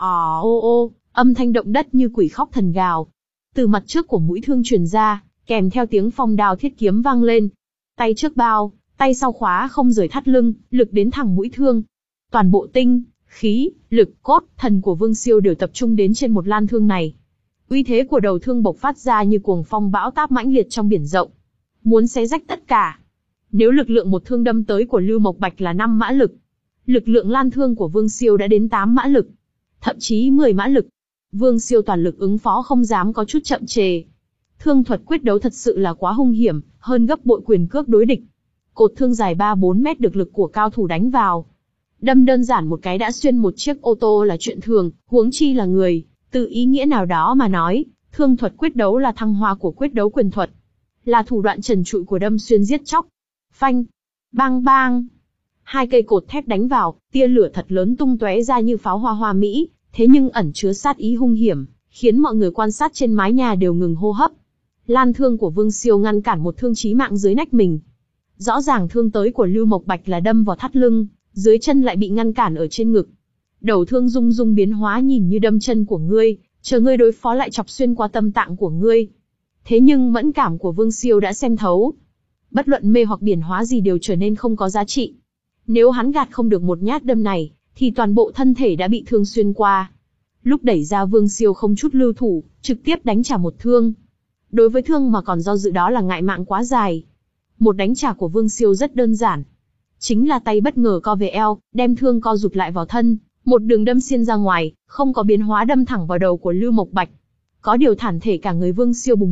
A: Ồ ô ô, âm thanh động đất như quỷ khóc thần gào. Từ mặt trước của mũi thương truyền ra, kèm theo tiếng phong đao thiết kiếm vang lên. Tay trước bao, tay sau khóa không rời thắt lưng, lực đến thẳng mũi thương. Toàn bộ tinh, khí, lực, cốt, thần của Vương Siêu đều tập trung đến trên một lan thương này. Uy thế của đầu thương bộc phát ra như cuồng phong bão táp mãnh liệt trong biển rộng, muốn xé rách tất cả. Nếu lực lượng một thương đâm tới của Lưu Mộc Bạch là năm mã lực, lực lượng lan thương của Vương Siêu đã đến tám mã lực, thậm chí mười mã lực. Vương Siêu toàn lực ứng phó không dám có chút chậm chề. Thương thuật quyết đấu thật sự là quá hung hiểm, hơn gấp bội quyền cước đối địch. Cột thương dài ba bốn mét được lực của cao thủ đánh vào, đâm đơn giản một cái đã xuyên một chiếc ô tô là chuyện thường, huống chi là người. Từ ý nghĩa nào đó mà nói, thương thuật quyết đấu là thăng hoa của quyết đấu quyền thuật, là thủ đoạn trần trụi của đâm xuyên giết chóc. Phanh, bang bang, hai cây cột thép đánh vào, tia lửa thật lớn tung tóe ra như pháo hoa hoa mỹ, thế nhưng ẩn chứa sát ý hung hiểm, khiến mọi người quan sát trên mái nhà đều ngừng hô hấp. Lan thương của Vương Siêu ngăn cản một thương chí mạng dưới nách mình. Rõ ràng thương tới của Lưu Mộc Bạch là đâm vào thắt lưng, dưới chân lại bị ngăn cản ở trên ngực. Đầu thương rung rung biến hóa nhìn như đâm chân của ngươi, chờ ngươi đối phó lại chọc xuyên qua tâm tạng của ngươi. Thế nhưng mẫn cảm của Vương Siêu đã xem thấu. Bất luận mê hoặc biến hóa gì đều trở nên không có giá trị. Nếu hắn gạt không được một nhát đâm này, thì toàn bộ thân thể đã bị thương xuyên qua. Lúc đẩy ra Vương Siêu không chút lưu thủ, trực tiếp đánh trả một thương. Đối với thương mà còn do dự đó là ngại mạng quá dài. Một đánh trả của Vương Siêu rất đơn giản. Chính là tay bất ngờ co về eo, đem thương co rụt lại vào thân. Một đường đâm xuyên ra ngoài, không có biến hóa đâm thẳng vào đầu của Lưu Mộc Bạch. Có điều thản thể cả người Vương Siêu bùng nộ,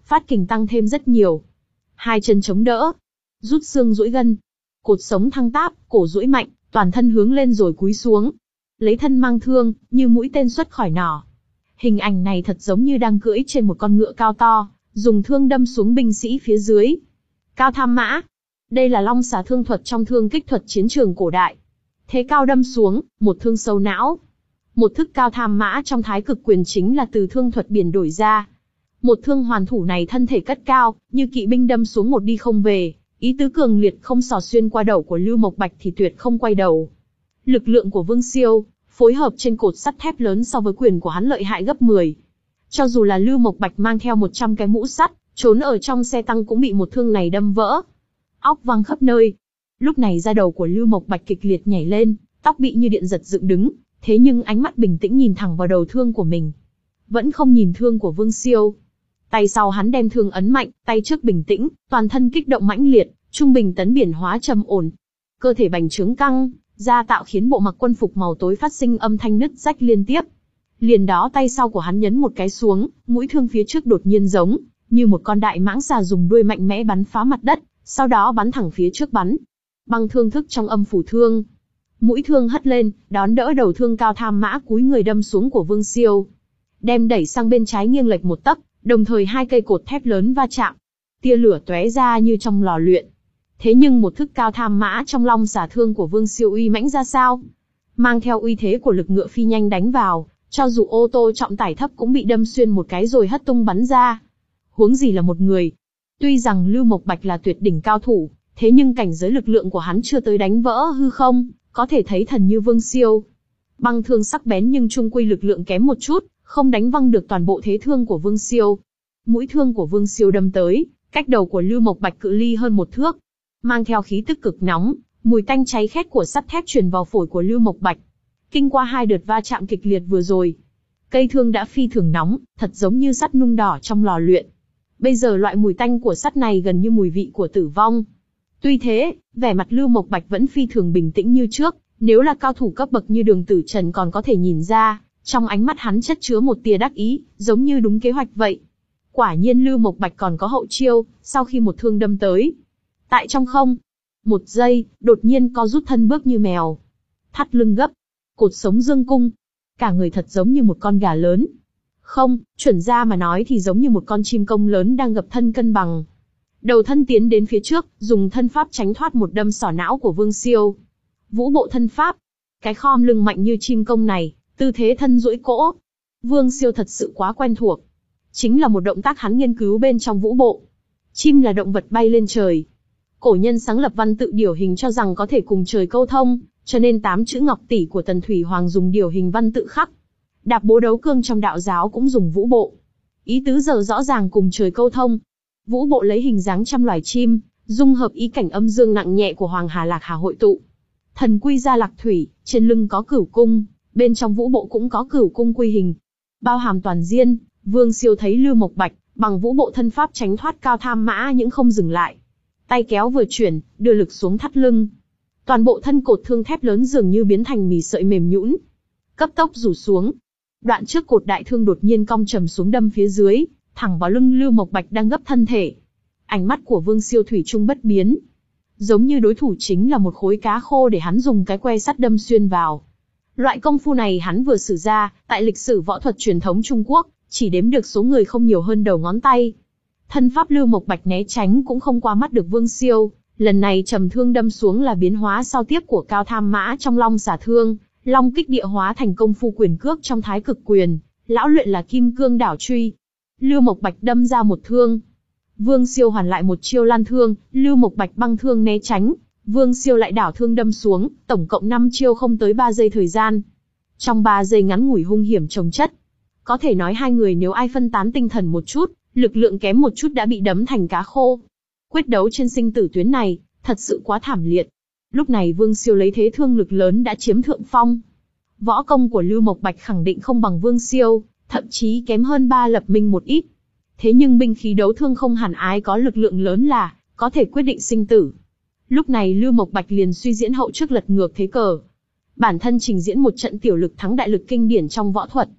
A: phát kình tăng thêm rất nhiều. Hai chân chống đỡ, rút xương duỗi gân, cột sống thăng táp, cổ duỗi mạnh, toàn thân hướng lên rồi cúi xuống. Lấy thân mang thương, như mũi tên xuất khỏi nỏ. Hình ảnh này thật giống như đang cưỡi trên một con ngựa cao to, dùng thương đâm xuống binh sĩ phía dưới. Cao tham mã. Đây là long xà thương thuật trong thương kích thuật chiến trường cổ đại. Thế cao đâm xuống, một thương sâu não. Một thức cao tham mã trong thái cực quyền chính là từ thương thuật biển đổi ra. Một thương hoàn thủ này thân thể cất cao, như kỵ binh đâm xuống một đi không về, ý tứ cường liệt không sò xuyên qua đầu của Lưu Mộc Bạch thì tuyệt không quay đầu. Lực lượng của Vương Siêu, phối hợp trên cột sắt thép lớn so với quyền của hắn lợi hại gấp mười. Cho dù là Lưu Mộc Bạch mang theo một trăm cái mũ sắt, trốn ở trong xe tăng cũng bị một thương này đâm vỡ. Óc văng khắp nơi. Lúc này da đầu của Lưu Mộc Bạch kịch liệt nhảy lên, tóc bị như điện giật dựng đứng, thế nhưng ánh mắt bình tĩnh nhìn thẳng vào đầu thương của mình. Vẫn không nhìn thương của Vương Siêu. Tay sau hắn đem thương ấn mạnh, tay trước bình tĩnh, toàn thân kích động mãnh liệt, trung bình tấn biển hóa trầm ổn. Cơ thể bành trướng căng, ra tạo khiến bộ mặc quân phục màu tối phát sinh âm thanh nứt rách liên tiếp. Liền đó tay sau của hắn nhấn một cái xuống, mũi thương phía trước đột nhiên giống như một con đại mãng xà dùng đuôi mạnh mẽ bắn phá mặt đất, sau đó bắn thẳng phía trước bắn. Băng thương thức trong âm phủ thương. Mũi thương hất lên, đón đỡ đầu thương cao tham mã cúi người đâm xuống của Vương Siêu. Đem đẩy sang bên trái nghiêng lệch một tấc, đồng thời hai cây cột thép lớn va chạm. Tia lửa tóe ra như trong lò luyện. Thế nhưng một thức cao tham mã trong long xà thương của Vương Siêu uy mãnh ra sao? Mang theo uy thế của lực ngựa phi nhanh đánh vào, cho dù ô tô trọng tải thấp cũng bị đâm xuyên một cái rồi hất tung bắn ra. Huống gì là một người. Tuy rằng Lưu Mộc Bạch là tuyệt đỉnh cao thủ, thế nhưng cảnh giới lực lượng của hắn chưa tới đánh vỡ hư không, có thể thấy thần như Vương Siêu. Băng thương sắc bén nhưng trung quy lực lượng kém một chút, không đánh văng được toàn bộ thế thương của Vương Siêu. Mũi thương của Vương Siêu đâm tới, cách đầu của Lưu Mộc Bạch cự ly hơn một thước. Mang theo khí tức cực nóng, mùi tanh cháy khét của sắt thép truyền vào phổi của Lưu Mộc Bạch. Kinh qua hai đợt va chạm kịch liệt vừa rồi, cây thương đã phi thường nóng, thật giống như sắt nung đỏ trong lò luyện. Bây giờ loại mùi tanh của sắt này gần như mùi vị của tử vong. Tuy thế, vẻ mặt Lưu Mộc Bạch vẫn phi thường bình tĩnh như trước, nếu là cao thủ cấp bậc như Đường Tử Trần còn có thể nhìn ra, trong ánh mắt hắn chất chứa một tia đắc ý, giống như đúng kế hoạch vậy. Quả nhiên Lưu Mộc Bạch còn có hậu chiêu, sau khi một thương đâm tới. Tại trong không, một giây, đột nhiên co rút thân bước như mèo. Thắt lưng gấp, cột sống dương cung. Cả người thật giống như một con gà lớn. Không, chuẩn ra mà nói thì giống như một con chim công lớn đang gập thân cân bằng. Đầu thân tiến đến phía trước, dùng thân pháp tránh thoát một đâm sỏ não của Vương Siêu. Vũ bộ thân pháp. Cái khom lưng mạnh như chim công này, tư thế thân duỗi cỗ. Vương Siêu thật sự quá quen thuộc. Chính là một động tác hắn nghiên cứu bên trong vũ bộ. Chim là động vật bay lên trời. Cổ nhân sáng lập văn tự điểu hình cho rằng có thể cùng trời câu thông, cho nên tám chữ ngọc tỷ của Tần Thủy Hoàng dùng điểu hình văn tự khắc. Đạp bố đấu cương trong đạo giáo cũng dùng vũ bộ. Ý tứ giờ rõ ràng cùng trời câu thông. Vũ bộ lấy hình dáng trăm loài chim, dung hợp ý cảnh âm dương nặng nhẹ của Hoàng Hà Lạc Hà hội tụ. Thần quy ra lạc thủy, trên lưng có cửu cung, bên trong vũ bộ cũng có cửu cung quy hình. Bao hàm toàn diên, Vương Siêu thấy Lưu Mộc Bạch, bằng vũ bộ thân pháp tránh thoát cao tham mã nhưng không dừng lại. Tay kéo vừa chuyển, đưa lực xuống thắt lưng. Toàn bộ thân cột thương thép lớn dường như biến thành mì sợi mềm nhũn, cấp tốc rủ xuống. Đoạn trước cột đại thương đột nhiên cong trầm xuống đâm phía dưới, thẳng vào lưng Lưu Mộc Bạch đang gấp thân thể. Ánh mắt của Vương Siêu thủy chung bất biến, giống như đối thủ chính là một khối cá khô để hắn dùng cái que sắt đâm xuyên vào. Loại công phu này hắn vừa sử ra, tại lịch sử võ thuật truyền thống Trung Quốc, chỉ đếm được số người không nhiều hơn đầu ngón tay. Thân pháp Lưu Mộc Bạch né tránh cũng không qua mắt được Vương Siêu, lần này trầm thương đâm xuống là biến hóa sau tiếp của cao tham mã trong long xả thương, long kích địa hóa thành công phu quyền cước trong thái cực quyền, lão luyện là kim cương đảo truy. Lưu Mộc Bạch đâm ra một thương, Vương Siêu hoàn lại một chiêu lan thương, Lưu Mộc Bạch băng thương né tránh, Vương Siêu lại đảo thương đâm xuống, tổng cộng năm chiêu không tới ba giây thời gian. Trong ba giây ngắn ngủi hung hiểm chồng chất. Có thể nói hai người nếu ai phân tán tinh thần một chút, lực lượng kém một chút đã bị đấm thành cá khô. Quyết đấu trên sinh tử tuyến này, thật sự quá thảm liệt. Lúc này Vương Siêu lấy thế thương lực lớn đã chiếm thượng phong. Võ công của Lưu Mộc Bạch khẳng định không bằng Vương Siêu, thậm chí kém hơn ba lập minh một ít. Thế nhưng binh khí đấu thương không hẳn ai có lực lượng lớn là có thể quyết định sinh tử. Lúc này Lưu Mộc Bạch liền suy diễn hậu trước lật ngược thế cờ. Bản thân trình diễn một trận tiểu lực thắng đại lực kinh điển trong võ thuật.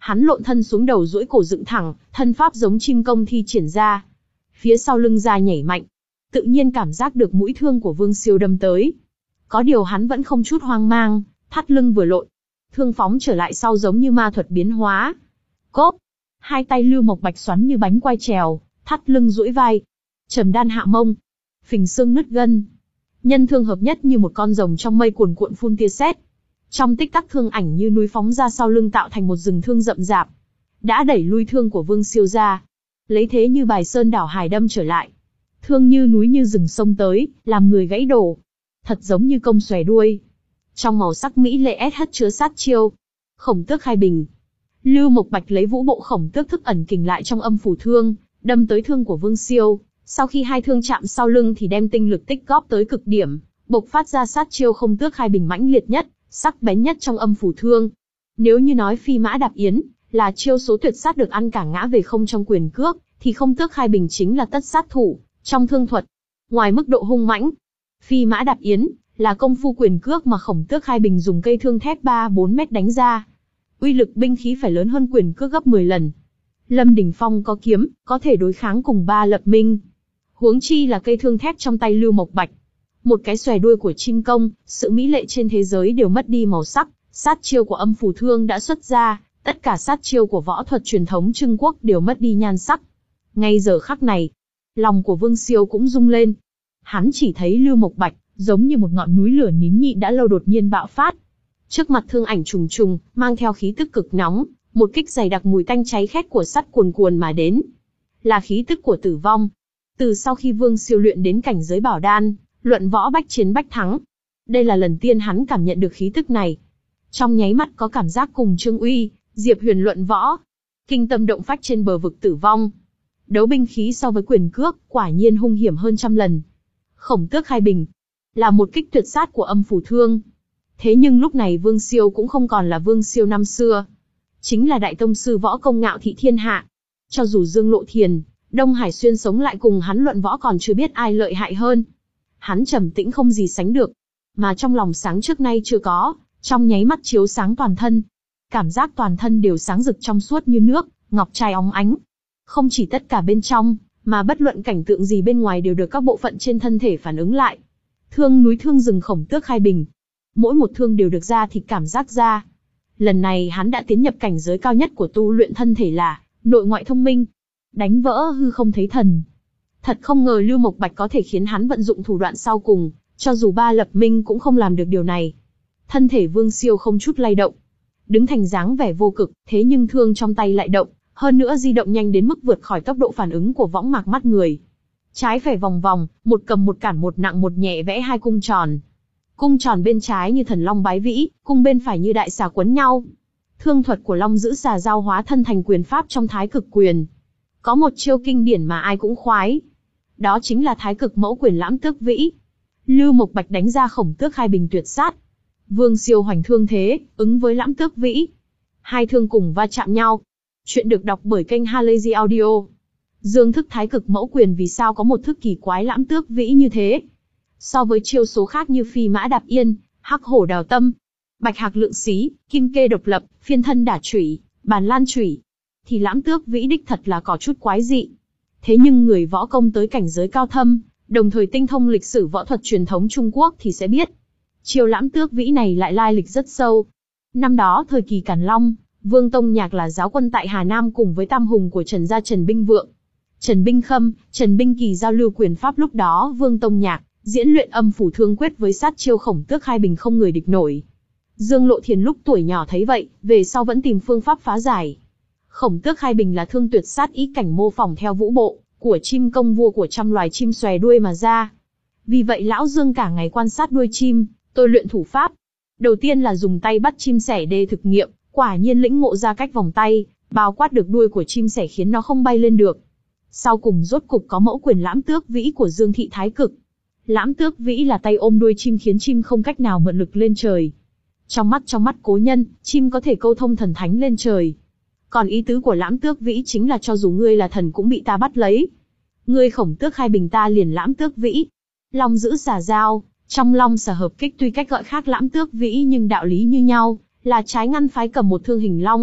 A: Hắn lộn thân xuống đầu duỗi cổ dựng thẳng, thân pháp giống chim công thi triển ra. Phía sau lưng ra nhảy mạnh. Tự nhiên cảm giác được mũi thương của Vương Siêu đâm tới. Có điều hắn vẫn không chút hoang mang, thắt lưng vừa lộn. Thương phóng trở lại sau giống như ma thuật biến hóa. Cốp! Hai tay Lưu Mộc Bạch xoắn như bánh quai trèo, thắt lưng duỗi vai. Trầm đan hạ mông. Phình xương nứt gân. Nhân thương hợp nhất như một con rồng trong mây cuồn cuộn phun tia sét. Trong tích tắc thương ảnh như núi phóng ra sau lưng tạo thành một rừng thương rậm rạp. Đã đẩy lui thương của Vương Siêu ra. Lấy thế như bài sơn đảo hải đâm trở lại. Thương như núi như rừng sông tới, làm người gãy đổ. Thật giống như công xòe đuôi. Trong màu sắc mỹ lệ ét hất chứa sát chiêu. Khổng tước khai bình. Lưu Mộc Bạch lấy vũ bộ khổng tước thức ẩn kình lại trong âm phủ thương, đâm tới thương của Vương Siêu. Sau khi hai thương chạm sau lưng thì đem tinh lực tích góp tới cực điểm, bộc phát ra sát chiêu khổng tước khai bình mãnh liệt nhất, sắc bén nhất trong âm phủ thương. Nếu như nói phi mã đạp yến là chiêu số tuyệt sát được ăn cả ngã về không trong quyền cước, thì khổng tước khai bình chính là tất sát thủ trong thương thuật. Ngoài mức độ hung mãnh, phi mã đạp yến là công phu quyền cước mà khổng tước khai bình dùng cây thương thép ba bốn mét đánh ra. Uy lực binh khí phải lớn hơn quyền cước gấp mười lần. Lâm Đình Phong có kiếm, có thể đối kháng cùng ba lập minh. Huống chi là cây thương thép trong tay Lưu Mộc Bạch. Một cái xòe đuôi của chim công, sự mỹ lệ trên thế giới đều mất đi màu sắc, sát chiêu của âm phủ thương đã xuất ra, tất cả sát chiêu của võ thuật truyền thống Trung Quốc đều mất đi nhan sắc. Ngay giờ khắc này, lòng của Vương Siêu cũng rung lên. Hắn chỉ thấy Lưu Mộc Bạch, giống như một ngọn núi lửa nín nhịn đã lâu đột nhiên bạo phát. Trước mặt thương ảnh trùng trùng, mang theo khí tức cực nóng, một kích dày đặc mùi tanh cháy khét của sắt cuồn cuồn mà đến. Là khí tức của tử vong. Từ sau khi Vương Siêu luyện đến cảnh giới bảo đan, luận võ bách chiến bách thắng. Đây là lần tiên hắn cảm nhận được khí tức này. Trong nháy mắt có cảm giác cùng Trương Uy, Diệp Huyền luận võ. Kinh tâm động phách trên bờ vực tử vong. Đấu binh khí so với quyền cước, quả nhiên hung hiểm hơn trăm lần. Khổng tước khai bình. Là một kích tuyệt sát của âm phủ thương. Thế nhưng lúc này Vương Siêu cũng không còn là Vương Siêu năm xưa. Chính là đại tông sư võ công ngạo thị thiên hạ. Cho dù Dương Lộ Thiền, Đông Hải Xuyên sống lại cùng hắn luận võ còn chưa biết ai lợi hại hơn. Hắn trầm tĩnh không gì sánh được. Mà trong lòng sáng trước nay chưa có, trong nháy mắt chiếu sáng toàn thân. Cảm giác toàn thân đều sáng rực trong suốt như nước, ngọc trai óng ánh. Không chỉ tất cả bên trong, mà bất luận cảnh tượng gì bên ngoài đều được các bộ phận trên thân thể phản ứng lại. Thương núi thương rừng khổng tước khai bình. Mỗi một thương đều được ra thịt cảm giác ra. Lần này hắn đã tiến nhập cảnh giới cao nhất của tu luyện thân thể là nội ngoại thông minh. Đánh vỡ hư không thấy thần. Thật không ngờ Lưu Mộc Bạch có thể khiến hắn vận dụng thủ đoạn sau cùng, cho dù ba lập minh cũng không làm được điều này. Thân thể Vương Siêu không chút lay động. Đứng thành dáng vẻ vô cực, thế nhưng thương trong tay lại động, hơn nữa di động nhanh đến mức vượt khỏi tốc độ phản ứng của võng mạc mắt người. Trái phải vòng vòng, một cầm một cản một nặng một nhẹ vẽ hai cung tròn. Cung tròn bên trái như thần long bái vĩ, cung bên phải như đại xà quấn nhau. Thương thuật của long giữ xà giao hóa thân thành quyền pháp trong thái cực quyền. Có một chiêu kinh điển mà ai cũng khoái. Đó chính là thái cực mẫu quyền lãm tước vĩ. Lưu Mộc Bạch đánh ra khổng tước khai bình tuyệt sát. Vương Siêu hoành thương thế, ứng với lãm tước vĩ. Hai thương cùng va chạm nhau. Chuyện được đọc bởi kênh Halazy Audio. Dương thức thái cực mẫu quyền vì sao có một thức kỳ quái lãm tước vĩ như thế? So với chiêu số khác như phi mã đạp yên, hắc hổ đào tâm, bạch hạc lượng xí, kim kê độc lập, phiên thân đả chủy, bàn lan chủy, thì lãm tước vĩ đích thật là có chút quái dị. Thế nhưng người võ công tới cảnh giới cao thâm, đồng thời tinh thông lịch sử võ thuật truyền thống Trung Quốc thì sẽ biết. Chiêu lãm tước vĩ này lại lai lịch rất sâu. Năm đó thời kỳ Càn Long, Vương Tông Nhạc là giáo quân tại Hà Nam cùng với tam hùng của Trần gia Trần Binh Vượng, Trần Binh Khâm, Trần Binh Kỳ giao lưu quyền pháp lúc đó Vương Tông Nhạc diễn luyện âm phủ thương quyết với sát chiêu khổng tước khai bình không người địch nổi. Dương Lộ Thiền lúc tuổi nhỏ thấy vậy, về sau vẫn tìm phương pháp phá giải. Khổng tước khai bình là thương tuyệt sát ý cảnh mô phỏng theo vũ bộ của chim công vua của trăm loài chim xòe đuôi mà ra. Vì vậy lão Dương cả ngày quan sát đuôi chim, tôi luyện thủ pháp. Đầu tiên là dùng tay bắt chim sẻ đê thực nghiệm, quả nhiên lĩnh ngộ ra cách vòng tay, bao quát được đuôi của chim sẻ khiến nó không bay lên được. Sau cùng rốt cục có mẫu quyền lãm tước vĩ của Dương thị thái cực. Lãm tước vĩ là tay ôm đuôi chim khiến chim không cách nào mượn lực lên trời. Trong mắt trong mắt cố nhân, chim có thể câu thông thần thánh lên trời. Còn ý tứ của lãm tước vĩ chính là cho dù ngươi là thần cũng bị ta bắt lấy. Ngươi khổng tước khai bình ta liền lãm tước vĩ. Long giữ xà giao, trong long xà hợp kích tuy cách gọi khác lãm tước vĩ nhưng đạo lý như nhau, là trái ngăn phái cầm một thương hình long,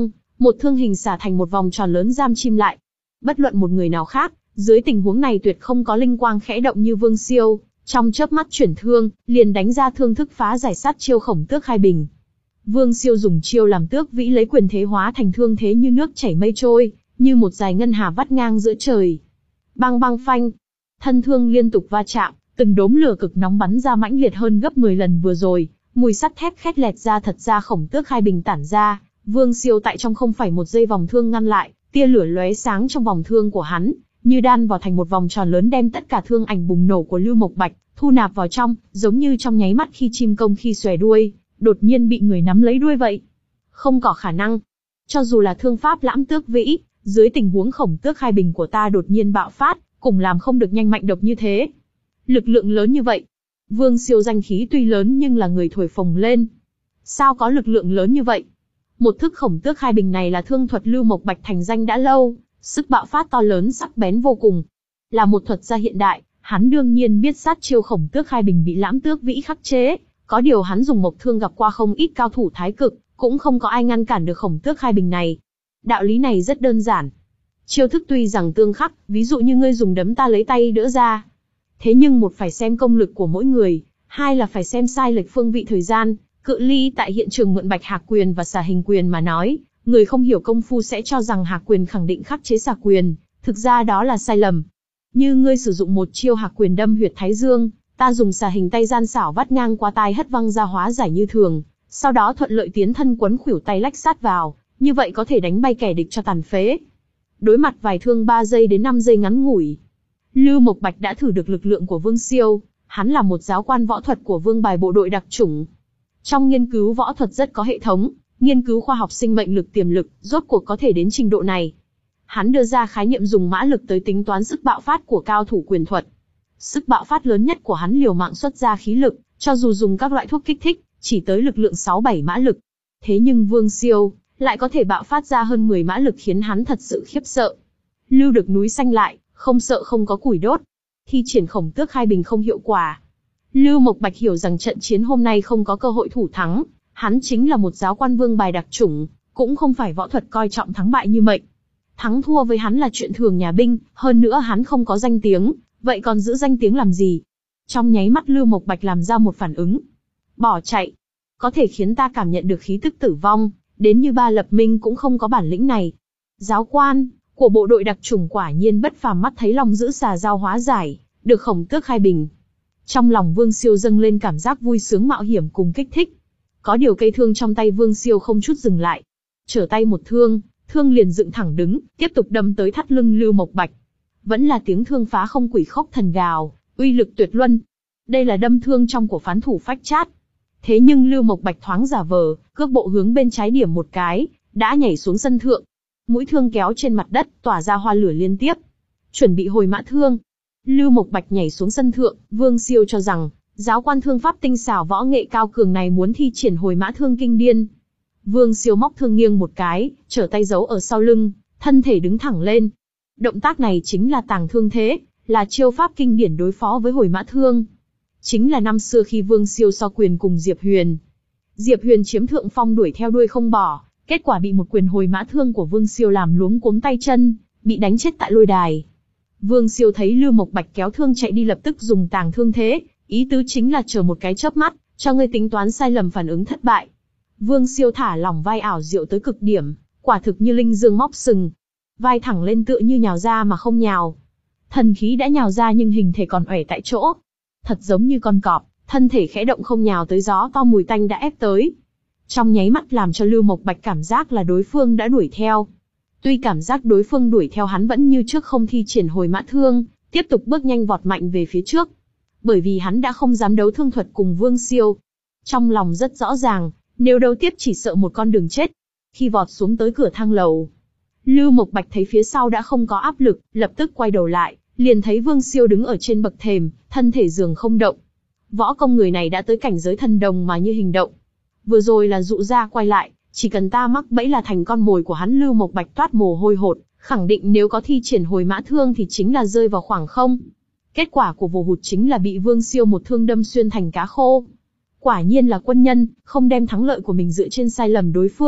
A: một thương hình xả thành một vòng tròn lớn giam chim lại. Bất luận một người nào khác, dưới tình huống này tuyệt không có linh quang khẽ động như Vương Siêu, trong chớp mắt chuyển thương, liền đánh ra thương thức phá giải sát chiêu Khổng Tước Khai Bình. Vương Siêu dùng chiêu làm tước vĩ lấy quyền thế hóa thành thương thế như nước chảy mây trôi, như một dải ngân hà vắt ngang giữa trời. Bang bang phanh, thân thương liên tục va chạm, từng đốm lửa cực nóng bắn ra mãnh liệt hơn gấp mười lần vừa rồi, mùi sắt thép khét lẹt ra thật ra Khổng Tước Khai Bình tản ra, Vương Siêu tại trong không phải một giây vòng thương ngăn lại, tia lửa lóe sáng trong vòng thương của hắn, như đan vào thành một vòng tròn lớn đem tất cả thương ảnh bùng nổ của Lưu Mộc Bạch thu nạp vào trong, giống như trong nháy mắt khi chim công khi xòe đuôi, đột nhiên bị người nắm lấy đuôi vậy. Không có khả năng. Cho dù là thương pháp lãm tước vĩ, dưới tình huống Khổng Tước Khai Bình của ta đột nhiên bạo phát, cũng làm không được nhanh mạnh độc như thế. Lực lượng lớn như vậy. Vương Siêu danh khí tuy lớn nhưng là người thổi phồng lên. Sao có lực lượng lớn như vậy? Một thức Khổng Tước Khai Bình này là thương thuật Lưu Mộc Bạch thành danh đã lâu, sức bạo phát to lớn sắc bén vô cùng. Là một thuật gia hiện đại, hắn đương nhiên biết sát chiêu Khổng Tước Khai Bình bị lãm tước vĩ khắc chế, có điều hắn dùng mộc thương gặp qua không ít cao thủ thái cực, cũng không có ai ngăn cản được Khổng Tước Khai Bình này. Đạo lý này rất đơn giản. Chiêu thức tuy rằng tương khắc, ví dụ như ngươi dùng đấm ta lấy tay đỡ ra. Thế nhưng một phải xem công lực của mỗi người, hai là phải xem sai lệch phương vị thời gian, cự ly tại hiện trường mượn Bạch Hạc quyền và Xà Hình quyền mà nói, người không hiểu công phu sẽ cho rằng Hạc quyền khẳng định khắc chế Xà quyền, thực ra đó là sai lầm. Như ngươi sử dụng một chiêu Hạc quyền đâm huyệt thái dương, ta dùng Xà Hình tay gian xảo vắt ngang qua tai hất văng ra hóa giải như thường, sau đó thuận lợi tiến thân quấn khuỷu tay lách sát vào, như vậy có thể đánh bay kẻ địch cho tàn phế. Đối mặt vài thương ba giây đến năm giây ngắn ngủi, Lưu Mộc Bạch đã thử được lực lượng của Vương Siêu, hắn là một giáo quan võ thuật của Vương bài bộ đội đặc chủng. Trong nghiên cứu võ thuật rất có hệ thống, nghiên cứu khoa học sinh mệnh lực tiềm lực, rốt cuộc có thể đến trình độ này. Hắn đưa ra khái niệm dùng mã lực tới tính toán sức bạo phát của cao thủ quyền thuật. Sức bạo phát lớn nhất của hắn liều mạng xuất ra khí lực, cho dù dùng các loại thuốc kích thích, chỉ tới lực lượng sáu bảy mã lực. Thế nhưng Vương Siêu lại có thể bạo phát ra hơn mười mã lực khiến hắn thật sự khiếp sợ. Lưu được núi xanh lại, không sợ không có củi đốt. Thi triển Khổng Tước Khai Bình không hiệu quả. Lưu Mộc Bạch hiểu rằng trận chiến hôm nay không có cơ hội thủ thắng, hắn chính là một giáo quan vương bài đặc chủng, cũng không phải võ thuật coi trọng thắng bại như mệnh. Thắng thua với hắn là chuyện thường nhà binh, hơn nữa hắn không có danh tiếng, vậy còn giữ danh tiếng làm gì? Trong nháy mắt Lưu Mộc Bạch làm ra một phản ứng. Bỏ chạy. Có thể khiến ta cảm nhận được khí tức tử vong, đến như Ba Lập Minh cũng không có bản lĩnh này. Giáo quan của bộ đội đặc chủng quả nhiên bất phàm, mắt thấy lòng giữ xà dao hóa giải, được Khổng Tước Khai Bình. Trong lòng Vương Siêu dâng lên cảm giác vui sướng mạo hiểm cùng kích thích. Có điều cây thương trong tay Vương Siêu không chút dừng lại. Trở tay một thương, thương liền dựng thẳng đứng, tiếp tục đâm tới thắt lưng Lưu Mộc Bạch. Vẫn là tiếng thương phá không quỷ khốc thần gào, uy lực tuyệt luân. Đây là đâm thương trong của phán thủ phách chát. Thế nhưng Lưu Mộc Bạch thoáng giả vờ, cước bộ hướng bên trái điểm một cái, đã nhảy xuống sân thượng. Mũi thương kéo trên mặt đất, tỏa ra hoa lửa liên tiếp. Chuẩn bị hồi mã thương. Lưu Mộc Bạch nhảy xuống sân thượng, Vương Siêu cho rằng, giáo quan thương pháp tinh xảo võ nghệ cao cường này muốn thi triển hồi mã thương kinh điên. Vương Siêu móc thương nghiêng một cái, trở tay giấu ở sau lưng, thân thể đứng thẳng lên. Động tác này chính là tàng thương thế, là chiêu pháp kinh điển đối phó với hồi mã thương. Chính là năm xưa khi Vương Siêu so quyền cùng Diệp Huyền. Diệp Huyền chiếm thượng phong đuổi theo đuôi không bỏ, kết quả bị một quyền hồi mã thương của Vương Siêu làm luống cuống tay chân, bị đánh chết tại lôi đài. Vương Siêu thấy Lưu Mộc Bạch kéo thương chạy đi lập tức dùng tàng thương thế, ý tứ chính là chờ một cái chớp mắt, cho ngươi tính toán sai lầm phản ứng thất bại. Vương Siêu thả lỏng vai ảo diệu tới cực điểm, quả thực như linh dương móc sừng. Vai thẳng lên tựa như nhào ra mà không nhào. Thần khí đã nhào ra nhưng hình thể còn uể tại chỗ. Thật giống như con cọp, thân thể khẽ động không nhào tới gió to mùi tanh đã ép tới. Trong nháy mắt làm cho Lưu Mộc Bạch cảm giác là đối phương đã đuổi theo. Tuy cảm giác đối phương đuổi theo hắn vẫn như trước không thi triển hồi mã thương, tiếp tục bước nhanh vọt mạnh về phía trước. Bởi vì hắn đã không dám đấu thương thuật cùng Vương Siêu. Trong lòng rất rõ ràng, nếu đấu tiếp chỉ sợ một con đường chết. Khi vọt xuống tới cửa thang lầu, Lưu Mộc Bạch thấy phía sau đã không có áp lực, lập tức quay đầu lại, liền thấy Vương Siêu đứng ở trên bậc thềm, thân thể dường không động. Võ công người này đã tới cảnh giới thần đồng mà như hình động. Vừa rồi là dụ ra quay lại, chỉ cần ta mắc bẫy là thành con mồi của hắn. Lưu Mộc Bạch toát mồ hôi hột, khẳng định nếu có thi triển hồi mã thương thì chính là rơi vào khoảng không. Kết quả của vồ hụt chính là bị Vương Siêu một thương đâm xuyên thành cá khô. Quả nhiên là quân nhân, không đem thắng lợi của mình dựa trên sai lầm đối phương,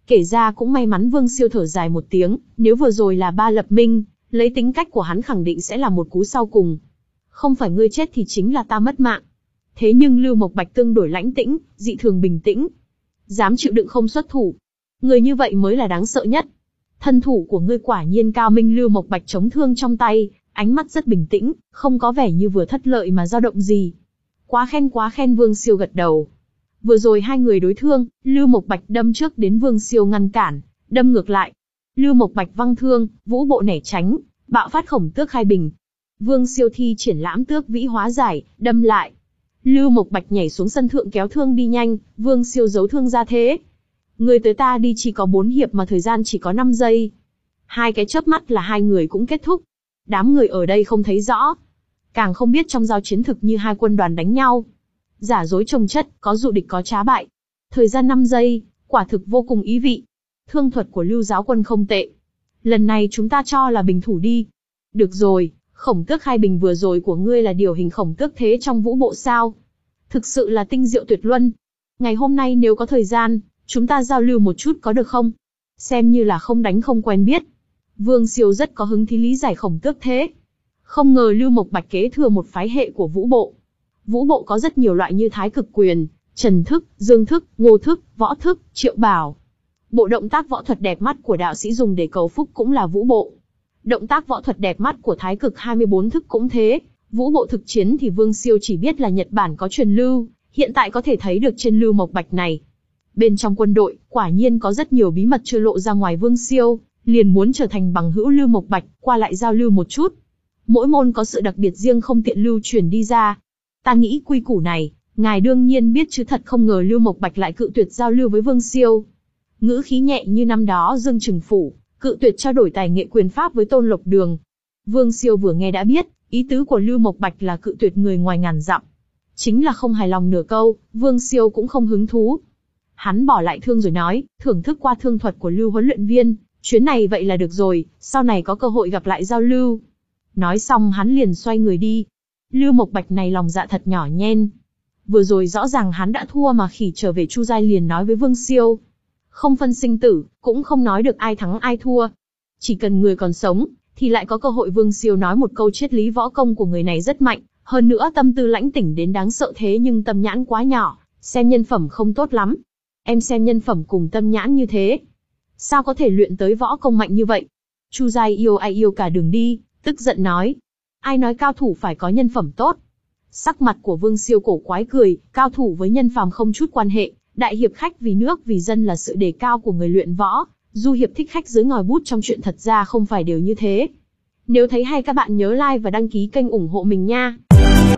A: Kể ra cũng may mắn Vương Siêu thở dài một tiếng, nếu vừa rồi là ba lập minh, lấy tính cách của hắn khẳng định sẽ là một cú sau cùng. Không phải ngươi chết thì chính là ta mất mạng. Thế nhưng Lưu Mộc Bạch tương đổi lãnh tĩnh, dị thường bình tĩnh. Dám chịu đựng không xuất thủ. Người như vậy mới là đáng sợ nhất. Thân thủ của ngươi quả nhiên cao minh. Lưu Mộc Bạch chống thương trong tay, ánh mắt rất bình tĩnh, không có vẻ như vừa thất lợi mà dao động gì. Quá khen quá khen. Vương Siêu gật đầu. Vừa rồi hai người đối thương, Lưu Mộc Bạch đâm trước đến Vương Siêu ngăn cản, đâm ngược lại. Lưu Mộc Bạch văng thương, vũ bộ nẻ tránh, bạo phát khổng tước khai bình. Vương Siêu thi triển lãm tước vĩ hóa giải, đâm lại. Lưu Mộc Bạch nhảy xuống sân thượng kéo thương đi nhanh, Vương Siêu giấu thương ra thế. Người tới ta đi chỉ có bốn hiệp mà thời gian chỉ có năm giây. Hai cái chớp mắt là hai người cũng kết thúc. Đám người ở đây không thấy rõ. Càng không biết trong giao chiến thực như hai quân đoàn đánh nhau. Giả dối chồng chất, có dụ địch có trá bại. Thời gian năm giây, quả thực vô cùng ý vị. Thương thuật của Lưu giáo quân không tệ. Lần này chúng ta cho là bình thủ đi. Được rồi, khổng tước khai bình vừa rồi của ngươi là điều hình khổng tước thế trong vũ bộ sao? Thực sự là tinh diệu tuyệt luân. Ngày hôm nay nếu có thời gian, chúng ta giao lưu một chút có được không? Xem như là không đánh không quen biết. Vương Siêu rất có hứng thú lý giải khổng tước thế. Không ngờ Lưu Mộc Bạch kế thừa một phái hệ của vũ bộ. Vũ bộ có rất nhiều loại như thái cực quyền, trần thức, dương thức, ngô thức, võ thức, triệu bảo. Bộ động tác võ thuật đẹp mắt của đạo sĩ dùng để cầu phúc cũng là vũ bộ. Động tác võ thuật đẹp mắt của thái cực hai mươi bốn thức cũng thế. Vũ bộ thực chiến thì Vương Siêu chỉ biết là Nhật Bản có truyền lưu, hiện tại có thể thấy được trên Lưu Mộc Bạch này. Bên trong quân đội, quả nhiên có rất nhiều bí mật chưa lộ ra ngoài. Vương Siêu liền muốn trở thành bằng hữu Lưu Mộc Bạch, qua lại giao lưu một chút. Mỗi môn có sự đặc biệt riêng không tiện lưu truyền đi ra. Ta nghĩ quy củ này, ngài đương nhiên biết chứ. Thật không ngờ Lưu Mộc Bạch lại cự tuyệt giao lưu với Vương Siêu. Ngữ khí nhẹ như năm đó Dương Trừng Phủ, cự tuyệt trao đổi tài nghệ quyền pháp với Tôn Lộc Đường. Vương Siêu vừa nghe đã biết, ý tứ của Lưu Mộc Bạch là cự tuyệt người ngoài ngàn dặm. Chính là không hài lòng nửa câu, Vương Siêu cũng không hứng thú. Hắn bỏ lại thương rồi nói, thưởng thức qua thương thuật của Lưu huấn luyện viên, chuyến này vậy là được rồi, sau này có cơ hội gặp lại giao lưu. Nói xong hắn liền xoay người đi. Lưu Mộc Bạch này lòng dạ thật nhỏ nhen. Vừa rồi rõ ràng hắn đã thua mà khỉ trở về Chu Giai liền nói với Vương Siêu. Không phân sinh tử, cũng không nói được ai thắng ai thua. Chỉ cần người còn sống, thì lại có cơ hội. Vương Siêu nói một câu triết lý võ công của người này rất mạnh, hơn nữa tâm tư lãnh tỉnh đến đáng sợ. Thế nhưng tâm nhãn quá nhỏ, xem nhân phẩm không tốt lắm. Em xem nhân phẩm cùng tâm nhãn như thế, sao có thể luyện tới võ công mạnh như vậy? Chu Giai yêu ai yêu cả đường đi, tức giận nói. Ai nói cao thủ phải có nhân phẩm tốt? Sắc mặt của Vương Siêu cổ quái cười, cao thủ với nhân phàm không chút quan hệ, đại hiệp khách vì nước vì dân là sự đề cao của người luyện võ, du hiệp thích khách dưới ngòi bút trong chuyện thật ra không phải đều như thế. Nếu thấy hay các bạn nhớ like và đăng ký kênh ủng hộ mình nha.